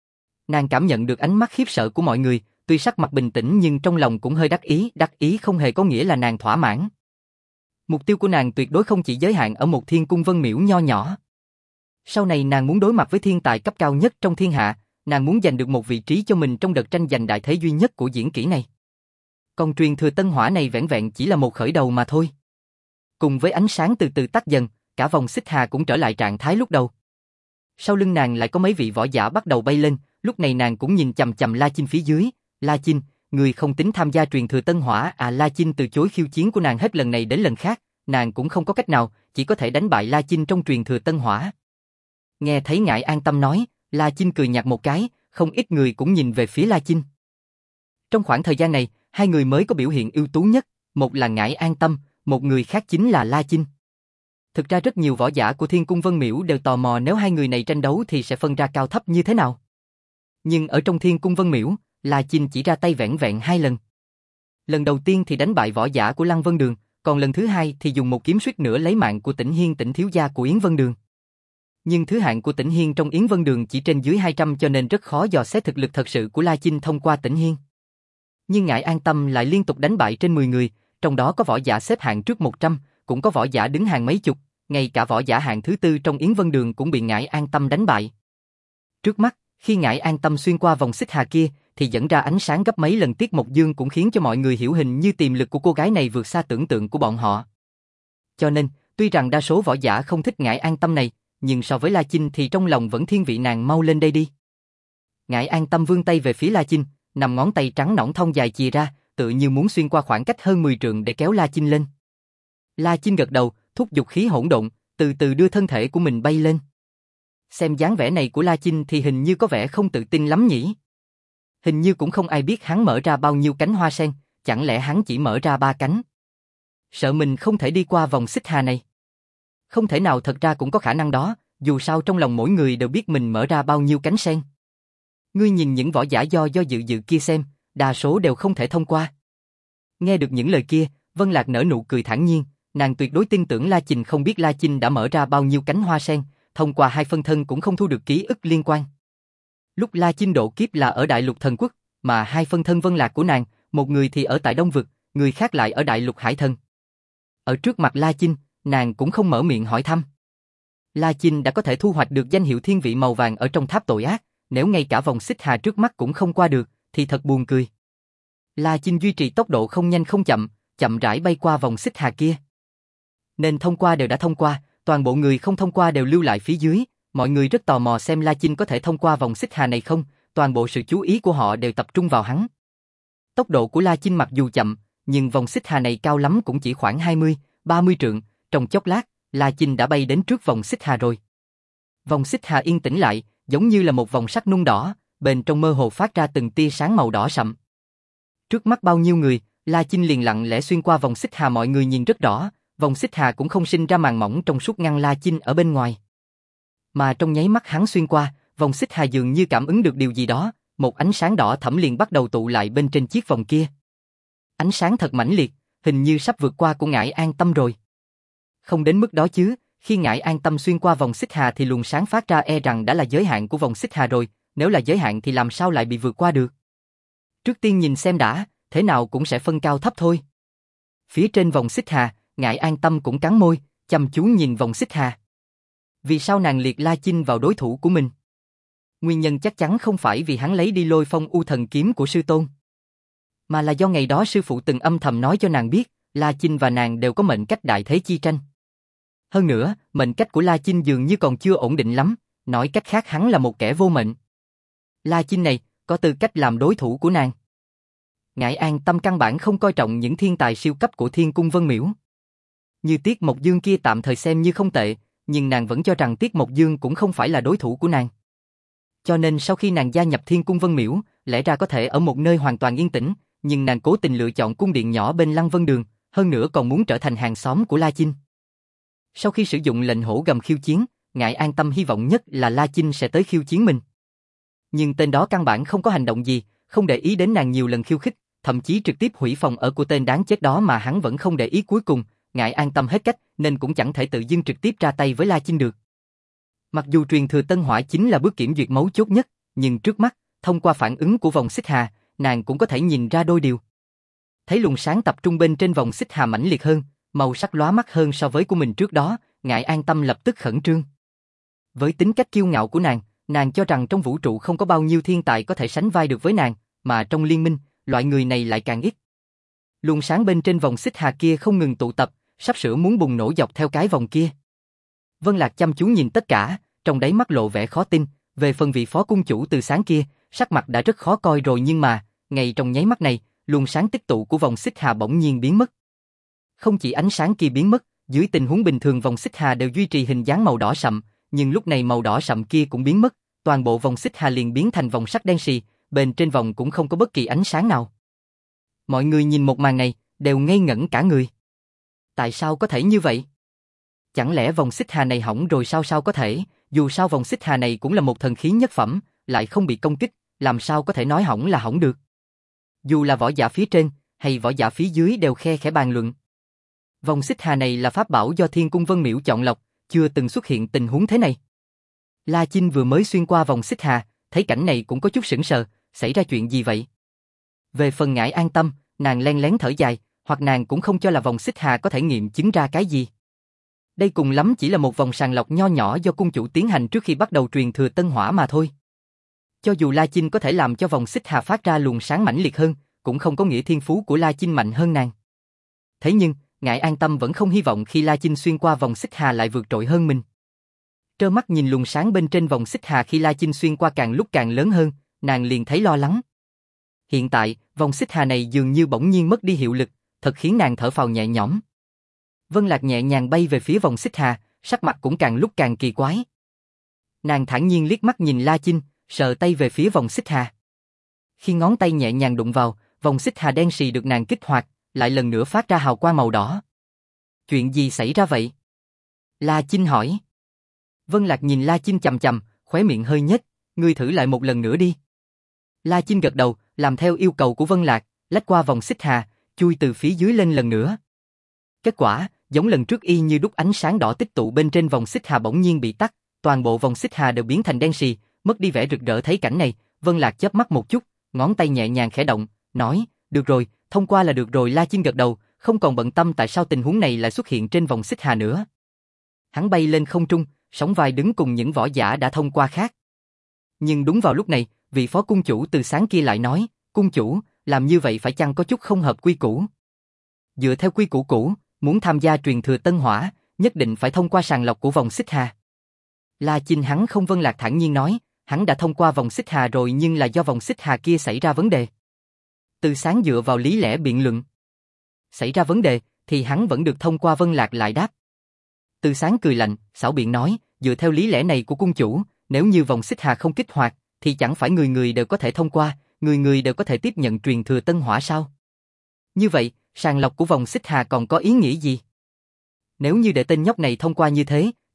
Nàng cảm nhận được ánh mắt khiếp sợ của mọi người, tuy sắc mặt bình tĩnh nhưng trong lòng cũng hơi đắc ý, đắc ý không hề có nghĩa là nàng thỏa mãn. Mục tiêu của nàng tuyệt đối không chỉ giới hạn ở một Thiên Cung Vân Miễu nho nhỏ. Sau này nàng muốn đối mặt với thiên tài cấp cao nhất trong thiên hạ, nàng muốn giành được một vị trí cho mình trong đợt tranh giành đại thế duy nhất của diễn kỹ này. Còn truyền thừa tân hỏa này vẻn vẹn chỉ là một khởi đầu mà thôi. Cùng với ánh sáng từ từ tắt dần, cả vòng xích hà cũng trở lại trạng thái lúc đầu. Sau lưng nàng lại có mấy vị võ giả bắt đầu bay lên, lúc này nàng cũng nhìn chằm chằm La Chinh phía dưới. La Chinh, người không tính tham gia truyền thừa tân hỏa à? La Chinh từ chối khiêu chiến của nàng hết lần này đến lần khác, nàng cũng không có cách nào, chỉ có thể đánh bại La Chinh trong truyền thừa tân hỏa. Nghe thấy Ngải An Tâm nói, La Chinh cười nhạt một cái, không ít người cũng nhìn về phía La Chinh. Trong khoảng thời gian này, hai người mới có biểu hiện ưu tú nhất, một là Ngải An Tâm, một người khác chính là La Chinh. Thực ra rất nhiều võ giả của Thiên Cung Vân Miễu đều tò mò nếu hai người này tranh đấu thì sẽ phân ra cao thấp như thế nào. Nhưng ở trong Thiên Cung Vân Miễu, La Chinh chỉ ra tay vẻn vẹn hai lần. Lần đầu tiên thì đánh bại võ giả của Lăng Vân Đường, còn lần thứ hai thì dùng một kiếm suýt nữa lấy mạng của Tĩnh Hiên, Tĩnh thiếu gia của Yến Vân Đường. Nhưng thứ hạng của Tĩnh Hiên trong Yến Vân Đường chỉ trên dưới hai trăm cho nên rất khó dò xét thực lực thật sự của La Chinh thông qua Tĩnh Hiên. Nhưng Ngải An Tâm lại liên tục đánh bại trên mười người, trong đó có võ giả xếp hạng trước một trăm, cũng có võ giả đứng hàng mấy chục, ngay cả võ giả hạng thứ tư trong Yến Vân Đường cũng bị Ngải An Tâm đánh bại. Trước mắt, khi Ngải An Tâm xuyên qua vòng xích hà kia, thì dẫn ra ánh sáng gấp mấy lần Tiết Mộc Dương cũng khiến cho mọi người hiểu hình như tiềm lực của cô gái này vượt xa tưởng tượng của bọn họ. Cho nên, tuy rằng đa số võ giả không thích Ngải An Tâm này, nhưng so với La Chinh thì trong lòng vẫn thiên vị nàng mau lên đây đi. Ngải An Tâm vươn tay về phía La Chinh, nằm ngón tay trắng nõn thon dài chìa ra, tự như muốn xuyên qua khoảng cách hơn mười trượng để kéo La Chinh lên. La Chinh gật đầu, thúc giục khí hỗn độn, từ từ đưa thân thể của mình bay lên. Xem dáng vẻ này của La Chinh thì hình như có vẻ không tự tin lắm nhỉ. Hình như cũng không ai biết hắn mở ra bao nhiêu cánh hoa sen, chẳng lẽ hắn chỉ mở ra ba cánh. Sợ mình không thể đi qua vòng xích hà này. Không thể nào, thật ra cũng có khả năng đó, dù sao trong lòng mỗi người đều biết mình mở ra bao nhiêu cánh sen. Ngươi nhìn những võ giả do do dự dự kia xem, đa số đều không thể thông qua. Nghe được những lời kia, Vân Lạc nở nụ cười thản nhiên, nàng tuyệt đối tin tưởng La Chinh không biết La Chinh đã mở ra bao nhiêu cánh hoa sen, thông qua hai phân thân cũng không thu được ký ức liên quan. Lúc La Chinh độ kiếp là ở Đại Lục Thần Quốc, mà hai phân thân Vân Lạc của nàng, một người thì ở tại Đông Vực, người khác lại ở Đại Lục Hải Thần. Ở trước mặt La Chinh, nàng cũng không mở miệng hỏi thăm. La Chinh đã có thể thu hoạch được danh hiệu thiên vị màu vàng ở trong tháp tội ác, nếu ngay cả vòng xích hà trước mắt cũng không qua được, thì thật buồn cười. La Chinh duy trì tốc độ không nhanh không chậm, chậm rãi bay qua vòng xích hà kia. Nên thông qua đều đã thông qua, toàn bộ người không thông qua đều lưu lại phía dưới, mọi người rất tò mò xem La Chinh có thể thông qua vòng xích hà này không, toàn bộ sự chú ý của họ đều tập trung vào hắn. Tốc độ của La Chinh mặc dù chậm, nhưng vòng xích hà này cao lắm cũng chỉ khoảng hai mươi, ba mươi trượng, trong chốc lát, La Chinh đã bay đến trước vòng xích hà rồi. Vòng xích hà yên tĩnh lại, giống như là một vòng sắt nung đỏ, bên trong mơ hồ phát ra từng tia sáng màu đỏ sậm. Trước mắt bao nhiêu người, La Chinh liền lặng lẽ xuyên qua vòng xích hà, mọi người nhìn rất rõ, vòng xích hà cũng không sinh ra màn mỏng trong suốt ngăn La Chinh ở bên ngoài. Mà trong nháy mắt hắn xuyên qua, Vòng xích hà dường như cảm ứng được điều gì đó, một ánh sáng đỏ thẫm liền bắt đầu tụ lại bên trên chiếc vòng kia. Ánh sáng thật mãnh liệt, hình như sắp vượt qua của Ngải An Tâm rồi. Không đến mức đó chứ, khi Ngải An Tâm xuyên qua vòng xích hà thì luồng sáng phát ra e rằng đã là giới hạn của vòng xích hà rồi, nếu là giới hạn thì làm sao lại bị vượt qua được. Trước tiên nhìn xem đã, thế nào cũng sẽ phân cao thấp thôi. Phía trên vòng xích hà, Ngải An Tâm cũng cắn môi, chăm chú nhìn vòng xích hà. Vì sao nàng liệt La Chinh vào đối thủ của mình? Nguyên nhân chắc chắn không phải vì hắn lấy đi Lôi Phong U Thần Kiếm của sư tôn, mà là do ngày đó sư phụ từng âm thầm nói cho nàng biết, La Chinh và nàng đều có mệnh cách đại thế chi tranh. Hơn nữa, mệnh cách của La Chinh dường như còn chưa ổn định lắm, nói cách khác hắn là một kẻ vô mệnh. La Chinh này, có tư cách làm đối thủ của nàng. Ngải An Tâm căn bản không coi trọng những thiên tài siêu cấp của Thiên Cung Vân Miểu. Như Tiết Mộc Dương kia tạm thời xem như không tệ, nhưng nàng vẫn cho rằng Tiết Mộc Dương cũng không phải là đối thủ của nàng. Cho nên sau khi nàng gia nhập Thiên Cung Vân Miểu, lẽ ra có thể ở một nơi hoàn toàn yên tĩnh, nhưng nàng cố tình lựa chọn cung điện nhỏ bên Lăng Vân Đường, hơn nữa còn muốn trở thành hàng xóm của La Chinh. Sau khi sử dụng lệnh hổ gầm khiêu chiến, Ngải An Tâm hy vọng nhất là La Chinh sẽ tới khiêu chiến mình. Nhưng tên đó căn bản không có hành động gì, không để ý đến nàng nhiều lần khiêu khích, thậm chí trực tiếp hủy phòng ở của tên đáng chết đó mà hắn vẫn không để ý. Cuối cùng, Ngải An Tâm hết cách nên cũng chẳng thể tự dưng trực tiếp ra tay với La Chinh được. Mặc dù truyền thừa Tân Hỏa chính là bước kiểm duyệt mấu chốt nhất, nhưng trước mắt, thông qua phản ứng của vòng xích hà, nàng cũng có thể nhìn ra đôi điều. Thấy luồng sáng tập trung bên trên vòng xích hà mãnh liệt hơn, màu sắc lóa mắt hơn so với của mình trước đó, Ngải An Tâm lập tức khẩn trương. Với tính cách kiêu ngạo của nàng, nàng cho rằng trong vũ trụ không có bao nhiêu thiên tài có thể sánh vai được với nàng, mà trong liên minh, loại người này lại càng ít. Luồng sáng bên trên vòng xích hà kia không ngừng tụ tập, sắp sửa muốn bùng nổ dọc theo cái vòng kia. Vân Lạc chăm chú nhìn tất cả, trong đáy mắt lộ vẻ khó tin, về phần vị phó cung chủ từ sáng kia, sắc mặt đã rất khó coi rồi nhưng mà, ngay trong nháy mắt này, luồng sáng tích tụ của vòng xích hà bỗng nhiên biến mất. Không chỉ ánh sáng kia biến mất, dưới tình huống bình thường vòng xích hà đều duy trì hình dáng màu đỏ sậm, nhưng lúc này màu đỏ sậm kia cũng biến mất, toàn bộ vòng xích hà liền biến thành vòng sắt đen sì, bên trên vòng cũng không có bất kỳ ánh sáng nào. Mọi người nhìn một màn này, đều ngây ngẩn cả người. Tại sao có thể như vậy? Chẳng lẽ vòng xích hà này hỏng rồi sao? Sao có thể, dù sao vòng xích hà này cũng là một thần khí nhất phẩm, lại không bị công kích, làm sao có thể nói hỏng là hỏng được? Dù là võ giả phía trên, hay võ giả phía dưới đều khe khẽ bàn luận. Vòng xích hà này là pháp bảo do Thiên Cung Vân Miểu chọn lọc, chưa từng xuất hiện tình huống thế này. La Chinh vừa mới xuyên qua vòng xích hà, thấy cảnh này cũng có chút sững sờ, xảy ra chuyện gì vậy? Về phần Ngải An Tâm, nàng len lén thở dài, hoặc nàng cũng không cho là vòng xích hà có thể nghiệm chứng ra cái gì. Đây cùng lắm chỉ là một vòng sàng lọc nho nhỏ do cung chủ tiến hành trước khi bắt đầu truyền thừa Tân Hỏa mà thôi. Cho dù La Chinh có thể làm cho vòng xích hà phát ra luồng sáng mãnh liệt hơn, cũng không có nghĩa thiên phú của La Chinh mạnh hơn nàng. Thế nhưng, Ngải An Tâm vẫn không hy vọng khi La Chinh xuyên qua vòng xích hà lại vượt trội hơn mình. Trơ mắt nhìn luồng sáng bên trên vòng xích hà khi La Chinh xuyên qua càng lúc càng lớn hơn, nàng liền thấy lo lắng. Hiện tại, vòng xích hà này dường như bỗng nhiên mất đi hiệu lực, thật khiến nàng thở phào nhẹ nhõm. Vân Lạc nhẹ nhàng bay về phía vòng xích hà, sắc mặt cũng càng lúc càng kỳ quái. Nàng thản nhiên liếc mắt nhìn La Chinh, sờ tay về phía vòng xích hà. Khi ngón tay nhẹ nhàng đụng vào, vòng xích hà đen sì được nàng kích hoạt, lại lần nữa phát ra hào quang màu đỏ. Chuyện gì xảy ra vậy? La Chinh hỏi. Vân Lạc nhìn La Chinh chằm chằm, khóe miệng hơi nhếch, ngươi thử lại một lần nữa đi. La Chinh gật đầu, làm theo yêu cầu của Vân Lạc, lách qua vòng xích hà, chui từ phía dưới lên lần nữa. Kết quả, giống lần trước y như đúc ánh sáng đỏ tích tụ bên trên vòng xích hà bỗng nhiên bị tắt, toàn bộ vòng xích hà đều biến thành đen sì, mất đi vẻ rực rỡ. Thấy cảnh này, Vân Lạc chớp mắt một chút, ngón tay nhẹ nhàng khẽ động, nói, được rồi, thông qua là được rồi. La Chinh gật đầu, không còn bận tâm tại sao tình huống này lại xuất hiện trên vòng xích hà nữa. Hắn bay lên không trung, sóng vai đứng cùng những võ giả đã thông qua khác. Nhưng đúng vào lúc này, vị phó cung chủ từ sáng kia lại nói, cung chủ, làm như vậy phải chăng có chút không hợp quy củ? Dựa theo quy củ cũ, muốn tham gia truyền thừa Tân Hỏa, nhất định phải thông qua sàng lọc của vòng xích hà. La Chinh hắn không. Vân Lạc thản nhiên nói, hắn đã thông qua vòng xích hà rồi nhưng là do vòng xích hà kia xảy ra vấn đề. Từ sáng dựa vào lý lẽ biện luận. Xảy ra vấn đề, thì hắn vẫn được thông qua. Vân Lạc lại đáp. Từ sáng cười lạnh, xảo biện nói, dựa theo lý lẽ này của cung chủ, nếu như vòng xích hà không kích hoạt, thì chẳng phải người người đều có thể thông qua, người người đều có thể tiếp nhận truyền thừa Tân Hỏa sao? Như vậy, sàng lọc của vòng xích hà còn có ý nghĩa gì? Nếu như để tên nhóc này thông qua như thế,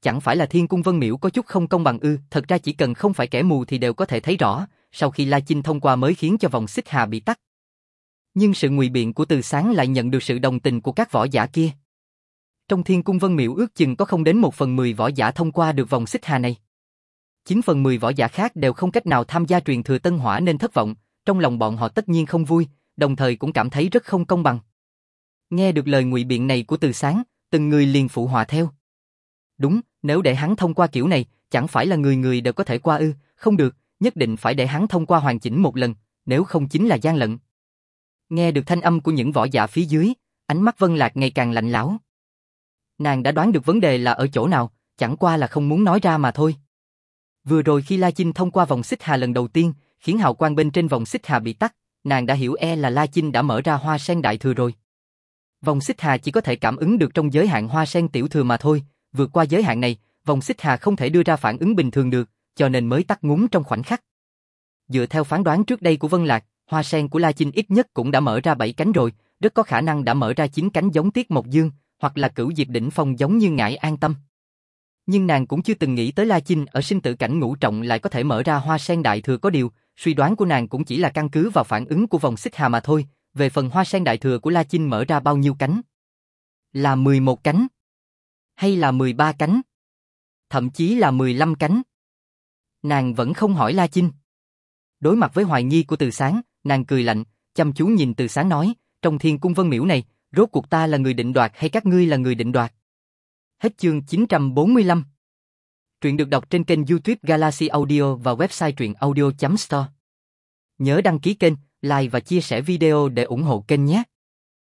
chẳng phải là Thiên Cung Vân Miểu có chút không công bằng ư? Thật ra chỉ cần không phải kẻ mù thì đều có thể thấy rõ, sau khi La Chinh thông qua mới khiến cho vòng xích hà bị tắt. Nhưng sự ngụy biện của Từ Sáng lại nhận được sự đồng tình của các võ giả kia. Trong Thiên Cung Vân Miểu ước chừng có không đến một phần mười võ giả thông qua được vòng xích hà này. Chín phần mười võ giả khác đều không cách nào tham gia truyền thừa Tân Hỏa nên thất vọng, trong lòng bọn họ tất nhiên không vui, đồng thời cũng cảm thấy rất không công bằng. Nghe được lời ngụy biện này của Từ Sáng, từng người liền phụ họa theo. Đúng, nếu để hắn thông qua kiểu này, chẳng phải là người người đều có thể qua ư? Không được, nhất định phải để hắn thông qua hoàn chỉnh một lần, nếu không chính là gian lận. Nghe được thanh âm của những võ giả phía dưới, ánh mắt Vân Lạc ngày càng lạnh lẽo. Nàng đã đoán được vấn đề là ở chỗ nào, chẳng qua là không muốn nói ra mà thôi. Vừa rồi khi La Chinh thông qua vòng xích hà lần đầu tiên, khiến hào quang bên trên vòng xích hà bị tắt, nàng đã hiểu e là La Chinh đã mở ra hoa sen đại thừa rồi. Vòng xích hà chỉ có thể cảm ứng được trong giới hạn hoa sen tiểu thừa mà thôi, vượt qua giới hạn này, vòng xích hà không thể đưa ra phản ứng bình thường được, cho nên mới tắt ngúm trong khoảnh khắc. Dựa theo phán đoán trước đây của Vân Lạc, hoa sen của La Chinh ít nhất cũng đã mở ra bảy cánh rồi, rất có khả năng đã mở ra chín cánh giống Tiết Mộc Dương, hoặc là Cửu Diệp đỉnh phong giống như Ngải An Tâm. Nhưng nàng cũng chưa từng nghĩ tới La Chinh ở sinh tử cảnh ngũ trọng lại có thể mở ra hoa sen đại thừa, có điều, suy đoán của nàng cũng chỉ là căn cứ vào phản ứng của vòng xích hà mà thôi, về phần hoa sen đại thừa của La Chinh mở ra bao nhiêu cánh? Là mười một cánh? Hay là mười ba cánh? Thậm chí là mười lăm cánh? Nàng vẫn không hỏi La Chinh. Đối mặt với hoài nghi của Từ Sáng, nàng cười lạnh, chăm chú nhìn Từ Sáng nói, trong Thiên Cung Vân Miểu này, rốt cuộc ta là người định đoạt hay các ngươi là người định đoạt? Hết chương chín trăm bốn mươi lăm. Truyện được đọc trên kênh YouTube Galaxy Audio và website truyện audio chấm store. Nhớ đăng ký kênh, like và chia sẻ video để ủng hộ kênh nhé.